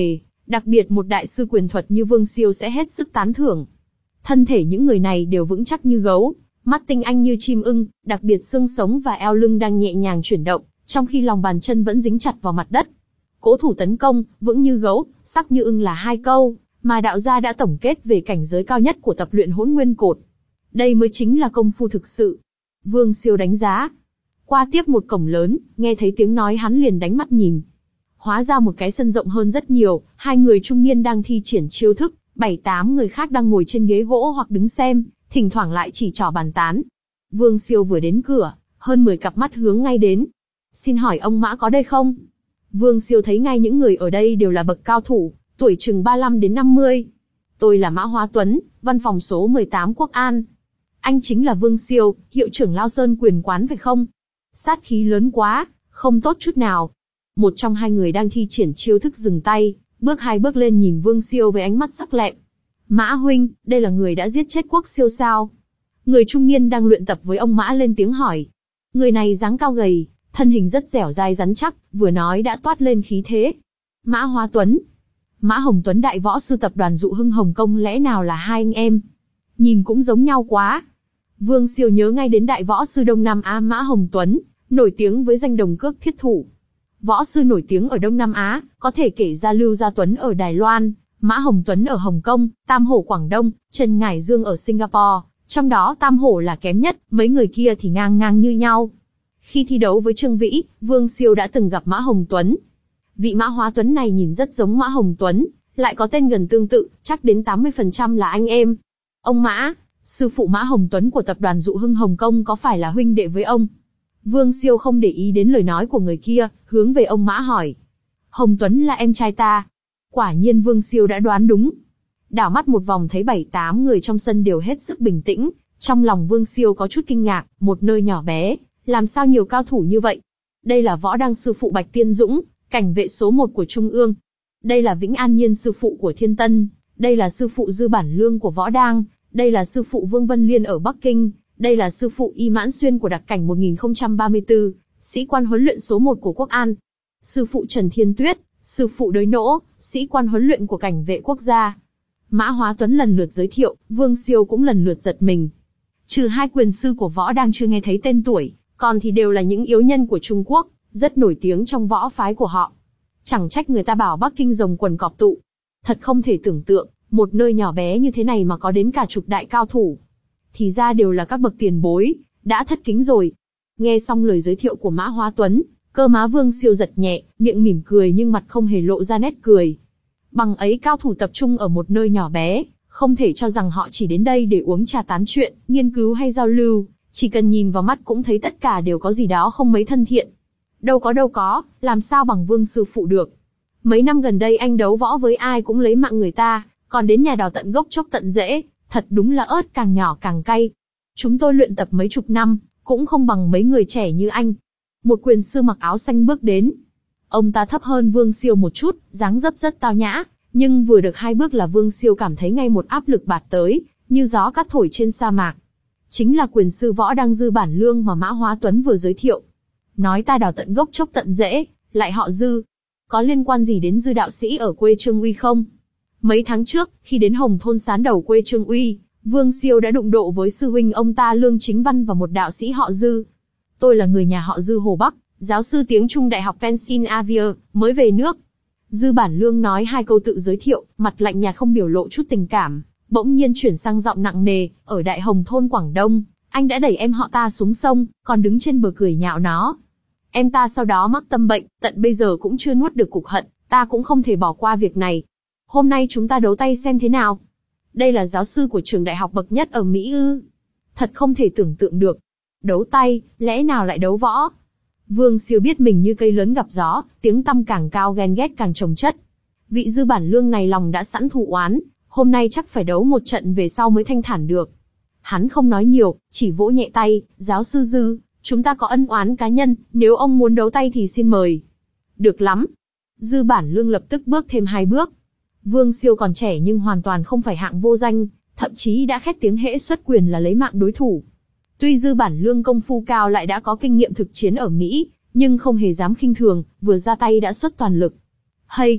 S1: Đặc biệt một đại sư quyền thuật như Vương Siêu sẽ hết sức tán thưởng. Thân thể những người này đều vững chắc như gấu, mắt tinh anh như chim ưng, đặc biệt xương sống và eo lưng đang nhẹ nhàng chuyển động, trong khi lòng bàn chân vẫn dính chặt vào mặt đất. Cố thủ tấn công, vững như gấu, sắc như ưng là hai câu mà đạo gia đã tổng kết về cảnh giới cao nhất của tập luyện Hỗn Nguyên Cột. Đây mới chính là công phu thực sự. Vương Siêu đánh giá. Qua tiếp một cổng lớn, nghe thấy tiếng nói hắn liền đánh mắt nhìn. Hóa ra một cái sân rộng hơn rất nhiều, hai người trung niên đang thi triển chiêu thức, bảy tám người khác đang ngồi trên ghế gỗ hoặc đứng xem, thỉnh thoảng lại chỉ trỏ bàn tán. Vương Siêu vừa đến cửa, hơn mười cặp mắt hướng ngay đến. Xin hỏi ông Mã có đây không? Vương Siêu thấy ngay những người ở đây đều là bậc cao thủ, tuổi chừng ba mươi lăm đến năm mươi. Tôi là Mã Hóa Tuấn, văn phòng số mười tám Quốc An. Anh chính là Vương Siêu, hiệu trưởng Lao Sơn quyền quán phải không? Sát khí lớn quá, không tốt chút nào. Một trong hai người đang thi triển chiêu thức dừng tay, bước hai bước lên nhìn Vương Siêu với ánh mắt sắc lẹm. Mã huynh, đây là người đã giết chết Quốc Siêu sao? Người trung niên đang luyện tập với ông Mã lên tiếng hỏi. Người này dáng cao gầy, thân hình rất dẻo dai rắn chắc, vừa nói đã toát lên khí thế. Mã Hóa Tuấn, Mã Hồng Tuấn đại võ sư tập đoàn Dụ Hưng Hồng Kông, lẽ nào là hai anh em? Nhìn cũng giống nhau quá. Vương Siêu nhớ ngay đến đại võ sư Đông Nam Á Mã Hồng Tuấn, nổi tiếng với danh đồng cước thiết thủ. Võ sư nổi tiếng ở Đông Nam Á, có thể kể ra Lưu Gia Tuấn ở Đài Loan, Mã Hồng Tuấn ở Hồng Kông, Tam Hổ Quảng Đông, Trần Ngải Dương ở Singapore, trong đó Tam Hổ là kém nhất, mấy người kia thì ngang ngang như nhau. Khi thi đấu với Trương Vĩ, Vương Siêu đã từng gặp Mã Hồng Tuấn. Vị Mã Hóa Tuấn này nhìn rất giống Mã Hồng Tuấn, lại có tên gần tương tự, chắc đến tám mươi phần trăm là anh em. Ông Mã, sư phụ Mã Hồng Tuấn của tập đoàn Dụ Hưng Hồng Kông có phải là huynh đệ với ông? Vương Siêu không để ý đến lời nói của người kia, hướng về ông Mã hỏi. Hồng Tuấn là em trai ta. Quả nhiên Vương Siêu đã đoán đúng. Đảo mắt một vòng thấy bảy tám người trong sân đều hết sức bình tĩnh, trong lòng Vương Siêu có chút kinh ngạc, một nơi nhỏ bé, làm sao nhiều cao thủ như vậy? Đây là võ đăng sư phụ Bạch Tiên Dũng, cảnh vệ số một của Trung ương. Đây là Vĩnh An Nhiên sư phụ của Thiên Tân, đây là sư phụ Dư Bản Lương của Võ Đang, đây là sư phụ Vương Vân Liên ở Bắc Kinh, đây là sư phụ Y Mãn Xuyên của Đặc Cảnh một nghìn không trăm ba mươi tư, sĩ quan huấn luyện số một của Quốc An. Sư phụ Trần Thiên Tuyết, sư phụ Đới Nỗ, sĩ quan huấn luyện của Cảnh vệ quốc gia. Mã Hóa Tuấn lần lượt giới thiệu, Vương Siêu cũng lần lượt giật mình. Trừ hai quyền sư của Võ Đang chưa nghe thấy tên tuổi, còn thì đều là những yếu nhân của Trung Quốc, rất nổi tiếng trong võ phái của họ. Chẳng trách người ta bảo Bắc Kinh rồng quần cọp tụ. Thật không thể tưởng tượng, một nơi nhỏ bé như thế này mà có đến cả chục đại cao thủ. Thì ra đều là các bậc tiền bối, đã thất kính rồi. Nghe xong lời giới thiệu của Mã Hóa Tuấn, cơ má Vương Siêu giật nhẹ, miệng mỉm cười nhưng mặt không hề lộ ra nét cười. Bằng ấy cao thủ tập trung ở một nơi nhỏ bé, không thể cho rằng họ chỉ đến đây để uống trà tán chuyện, nghiên cứu hay giao lưu, chỉ cần nhìn vào mắt cũng thấy tất cả đều có gì đó không mấy thân thiện. Đâu có đâu có, làm sao bằng Vương sư phụ được. Mấy năm gần đây anh đấu võ với ai cũng lấy mạng người ta, còn đến nhà đào tận gốc chốc tận rễ, thật đúng là ớt càng nhỏ càng cay. Chúng tôi luyện tập mấy chục năm, cũng không bằng mấy người trẻ như anh. Một quyền sư mặc áo xanh bước đến. Ông ta thấp hơn Vương Siêu một chút, dáng dấp rất tao nhã, nhưng vừa được hai bước là Vương Siêu cảm thấy ngay một áp lực bạt tới, như gió cát thổi trên sa mạc. Chính là quyền sư Võ Đăng Dư Bản Lương mà Mã Hóa Tuấn vừa giới thiệu. Nói ta đào tận gốc chốc tận rễ, lại họ Dư. Có liên quan gì đến Dư đạo sĩ ở quê Trương Uy không? Mấy tháng trước, khi đến Hồng Thôn Sán Đầu quê Trương Uy, Vương Siêu đã đụng độ với sư huynh ông ta Lương Chính Văn và một đạo sĩ họ Dư. Tôi là người nhà họ Dư Hồ Bắc, giáo sư tiếng Trung Đại học Pennsylvania, mới về nước. Dư Bản Lương nói hai câu tự giới thiệu, mặt lạnh nhạt không biểu lộ chút tình cảm, bỗng nhiên chuyển sang giọng nặng nề, ở Đại Hồng Thôn Quảng Đông, anh đã đẩy em họ ta xuống sông, còn đứng trên bờ cười nhạo nó. Em ta sau đó mắc tâm bệnh, tận bây giờ cũng chưa nuốt được cục hận, ta cũng không thể bỏ qua việc này. Hôm nay chúng ta đấu tay xem thế nào. Đây là giáo sư của trường đại học bậc nhất ở Mỹ ư? Thật không thể tưởng tượng được. Đấu tay, lẽ nào lại đấu võ? Vương Siêu biết mình như cây lớn gặp gió, tiếng tăm càng cao ghen ghét càng chồng chất. Vị Dư Bản Lương này lòng đã sẵn thù oán, hôm nay chắc phải đấu một trận về sau mới thanh thản được. Hắn không nói nhiều, chỉ vỗ nhẹ tay, giáo sư Dư, chúng ta có ân oán cá nhân, nếu ông muốn đấu tay thì xin mời. Được lắm. Dư Bản Lương lập tức bước thêm hai bước. Vương Siêu còn trẻ nhưng hoàn toàn không phải hạng vô danh, thậm chí đã khét tiếng hễ xuất quyền là lấy mạng đối thủ. Tuy Dư Bản Lương công phu cao lại đã có kinh nghiệm thực chiến ở Mỹ, nhưng không hề dám khinh thường, vừa ra tay đã xuất toàn lực. Hay!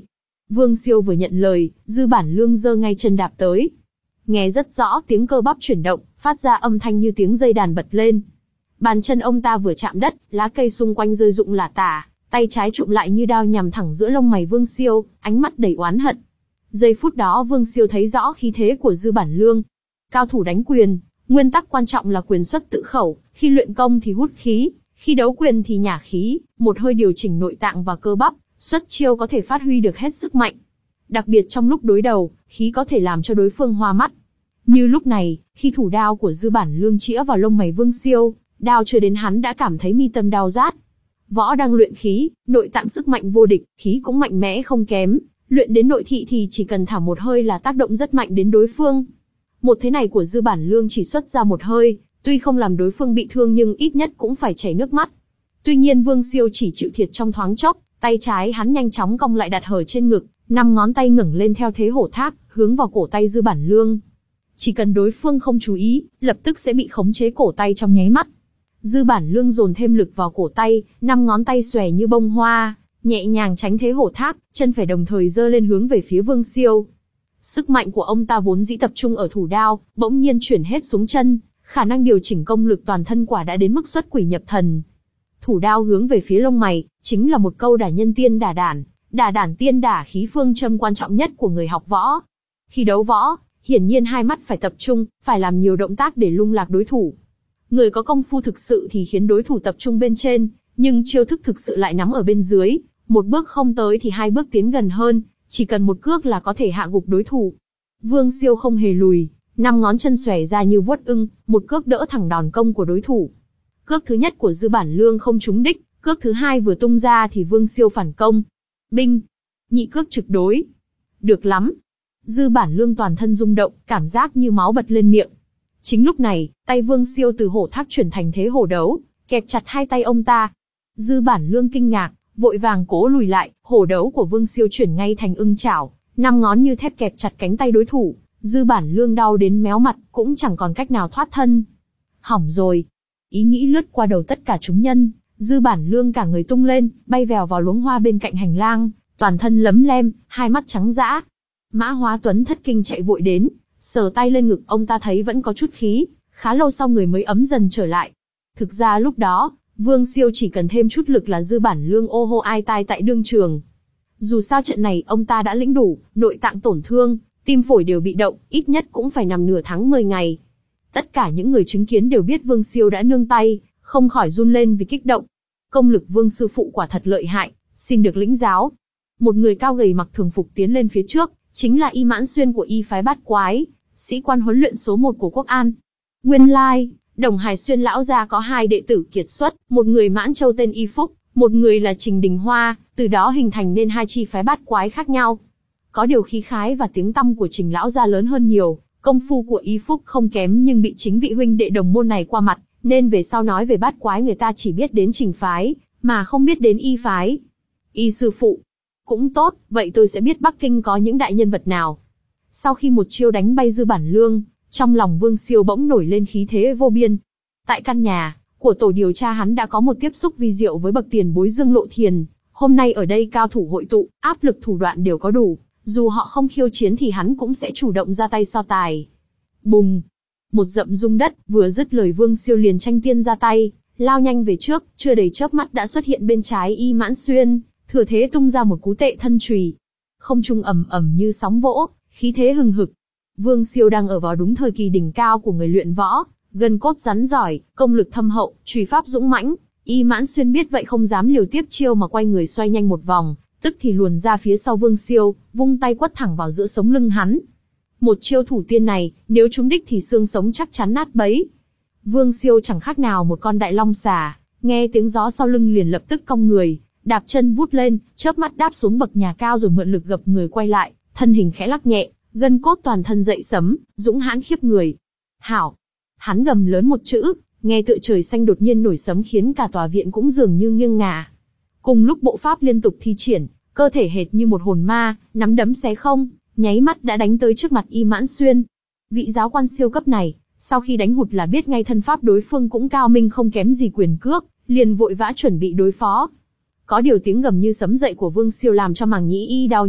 S1: Vương Siêu vừa nhận lời, Dư Bản Lương giơ ngay chân đạp tới. Nghe rất rõ tiếng cơ bắp chuyển động, phát ra âm thanh như tiếng dây đàn bật lên. Bàn chân ông ta vừa chạm đất, lá cây xung quanh rơi rụng lả tả, tay trái chụm lại như đao nhằm thẳng giữa lông mày Vương Siêu, ánh mắt đầy oán hận. Giây phút đó Vương Siêu thấy rõ khí thế của Dư Bản Lương. Cao thủ đánh quyền, nguyên tắc quan trọng là quyền xuất tự khẩu, khi luyện công thì hút khí, khi đấu quyền thì nhả khí, một hơi điều chỉnh nội tạng và cơ bắp, xuất chiêu có thể phát huy được hết sức mạnh. Đặc biệt trong lúc đối đầu, khí có thể làm cho đối phương hoa mắt. Như lúc này, khi thủ đao của Dư Bản Lương chĩa vào lông mày Vương Siêu, đao chưa đến hắn đã cảm thấy mi tâm đau rát. Võ đang luyện khí, nội tạng sức mạnh vô địch, khí cũng mạnh mẽ không kém. Luyện đến nội thị thì chỉ cần thả một hơi là tác động rất mạnh đến đối phương. Một thế này của Dư Bản Lương chỉ xuất ra một hơi, tuy không làm đối phương bị thương nhưng ít nhất cũng phải chảy nước mắt. Tuy nhiên Vương Siêu chỉ chịu thiệt trong thoáng chốc, tay trái hắn nhanh chóng cong lại đặt hở trên ngực, năm ngón tay ngẩng lên theo thế hổ thác, hướng vào cổ tay Dư Bản Lương. Chỉ cần đối phương không chú ý, lập tức sẽ bị khống chế cổ tay trong nháy mắt. Dư Bản Lương dồn thêm lực vào cổ tay, năm ngón tay xòe như bông hoa, nhẹ nhàng tránh thế hổ thác, chân phải đồng thời giơ lên hướng về phía Vương Siêu. Sức mạnh của ông ta vốn dĩ tập trung ở thủ đao, bỗng nhiên chuyển hết xuống chân, khả năng điều chỉnh công lực toàn thân quả đã đến mức xuất quỷ nhập thần. Thủ đao hướng về phía lông mày, chính là một câu đả nhân tiên đả đản, đả đản tiên đả khí phương châm quan trọng nhất của người học võ. Khi đấu võ, hiển nhiên hai mắt phải tập trung, phải làm nhiều động tác để lung lạc đối thủ. Người có công phu thực sự thì khiến đối thủ tập trung bên trên, nhưng chiêu thức thực sự lại nắm ở bên dưới, một bước không tới thì hai bước tiến gần hơn, chỉ cần một cước là có thể hạ gục đối thủ. Vương Siêu không hề lùi, năm ngón chân xòe ra như vuốt ưng, một cước đỡ thẳng đòn công của đối thủ. Cước thứ nhất của Dư Bản Lương không trúng đích, cước thứ hai vừa tung ra thì Vương Siêu phản công. Binh! Nhị cước trực đối. Được lắm! Dư Bản Lương toàn thân rung động, cảm giác như máu bật lên miệng. Chính lúc này, tay Vương Siêu từ hổ thác chuyển thành thế hổ đấu, kẹp chặt hai tay ông ta. Dư Bản Lương kinh ngạc, vội vàng cố lùi lại, hổ đấu của Vương Siêu chuyển ngay thành ưng chảo, năm ngón như thép kẹp chặt cánh tay đối thủ. Dư Bản Lương đau đến méo mặt, cũng chẳng còn cách nào thoát thân. Hỏng rồi! Ý nghĩ lướt qua đầu tất cả chúng nhân, Dư Bản Lương cả người tung lên, bay vèo vào luống hoa bên cạnh hành lang, toàn thân lấm lem, hai mắt trắng dã. Mã Hóa Tuấn thất kinh chạy vội đến, sờ tay lên ngực, ông ta thấy vẫn có chút khí, khá lâu sau người mới ấm dần trở lại. Thực ra lúc đó, Vương Siêu chỉ cần thêm chút lực là Dư Bản Lương ô hô ai tai tại đương trường. Dù sao trận này ông ta đã lĩnh đủ, nội tạng tổn thương, tim phổi đều bị động, ít nhất cũng phải nằm nửa tháng mười ngày. Tất cả những người chứng kiến đều biết Vương Siêu đã nương tay, không khỏi run lên vì kích động. Công lực Vương sư phụ quả thật lợi hại, xin được lĩnh giáo. Một người cao gầy mặc thường phục tiến lên phía trước, chính là Y Mãn Xuyên của Y phái Bát Quái, sĩ quan huấn luyện số một của Quốc An. Nguyên lai, Đồng Hải Xuyên lão gia có hai đệ tử kiệt xuất, một người Mãn Châu tên Y Phúc, một người là Trình Đình Hoa, từ đó hình thành nên hai chi phái Bát Quái khác nhau. Có điều khí khái và tiếng tăm của Trình lão gia lớn hơn nhiều, công phu của Y Phúc không kém nhưng bị chính vị huynh đệ đồng môn này qua mặt, nên về sau nói về Bát Quái người ta chỉ biết đến Trình phái, mà không biết đến Y phái. Y sư phụ, cũng tốt, vậy tôi sẽ biết Bắc Kinh có những đại nhân vật nào. Sau khi một chiêu đánh bay Dư Bản Lương, trong lòng Vương Siêu bỗng nổi lên khí thế vô biên. Tại căn nhà của tổ điều tra hắn đã có một tiếp xúc vi diệu với bậc tiền bối Dương Lộ Thiền. Hôm nay ở đây cao thủ hội tụ, áp lực thủ đoạn đều có đủ, dù họ không khiêu chiến thì hắn cũng sẽ chủ động ra tay so tài. Bùng! Một dậm rung đất, vừa dứt lời Vương Siêu liền tranh tiên ra tay, lao nhanh về trước, chưa đầy chớp mắt đã xuất hiện bên trái Y Mãn Xuyên, thừa thế tung ra một cú tệ thân chùy. Không trung ầm ầm như sóng vỗ, khí thế hừng hực. Vương Siêu đang ở vào đúng thời kỳ đỉnh cao của người luyện võ, gân cốt rắn giỏi, công lực thâm hậu, chùy pháp dũng mãnh. Y Mãn Xuyên biết vậy không dám liều tiếp chiêu mà quay người xoay nhanh một vòng, tức thì luồn ra phía sau Vương Siêu, vung tay quất thẳng vào giữa sống lưng hắn. Một chiêu thủ tiên này, nếu trúng đích thì xương sống chắc chắn nát bấy. Vương Siêu chẳng khác nào một con đại long xà, nghe tiếng gió sau lưng liền lập tức cong người, đạp chân vút lên, chớp mắt đáp xuống bậc nhà cao rồi mượn lực gập người quay lại, thân hình khẽ lắc nhẹ, gân cốt toàn thân dậy sấm, dũng hãn khiếp người. Hảo! Hắn gầm lớn một chữ, nghe tựa trời xanh đột nhiên nổi sấm khiến cả tòa viện cũng dường như nghiêng ngả. Cùng lúc bộ pháp liên tục thi triển, cơ thể hệt như một hồn ma, nắm đấm xé không, nháy mắt đã đánh tới trước mặt Y Mãn Xuyên. Vị giáo quan siêu cấp này, sau khi đánh hụt là biết ngay thân pháp đối phương cũng cao minh không kém gì quyền cước, liền vội vã chuẩn bị đối phó. Có điều tiếng gầm như sấm dậy của Vương Siêu làm cho màng nhĩ y đau nhức,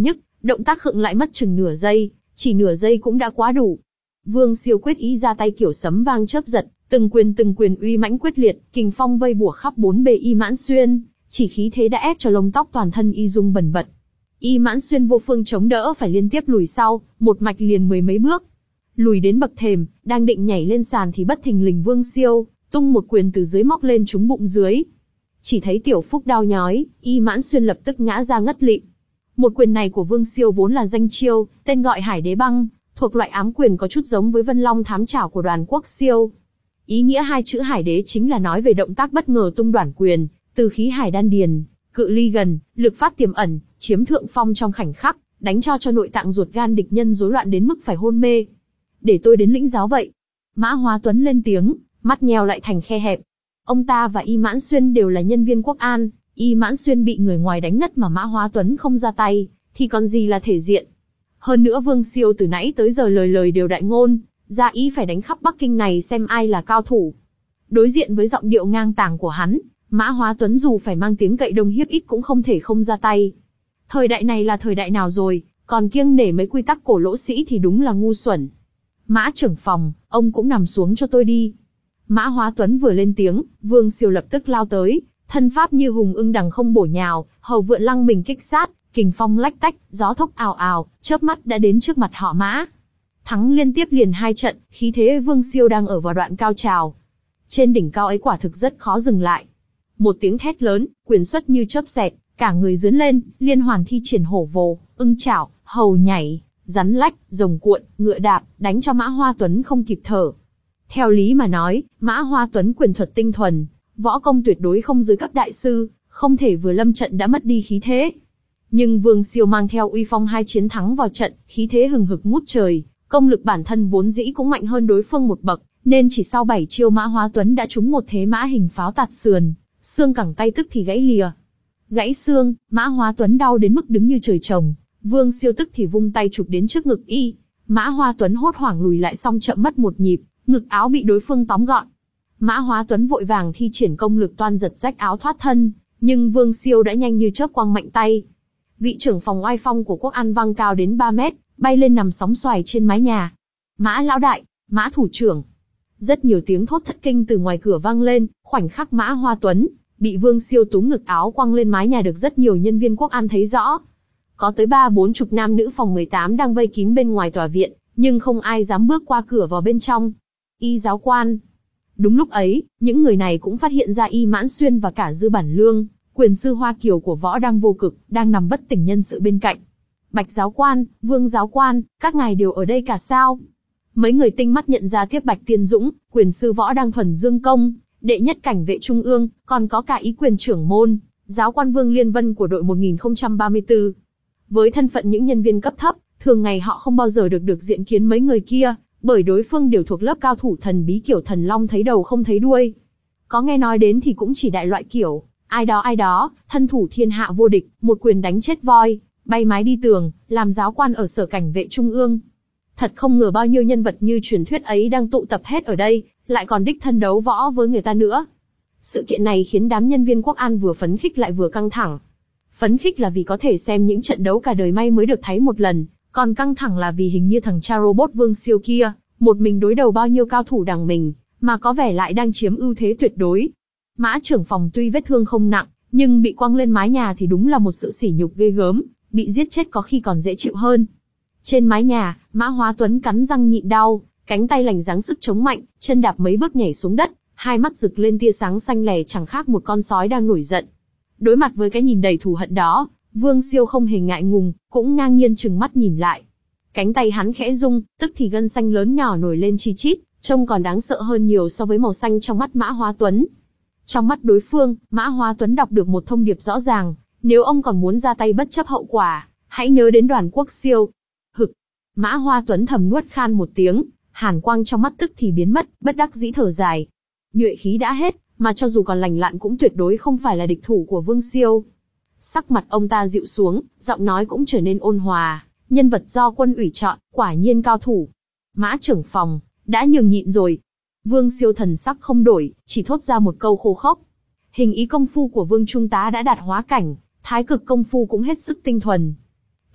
S1: Động tác khựng lại mất chừng nửa giây, chỉ nửa giây cũng đã quá đủ. Vương Siêu quyết ý ra tay kiểu sấm vang chớp giật, từng quyền từng quyền uy mãnh quyết liệt, kình phong vây bủa khắp bốn bề Y Mãn Xuyên, chỉ khí thế đã ép cho lông tóc toàn thân y rung bần bật. Y Mãn Xuyên vô phương chống đỡ phải liên tiếp lùi sau, một mạch liền mười mấy bước. Lùi đến bậc thềm, đang định nhảy lên sàn thì bất thình lình Vương Siêu tung một quyền từ dưới móc lên trúng bụng dưới. Chỉ thấy Tiểu Phúc đau nhói, Y Mãn Xuyên lập tức ngã ra ngất lịm. Một quyền này của Vương Siêu vốn là danh chiêu, tên gọi Hải Đế Băng, thuộc loại ám quyền có chút giống với Vân Long Thám Chảo của Đoàn Quốc Siêu. Ý nghĩa hai chữ Hải Đế chính là nói về động tác bất ngờ tung đoản quyền, từ khí hải đan điền, cự ly gần, lực phát tiềm ẩn, chiếm thượng phong trong khoảnh khắc, đánh cho cho nội tạng ruột gan địch nhân rối loạn đến mức phải hôn mê. Để tôi đến lĩnh giáo vậy. Mã Hóa Tuấn lên tiếng, mắt nheo lại thành khe hẹp. Ông ta và Y Mãn Xuyên đều là nhân viên Quốc An, Y Mãn Xuyên bị người ngoài đánh ngất mà Mã Hóa Tuấn không ra tay, thì còn gì là thể diện. Hơn nữa Vương Siêu từ nãy tới giờ lời lời đều đại ngôn, ra ý phải đánh khắp Bắc Kinh này xem ai là cao thủ. Đối diện với giọng điệu ngang tàng của hắn, Mã Hóa Tuấn dù phải mang tiếng cậy đông hiếp ít cũng không thể không ra tay. Thời đại này là thời đại nào rồi, còn kiêng nể mấy quy tắc cổ lỗ sĩ thì đúng là ngu xuẩn. Mã trưởng phòng, ông cũng nằm xuống cho tôi đi. Mã Hóa Tuấn vừa lên tiếng, Vương Siêu lập tức lao tới, thân pháp như hùng ưng đằng không bổ nhào, hầu vượn lăng mình kích sát, kình phong lách tách, gió thốc ào ào, chớp mắt đã đến trước mặt họ Mã. Thắng liên tiếp liền hai trận, khí thế Vương Siêu đang ở vào đoạn cao trào. Trên đỉnh cao ấy quả thực rất khó dừng lại. Một tiếng thét lớn, quyền xuất như chớp xẹt, cả người dướn lên, liên hoàn thi triển hổ vồ, ưng chảo, hầu nhảy, rắn lách, rồng cuộn, ngựa đạp, đánh cho Mã Hóa Tuấn không kịp thở. Theo lý mà nói, Mã Hóa Tuấn quyền thuật tinh thuần, võ công tuyệt đối không dưới cấp đại sư, không thể vừa lâm trận đã mất đi khí thế. Nhưng Vương Siêu mang theo uy phong hai chiến thắng vào trận, khí thế hừng hực ngút trời, công lực bản thân vốn dĩ cũng mạnh hơn đối phương một bậc, nên chỉ sau bảy chiêu Mã Hóa Tuấn đã trúng một thế mã hình pháo tạt sườn, xương cẳng tay tức thì gãy lìa. Gãy xương, Mã Hóa Tuấn đau đến mức đứng như trời trồng, Vương Siêu tức thì vung tay chụp đến trước ngực y. Mã Hóa Tuấn hốt hoảng lùi lại xong chậm mất một nhịp, ngực áo bị đối phương tóm gọn. Mã Hóa Tuấn vội vàng thi triển công lực toan giật rách áo thoát thân, nhưng Vương Siêu đã nhanh như chớp quăng mạnh tay. Vị trưởng phòng oai phong của Quốc An văng cao đến ba mét, bay lên nằm sóng xoài trên mái nhà. Mã lão đại, Mã thủ trưởng. Rất nhiều tiếng thốt thất kinh từ ngoài cửa vang lên, khoảnh khắc Mã Hóa Tuấn bị Vương Siêu túm ngực áo quăng lên mái nhà được rất nhiều nhân viên Quốc An thấy rõ. Có tới ba bốn chục nam nữ phòng mười tám đang vây kín bên ngoài tòa viện, nhưng không ai dám bước qua cửa vào bên trong. Y giáo quan. Đúng lúc ấy, những người này cũng phát hiện ra Y Mãn Xuyên và cả Dư Bản Lương, quyền sư Hoa Kiều của Võ Đăng Vô Cực, đang nằm bất tỉnh nhân sự bên cạnh. Bạch giáo quan, Vương giáo quan, các ngài đều ở đây cả sao? Mấy người tinh mắt nhận ra tiếp Bạch Tiên Dũng, quyền sư Võ Đăng Thuần Dương Công, đệ nhất cảnh vệ trung ương, còn có cả ý quyền trưởng môn, giáo quan Vương Liên Vân của đội một nghìn không trăm ba mươi tư. Với thân phận những nhân viên cấp thấp, thường ngày họ không bao giờ được được diện kiến mấy người kia, bởi đối phương đều thuộc lớp cao thủ thần bí kiểu thần long thấy đầu không thấy đuôi. Có nghe nói đến thì cũng chỉ đại loại kiểu, ai đó ai đó, thân thủ thiên hạ vô địch, một quyền đánh chết voi, bay mái đi tường, làm giáo quan ở sở cảnh vệ trung ương. Thật không ngờ bao nhiêu nhân vật như truyền thuyết ấy đang tụ tập hết ở đây, lại còn đích thân đấu võ với người ta nữa. Sự kiện này khiến đám nhân viên Quốc An vừa phấn khích lại vừa căng thẳng. Phấn khích là vì có thể xem những trận đấu cả đời may mới được thấy một lần, còn căng thẳng là vì hình như thằng cha robot Vương Siêu kia, một mình đối đầu bao nhiêu cao thủ đằng mình, mà có vẻ lại đang chiếm ưu thế tuyệt đối. Mã trưởng phòng tuy vết thương không nặng, nhưng bị quăng lên mái nhà thì đúng là một sự sỉ nhục ghê gớm, bị giết chết có khi còn dễ chịu hơn. Trên mái nhà, Mã Hóa Tuấn cắn răng nhịn đau, cánh tay lành dáng sức chống mạnh, chân đạp mấy bước nhảy xuống đất, hai mắt rực lên tia sáng xanh lè chẳng khác một con sói đang nổi giận. Đối mặt với cái nhìn đầy thù hận đó, Vương Siêu không hề ngại ngùng, cũng ngang nhiên trừng mắt nhìn lại. Cánh tay hắn khẽ rung, tức thì gân xanh lớn nhỏ nổi lên chi chít, trông còn đáng sợ hơn nhiều so với màu xanh trong mắt Mã Hóa Tuấn. Trong mắt đối phương, Mã Hóa Tuấn đọc được một thông điệp rõ ràng, nếu ông còn muốn ra tay bất chấp hậu quả, hãy nhớ đến Đoàn Quốc Siêu. Hực. Mã Hóa Tuấn thầm nuốt khan một tiếng, hàn quang trong mắt tức thì biến mất, bất đắc dĩ thở dài. Nhuệ khí đã hết, mà cho dù còn lành lặn cũng tuyệt đối không phải là địch thủ của Vương Siêu. Sắc mặt ông ta dịu xuống, giọng nói cũng trở nên ôn hòa, nhân vật do quân ủy chọn, quả nhiên cao thủ. Mã trưởng phòng, đã nhường nhịn rồi. Vương Siêu thần sắc không đổi, chỉ thốt ra một câu khô khốc. Hình ý công phu của Vương Trung tá đã đạt hóa cảnh, thái cực công phu cũng hết sức tinh thuần.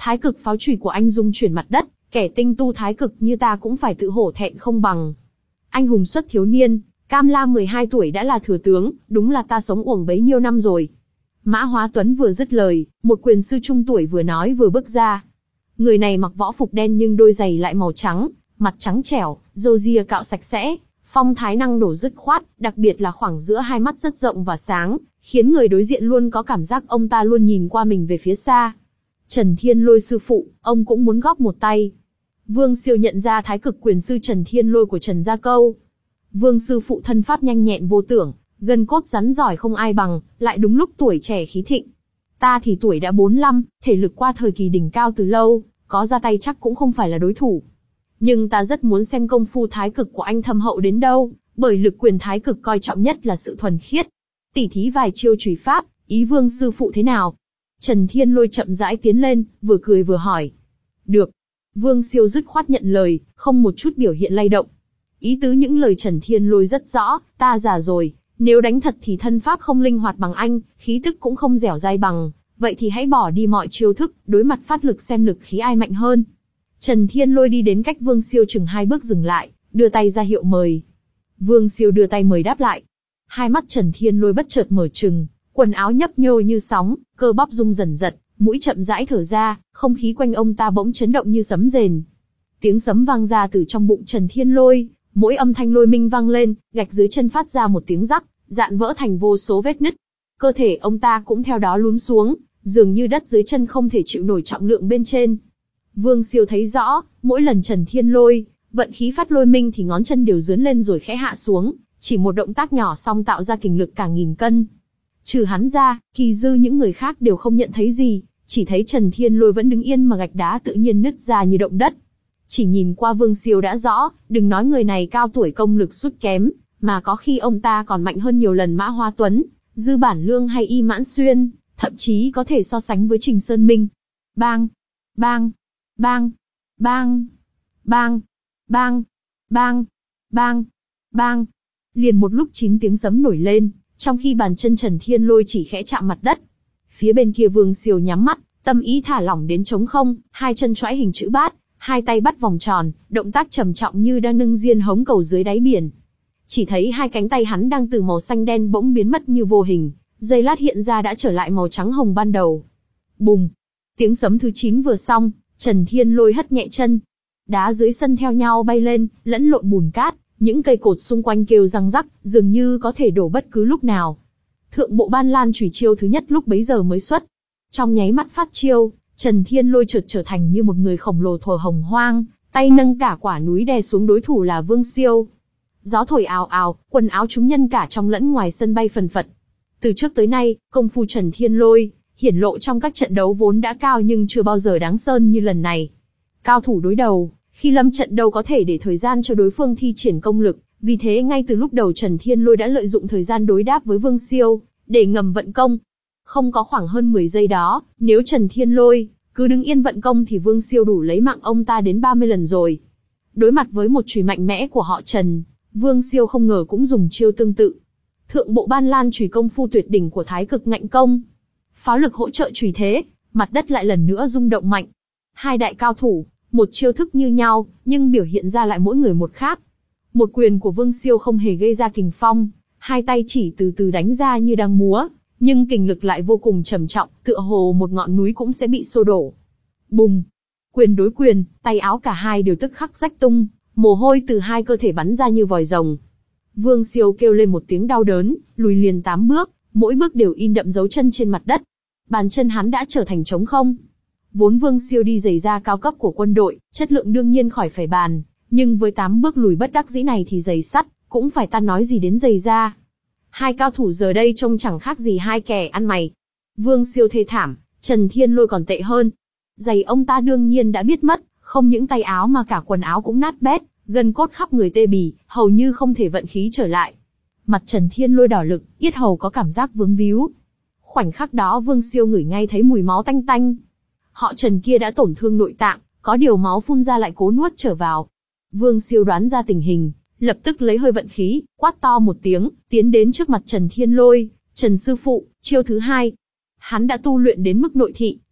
S1: Thái cực pháo chùy của anh dung chuyển mặt đất, kẻ tinh tu thái cực như ta cũng phải tự hổ thẹn không bằng. Anh hùng xuất thiếu niên, Cam Lam mười hai tuổi đã là thừa tướng, đúng là ta sống uổng bấy nhiêu năm rồi. Mã Hóa Tuấn vừa dứt lời, một quyền sư trung tuổi vừa nói vừa bước ra. Người này mặc võ phục đen nhưng đôi giày lại màu trắng, mặt trắng trẻo, râu ria cạo sạch sẽ, phong thái năng nổ dứt khoát, đặc biệt là khoảng giữa hai mắt rất rộng và sáng, khiến người đối diện luôn có cảm giác ông ta luôn nhìn qua mình về phía xa. Trần Thiên Lôi sư phụ, ông cũng muốn góp một tay. Vương Siêu nhận ra thái cực quyền sư Trần Thiên Lôi của Trần Gia Câu. Vương sư phụ thân pháp nhanh nhẹn vô tưởng, gân cốt rắn giỏi không ai bằng, lại đúng lúc tuổi trẻ khí thịnh. Ta thì tuổi đã bốn mươi lăm, thể lực qua thời kỳ đỉnh cao từ lâu, có ra tay chắc cũng không phải là đối thủ. Nhưng ta rất muốn xem công phu thái cực của anh thâm hậu đến đâu, bởi lực quyền thái cực coi trọng nhất là sự thuần khiết. Tỉ thí vài chiêu chùy pháp, ý Vương sư phụ thế nào? Trần Thiên Lôi chậm rãi tiến lên, vừa cười vừa hỏi. Được. Vương Siêu dứt khoát nhận lời, không một chút biểu hiện lay động. Ý tứ những lời Trần Thiên Lôi rất rõ, ta già rồi, nếu đánh thật thì thân pháp không linh hoạt bằng anh, khí tức cũng không dẻo dai bằng, vậy thì hãy bỏ đi mọi chiêu thức, đối mặt phát lực xem lực khí ai mạnh hơn. Trần Thiên Lôi đi đến cách Vương Siêu chừng hai bước dừng lại, đưa tay ra hiệu mời. Vương Siêu đưa tay mời đáp lại. Hai mắt Trần Thiên Lôi bất chợt mở trừng, quần áo nhấp nhô như sóng, cơ bắp rung dần giật, mũi chậm rãi thở ra, không khí quanh ông ta bỗng chấn động như sấm rền. Tiếng sấm vang ra từ trong bụng Trần Thiên Lôi, mỗi âm thanh lôi minh vang lên, gạch dưới chân phát ra một tiếng rắc, dạn vỡ thành vô số vết nứt. Cơ thể ông ta cũng theo đó lún xuống, dường như đất dưới chân không thể chịu nổi trọng lượng bên trên. Vương Siêu thấy rõ, mỗi lần Trần Thiên Lôi vận khí phát lôi minh thì ngón chân đều dướn lên rồi khẽ hạ xuống, chỉ một động tác nhỏ xong tạo ra kình lực cả nghìn cân. Trừ hắn ra, kỳ dư những người khác đều không nhận thấy gì, chỉ thấy Trần Thiên Lôi vẫn đứng yên mà gạch đá tự nhiên nứt ra như động đất. Chỉ nhìn qua Vương Siêu đã rõ, đừng nói người này cao tuổi công lực sút kém, mà có khi ông ta còn mạnh hơn nhiều lần Mã Hóa Tuấn, Dư Bản Lương hay Y Mãn Xuyên, thậm chí có thể so sánh với Trình Sơn Minh. Bang! Bang! Bang! Bang! Bang! Bang! Bang! Bang! Bang! Liền một lúc chín tiếng sấm nổi lên, trong khi bàn chân Trần Thiên Lôi chỉ khẽ chạm mặt đất. Phía bên kia Vương Siêu nhắm mắt, tâm ý thả lỏng đến trống không, hai chân choãi hình chữ bát, hai tay bắt vòng tròn, động tác trầm trọng như đang nâng diên hống cầu dưới đáy biển. Chỉ thấy hai cánh tay hắn đang từ màu xanh đen bỗng biến mất như vô hình, giây lát hiện ra đã trở lại màu trắng hồng ban đầu. Bùng! Tiếng sấm thứ chín vừa xong, Trần Thiên Lôi hất nhẹ chân. Đá dưới sân theo nhau bay lên, lẫn lộn bùn cát, những cây cột xung quanh kêu răng rắc, dường như có thể đổ bất cứ lúc nào. Thượng bộ Ban Lan chùy chiêu thứ nhất lúc bấy giờ mới xuất. Trong nháy mắt phát chiêu, Trần Thiên Lôi chợt trở thành như một người khổng lồ thuở hồng hoang, tay nâng cả quả núi đè xuống đối thủ là Vương Siêu. Gió thổi ào ào, quần áo chúng nhân cả trong lẫn ngoài sân bay phần phật. Từ trước tới nay, công phu Trần Thiên Lôi hiển lộ trong các trận đấu vốn đã cao nhưng chưa bao giờ đáng sơn như lần này. Cao thủ đối đầu, khi lâm trận đâu có thể để thời gian cho đối phương thi triển công lực, vì thế ngay từ lúc đầu Trần Thiên Lôi đã lợi dụng thời gian đối đáp với Vương Siêu, để ngầm vận công. Không có khoảng hơn mười giây đó, nếu Trần Thiên Lôi cứ đứng yên vận công thì Vương Siêu đủ lấy mạng ông ta đến ba mươi lần rồi. Đối mặt với một chùy mạnh mẽ của họ Trần, Vương Siêu không ngờ cũng dùng chiêu tương tự. Thượng bộ Ban Lan chùy công phu tuyệt đỉnh của thái cực ngạnh công. Pháo lực hỗ trợ chùy thế, mặt đất lại lần nữa rung động mạnh. Hai đại cao thủ, một chiêu thức như nhau, nhưng biểu hiện ra lại mỗi người một khác. Một quyền của Vương Siêu không hề gây ra kình phong, hai tay chỉ từ từ đánh ra như đang múa, nhưng kình lực lại vô cùng trầm trọng, tựa hồ một ngọn núi cũng sẽ bị xô đổ. Bùng! Quyền đối quyền, tay áo cả hai đều tức khắc rách tung, mồ hôi từ hai cơ thể bắn ra như vòi rồng. Vương Siêu kêu lên một tiếng đau đớn, lùi liền tám bước, mỗi bước đều in đậm dấu chân trên mặt đất. Bàn chân hắn đã trở thành trống không. Vốn Vương Siêu đi giày da cao cấp của quân đội, chất lượng đương nhiên khỏi phải bàn, nhưng với tám bước lùi bất đắc dĩ này thì giày sắt cũng phải ta nói gì đến giày da. Hai cao thủ giờ đây trông chẳng khác gì hai kẻ ăn mày. Vương Siêu thê thảm, Trần Thiên Lôi còn tệ hơn. Giày ông ta đương nhiên đã biết mất, không những tay áo mà cả quần áo cũng nát bét, gân cốt khắp người tê bì, hầu như không thể vận khí trở lại. Mặt Trần Thiên Lôi đỏ lực, yết hầu có cảm giác vướng víu. Khoảnh khắc đó Vương Siêu ngửi ngay thấy mùi máu tanh tanh. Họ Trần kia đã tổn thương nội tạng, có điều máu phun ra lại cố nuốt trở vào. Vương Siêu đoán ra tình hình, lập tức lấy hơi vận khí, quát to một tiếng, tiến đến trước mặt Trần Thiên Lôi. Trần sư phụ, chiêu thứ hai. Hắn đã tu luyện đến mức nội thị,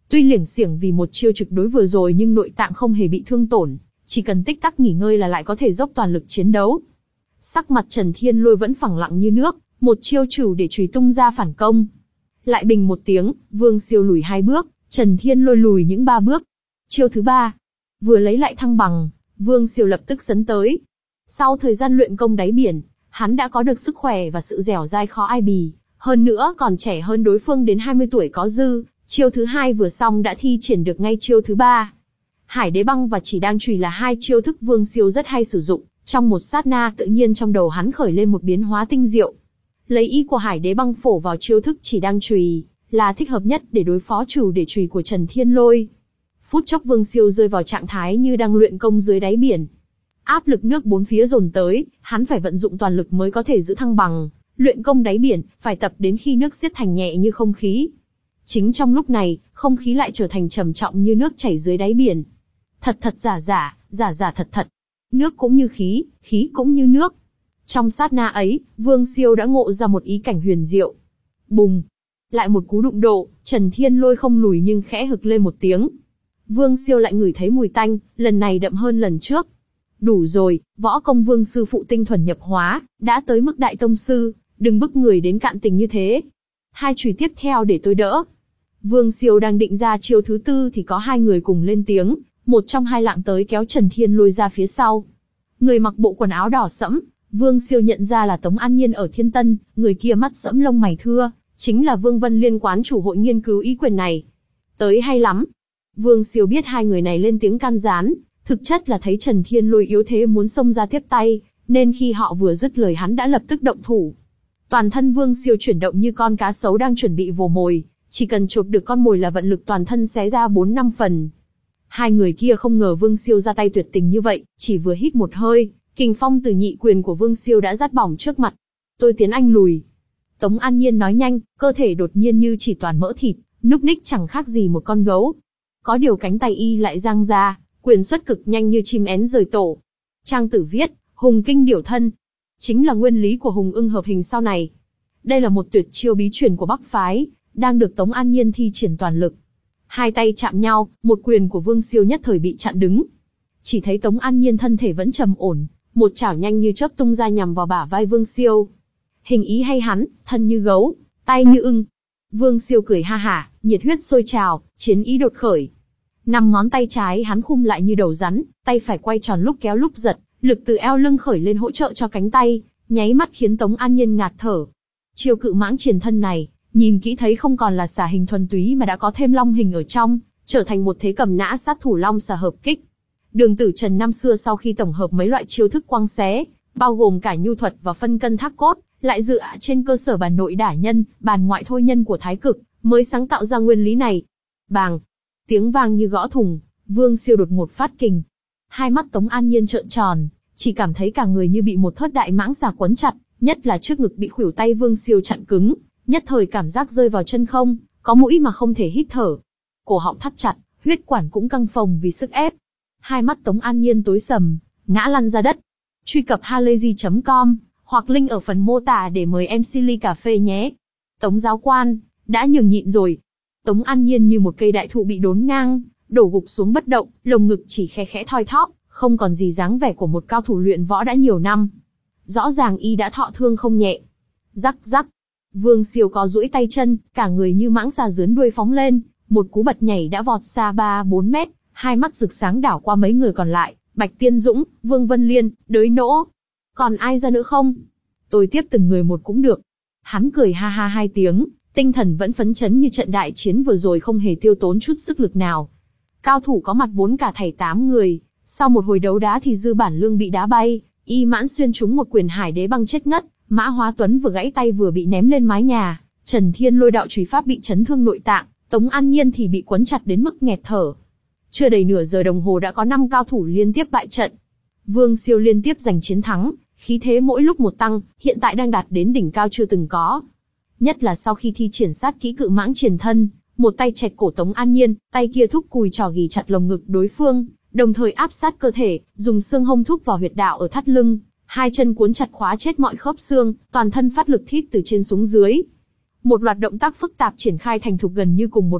S1: Tuy liểng xiểng vì một chiêu trực đối vừa rồi nhưng nội tạng không hề bị thương tổn, chỉ cần tích tắc nghỉ ngơi là lại có thể dốc toàn lực chiến đấu. Sắc mặt Trần Thiên Lôi vẫn phẳng lặng như nước, một chiêu trừ để chùy tung ra phản công. Lại bình một tiếng, Vương Siêu lùi hai bước, Trần Thiên Lôi lùi những ba bước. Chiêu thứ ba, vừa lấy lại thăng bằng, Vương Siêu lập tức sấn tới. Sau thời gian luyện công đáy biển, hắn đã có được sức khỏe và sự dẻo dai khó ai bì, hơn nữa còn trẻ hơn đối phương đến hai mươi tuổi có dư. Chiêu thứ hai vừa xong đã thi triển được ngay chiêu thứ ba. Hải Đế Băng và Chỉ Đang Chùy là hai chiêu thức Vương Siêu rất hay sử dụng, trong một sát na tự nhiên trong đầu hắn khởi lên một biến hóa tinh diệu. Lấy ý của Hải Đế Băng phổ vào chiêu thức Chỉ Đang Chùy là thích hợp nhất để đối phó trừ để chùy của Trần Thiên Lôi. Phút chốc Vương Siêu rơi vào trạng thái như đang luyện công dưới đáy biển. Áp lực nước bốn phía dồn tới, hắn phải vận dụng toàn lực mới có thể giữ thăng bằng. Luyện công đáy biển, phải tập đến khi nước xiết thành nhẹ như không khí. Chính trong lúc này, không khí lại trở thành trầm trọng như nước chảy dưới đáy biển. Thật thật giả giả, giả giả thật thật. Nước cũng như khí, khí cũng như nước. Trong sát na ấy, Vương Siêu đã ngộ ra một ý cảnh huyền diệu. Bùng! Lại một cú đụng độ, Trần Thiên Lôi không lùi nhưng khẽ hực lên một tiếng. Vương Siêu lại ngửi thấy mùi tanh, lần này đậm hơn lần trước. Đủ rồi, võ công Vương sư phụ tinh thuần nhập hóa, đã tới mức đại tông sư, đừng bức người đến cạn tình như thế. Hai chùy tiếp theo để tôi đỡ. Vương Siêu đang định ra chiêu thứ tư thì có hai người cùng lên tiếng, một trong hai lạng tới kéo Trần Thiên Lôi ra phía sau. Người mặc bộ quần áo đỏ sẫm, Vương Siêu nhận ra là Tống An Nhiên ở Thiên Tân, người kia mắt sẫm lông mày thưa, chính là Vương Vân Liên quán chủ hội nghiên cứu ý quyền này. Tới hay lắm. Vương Siêu biết hai người này lên tiếng can gián, thực chất là thấy Trần Thiên Lôi yếu thế muốn xông ra tiếp tay, nên khi họ vừa dứt lời hắn đã lập tức động thủ. Toàn thân Vương Siêu chuyển động như con cá sấu đang chuẩn bị vồ mồi, chỉ cần chộp được con mồi là vận lực toàn thân xé ra bốn năm phần. Hai người kia không ngờ Vương Siêu ra tay tuyệt tình như vậy, chỉ vừa hít một hơi, kình phong từ nhị quyền của Vương Siêu đã rát bỏng trước mặt. Tôi tiến anh lùi. Tống An Nhiên nói nhanh, cơ thể đột nhiên như chỉ toàn mỡ thịt, núc ních chẳng khác gì một con gấu. Có điều cánh tay y lại giang ra, quyền xuất cực nhanh như chim én rời tổ. Trang Tử viết, hùng kinh điểu thân. Chính là nguyên lý của hùng ưng hợp hình sau này. Đây là một tuyệt chiêu bí truyền của Bắc phái, đang được Tống An Nhiên thi triển toàn lực. Hai tay chạm nhau, một quyền của Vương Siêu nhất thời bị chặn đứng. Chỉ thấy Tống An Nhiên thân thể vẫn trầm ổn, một chảo nhanh như chớp tung ra nhằm vào bả vai Vương Siêu. Hình ý hay hắn, thân như gấu, tay như ưng. Vương Siêu cười ha hả, nhiệt huyết sôi trào, chiến ý đột khởi. Năm ngón tay trái hắn khum lại như đầu rắn, tay phải quay tròn lúc kéo lúc giật, lực từ eo lưng khởi lên hỗ trợ cho cánh tay, nháy mắt khiến Tống An Nhiên ngạt thở. Chiêu cự mãng triền thân này, nhìn kỹ thấy không còn là xà hình thuần túy mà đã có thêm long hình ở trong, trở thành một thế cầm nã sát thủ long xà hợp kích. Đường Tử Trần năm xưa sau khi tổng hợp mấy loại chiêu thức quăng xé, bao gồm cả nhu thuật và phân cân thác cốt, lại dựa trên cơ sở bàn nội đả nhân, bàn ngoại thôi nhân của Thái Cực, mới sáng tạo ra nguyên lý này. Bàng! Tiếng vang như gõ thùng, Vương Siêu đột ngột phát kình. Hai mắt Tống An Nhiên trợn tròn, chỉ cảm thấy cả người như bị một thớt đại mãng xà quấn chặt, nhất là trước ngực bị khuỷu tay Vương Siêu chặn cứng, nhất thời cảm giác rơi vào chân không, có mũi mà không thể hít thở. Cổ họng thắt chặt, huyết quản cũng căng phồng vì sức ép. Hai mắt Tống An Nhiên tối sầm, ngã lăn ra đất. Truy cập halayzi chấm com hoặc link ở phần mô tả để mời em xê ly cà phê nhé. Tống giáo quan, đã nhường nhịn rồi. Tống An Nhiên như một cây đại thụ bị đốn ngang, đổ gục xuống bất động, lồng ngực chỉ khe khẽ thoi thóp, không còn gì dáng vẻ của một cao thủ luyện võ đã nhiều năm. Rõ ràng y đã thọ thương không nhẹ. Rắc rắc. Vương Siêu có duỗi tay chân, cả người như mãng xà rướn đuôi phóng lên, một cú bật nhảy đã vọt xa ba bốn mét, hai mắt rực sáng đảo qua mấy người còn lại, Bạch Tiên Dũng, Vương Vân Liên, Đới Nỗ. Còn ai ra nữa không? Tôi tiếp từng người một cũng được. Hắn cười ha ha hai tiếng, tinh thần vẫn phấn chấn như trận đại chiến vừa rồi không hề tiêu tốn chút sức lực nào. Cao thủ có mặt vốn cả thảy tám người, sau một hồi đấu đá thì Dư Bản Lương bị đá bay, Y Mãn xuyên trúng một quyền Hải Đế Băng chết ngất, Mã Hóa Tuấn vừa gãy tay vừa bị ném lên mái nhà, Trần Thiên Lôi đạo chùy pháp bị chấn thương nội tạng, Tống An Nhiên thì bị quấn chặt đến mức nghẹt thở. Chưa đầy nửa giờ đồng hồ đã có năm cao thủ liên tiếp bại trận. Vương Siêu liên tiếp giành chiến thắng, khí thế mỗi lúc một tăng, hiện tại đang đạt đến đỉnh cao chưa từng có. Nhất là sau khi thi triển sát kỹ cự mãng triền thân, một tay chẹt cổ Tống An Nhiên, tay kia thúc cùi trò ghì chặt lồng ngực đối phương, đồng thời áp sát cơ thể, dùng xương hông thúc vào huyệt đạo ở thắt lưng, hai chân cuốn chặt khóa chết mọi khớp xương, toàn thân phát lực thít từ trên xuống dưới. Một loạt động tác phức tạp triển khai thành thục gần như cùng một lúc,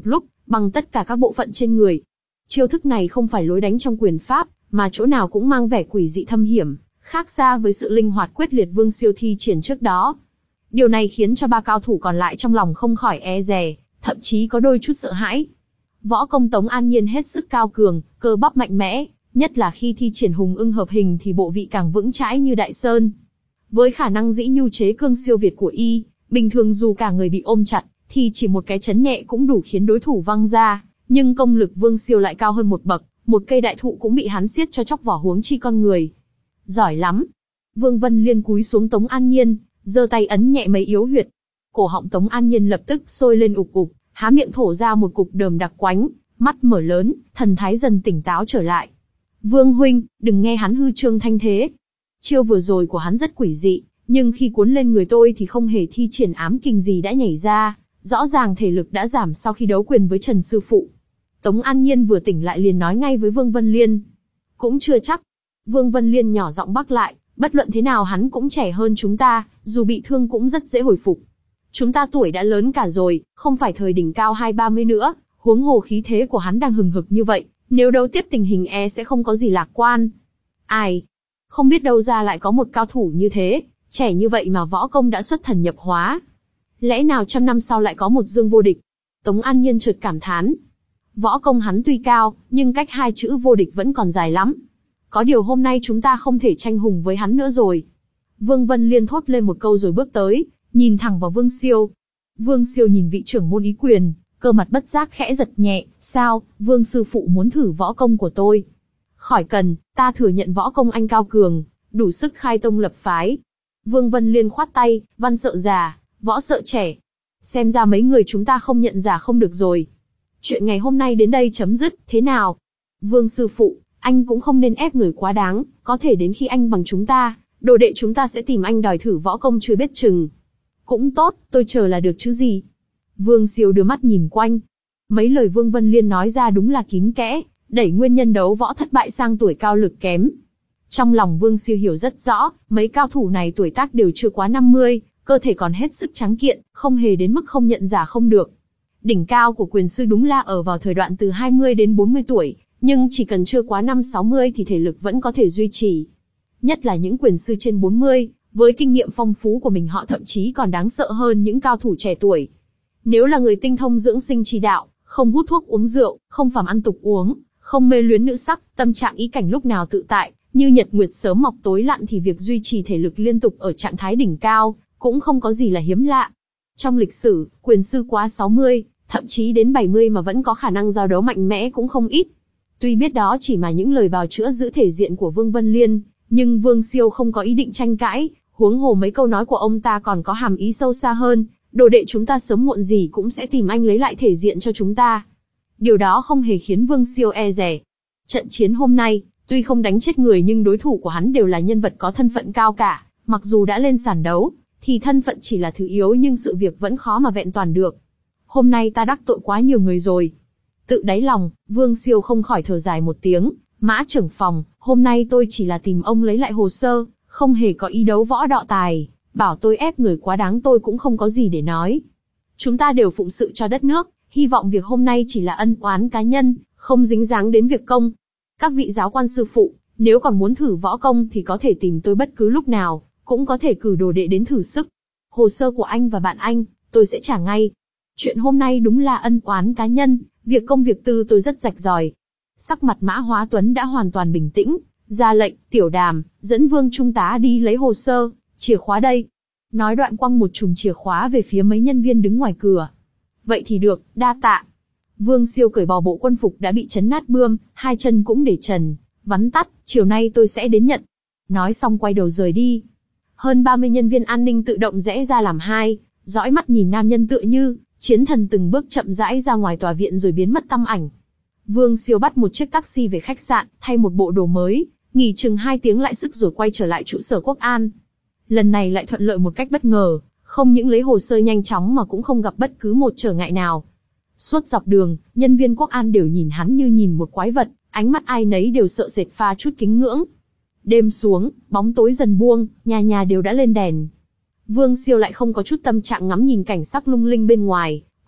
S1: bằng tất cả các bộ phận trên người. Chiêu thức này không phải lối đánh trong quyền pháp, mà chỗ nào cũng mang vẻ quỷ dị thâm hiểm, khác xa với sự linh hoạt quyết liệt Vương Siêu thi triển trước đó. Điều này khiến cho ba cao thủ còn lại trong lòng không khỏi e dè, thậm chí có đôi chút sợ hãi. Võ công Tống An Nhiên hết sức cao cường, cơ bắp mạnh mẽ, nhất là khi thi triển hùng ưng hợp hình thì bộ vị càng vững chãi như đại sơn. Với khả năng dĩ nhu chế cương siêu việt của y, bình thường dù cả người bị ôm chặt, thì chỉ một cái chấn nhẹ cũng đủ khiến đối thủ văng ra, nhưng công lực Vương Siêu lại cao hơn một bậc, một cây đại thụ cũng bị hắn siết cho chóc vỏ huống chi con người. Giỏi lắm. Vương Vân Liên cúi xuống Tống An Nhiên, giơ tay ấn nhẹ mấy yếu huyệt. Cổ họng Tống An Nhiên lập tức sôi lên ục ục, há miệng thổ ra một cục đờm đặc quánh, mắt mở lớn, thần thái dần tỉnh táo trở lại. Vương huynh, đừng nghe hắn hư trương thanh thế. Chiêu vừa rồi của hắn rất quỷ dị, nhưng khi cuốn lên người tôi thì không hề thi triển ám kình gì đã nhảy ra, rõ ràng thể lực đã giảm sau khi đấu quyền với Trần sư phụ. Tống An Nhiên vừa tỉnh lại liền nói ngay với Vương Vân Liên. Cũng chưa chắc. Vương Vân Liên nhỏ giọng bắc lại, bất luận thế nào hắn cũng trẻ hơn chúng ta, dù bị thương cũng rất dễ hồi phục. Chúng ta tuổi đã lớn cả rồi, không phải thời đỉnh cao hai ba mươi nữa, huống hồ khí thế của hắn đang hừng hực như vậy, nếu đấu tiếp tình hình e sẽ không có gì lạc quan. Ai? Không biết đâu ra lại có một cao thủ như thế, trẻ như vậy mà võ công đã xuất thần nhập hóa. Lẽ nào trăm năm sau lại có một Dương vô địch? Tống An Nhiên chợt cảm thán. Võ công hắn tuy cao, nhưng cách hai chữ vô địch vẫn còn dài lắm. Có điều hôm nay chúng ta không thể tranh hùng với hắn nữa rồi. Vương Vân Liên thốt lên một câu rồi bước tới, nhìn thẳng vào Vương Siêu. Vương Siêu nhìn vị trưởng môn ý quyền, cơ mặt bất giác khẽ giật nhẹ. Sao, Vương sư phụ muốn thử võ công của tôi? Khỏi cần, ta thừa nhận võ công anh cao cường, đủ sức khai tông lập phái. Vương Vân Liên khoát tay, văn sợ già, võ sợ trẻ. Xem ra mấy người chúng ta không nhận giả không được rồi. Chuyện ngày hôm nay đến đây chấm dứt, thế nào? Vương sư phụ, anh cũng không nên ép người quá đáng, có thể đến khi anh bằng chúng ta, đồ đệ chúng ta sẽ tìm anh đòi thử võ công chưa biết chừng. Cũng tốt, tôi chờ là được chứ gì. Vương Siêu đưa mắt nhìn quanh. Mấy lời Vương Vân Liên nói ra đúng là kín kẽ, đẩy nguyên nhân đấu võ thất bại sang tuổi cao lực kém. Trong lòng Vương Siêu hiểu rất rõ, mấy cao thủ này tuổi tác đều chưa quá năm mươi, cơ thể còn hết sức trắng kiện, không hề đến mức không nhận giả không được. Đỉnh cao của quyền sư đúng là ở vào thời đoạn từ hai mươi đến bốn mươi tuổi, nhưng chỉ cần chưa quá năm sáu mươi thì thể lực vẫn có thể duy trì. Nhất là những quyền sư trên bốn mươi, với kinh nghiệm phong phú của mình họ thậm chí còn đáng sợ hơn những cao thủ trẻ tuổi. Nếu là người tinh thông dưỡng sinh chi đạo, không hút thuốc uống rượu, không phàm ăn tục uống, không mê luyến nữ sắc, tâm trạng ý cảnh lúc nào tự tại, như nhật nguyệt sớm mọc tối lặn thì việc duy trì thể lực liên tục ở trạng thái đỉnh cao, cũng không có gì là hiếm lạ. Trong lịch sử, quyền sư quá sáu mươi, thậm chí đến bảy mươi mà vẫn có khả năng giao đấu mạnh mẽ cũng không ít. Tuy biết đó chỉ mà những lời bào chữa giữ thể diện của Vương Vân Liên, nhưng Vương Siêu không có ý định tranh cãi, huống hồ mấy câu nói của ông ta còn có hàm ý sâu xa hơn, đồ đệ chúng ta sớm muộn gì cũng sẽ tìm anh lấy lại thể diện cho chúng ta. Điều đó không hề khiến Vương Siêu e dè. Trận chiến hôm nay, tuy không đánh chết người nhưng đối thủ của hắn đều là nhân vật có thân phận cao cả, mặc dù đã lên sàn đấu, thì thân phận chỉ là thứ yếu nhưng sự việc vẫn khó mà vẹn toàn được. Hôm nay ta đắc tội quá nhiều người rồi. Tự đáy lòng, Vương Siêu không khỏi thở dài một tiếng. Mã trưởng phòng, hôm nay tôi chỉ là tìm ông lấy lại hồ sơ, không hề có ý đấu võ đọ tài, bảo tôi ép người quá đáng tôi cũng không có gì để nói. Chúng ta đều phụng sự cho đất nước, hy vọng việc hôm nay chỉ là ân oán cá nhân, không dính dáng đến việc công. Các vị giáo quan sư phụ, nếu còn muốn thử võ công thì có thể tìm tôi bất cứ lúc nào, cũng có thể cử đồ đệ đến thử sức. Hồ sơ của anh và bạn anh, tôi sẽ trả ngay. Chuyện hôm nay đúng là ân oán cá nhân, việc công việc tư tôi rất rạch ròi. Sắc mặt Mã Hóa Tuấn đã hoàn toàn bình tĩnh, ra lệnh, Tiểu Đàm, dẫn Vương Trung tá đi lấy hồ sơ, chìa khóa đây. Nói đoạn quăng một chùm chìa khóa về phía mấy nhân viên đứng ngoài cửa. Vậy thì được, đa tạ. Vương Siêu cởi bỏ bộ quân phục đã bị chấn nát bươm, hai chân cũng để trần, vắn tắt, chiều nay tôi sẽ đến nhận. Nói xong quay đầu rời đi. Hơn ba mươi nhân viên an ninh tự động rẽ ra làm hai, dõi mắt nhìn nam nhân tựa như chiến thần từng bước chậm rãi ra ngoài tòa viện rồi biến mất tăm ảnh. Vương Siêu bắt một chiếc taxi về khách sạn, thay một bộ đồ mới, nghỉ chừng hai tiếng lại sức rồi quay trở lại trụ sở Quốc An. Lần này lại thuận lợi một cách bất ngờ, không những lấy hồ sơ nhanh chóng mà cũng không gặp bất cứ một trở ngại nào. Suốt dọc đường, nhân viên Quốc An đều nhìn hắn như nhìn một quái vật, ánh mắt ai nấy đều sợ sệt pha chút kính ngưỡng. Đêm xuống, bóng tối dần buông, nhà nhà đều đã lên đèn. Vương Siêu lại không có chút tâm trạng ngắm nhìn cảnh sắc lung linh bên ngoài,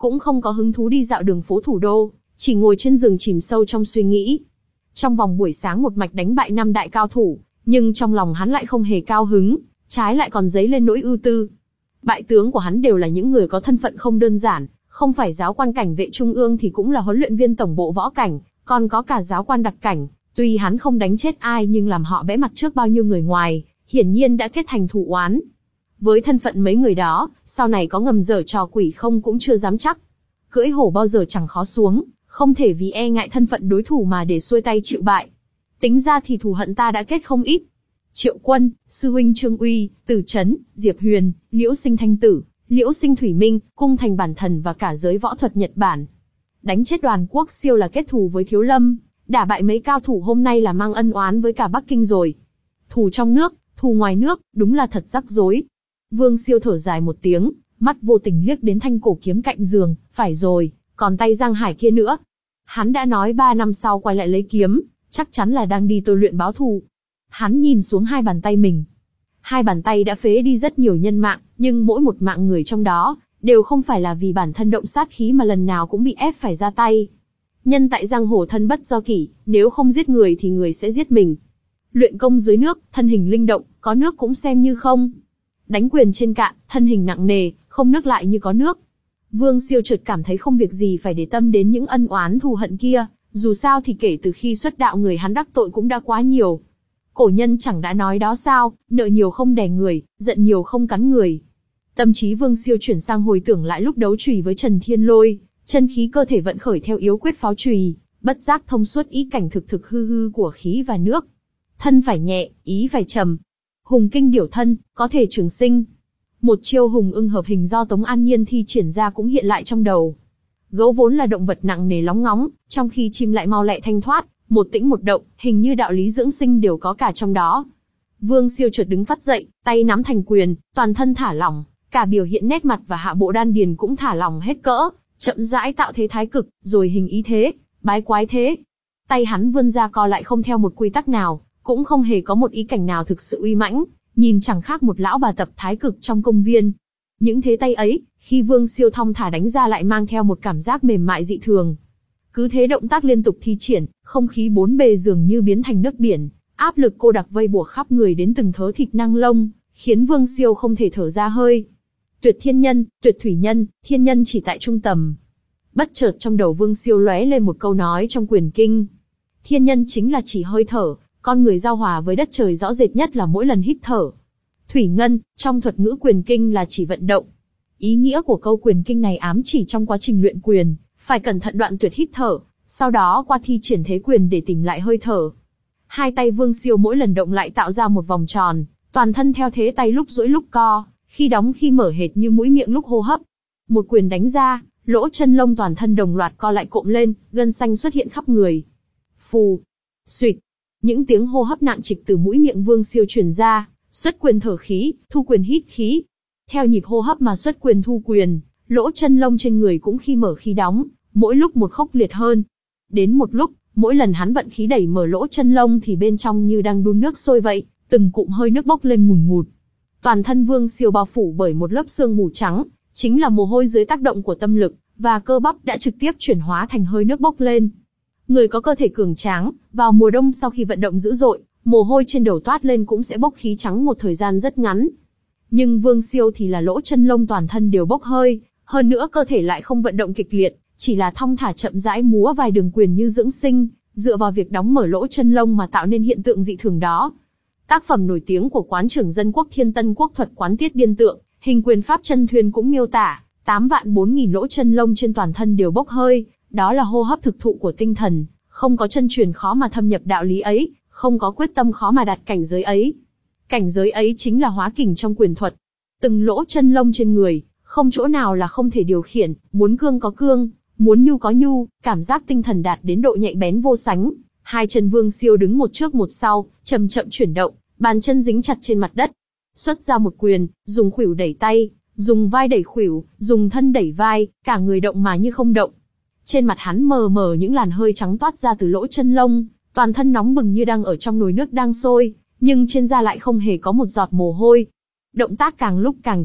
S1: cũng không có hứng thú đi dạo đường phố thủ đô, chỉ ngồi trên giường chìm sâu trong suy nghĩ. Trong vòng buổi sáng một mạch đánh bại năm đại cao thủ, nhưng trong lòng hắn lại không hề cao hứng, trái lại còn dấy lên nỗi ưu tư. Bại tướng của hắn đều là những người có thân phận không đơn giản, không phải giáo quan cảnh vệ trung ương thì cũng là huấn luyện viên tổng bộ võ cảnh, còn có cả giáo quan đặc cảnh. Tuy hắn không đánh chết ai nhưng làm họ bẽ mặt trước bao nhiêu người ngoài, hiển nhiên đã kết thành thù oán. Với thân phận mấy người đó, sau này có ngầm dở trò quỷ không cũng chưa dám chắc. Cưỡi hổ bao giờ chẳng khó xuống, không thể vì e ngại thân phận đối thủ mà để xuôi tay chịu bại. Tính ra thì thù hận ta đã kết không ít. Triệu Quân, sư huynh Trương Uy, Từ Chấn, Diệp Huyền, Liễu Sinh Thanh Tử, Liễu Sinh Thủy Minh, Cung Thành Bản Thần và cả giới võ thuật Nhật Bản. Đánh chết Đoàn Quốc Siêu là kết thù với Thiếu Lâm, đả bại mấy cao thủ hôm nay là mang ân oán với cả Bắc Kinh rồi. Thù trong nước, thù ngoài nước, đúng là thật rắc rối. Vương Siêu thở dài một tiếng, mắt vô tình liếc đến thanh cổ kiếm cạnh giường, phải rồi, còn tay Giang Hải kia nữa. Hắn đã nói ba năm sau quay lại lấy kiếm, chắc chắn là đang đi tôi luyện báo thù. Hắn nhìn xuống hai bàn tay mình. Hai bàn tay đã phế đi rất nhiều nhân mạng, nhưng mỗi một mạng người trong đó, đều không phải là vì bản thân động sát khí mà lần nào cũng bị ép phải ra tay. Nhân tại giang hồ thân bất do kỷ, nếu không giết người thì người sẽ giết mình. Luyện công dưới nước, thân hình linh động, có nước cũng xem như không. Đánh quyền trên cạn, thân hình nặng nề, không nước lại như có nước. Vương Siêu chợt cảm thấy không việc gì phải để tâm đến những ân oán thù hận kia, dù sao thì kể từ khi xuất đạo người hắn đắc tội cũng đã quá nhiều. Cổ nhân chẳng đã nói đó sao, nợ nhiều không đè người, giận nhiều không cắn người. Tâm trí Vương Siêu chuyển sang hồi tưởng lại lúc đấu chùy với Trần Thiên Lôi, chân khí cơ thể vận khởi theo yếu quyết pháo chùy, bất giác thông suốt ý cảnh thực thực hư hư của khí và nước. Thân phải nhẹ, ý phải trầm. Hùng kinh điểu thân, có thể trường sinh. Một chiêu hùng ưng hợp hình do Tống An Nhiên thi triển ra cũng hiện lại trong đầu. Gấu vốn là động vật nặng nề lóng ngóng, trong khi chim lại mau lẹ thanh thoát, một tĩnh một động, hình như đạo lý dưỡng sinh đều có cả trong đó. Vương Siêu chợt đứng phát dậy, tay nắm thành quyền, toàn thân thả lỏng, cả biểu hiện nét mặt và hạ bộ đan điền cũng thả lỏng hết cỡ, chậm rãi tạo thế thái cực, rồi hình ý thế, bái quái thế. Tay hắn vươn ra co lại không theo một quy tắc nào, cũng không hề có một ý cảnh nào thực sự uy mãnh, nhìn chẳng khác một lão bà tập thái cực trong công viên. Những thế tay ấy, khi Vương Siêu thong thả đánh ra lại mang theo một cảm giác mềm mại dị thường. Cứ thế động tác liên tục thi triển, không khí bốn bề dường như biến thành nước biển, áp lực cô đặc vây buộc khắp người đến từng thớ thịt năng lông, khiến Vương Siêu không thể thở ra hơi. Tuyệt thiên nhân, tuyệt thủy nhân, thiên nhân chỉ tại trung tầm. Bất chợt trong đầu Vương Siêu lóe lên một câu nói trong quyền kinh. Thiên nhân chính là chỉ hơi thở, con người giao hòa với đất trời rõ rệt nhất là mỗi lần hít thở. Thủy ngân, trong thuật ngữ quyền kinh là chỉ vận động. Ý nghĩa của câu quyền kinh này ám chỉ trong quá trình luyện quyền, phải cẩn thận đoạn tuyệt hít thở, sau đó qua thi triển thế quyền để tìm lại hơi thở. Hai tay Vương Siêu mỗi lần động lại tạo ra một vòng tròn, toàn thân theo thế tay lúc duỗi lúc co, khi đóng khi mở hệt như mũi miệng lúc hô hấp. Một quyền đánh ra, lỗ chân lông toàn thân đồng loạt co lại cộm lên, gân xanh xuất hiện khắp người. Phù, xuỵt, những tiếng hô hấp nặng trịch từ mũi miệng Vương Siêu truyền ra, xuất quyền thở khí, thu quyền hít khí. Theo nhịp hô hấp mà xuất quyền thu quyền, lỗ chân lông trên người cũng khi mở khi đóng, mỗi lúc một khốc liệt hơn. Đến một lúc, mỗi lần hắn vận khí đẩy mở lỗ chân lông thì bên trong như đang đun nước sôi vậy, từng cụm hơi nước bốc lên ngùn ngụt. Toàn thân Vương Siêu bao phủ bởi một lớp sương mù trắng, chính là mồ hôi dưới tác động của tâm lực, và cơ bắp đã trực tiếp chuyển hóa thành hơi nước bốc lên. Người có cơ thể cường tráng, vào mùa đông sau khi vận động dữ dội, mồ hôi trên đầu toát lên cũng sẽ bốc khí trắng một thời gian rất ngắn. Nhưng Vương Siêu thì là lỗ chân lông toàn thân đều bốc hơi, hơn nữa cơ thể lại không vận động kịch liệt, chỉ là thong thả chậm rãi múa vài đường quyền như dưỡng sinh, dựa vào việc đóng mở lỗ chân lông mà tạo nên hiện tượng dị thường đó. Tác phẩm nổi tiếng của quán trưởng dân quốc Thiên Tân Quốc thuật quán tiết điên tượng, hình quyền pháp chân thuyền cũng miêu tả, tám vạn bốn nghìn lỗ chân lông trên toàn thân đều bốc hơi, đó là hô hấp thực thụ của tinh thần, không có chân truyền khó mà thâm nhập đạo lý ấy, không có quyết tâm khó mà đạt cảnh giới ấy. Cảnh giới ấy chính là hóa kình trong quyền thuật. Từng lỗ chân lông trên người, không chỗ nào là không thể điều khiển, muốn cương có cương, muốn nhu có nhu, cảm giác tinh thần đạt đến độ nhạy bén vô sánh. Hai chân Vương Siêu đứng một trước một sau, chậm chậm chuyển động, bàn chân dính chặt trên mặt đất. Xuất ra một quyền, dùng khuỷu đẩy tay, dùng vai đẩy khuỷu, dùng thân đẩy vai, cả người động mà như không động. Trên mặt hắn mờ mờ những làn hơi trắng toát ra từ lỗ chân lông, toàn thân nóng bừng như đang ở trong nồi nước đang sôi, nhưng trên da lại không hề có một giọt mồ hôi. Động tác càng lúc càng chậm,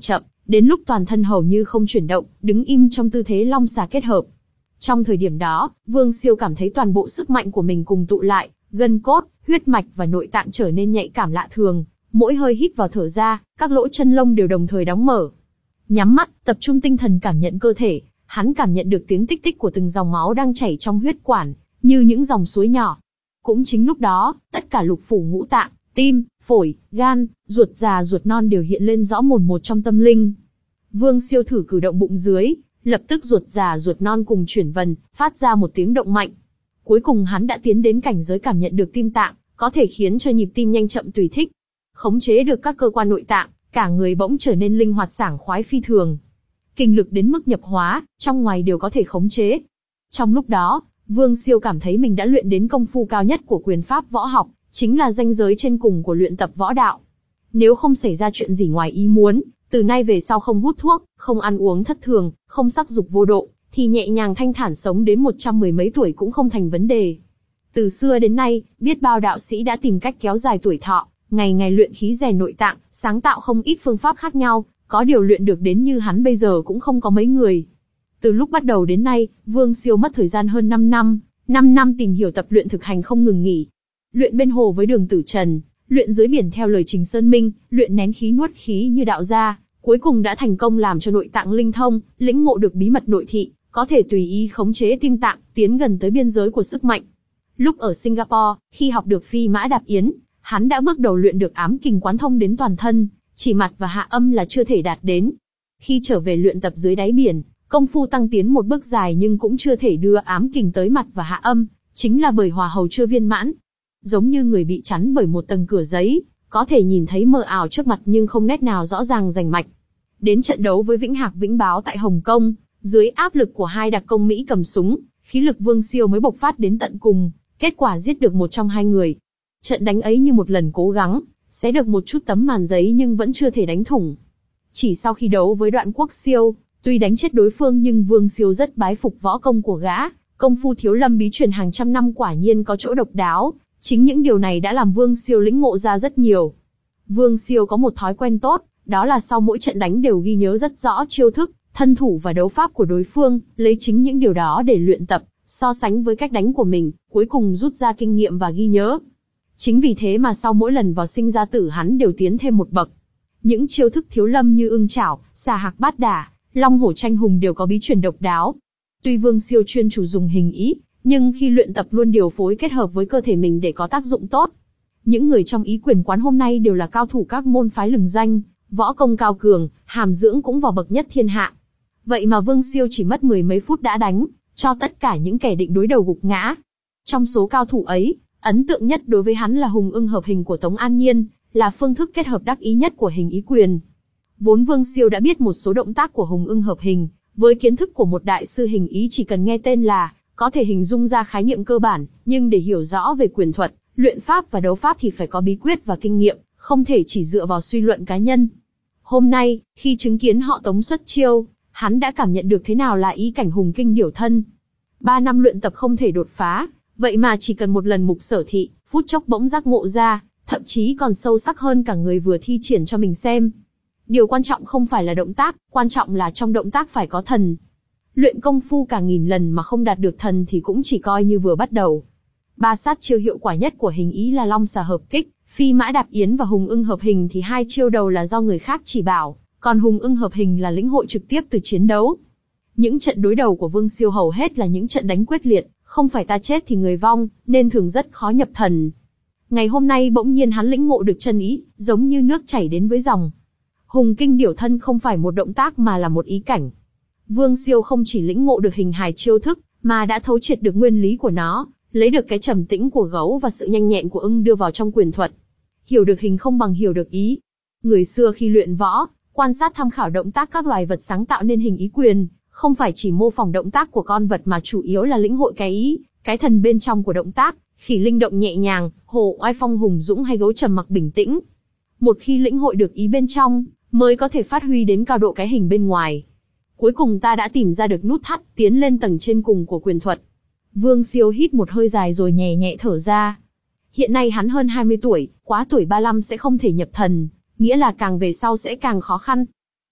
S1: đến lúc toàn thân hầu như không chuyển động, đứng im trong tư thế long xà kết hợp. Trong thời điểm đó, Vương Siêu cảm thấy toàn bộ sức mạnh của mình cùng tụ lại, gân cốt, huyết mạch và nội tạng trở nên nhạy cảm lạ thường, mỗi hơi hít vào thở ra, các lỗ chân lông đều đồng thời đóng mở. Nhắm mắt, tập trung tinh thần cảm nhận cơ thể, hắn cảm nhận được tiếng tích tích của từng dòng máu đang chảy trong huyết quản, như những dòng suối nhỏ. Cũng chính lúc đó, tất cả lục phủ ngũ tạng, tim, phổi, gan, ruột già ruột non đều hiện lên rõ mồn một trong tâm linh. Vương Siêu thử cử động bụng dưới, lập tức ruột già ruột non cùng chuyển vần, phát ra một tiếng động mạnh. Cuối cùng hắn đã tiến đến cảnh giới cảm nhận được tim tạng, có thể khiến cho nhịp tim nhanh chậm tùy thích, khống chế được các cơ quan nội tạng, cả người bỗng trở nên linh hoạt sảng khoái phi thường. Kinh lực đến mức nhập hóa, trong ngoài đều có thể khống chế. Trong lúc đó, Vương Siêu cảm thấy mình đã luyện đến công phu cao nhất của quyền pháp võ học, chính là ranh giới trên cùng của luyện tập võ đạo. Nếu không xảy ra chuyện gì ngoài ý muốn, từ nay về sau không hút thuốc, không ăn uống thất thường, không sắc dục vô độ, thì nhẹ nhàng thanh thản sống đến một trăm mười mấy tuổi cũng không thành vấn đề. Từ xưa đến nay, biết bao đạo sĩ đã tìm cách kéo dài tuổi thọ, ngày ngày luyện khí rèn nội tạng, sáng tạo không ít phương pháp khác nhau, có điều luyện được đến như hắn bây giờ cũng không có mấy người. Từ lúc bắt đầu đến nay, Vương Siêu mất thời gian hơn năm năm, năm năm tìm hiểu tập luyện thực hành không ngừng nghỉ. Luyện bên hồ với Đường Tử Trần, luyện dưới biển theo lời Trình Sơn Minh, luyện nén khí nuốt khí như đạo gia, cuối cùng đã thành công làm cho nội tạng linh thông, lĩnh ngộ được bí mật nội thị, có thể tùy ý khống chế tim tạng, tiến gần tới biên giới của sức mạnh. Lúc ở Singapore, khi học được phi mã đạp yến, hắn đã bước đầu luyện được ám kình quán thông đến toàn thân, chỉ mặt và hạ âm là chưa thể đạt đến. Khi trở về luyện tập dưới đáy biển, công phu tăng tiến một bước dài nhưng cũng chưa thể đưa ám kình tới mặt và hạ âm, chính là bởi hòa hầu chưa viên mãn. Giống như người bị chắn bởi một tầng cửa giấy, có thể nhìn thấy mờ ảo trước mặt nhưng không nét nào rõ ràng rành mạch. Đến trận đấu với Vĩnh Hạc Vĩnh Báo tại Hồng Kông, dưới áp lực của hai đặc công Mỹ cầm súng, khí lực Vương Siêu mới bộc phát đến tận cùng, kết quả giết được một trong hai người. Trận đánh ấy như một lần cố gắng, xé được một chút tấm màn giấy nhưng vẫn chưa thể đánh thủng. Chỉ sau khi đấu với Đoạn Quốc Siêu, tuy đánh chết đối phương nhưng Vương Siêu rất bái phục võ công của gã, công phu thiếu lâm bí truyền hàng trăm năm quả nhiên có chỗ độc đáo, chính những điều này đã làm Vương Siêu lĩnh ngộ ra rất nhiều. Vương Siêu có một thói quen tốt, đó là sau mỗi trận đánh đều ghi nhớ rất rõ chiêu thức, thân thủ và đấu pháp của đối phương, lấy chính những điều đó để luyện tập, so sánh với cách đánh của mình, cuối cùng rút ra kinh nghiệm và ghi nhớ. Chính vì thế mà sau mỗi lần vào sinh ra tử hắn đều tiến thêm một bậc. Những chiêu thức thiếu lâm như ưng chảo, xà hạc bát đả, long hổ tranh hùng đều có bí truyền độc đáo. Tuy Vương Siêu chuyên chủ dùng hình ý, nhưng khi luyện tập luôn điều phối kết hợp với cơ thể mình để có tác dụng tốt. Những người trong Ý Quyền quán hôm nay đều là cao thủ các môn phái lừng danh, võ công cao cường, hàm dưỡng cũng vào bậc nhất thiên hạ. Vậy mà Vương Siêu chỉ mất mười mấy phút đã đánh cho tất cả những kẻ định đối đầu gục ngã. Trong số cao thủ ấy, ấn tượng nhất đối với hắn là hùng ưng hợp hình của Tống An Nhiên, là phương thức kết hợp đắc ý nhất của hình ý quyền. Vốn Vương Siêu đã biết một số động tác của hùng ưng hợp hình, với kiến thức của một đại sư hình ý chỉ cần nghe tên là có thể hình dung ra khái niệm cơ bản, nhưng để hiểu rõ về quyền thuật, luyện pháp và đấu pháp thì phải có bí quyết và kinh nghiệm, không thể chỉ dựa vào suy luận cá nhân. Hôm nay, khi chứng kiến họ Tống xuất chiêu, hắn đã cảm nhận được thế nào là ý cảnh hùng kinh điểu thân. Ba năm luyện tập không thể đột phá, vậy mà chỉ cần một lần mục sở thị, phút chốc bỗng giác ngộ ra, thậm chí còn sâu sắc hơn cả người vừa thi triển cho mình xem. Điều quan trọng không phải là động tác, quan trọng là trong động tác phải có thần. Luyện công phu cả nghìn lần mà không đạt được thần thì cũng chỉ coi như vừa bắt đầu. Ba sát chiêu hiệu quả nhất của hình ý là long xà hợp kích, phi mã đạp yến và hùng ưng hợp hình, thì hai chiêu đầu là do người khác chỉ bảo, còn hùng ưng hợp hình là lĩnh hội trực tiếp từ chiến đấu. Những trận đối đầu của Vương Siêu hầu hết là những trận đánh quyết liệt, không phải ta chết thì người vong, nên thường rất khó nhập thần. Ngày hôm nay bỗng nhiên hắn lĩnh ngộ được chân ý, giống như nước chảy đến với dòng. Hùng kinh điểu thân không phải một động tác mà là một ý cảnh. Vương Siêu không chỉ lĩnh ngộ được hình hài chiêu thức, mà đã thấu triệt được nguyên lý của nó, lấy được cái trầm tĩnh của gấu và sự nhanh nhẹn của ưng đưa vào trong quyền thuật. Hiểu được hình không bằng hiểu được ý. Người xưa khi luyện võ, quan sát tham khảo động tác các loài vật sáng tạo nên hình ý quyền, không phải chỉ mô phỏng động tác của con vật mà chủ yếu là lĩnh hội cái ý, cái thần bên trong của động tác, khỉ linh động nhẹ nhàng, hổ oai phong hùng dũng hay gấu trầm mặc bình tĩnh. Một khi lĩnh hội được ý bên trong, mới có thể phát huy đến cao độ cái hình bên ngoài. Cuối cùng ta đã tìm ra được nút thắt, tiến lên tầng trên cùng của quyền thuật. Vương Siêu hít một hơi dài rồi nhẹ nhẹ thở ra. Hiện nay hắn hơn hai mươi tuổi, quá tuổi ba mươi lăm sẽ không thể nhập thần, nghĩa là càng về sau sẽ càng khó khăn.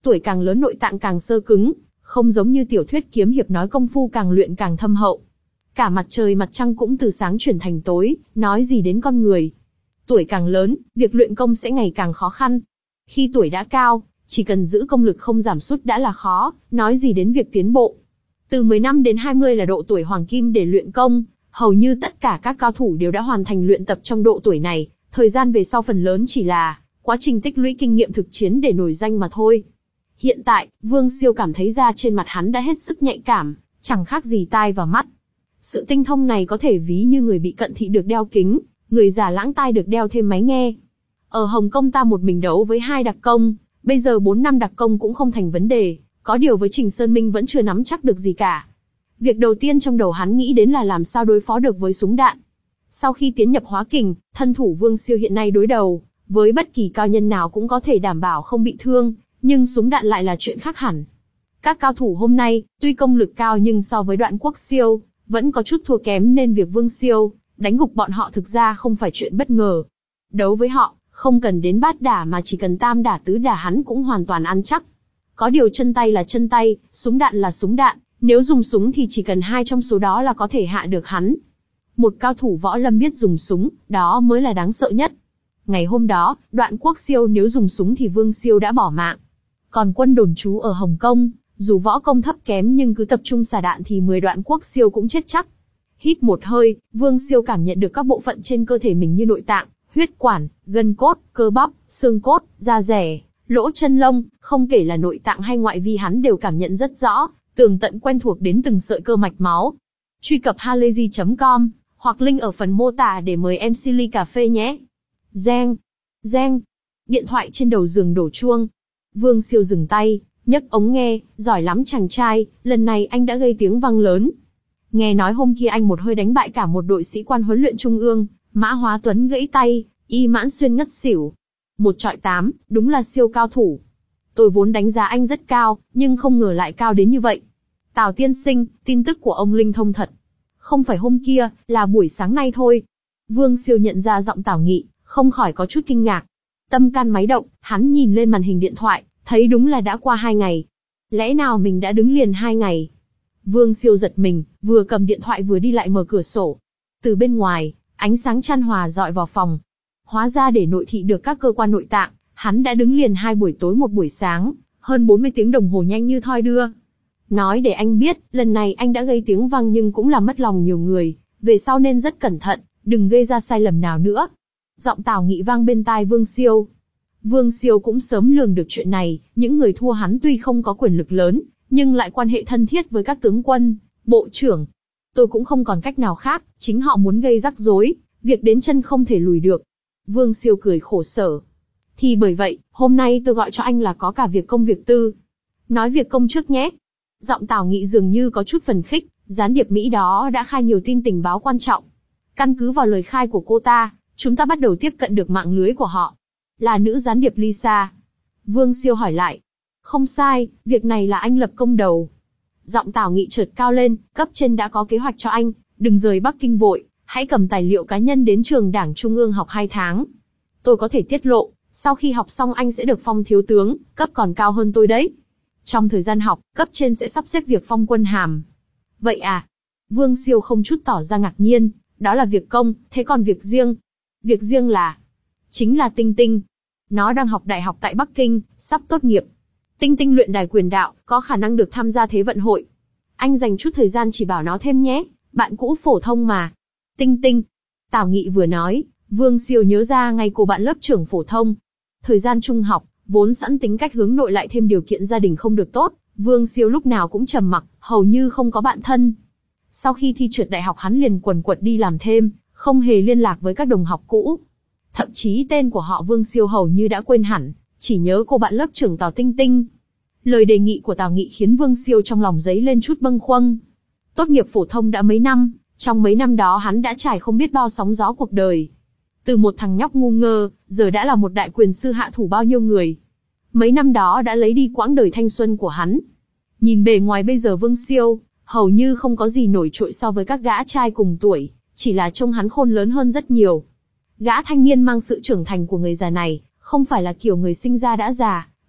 S1: tuổi càng lớn nội tạng càng xơ cứng, không giống như tiểu thuyết kiếm hiệp nói công phu càng luyện càng thâm hậu. Cả mặt trời mặt trăng cũng từ sáng chuyển thành tối, nói gì đến con người. Tuổi càng lớn, việc luyện công sẽ ngày càng khó khăn. Khi tuổi đã cao, chỉ cần giữ công lực không giảm sút đã là khó, nói gì đến việc tiến bộ. Từ mười năm đến hai mươi là độ tuổi hoàng kim để luyện công, hầu như tất cả các cao thủ đều đã hoàn thành luyện tập trong độ tuổi này, thời gian về sau phần lớn chỉ là quá trình tích lũy kinh nghiệm thực chiến để nổi danh mà thôi. Hiện tại, Vương Siêu cảm thấy da trên mặt hắn đã hết sức nhạy cảm, chẳng khác gì tai và mắt. Sự tinh thông này có thể ví như người bị cận thị được đeo kính, người già lãng tai được đeo thêm máy nghe. Ở Hồng Kông ta một mình đấu với hai đặc công, bây giờ bốn năm đặc công cũng không thành vấn đề, có điều với Trình Sơn Minh vẫn chưa nắm chắc được gì cả. Việc đầu tiên trong đầu hắn nghĩ đến là làm sao đối phó được với súng đạn. Sau khi tiến nhập hóa kình, thân thủ Vương Siêu hiện nay đối đầu với bất kỳ cao nhân nào cũng có thể đảm bảo không bị thương, nhưng súng đạn lại là chuyện khác hẳn. Các cao thủ hôm nay, tuy công lực cao nhưng so với Đoạn Quốc Siêu, vẫn có chút thua kém nên việc Vương Siêu đánh gục bọn họ thực ra không phải chuyện bất ngờ. Đấu với họ, không cần đến bát đả mà chỉ cần tam đả tứ đả hắn cũng hoàn toàn ăn chắc. Có điều chân tay là chân tay, súng đạn là súng đạn, nếu dùng súng thì chỉ cần hai trong số đó là có thể hạ được hắn. Một cao thủ võ lâm biết dùng súng, đó mới là đáng sợ nhất. Ngày hôm đó, Đoạn Quốc Siêu nếu dùng súng thì Vương Siêu đã bỏ mạng. Còn quân đồn trú ở Hồng Kông, dù võ công thấp kém nhưng cứ tập trung xả đạn thì mười Đoạn Quốc Siêu cũng chết chắc. Hít một hơi, Vương Siêu cảm nhận được các bộ phận trên cơ thể mình như nội tạng, huyết quản, gân cốt, cơ bắp, xương cốt, da dẻ, lỗ chân lông, không kể là nội tạng hay ngoại vi hắn đều cảm nhận rất rõ, tường tận quen thuộc đến từng sợi cơ mạch máu. Truy cập halayzi chấm com hoặc link ở phần mô tả để mời em xê ly cà phê nhé. Reng, reng, điện thoại trên đầu giường đổ chuông. Vương Siêu dừng tay, nhấc ống nghe, giỏi lắm chàng trai, lần này anh đã gây tiếng vang lớn. Nghe nói hôm kia anh một hơi đánh bại cả một đội sĩ quan huấn luyện trung ương, Mã Hóa Tuấn gãy tay, Y Mãn Xuyên ngất xỉu. Một trọi tám, đúng là siêu cao thủ. Tôi vốn đánh giá anh rất cao, nhưng không ngờ lại cao đến như vậy. Tào tiên sinh, tin tức của ông linh thông thật. Không phải hôm kia, là buổi sáng nay thôi. Vương Siêu nhận ra giọng Tào Nghị, không khỏi có chút kinh ngạc. Tâm can máy động, hắn nhìn lên màn hình điện thoại, thấy đúng là đã qua hai ngày. Lẽ nào mình đã đứng liền hai ngày? Vương Siêu giật mình, vừa cầm điện thoại vừa đi lại mở cửa sổ. Từ bên ngoài, ánh sáng chan hòa dọi vào phòng. Hóa ra để nội thị được các cơ quan nội tạng, hắn đã đứng liền hai buổi tối một buổi sáng, hơn bốn mươi tiếng đồng hồ nhanh như thoi đưa. Nói để anh biết, lần này anh đã gây tiếng vang nhưng cũng làm mất lòng nhiều người, về sau nên rất cẩn thận, đừng gây ra sai lầm nào nữa. Giọng Tào Nghị vang bên tai Vương Siêu. Vương Siêu cũng sớm lường được chuyện này, những người thua hắn tuy không có quyền lực lớn, nhưng lại quan hệ thân thiết với các tướng quân, bộ trưởng. Tôi cũng không còn cách nào khác, chính họ muốn gây rắc rối, việc đến chân không thể lùi được. Vương Siêu cười khổ sở. Thì bởi vậy, hôm nay tôi gọi cho anh là có cả việc công việc tư. Nói việc công trước nhé. Giọng Tào Nghị dường như có chút phần khích, gián điệp Mỹ đó đã khai nhiều tin tình báo quan trọng. Căn cứ vào lời khai của cô ta, chúng ta bắt đầu tiếp cận được mạng lưới của họ. Là nữ gián điệp Lisa. Vương Siêu hỏi lại. Không sai, việc này là anh lập công đầu. Giọng Tào Nghị chợt cao lên, cấp trên đã có kế hoạch cho anh, đừng rời Bắc Kinh vội, hãy cầm tài liệu cá nhân đến trường Đảng Trung ương học hai tháng. Tôi có thể tiết lộ, sau khi học xong anh sẽ được phong thiếu tướng, cấp còn cao hơn tôi đấy. Trong thời gian học, cấp trên sẽ sắp xếp việc phong quân hàm. Vậy à? Vương Siêu không chút tỏ ra ngạc nhiên, đó là việc công, thế còn việc riêng? Việc riêng là? Chính là Tinh Tinh. Nó đang học đại học tại Bắc Kinh, sắp tốt nghiệp. Tinh Tinh luyện đài quyền đạo, có khả năng được tham gia thế vận hội. Anh dành chút thời gian chỉ bảo nó thêm nhé, bạn cũ phổ thông mà. Tinh Tinh. Tào Nghị vừa nói, Vương Siêu nhớ ra ngay cô bạn lớp trưởng phổ thông. Thời gian trung học, vốn sẵn tính cách hướng nội lại thêm điều kiện gia đình không được tốt, Vương Siêu lúc nào cũng trầm mặc, hầu như không có bạn thân. Sau khi thi trượt đại học hắn liền quần quật đi làm thêm, không hề liên lạc với các đồng học cũ. Thậm chí tên của họ Vương Siêu hầu như đã quên hẳn, chỉ nhớ cô bạn lớp trưởng Tào Tinh Tinh. Lời đề nghị của Tào Nghị khiến Vương Siêu trong lòng dấy lên chút bâng khuâng. Tốt nghiệp phổ thông đã mấy năm, trong mấy năm đó hắn đã trải không biết bao sóng gió cuộc đời. Từ một thằng nhóc ngu ngơ, giờ đã là một đại quyền sư hạ thủ bao nhiêu người. Mấy năm đó đã lấy đi quãng đời thanh xuân của hắn. Nhìn bề ngoài bây giờ Vương Siêu, hầu như không có gì nổi trội so với các gã trai cùng tuổi, chỉ là trông hắn khôn lớn hơn rất nhiều. Gã thanh niên mang sự trưởng thành của người già này, không phải là kiểu người sinh ra đã già,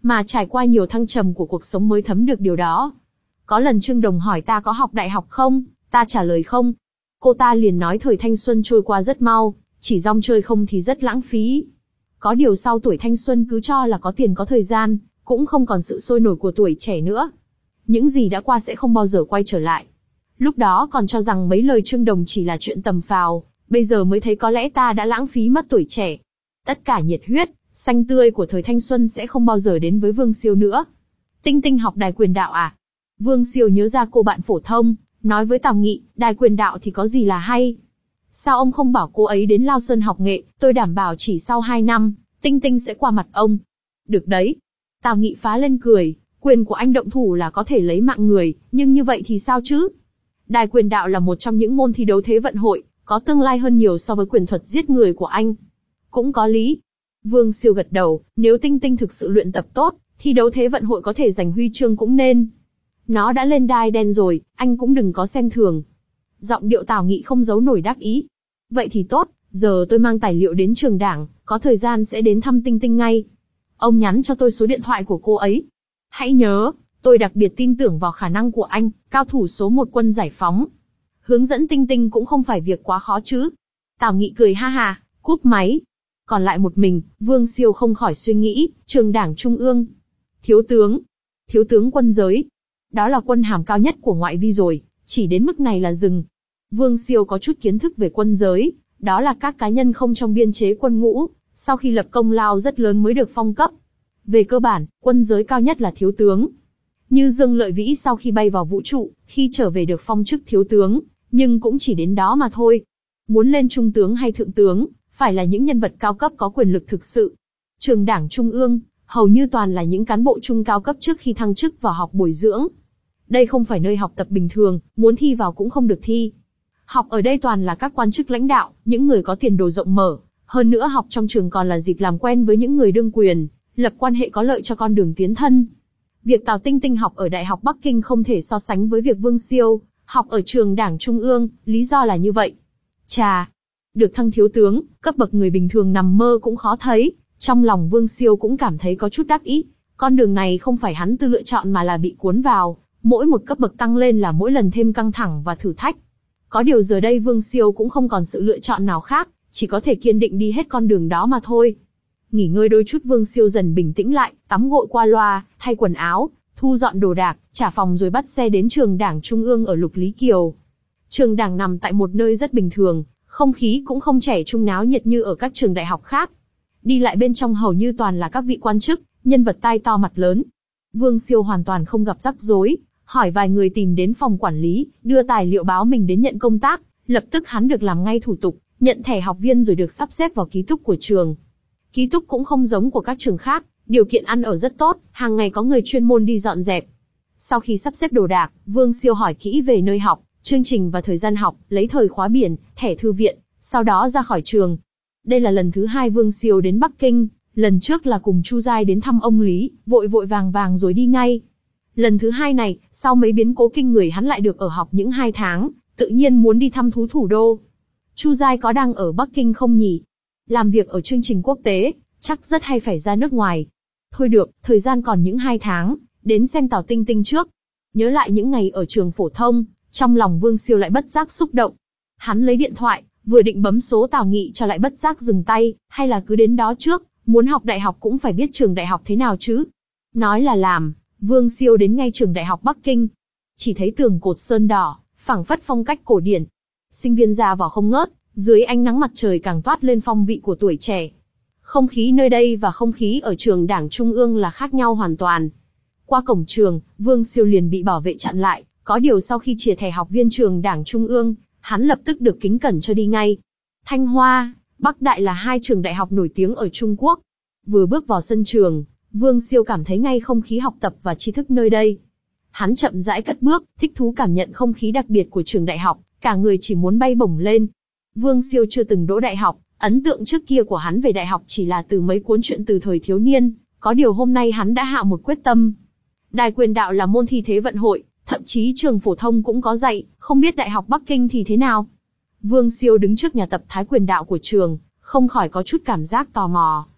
S1: mà trải qua nhiều thăng trầm của cuộc sống mới thấm được điều đó. Có lần Trương Đồng hỏi ta có học đại học không, ta trả lời không. Cô ta liền nói thời thanh xuân trôi qua rất mau, chỉ rong chơi không thì rất lãng phí. Có điều sau tuổi thanh xuân cứ cho là có tiền có thời gian, cũng không còn sự sôi nổi của tuổi trẻ nữa. Những gì đã qua sẽ không bao giờ quay trở lại. Lúc đó còn cho rằng mấy lời Trương Đồng chỉ là chuyện tầm phào, bây giờ mới thấy có lẽ ta đã lãng phí mất tuổi trẻ. Tất cả nhiệt huyết, xanh tươi của thời thanh xuân sẽ không bao giờ đến với Vương Siêu nữa. Tinh Tinh học đài quyền đạo à? Vương Siêu nhớ ra cô bạn phổ thông, nói với Tào Nghị, đài quyền đạo thì có gì là hay? Sao ông không bảo cô ấy đến Lao Sơn học nghệ, tôi đảm bảo chỉ sau hai năm, Tinh Tinh sẽ qua mặt ông. Được đấy. Tào Nghị phá lên cười, quyền của anh động thủ là có thể lấy mạng người, nhưng như vậy thì sao chứ? Đài quyền đạo là một trong những môn thi đấu thế vận hội, có tương lai hơn nhiều so với quyền thuật giết người của anh. Cũng có lý. Vương Siêu gật đầu, nếu Tinh Tinh thực sự luyện tập tốt, thi đấu thế vận hội có thể giành huy chương cũng nên. Nó đã lên đai đen rồi, anh cũng đừng có xem thường. Giọng điệu Tào Nghị không giấu nổi đắc ý. Vậy thì tốt, giờ tôi mang tài liệu đến trường đảng, có thời gian sẽ đến thăm Tinh Tinh ngay. Ông nhắn cho tôi số điện thoại của cô ấy. Hãy nhớ, tôi đặc biệt tin tưởng vào khả năng của anh, cao thủ số một quân giải phóng. Hướng dẫn Tinh Tinh cũng không phải việc quá khó chứ. Tào Nghị cười ha ha, cúp máy. Còn lại một mình, Vương Siêu không khỏi suy nghĩ, trường đảng trung ương. Thiếu tướng. Thiếu tướng quân giới. Đó là quân hàm cao nhất của ngoại vi rồi, chỉ đến mức này là dừng. Vương Siêu có chút kiến thức về quân giới, đó là các cá nhân không trong biên chế quân ngũ, sau khi lập công lao rất lớn mới được phong cấp. Về cơ bản, quân giới cao nhất là thiếu tướng. Như Dương Lợi Vĩ sau khi bay vào vũ trụ, khi trở về được phong chức thiếu tướng, nhưng cũng chỉ đến đó mà thôi. Muốn lên trung tướng hay thượng tướng, phải là những nhân vật cao cấp có quyền lực thực sự. Trường đảng trung ương, hầu như toàn là những cán bộ trung cao cấp trước khi thăng chức vào học bồi dưỡng. Đây không phải nơi học tập bình thường, muốn thi vào cũng không được thi. Học ở đây toàn là các quan chức lãnh đạo, những người có tiền đồ rộng mở. Hơn nữa học trong trường còn là dịp làm quen với những người đương quyền, lập quan hệ có lợi cho con đường tiến thân. Việc Tào Tinh Tinh học ở Đại học Bắc Kinh không thể so sánh với việc Vương Siêu học ở trường đảng trung ương, lý do là như vậy. Chà, được thăng thiếu tướng, cấp bậc người bình thường nằm mơ cũng khó thấy, trong lòng Vương Siêu cũng cảm thấy có chút đắc ý. Con đường này không phải hắn tự lựa chọn mà là bị cuốn vào, mỗi một cấp bậc tăng lên là mỗi lần thêm căng thẳng và thử thách. Có điều giờ đây Vương Siêu cũng không còn sự lựa chọn nào khác, chỉ có thể kiên định đi hết con đường đó mà thôi. Nghỉ ngơi đôi chút Vương Siêu dần bình tĩnh lại, tắm gội qua loa, thay quần áo, thu dọn đồ đạc, trả phòng rồi bắt xe đến trường đảng trung ương ở Lục Lý Kiều. Trường đảng nằm tại một nơi rất bình thường, không khí cũng không trẻ trung náo nhiệt như ở các trường đại học khác. Đi lại bên trong hầu như toàn là các vị quan chức, nhân vật tai to mặt lớn. Vương Siêu hoàn toàn không gặp rắc rối, hỏi vài người tìm đến phòng quản lý, đưa tài liệu báo mình đến nhận công tác, lập tức hắn được làm ngay thủ tục, nhận thẻ học viên rồi được sắp xếp vào ký túc của trường. Ký túc cũng không giống của các trường khác, điều kiện ăn ở rất tốt, hàng ngày có người chuyên môn đi dọn dẹp. Sau khi sắp xếp đồ đạc, Vương Siêu hỏi kỹ về nơi học, chương trình và thời gian học, lấy thời khóa biển, thẻ thư viện, sau đó ra khỏi trường. Đây là lần thứ hai Vương Siêu đến Bắc Kinh, lần trước là cùng Chu Giai đến thăm ông Lý, vội vội vàng vàng rồi đi ngay. Lần thứ hai này, sau mấy biến cố kinh người hắn lại được ở học những hai tháng, tự nhiên muốn đi thăm thú thủ đô. Chu Giai có đang ở Bắc Kinh không nhỉ? Làm việc ở chương trình quốc tế, chắc rất hay phải ra nước ngoài. Thôi được, thời gian còn những hai tháng, đến xem Tào Tinh Tinh trước. Nhớ lại những ngày ở trường phổ thông, trong lòng Vương Siêu lại bất giác xúc động. Hắn lấy điện thoại, vừa định bấm số Tào Nghị cho lại bất giác dừng tay, hay là cứ đến đó trước, muốn học đại học cũng phải biết trường đại học thế nào chứ. Nói là làm, Vương Siêu đến ngay trường đại học Bắc Kinh. Chỉ thấy tường cột sơn đỏ, phảng phất phong cách cổ điển. Sinh viên ra vào không ngớt, dưới ánh nắng mặt trời càng toát lên phong vị của tuổi trẻ. Không khí nơi đây và không khí ở trường đảng trung ương là khác nhau hoàn toàn. Qua cổng trường, Vương Siêu liền bị bảo vệ chặn lại, có điều sau khi chìa thẻ học viên trường đảng trung ương, hắn lập tức được kính cẩn cho đi ngay. Thanh Hoa, Bắc Đại là hai trường đại học nổi tiếng ở Trung Quốc. Vừa bước vào sân trường, Vương Siêu cảm thấy ngay không khí học tập và tri thức nơi đây. Hắn chậm rãi cất bước, thích thú cảm nhận không khí đặc biệt của trường đại học, cả người chỉ muốn bay bổng lên. Vương Siêu chưa từng đỗ đại học, ấn tượng trước kia của hắn về đại học chỉ là từ mấy cuốn truyện từ thời thiếu niên, có điều hôm nay hắn đã hạ một quyết tâm. Đài quyền đạo là môn thi thế vận hội, thậm chí trường phổ thông cũng có dạy, không biết đại học Bắc Kinh thì thế nào. Vương Siêu đứng trước nhà tập thái quyền đạo của trường, không khỏi có chút cảm giác tò mò.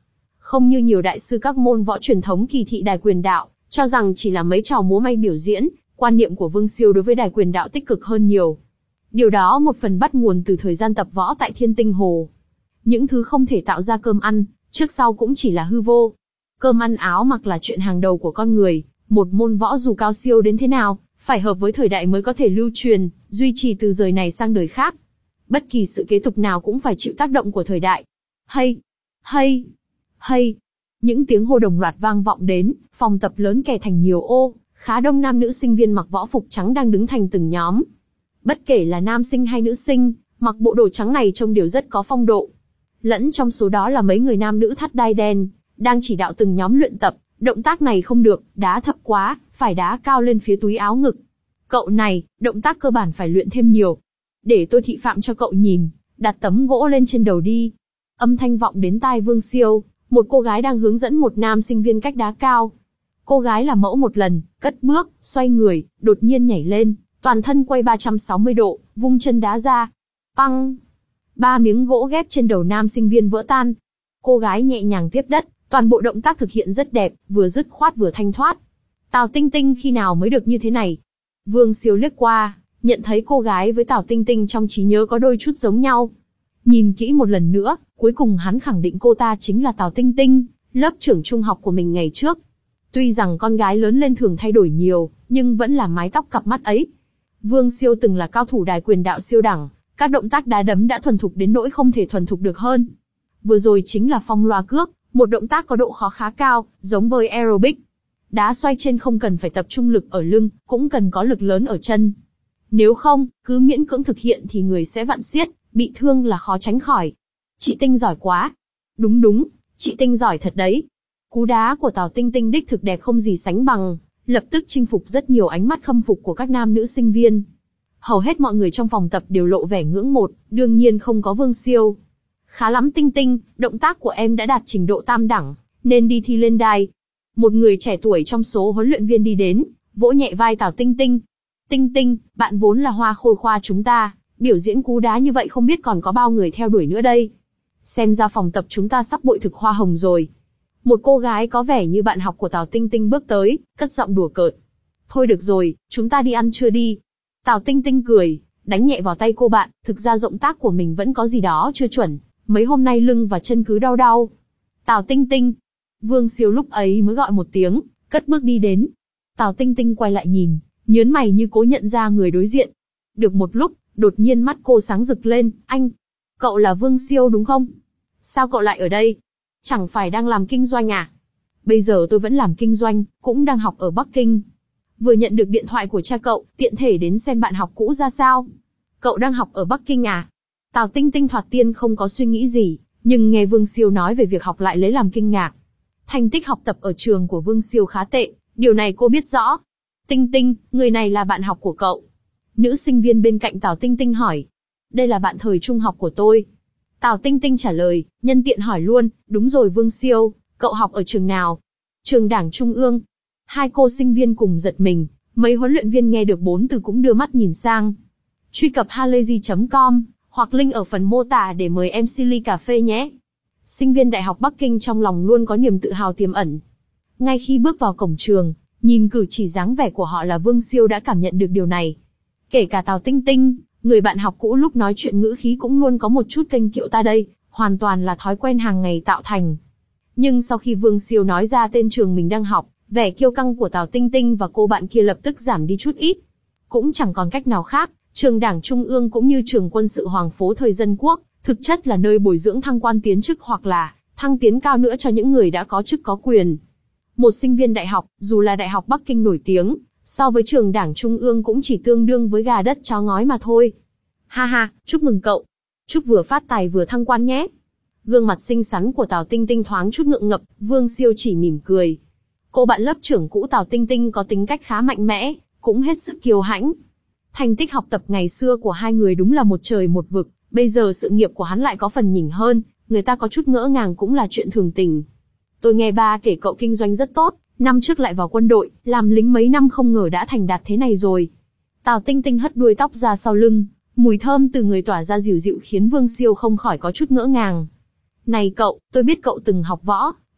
S1: Không như nhiều đại sư các môn võ truyền thống kỳ thị đài quyền đạo, cho rằng chỉ là mấy trò múa may biểu diễn, quan niệm của Vương Siêu đối với đài quyền đạo tích cực hơn nhiều. Điều đó một phần bắt nguồn từ thời gian tập võ tại Thiên Tinh Hồ. Những thứ không thể tạo ra cơm ăn, trước sau cũng chỉ là hư vô. Cơm ăn áo mặc là chuyện hàng đầu của con người, một môn võ dù cao siêu đến thế nào, phải hợp với thời đại mới có thể lưu truyền, duy trì từ đời này sang đời khác. Bất kỳ sự kế tục nào cũng phải chịu tác động của thời đại. Hay! Hay! Hay! Những tiếng hô đồng loạt vang vọng đến, phòng tập lớn kẻ thành nhiều ô, khá đông nam nữ sinh viên mặc võ phục trắng đang đứng thành từng nhóm. Bất kể là nam sinh hay nữ sinh, mặc bộ đồ trắng này trông đều rất có phong độ. Lẫn trong số đó là mấy người nam nữ thắt đai đen, đang chỉ đạo từng nhóm luyện tập, động tác này không được, đá thấp quá, phải đá cao lên phía túi áo ngực. Cậu này, động tác cơ bản phải luyện thêm nhiều. Để tôi thị phạm cho cậu nhìn, đặt tấm gỗ lên trên đầu đi. Âm thanh vọng đến tai Vương Siêu, một cô gái đang hướng dẫn một nam sinh viên cách đá cao. Cô gái làm mẫu một lần, cất bước, xoay người, đột nhiên nhảy lên, toàn thân quay ba trăm sáu mươi độ, vung chân đá ra. Păng! Ba miếng gỗ ghép trên đầu nam sinh viên vỡ tan. Cô gái nhẹ nhàng tiếp đất, toàn bộ động tác thực hiện rất đẹp, vừa dứt khoát vừa thanh thoát. Tào Tinh Tinh khi nào mới được như thế này? Vương Siêu liếc qua, nhận thấy cô gái với Tào Tinh Tinh trong trí nhớ có đôi chút giống nhau. Nhìn kỹ một lần nữa, cuối cùng hắn khẳng định cô ta chính là Tào Tinh Tinh, lớp trưởng trung học của mình ngày trước. Tuy rằng con gái lớn lên thường thay đổi nhiều, nhưng vẫn là mái tóc cặp mắt ấy. Vương Siêu từng là cao thủ đài quyền đạo siêu đẳng, các động tác đá đấm đã thuần thục đến nỗi không thể thuần thục được hơn. Vừa rồi chính là phong loa cước, một động tác có độ khó khá cao, giống với aerobic. Đá xoay trên không cần phải tập trung lực ở lưng, cũng cần có lực lớn ở chân. Nếu không, cứ miễn cưỡng thực hiện thì người sẽ vặn xiết, bị thương là khó tránh khỏi. Chị Tinh giỏi quá. Đúng đúng, chị Tinh giỏi thật đấy. Cú đá của Tào Tinh Tinh đích thực đẹp không gì sánh bằng, lập tức chinh phục rất nhiều ánh mắt khâm phục của các nam nữ sinh viên. Hầu hết mọi người trong phòng tập đều lộ vẻ ngưỡng mộ, đương nhiên không có Vương Siêu. Khá lắm Tinh Tinh, động tác của em đã đạt trình độ tam đẳng, nên đi thi lên đài. Một người trẻ tuổi trong số huấn luyện viên đi đến, vỗ nhẹ vai Tào Tinh Tinh. Tinh Tinh, bạn vốn là hoa khôi khoa chúng ta, biểu diễn cú đá như vậy không biết còn có bao người theo đuổi nữa đây. Xem ra phòng tập chúng ta sắp bội thực hoa hồng rồi. Một cô gái có vẻ như bạn học của Tào Tinh Tinh bước tới, cất giọng đùa cợt. Thôi được rồi, chúng ta đi ăn trưa đi. Tào Tinh Tinh cười, đánh nhẹ vào tay cô bạn, thực ra động tác của mình vẫn có gì đó chưa chuẩn, mấy hôm nay lưng và chân cứ đau đau. Tào Tinh Tinh. Vương Siêu lúc ấy mới gọi một tiếng, cất bước đi đến. Tào Tinh Tinh quay lại nhìn, nhớn mày như cố nhận ra người đối diện. Được một lúc, đột nhiên mắt cô sáng rực lên, anh, cậu là Vương Siêu đúng không? Sao cậu lại ở đây? Chẳng phải đang làm kinh doanh à? Bây giờ tôi vẫn làm kinh doanh, cũng đang học ở Bắc Kinh. Vừa nhận được điện thoại của cha cậu, tiện thể đến xem bạn học cũ ra sao. Cậu đang học ở Bắc Kinh à? Tào Tinh Tinh thoạt tiên không có suy nghĩ gì, nhưng nghe Vương Siêu nói về việc học lại lấy làm kinh ngạc. Thành tích học tập ở trường của Vương Siêu khá tệ, điều này cô biết rõ. Tinh Tinh, người này là bạn học của cậu. Nữ sinh viên bên cạnh Tào Tinh Tinh hỏi. Đây là bạn thời trung học của tôi. Tào Tinh Tinh trả lời, nhân tiện hỏi luôn, đúng rồi Vương Siêu, cậu học ở trường nào? Trường Đảng Trung ương. Hai cô sinh viên cùng giật mình, mấy huấn luyện viên nghe được bốn từ cũng đưa mắt nhìn sang. Truy cập halayzi chấm com, hoặc link ở phần mô tả để mời em xê ly cà phê nhé. Sinh viên Đại học Bắc Kinh trong lòng luôn có niềm tự hào tiềm ẩn. Ngay khi bước vào cổng trường, nhìn cử chỉ dáng vẻ của họ là Vương Siêu đã cảm nhận được điều này. Kể cả Tào Tinh Tinh, người bạn học cũ lúc nói chuyện ngữ khí cũng luôn có một chút kênh kiệu ta đây, hoàn toàn là thói quen hàng ngày tạo thành. Nhưng sau khi Vương Siêu nói ra tên trường mình đang học, vẻ kiêu căng của Tào Tinh Tinh và cô bạn kia lập tức giảm đi chút ít. Cũng chẳng còn cách nào khác, trường Đảng Trung ương cũng như trường quân sự Hoàng phố thời Dân Quốc, thực chất là nơi bồi dưỡng thăng quan tiến chức hoặc là thăng tiến cao nữa cho những người đã có chức có quyền. Một sinh viên đại học, dù là Đại học Bắc Kinh nổi tiếng, so với trường Đảng Trung ương cũng chỉ tương đương với gà đất chó ngói mà thôi. Ha ha, chúc mừng cậu. Chúc vừa phát tài vừa thăng quan nhé. Gương mặt xinh xắn của Tào Tinh Tinh thoáng chút ngượng ngập, Vương Siêu chỉ mỉm cười. Cô bạn lớp trưởng cũ Tào Tinh Tinh có tính cách khá mạnh mẽ, cũng hết sức kiêu hãnh. Thành tích học tập ngày xưa của hai người đúng là một trời một vực, bây giờ sự nghiệp của hắn lại có phần nhỉnh hơn, người ta có chút ngỡ ngàng cũng là chuyện thường tình. Tôi nghe ba kể cậu kinh doanh rất tốt, năm trước lại vào quân đội, làm lính mấy năm không ngờ đã thành đạt thế này rồi. Tào Tinh Tinh hất đuôi tóc ra sau lưng, mùi thơm từ người tỏa ra dịu dịu khiến Vương Siêu không khỏi có chút ngỡ ngàng. Này cậu, tôi biết cậu từng học võ,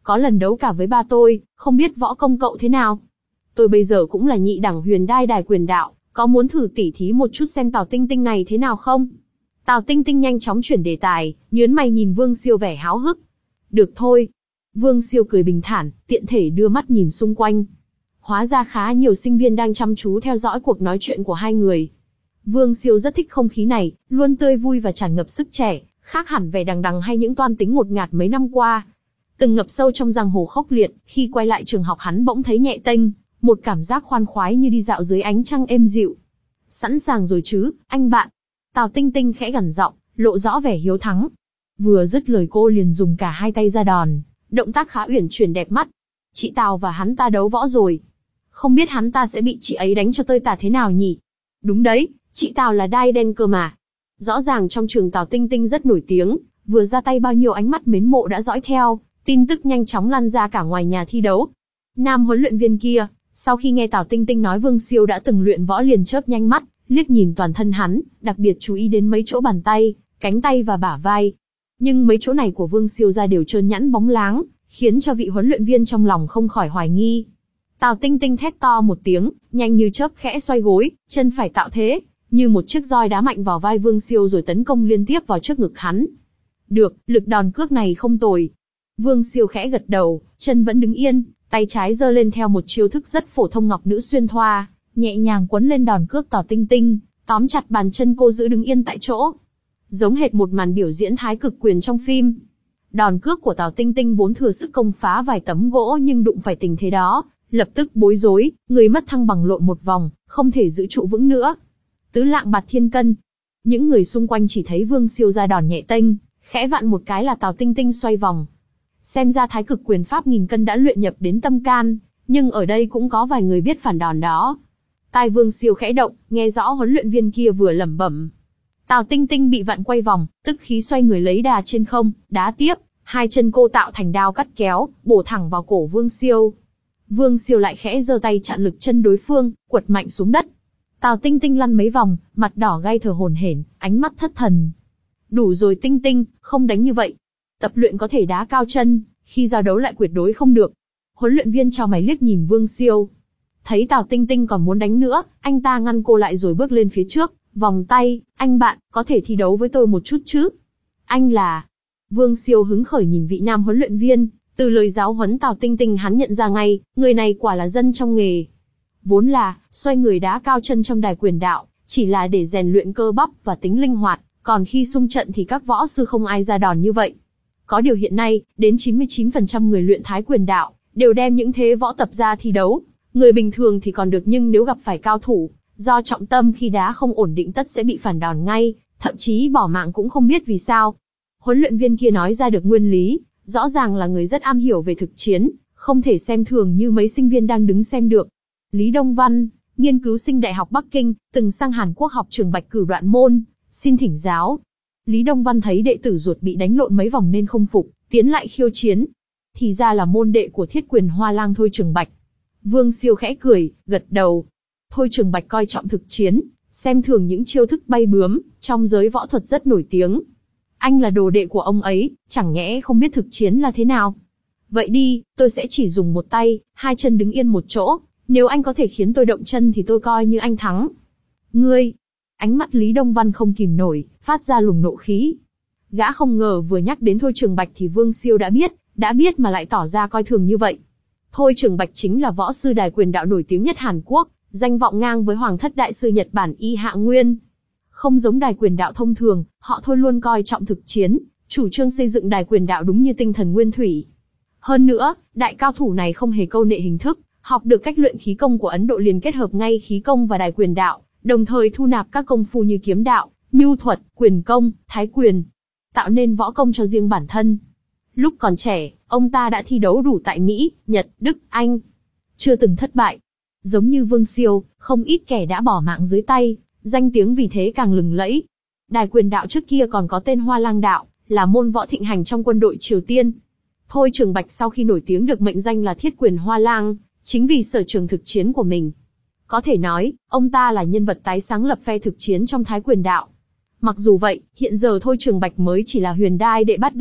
S1: có lần đấu cả với ba tôi, không biết võ công cậu thế nào. Tôi bây giờ cũng là nhị đẳng huyền đai đài quyền đạo, có muốn thử tỉ thí một chút xem Tào Tinh Tinh này thế nào không? Tào Tinh Tinh nhanh chóng chuyển đề tài, nhớn mày nhìn Vương Siêu vẻ háo hức. Được thôi. Vương Siêu cười bình thản, tiện thể đưa mắt nhìn xung quanh. Hóa ra khá nhiều sinh viên đang chăm chú theo dõi cuộc nói chuyện của hai người. Vương Siêu rất thích không khí này, luôn tươi vui và tràn ngập sức trẻ, khác hẳn vẻ đằng đằng hay những toan tính ngột ngạt mấy năm qua. Từng ngập sâu trong giang hồ khốc liệt, khi quay lại trường học hắn bỗng thấy nhẹ tênh, một cảm giác khoan khoái như đi dạo dưới ánh trăng êm dịu. Sẵn sàng rồi chứ, anh bạn. Tào Tinh Tinh khẽ gằn giọng, lộ rõ vẻ hiếu thắng. Vừa dứt lời cô liền dùng cả hai tay ra đòn, động tác khá uyển chuyển đẹp mắt. Chị Tào và hắn ta đấu võ rồi. Không biết hắn ta sẽ bị chị ấy đánh cho tơi tả thế nào nhỉ? Đúng đấy, chị Tào là đai đen cơ mà. Rõ ràng trong trường Tào Tinh Tinh rất nổi tiếng, vừa ra tay bao nhiêu ánh mắt mến mộ đã dõi theo, tin tức nhanh chóng lan ra cả ngoài nhà thi đấu. Nam huấn luyện viên kia, sau khi nghe Tào Tinh Tinh nói Vương Siêu đã từng luyện võ liền chớp nhanh mắt, liếc nhìn toàn thân hắn, đặc biệt chú ý đến mấy chỗ bàn tay, cánh tay và bả vai. Nhưng mấy chỗ này của Vương Siêu ra đều trơn nhẵn bóng láng, khiến cho vị huấn luyện viên trong lòng không khỏi hoài nghi. Tào Tinh Tinh thét to một tiếng, nhanh như chớp khẽ xoay gối, chân phải tạo thế, như một chiếc roi đá mạnh vào vai Vương Siêu rồi tấn công liên tiếp vào trước ngực hắn. Được, lực đòn cước này không tồi. Vương Siêu khẽ gật đầu, chân vẫn đứng yên, tay trái giơ lên theo một chiêu thức rất phổ thông ngọc nữ xuyên thoa, nhẹ nhàng quấn lên đòn cước Tào Tinh Tinh, tóm chặt bàn chân cô giữ đứng yên tại chỗ. Giống hệt một màn biểu diễn thái cực quyền trong phim. Đòn cước của Tào Tinh Tinh vốn thừa sức công phá vài tấm gỗ nhưng đụng phải tình thế đó, lập tức bối rối, người mất thăng bằng lộn một vòng, không thể giữ trụ vững nữa. Tứ lạng bạt thiên cân. Những người xung quanh chỉ thấy Vương Siêu ra đòn nhẹ tênh, khẽ vặn một cái là Tào Tinh Tinh xoay vòng. Xem ra thái cực quyền pháp nghìn cân đã luyện nhập đến tâm can, nhưng ở đây cũng có vài người biết phản đòn đó. Tai Vương Siêu khẽ động, nghe rõ huấn luyện viên kia vừa lẩm bẩm. Tào Tinh Tinh bị vặn quay vòng, tức khí xoay người lấy đà trên không, đá tiếp, hai chân cô tạo thành đao cắt kéo, bổ thẳng vào cổ Vương Siêu. Vương Siêu lại khẽ giơ tay chặn lực chân đối phương, quật mạnh xuống đất. Tào Tinh Tinh lăn mấy vòng, mặt đỏ gay thở hổn hển, ánh mắt thất thần. Đủ rồi Tinh Tinh, không đánh như vậy. Tập luyện có thể đá cao chân, khi giao đấu lại tuyệt đối không được. Huấn luyện viên chau mày liếc nhìn Vương Siêu. Thấy Tào Tinh Tinh còn muốn đánh nữa, anh ta ngăn cô lại rồi bước lên phía trước, vòng tay, anh bạn, có thể thi đấu với tôi một chút chứ? Anh là... Vương Siêu hứng khởi nhìn vị nam huấn luyện viên, từ lời giáo huấn Tào Tinh Tinh hắn nhận ra ngay, người này quả là dân trong nghề. Vốn là, xoay người đá cao chân trong đài quyền đạo, chỉ là để rèn luyện cơ bắp và tính linh hoạt, còn khi xung trận thì các võ sư không ai ra đòn như vậy. Có điều hiện nay, đến chín mươi chín phần trăm người luyện thái quyền đạo, đều đem những thế võ tập ra thi đấu. Người bình thường thì còn được nhưng nếu gặp phải cao thủ, do trọng tâm khi đá không ổn định tất sẽ bị phản đòn ngay, thậm chí bỏ mạng cũng không biết vì sao. Huấn luyện viên kia nói ra được nguyên lý, rõ ràng là người rất am hiểu về thực chiến, không thể xem thường như mấy sinh viên đang đứng xem được. Lý Đông Văn, nghiên cứu sinh Đại học Bắc Kinh, từng sang Hàn Quốc học trường Bạch Cửu Đoạn Môn, xin thỉnh giáo. Lý Đông Văn thấy đệ tử ruột bị đánh lộn mấy vòng nên không phục, tiến lại khiêu chiến. Thì ra là môn đệ của Thiết Quyền Hoa Lang Thôi Trường Bạch. Vương Siêu khẽ cười, gật đầu. Thôi Trường Bạch coi trọng thực chiến, xem thường những chiêu thức bay bướm, trong giới võ thuật rất nổi tiếng. Anh là đồ đệ của ông ấy, chẳng nhẽ không biết thực chiến là thế nào? Vậy đi, tôi sẽ chỉ dùng một tay, hai chân đứng yên một chỗ, nếu anh có thể khiến tôi động chân thì tôi coi như anh thắng. Ngươi! Ánh mắt Lý Đông Văn không kìm nổi, phát ra luồng nộ khí. Gã không ngờ vừa nhắc đến Thôi Trường Bạch thì Vương Siêu đã biết, đã biết mà lại tỏ ra coi thường như vậy. Thôi Trường Bạch chính là võ sư đài quyền đạo nổi tiếng nhất Hàn Quốc, danh vọng ngang với Hoàng thất đại sư Nhật Bản Y Hạ Nguyên. Không giống đài quyền đạo thông thường, họ Thôi luôn coi trọng thực chiến, chủ trương xây dựng đài quyền đạo đúng như tinh thần nguyên thủy. Hơn nữa, đại cao thủ này không hề câu nệ hình thức, học được cách luyện khí công của Ấn Độ liền kết hợp ngay khí công và đài quyền đạo, đồng thời thu nạp các công phu như kiếm đạo, mưu thuật, quyền công, thái quyền, tạo nên võ công cho riêng bản thân. Lúc còn trẻ, ông ta đã thi đấu đủ tại Mỹ, Nhật, Đức, Anh, chưa từng thất bại. Giống như Vương Siêu, không ít kẻ đã bỏ mạng dưới tay, danh tiếng vì thế càng lừng lẫy. Đài quyền đạo trước kia còn có tên Hoa Lang đạo, là môn võ thịnh hành trong quân đội Triều Tiên. Thôi Trường Bạch sau khi nổi tiếng được mệnh danh là Thiết Quyền Hoa Lang, chính vì sở trường thực chiến của mình. Có thể nói, ông ta là nhân vật tái sáng lập phe thực chiến trong thái quyền đạo. Mặc dù vậy, hiện giờ Thôi Trường Bạch mới chỉ là huyền đai đệ bát đẳng,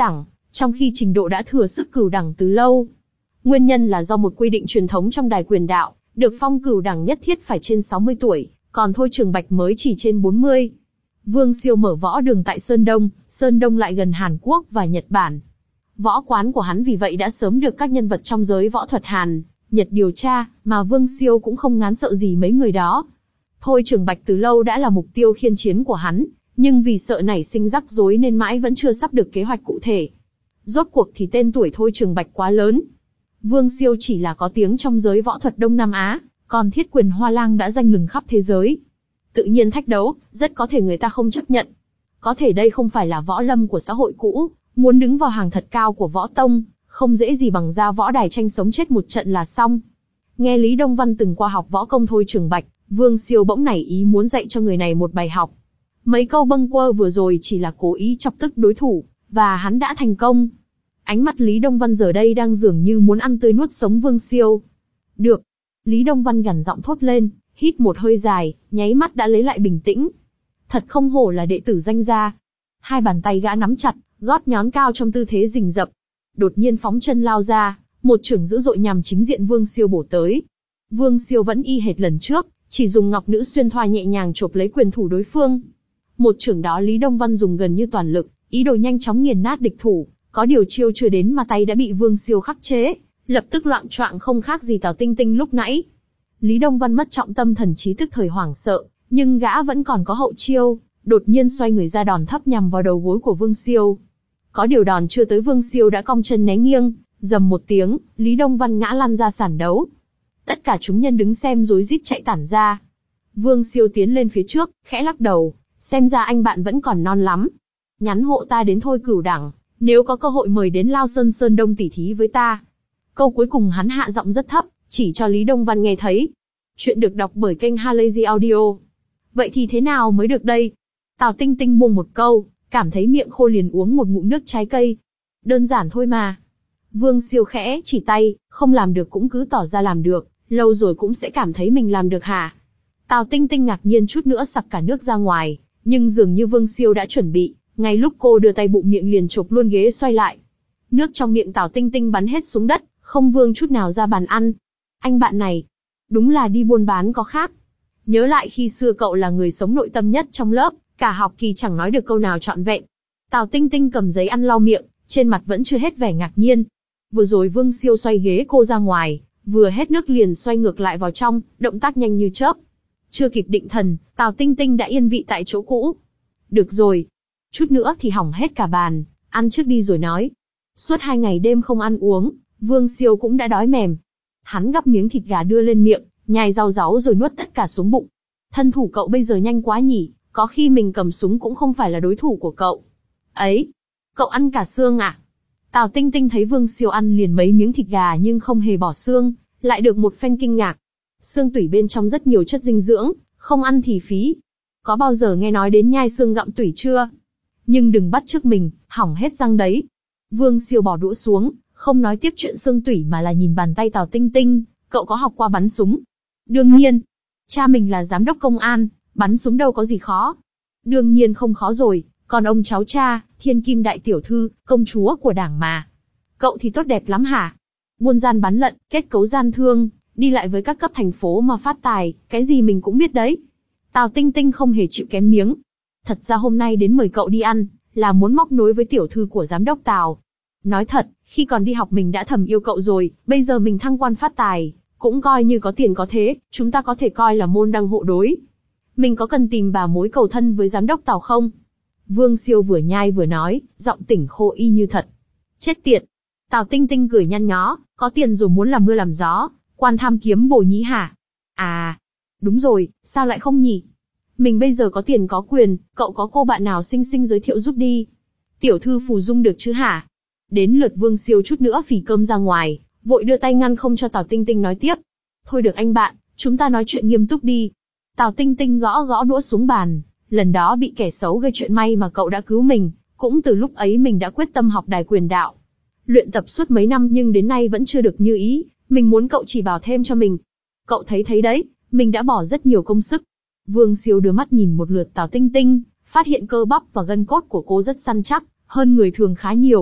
S1: trong khi trình độ đã thừa sức cửu đẳng từ lâu. Nguyên nhân là do một quy định truyền thống trong đài quyền đạo, được phong cửu đẳng nhất thiết phải trên sáu mươi tuổi, còn Thôi Trường Bạch mới chỉ trên bốn mươi. Vương Siêu mở võ đường tại Sơn Đông, Sơn Đông lại gần Hàn Quốc và Nhật Bản. Võ quán của hắn vì vậy đã sớm được các nhân vật trong giới võ thuật Hàn, Nhật điều tra, mà Vương Siêu cũng không ngán sợ gì mấy người đó. Thôi Trường Bạch từ lâu đã là mục tiêu khiên chiến của hắn, nhưng vì sợ nảy sinh rắc rối nên mãi vẫn chưa sắp được kế hoạch cụ thể. Rốt cuộc thì tên tuổi Thôi Trường Bạch quá lớn. Vương Siêu chỉ là có tiếng trong giới võ thuật Đông Nam Á, còn Thiết Quyền Hoa Lang đã danh lừng khắp thế giới. Tự nhiên thách đấu, rất có thể người ta không chấp nhận. Có thể đây không phải là võ lâm của xã hội cũ, muốn đứng vào hàng thật cao của võ tông, không dễ gì bằng ra võ đài tranh sống chết một trận là xong. Nghe Lý Đông Văn từng qua học võ công Thôi Trường Bạch, Vương Siêu bỗng nảy ý muốn dạy cho người này một bài học. Mấy câu bâng quơ vừa rồi chỉ là cố ý chọc tức đối thủ, và hắn đã thành công. Ánh mắt Lý Đông Văn giờ đây đang dường như muốn ăn tươi nuốt sống Vương Siêu. Được. Lý Đông Văn gằn giọng thốt lên, hít một hơi dài, nháy mắt đã lấy lại bình tĩnh. Thật không hổ là đệ tử danh gia. Hai bàn tay gã nắm chặt, gót nhón cao trong tư thế rình rập. Đột nhiên phóng chân lao ra, một chưởng dữ dội nhằm chính diện Vương Siêu bổ tới. Vương Siêu vẫn y hệt lần trước, chỉ dùng ngọc nữ xuyên thoa nhẹ nhàng chộp lấy quyền thủ đối phương. Một chưởng đó Lý Đông Văn dùng gần như toàn lực, ý đồ nhanh chóng nghiền nát địch thủ, có điều chiêu chưa đến mà tay đã bị Vương Siêu khắc chế, lập tức loạng choạng không khác gì Tào Tinh Tinh lúc nãy. Lý Đông Văn mất trọng tâm thần trí tức thời hoảng sợ, nhưng gã vẫn còn có hậu chiêu, đột nhiên xoay người ra đòn thấp nhằm vào đầu gối của Vương Siêu. Có điều đòn chưa tới Vương Siêu đã cong chân né nghiêng, rầm một tiếng, Lý Đông Văn ngã lăn ra sàn đấu. Tất cả chúng nhân đứng xem rối rít chạy tản ra. Vương Siêu tiến lên phía trước, khẽ lắc đầu, xem ra anh bạn vẫn còn non lắm. Nhắn hộ ta đến Thôi Cửu Đẳng, nếu có cơ hội mời đến Lao Sơn Sơn Đông tỉ thí với ta. Câu cuối cùng hắn hạ giọng rất thấp, chỉ cho Lý Đông Văn nghe thấy. Chuyện được đọc bởi kênh Halazy Audio. Vậy thì thế nào mới được đây? Tào Tinh Tinh buông một câu, cảm thấy miệng khô liền uống một ngụm nước trái cây. Đơn giản thôi mà. Vương Siêu khẽ chỉ tay, không làm được cũng cứ tỏ ra làm được, lâu rồi cũng sẽ cảm thấy mình làm được hả? Tào Tinh Tinh ngạc nhiên chút nữa sặc cả nước ra ngoài, nhưng dường như Vương Siêu đã chuẩn bị, ngay lúc cô đưa tay bụng miệng liền chộp luôn ghế xoay lại. Nước trong miệng Tào Tinh Tinh bắn hết xuống đất, không vương chút nào ra bàn ăn. Anh bạn này, đúng là đi buôn bán có khác. Nhớ lại khi xưa cậu là người sống nội tâm nhất trong lớp, cả học kỳ chẳng nói được câu nào trọn vẹn. Tào Tinh Tinh cầm giấy ăn lau miệng, trên mặt vẫn chưa hết vẻ ngạc nhiên. Vừa rồi Vương Siêu xoay ghế cô ra ngoài, vừa hết nước liền xoay ngược lại vào trong, động tác nhanh như chớp. Chưa kịp định thần, Tào Tinh Tinh đã yên vị tại chỗ cũ. Được rồi, chút nữa thì hỏng hết cả bàn, ăn trước đi rồi nói. Suốt hai ngày đêm không ăn uống, Vương Siêu cũng đã đói mềm. Hắn gắp miếng thịt gà đưa lên miệng, nhai rau ráu rồi nuốt tất cả xuống bụng. Thân thủ cậu bây giờ nhanh quá nhỉ, có khi mình cầm súng cũng không phải là đối thủ của cậu. Ấy, cậu ăn cả xương à? Tào Tinh Tinh thấy Vương Siêu ăn liền mấy miếng thịt gà nhưng không hề bỏ xương, lại được một phen kinh ngạc. Xương tủy bên trong rất nhiều chất dinh dưỡng, không ăn thì phí. Có bao giờ nghe nói đến nhai xương gặm tủy chưa? Nhưng đừng bắt chước mình, hỏng hết răng đấy. Vương Siêu bỏ đũa xuống, không nói tiếp chuyện xương tủy mà là nhìn bàn tay Tào Tinh Tinh, cậu có học qua bắn súng? Đương nhiên. Cha mình là giám đốc công an, bắn súng đâu có gì khó. Đương nhiên không khó rồi, còn ông cháu cha, thiên kim đại tiểu thư, công chúa của đảng mà. Cậu thì tốt đẹp lắm hả? Buôn gian bán lận, kết cấu gian thương, đi lại với các cấp thành phố mà phát tài, cái gì mình cũng biết đấy. Tào Tinh Tinh không hề chịu kém miếng. Thật ra hôm nay đến mời cậu đi ăn, là muốn móc nối với tiểu thư của giám đốc Tào. Nói thật, khi còn đi học mình đã thầm yêu cậu rồi, bây giờ mình thăng quan phát tài, cũng coi như có tiền có thế, chúng ta có thể coi là môn đăng hộ đối. Mình có cần tìm bà mối cầu thân với giám đốc Tào không? Vương Siêu vừa nhai vừa nói, giọng tỉnh khô y như thật. Chết tiệt! Tào Tinh Tinh cười nhăn nhó, có tiền rồi muốn làm mưa làm gió, quan tham kiếm bổ nhí hả? À, đúng rồi, sao lại không nhỉ? Mình bây giờ có tiền có quyền, cậu có cô bạn nào xinh xinh giới thiệu giúp đi. Tiểu thư Phù Dung được chứ hả? Đến lượt Vương Siêu chút nữa phì cơm ra ngoài, vội đưa tay ngăn không cho Tào Tinh Tinh nói tiếp. Thôi được anh bạn, chúng ta nói chuyện nghiêm túc đi. Tào Tinh Tinh gõ gõ đũa xuống bàn, lần đó bị kẻ xấu gây chuyện may mà cậu đã cứu mình, cũng từ lúc ấy mình đã quyết tâm học đài quyền đạo. Luyện tập suốt mấy năm nhưng đến nay vẫn chưa được như ý, mình muốn cậu chỉ bảo thêm cho mình. Cậu thấy thấy đấy, mình đã bỏ rất nhiều công sức. Vương Siêu đưa mắt nhìn một lượt Tào Tinh Tinh, phát hiện cơ bắp và gân cốt của cô rất săn chắc, hơn người thường khá nhiều.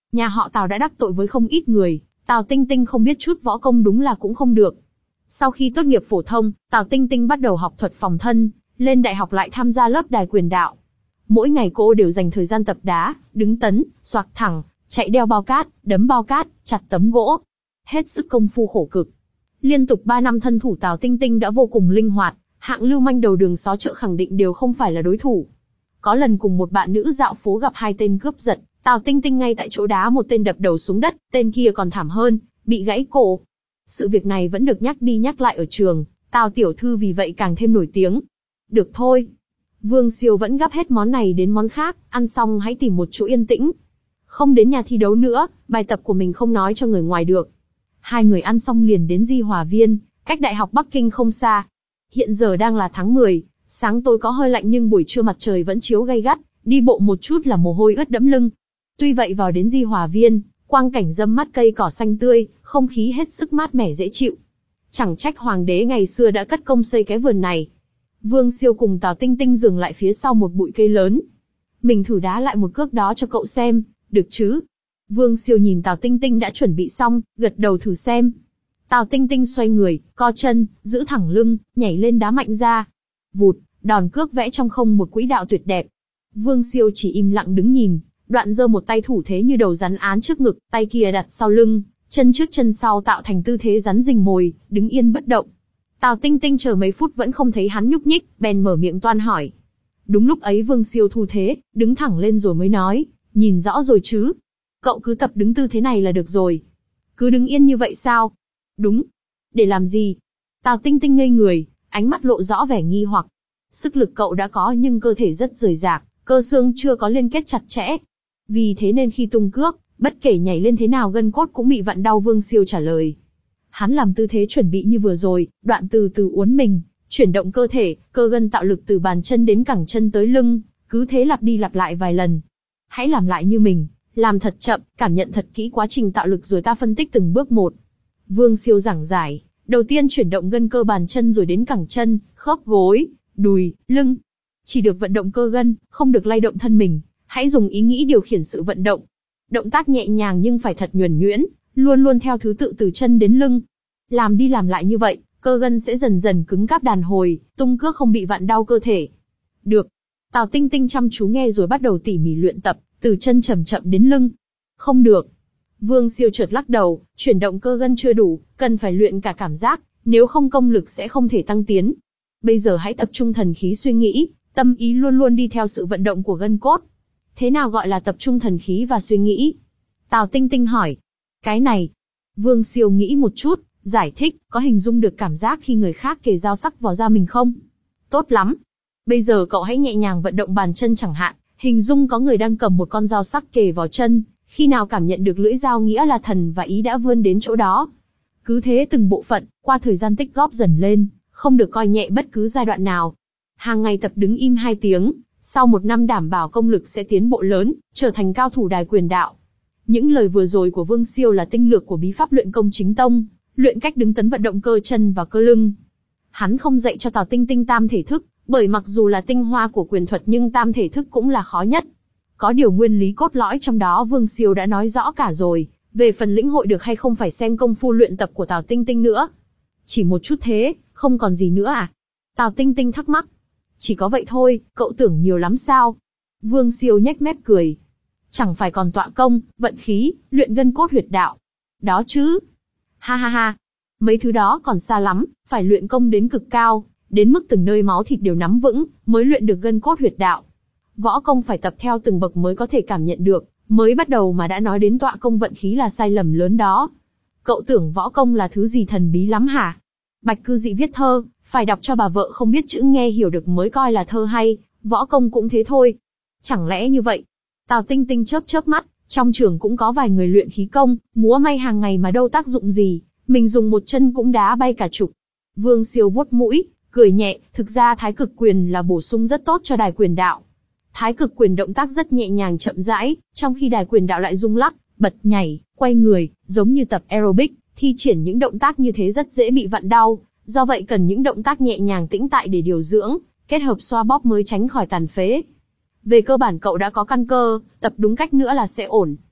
S1: Nhà họ Tào đã đắc tội với không ít người, Tào Tinh Tinh không biết chút võ công đúng là cũng không được. Sau khi tốt nghiệp phổ thông, Tào Tinh Tinh bắt đầu học thuật phòng thân, lên đại học lại tham gia lớp đài quyền đạo. Mỗi ngày cô đều dành thời gian tập đá, đứng tấn, xoạc thẳng, chạy đeo bao cát, đấm bao cát, chặt tấm gỗ. Hết sức công phu khổ cực. Liên tục ba năm thân thủ Tào Tinh Tinh đã vô cùng linh hoạt, hạng lưu manh đầu đường xó chợ khẳng định đều không phải là đối thủ. Có lần cùng một bạn nữ dạo phố gặp hai tên cướp giật, Tào Tinh Tinh ngay tại chỗ đá một tên đập đầu xuống đất, tên kia còn thảm hơn, bị gãy cổ. Sự việc này vẫn được nhắc đi nhắc lại ở trường, Tào tiểu thư vì vậy càng thêm nổi tiếng. Được thôi. Vương Siêu vẫn gắp hết món này đến món khác, ăn xong hãy tìm một chỗ yên tĩnh. Không đến nhà thi đấu nữa, bài tập của mình không nói cho người ngoài được. Hai người ăn xong liền đến Di Hòa Viên, cách Đại học Bắc Kinh không xa. Hiện giờ đang là tháng mười, sáng tối có hơi lạnh nhưng buổi trưa mặt trời vẫn chiếu gay gắt, đi bộ một chút là mồ hôi ướt đẫm lưng. Tuy vậy vào đến Di Hòa Viên, quang cảnh râm mát cây cỏ xanh tươi, không khí hết sức mát mẻ dễ chịu. Chẳng trách hoàng đế ngày xưa đã cất công xây cái vườn này. Vương Siêu cùng Tào Tinh Tinh dừng lại phía sau một bụi cây lớn. Mình thử đá lại một cước đó cho cậu xem, được chứ? Vương Siêu nhìn Tào Tinh Tinh đã chuẩn bị xong, gật đầu thử xem. Tào Tinh Tinh xoay người, co chân, giữ thẳng lưng, nhảy lên đá mạnh ra. Vụt, đòn cước vẽ trong không một quỹ đạo tuyệt đẹp. Vương Siêu chỉ im lặng đứng nhìn, đoạn giơ một tay thủ thế như đầu rắn án trước ngực, tay kia đặt sau lưng, chân trước chân sau tạo thành tư thế rắn rình mồi, đứng yên bất động. Tào Tinh Tinh chờ mấy phút vẫn không thấy hắn nhúc nhích, bèn mở miệng toan hỏi. Đúng lúc ấy Vương Siêu thu thế, đứng thẳng lên rồi mới nói, nhìn rõ rồi chứ? Cậu cứ tập đứng tư thế này là được rồi. Cứ đứng yên như vậy sao? Đúng. Để làm gì? Tào Tinh Tinh ngây người, ánh mắt lộ rõ vẻ nghi hoặc. Sức lực cậu đã có nhưng cơ thể rất rời rạc, cơ xương chưa có liên kết chặt chẽ. Vì thế nên khi tung cước, bất kể nhảy lên thế nào gân cốt cũng bị vặn đau. Vương Siêu trả lời. Hắn làm tư thế chuẩn bị như vừa rồi, đoạn từ từ uốn mình, chuyển động cơ thể, cơ gân tạo lực từ bàn chân đến cẳng chân tới lưng, cứ thế lặp đi lặp lại vài lần. Hãy làm lại như mình, làm thật chậm, cảm nhận thật kỹ quá trình tạo lực rồi ta phân tích từng bước một. Vương Siêu giảng giải, đầu tiên chuyển động gân cơ bàn chân rồi đến cẳng chân, khớp gối, đùi, lưng. Chỉ được vận động cơ gân, không được lay động thân mình, hãy dùng ý nghĩ điều khiển sự vận động. Động tác nhẹ nhàng nhưng phải thật nhuần nhuyễn, luôn luôn theo thứ tự từ chân đến lưng. Làm đi làm lại như vậy, cơ gân sẽ dần dần cứng cáp đàn hồi, tung cước không bị vặn đau cơ thể. Được. Tào Tinh Tinh chăm chú nghe rồi bắt đầu tỉ mỉ luyện tập, từ chân chậm chậm đến lưng. Không được. Vương Siêu chợt lắc đầu, chuyển động cơ gân chưa đủ, cần phải luyện cả cảm giác, nếu không công lực sẽ không thể tăng tiến. Bây giờ hãy tập trung thần khí suy nghĩ, tâm ý luôn luôn đi theo sự vận động của gân cốt. Thế nào gọi là tập trung thần khí và suy nghĩ? Tào Tinh Tinh hỏi. Cái này. Vương Siêu nghĩ một chút, giải thích, có hình dung được cảm giác khi người khác kề dao sắc vào da mình không? Tốt lắm. Bây giờ cậu hãy nhẹ nhàng vận động bàn chân chẳng hạn, hình dung có người đang cầm một con dao sắc kề vào chân, khi nào cảm nhận được lưỡi dao nghĩa là thần và ý đã vươn đến chỗ đó. Cứ thế từng bộ phận, qua thời gian tích góp dần lên, không được coi nhẹ bất cứ giai đoạn nào. Hàng ngày tập đứng im hai tiếng, sau một năm đảm bảo công lực sẽ tiến bộ lớn, trở thành cao thủ đài quyền đạo. Những lời vừa rồi của Vương Siêu là tinh lược của bí pháp luyện công chính tông, luyện cách đứng tấn vận động cơ chân và cơ lưng. Hắn không dạy cho Tào Tinh Tinh tam thể thức, bởi mặc dù là tinh hoa của quyền thuật nhưng tam thể thức cũng là khó nhất. Có điều nguyên lý cốt lõi trong đó Vương Siêu đã nói rõ cả rồi, về phần lĩnh hội được hay không phải xem công phu luyện tập của Tào Tinh Tinh nữa. Chỉ một chút thế, không còn gì nữa à? Tào Tinh Tinh thắc mắc. Chỉ có vậy thôi, cậu tưởng nhiều lắm sao? Vương Siêu nhếch mép cười. Chẳng phải còn tọa công, vận khí, luyện gân cốt huyệt đạo. Đó chứ. Ha ha ha. Mấy thứ đó còn xa lắm, phải luyện công đến cực cao, đến mức từng nơi máu thịt đều nắm vững, mới luyện được gân cốt huyệt đạo. Võ công phải tập theo từng bậc mới có thể cảm nhận được, mới bắt đầu mà đã nói đến tọa công vận khí là sai lầm lớn đó. Cậu tưởng võ công là thứ gì thần bí lắm hả? Bạch Cư Dị viết thơ, phải đọc cho bà vợ không biết chữ nghe hiểu được mới coi là thơ hay, võ công cũng thế thôi. Chẳng lẽ như vậy? Tào Tinh Tinh chớp chớp mắt, trong trường cũng có vài người luyện khí công, múa may hàng ngày mà đâu tác dụng gì, mình dùng một chân cũng đá bay cả chục. Vương Siêu vuốt mũi, cười nhẹ, thực ra thái cực quyền là bổ sung rất tốt cho đài quyền đạo. Thái cực quyền động tác rất nhẹ nhàng chậm rãi, trong khi đài quyền đạo lại rung lắc, bật nhảy, quay người, giống như tập aerobic, thi triển những động tác như thế rất dễ bị vặn đau, do vậy cần những động tác nhẹ nhàng tĩnh tại để điều dưỡng, kết hợp xoa bóp mới tránh khỏi tàn phế. Về cơ bản cậu đã có căn cơ, tập đúng cách nữa là sẽ ổn.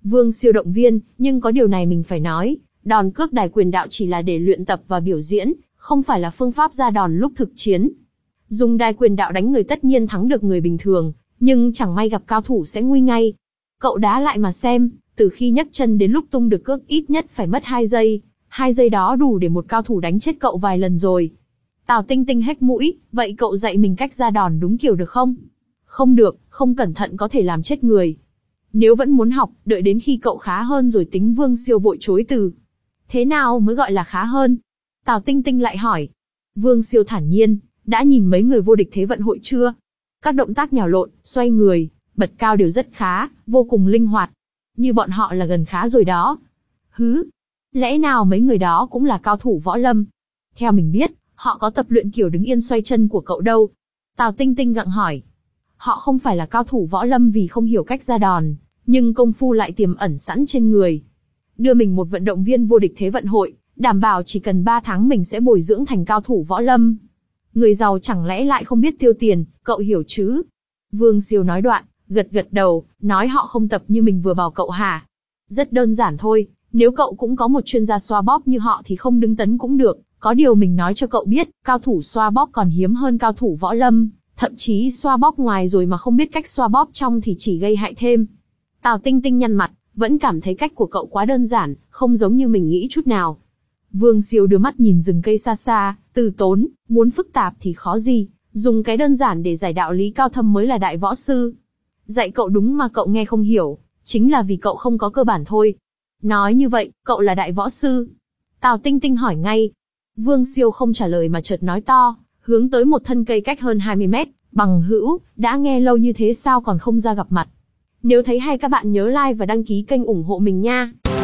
S1: Vương Siêu động viên, nhưng có điều này mình phải nói, đòn cước đài quyền đạo chỉ là để luyện tập và biểu diễn, không phải là phương pháp ra đòn lúc thực chiến. Dùng đài quyền đạo đánh người tất nhiên thắng được người bình thường, nhưng chẳng may gặp cao thủ sẽ nguy ngay. Cậu đá lại mà xem, từ khi nhấc chân đến lúc tung được cước ít nhất phải mất hai giây. Hai giây đó đủ để một cao thủ đánh chết cậu vài lần rồi. Tào Tinh Tinh hếch mũi, vậy cậu dạy mình cách ra đòn đúng kiểu được không? Không được, không cẩn thận có thể làm chết người. Nếu vẫn muốn học, đợi đến khi cậu khá hơn rồi tính. Vương Siêu vội chối từ. Thế nào mới gọi là khá hơn? Tào Tinh Tinh lại hỏi. Vương Siêu thản nhiên, đã nhìn mấy người vô địch Thế vận hội chưa? Các động tác nhào lộn, xoay người, bật cao đều rất khá, vô cùng linh hoạt. Như bọn họ là gần khá rồi đó. Hứ, lẽ nào mấy người đó cũng là cao thủ võ lâm? Theo mình biết, họ có tập luyện kiểu đứng yên xoay chân của cậu đâu. Tào Tinh Tinh gặng hỏi. Họ không phải là cao thủ võ lâm vì không hiểu cách ra đòn, nhưng công phu lại tiềm ẩn sẵn trên người. Đưa mình một vận động viên vô địch Thế vận hội, đảm bảo chỉ cần ba tháng mình sẽ bồi dưỡng thành cao thủ võ lâm. Người giàu chẳng lẽ lại không biết tiêu tiền, cậu hiểu chứ? Vương Siêu nói đoạn, gật gật đầu, nói họ không tập như mình vừa bảo cậu hả? Rất đơn giản thôi, nếu cậu cũng có một chuyên gia xoa bóp như họ thì không đứng tấn cũng được. Có điều mình nói cho cậu biết, cao thủ xoa bóp còn hiếm hơn cao thủ võ lâm, thậm chí xoa bóp ngoài rồi mà không biết cách xoa bóp trong thì chỉ gây hại thêm. Tào Tinh Tinh nhăn mặt, vẫn cảm thấy cách của cậu quá đơn giản, không giống như mình nghĩ chút nào. Vương Siêu đưa mắt nhìn rừng cây xa xa, từ tốn, muốn phức tạp thì khó gì, dùng cái đơn giản để giải đạo lý cao thâm mới là đại võ sư. Dạy cậu đúng mà cậu nghe không hiểu, chính là vì cậu không có cơ bản thôi. Nói như vậy, cậu là đại võ sư? Tào Tinh Tinh hỏi ngay. Vương Siêu không trả lời mà chợt nói to, hướng tới một thân cây cách hơn hai mươi mét, bằng hữu, đã nghe lâu như thế sao còn không ra gặp mặt. Nếu thấy hay các bạn nhớ like và đăng ký kênh ủng hộ mình nha.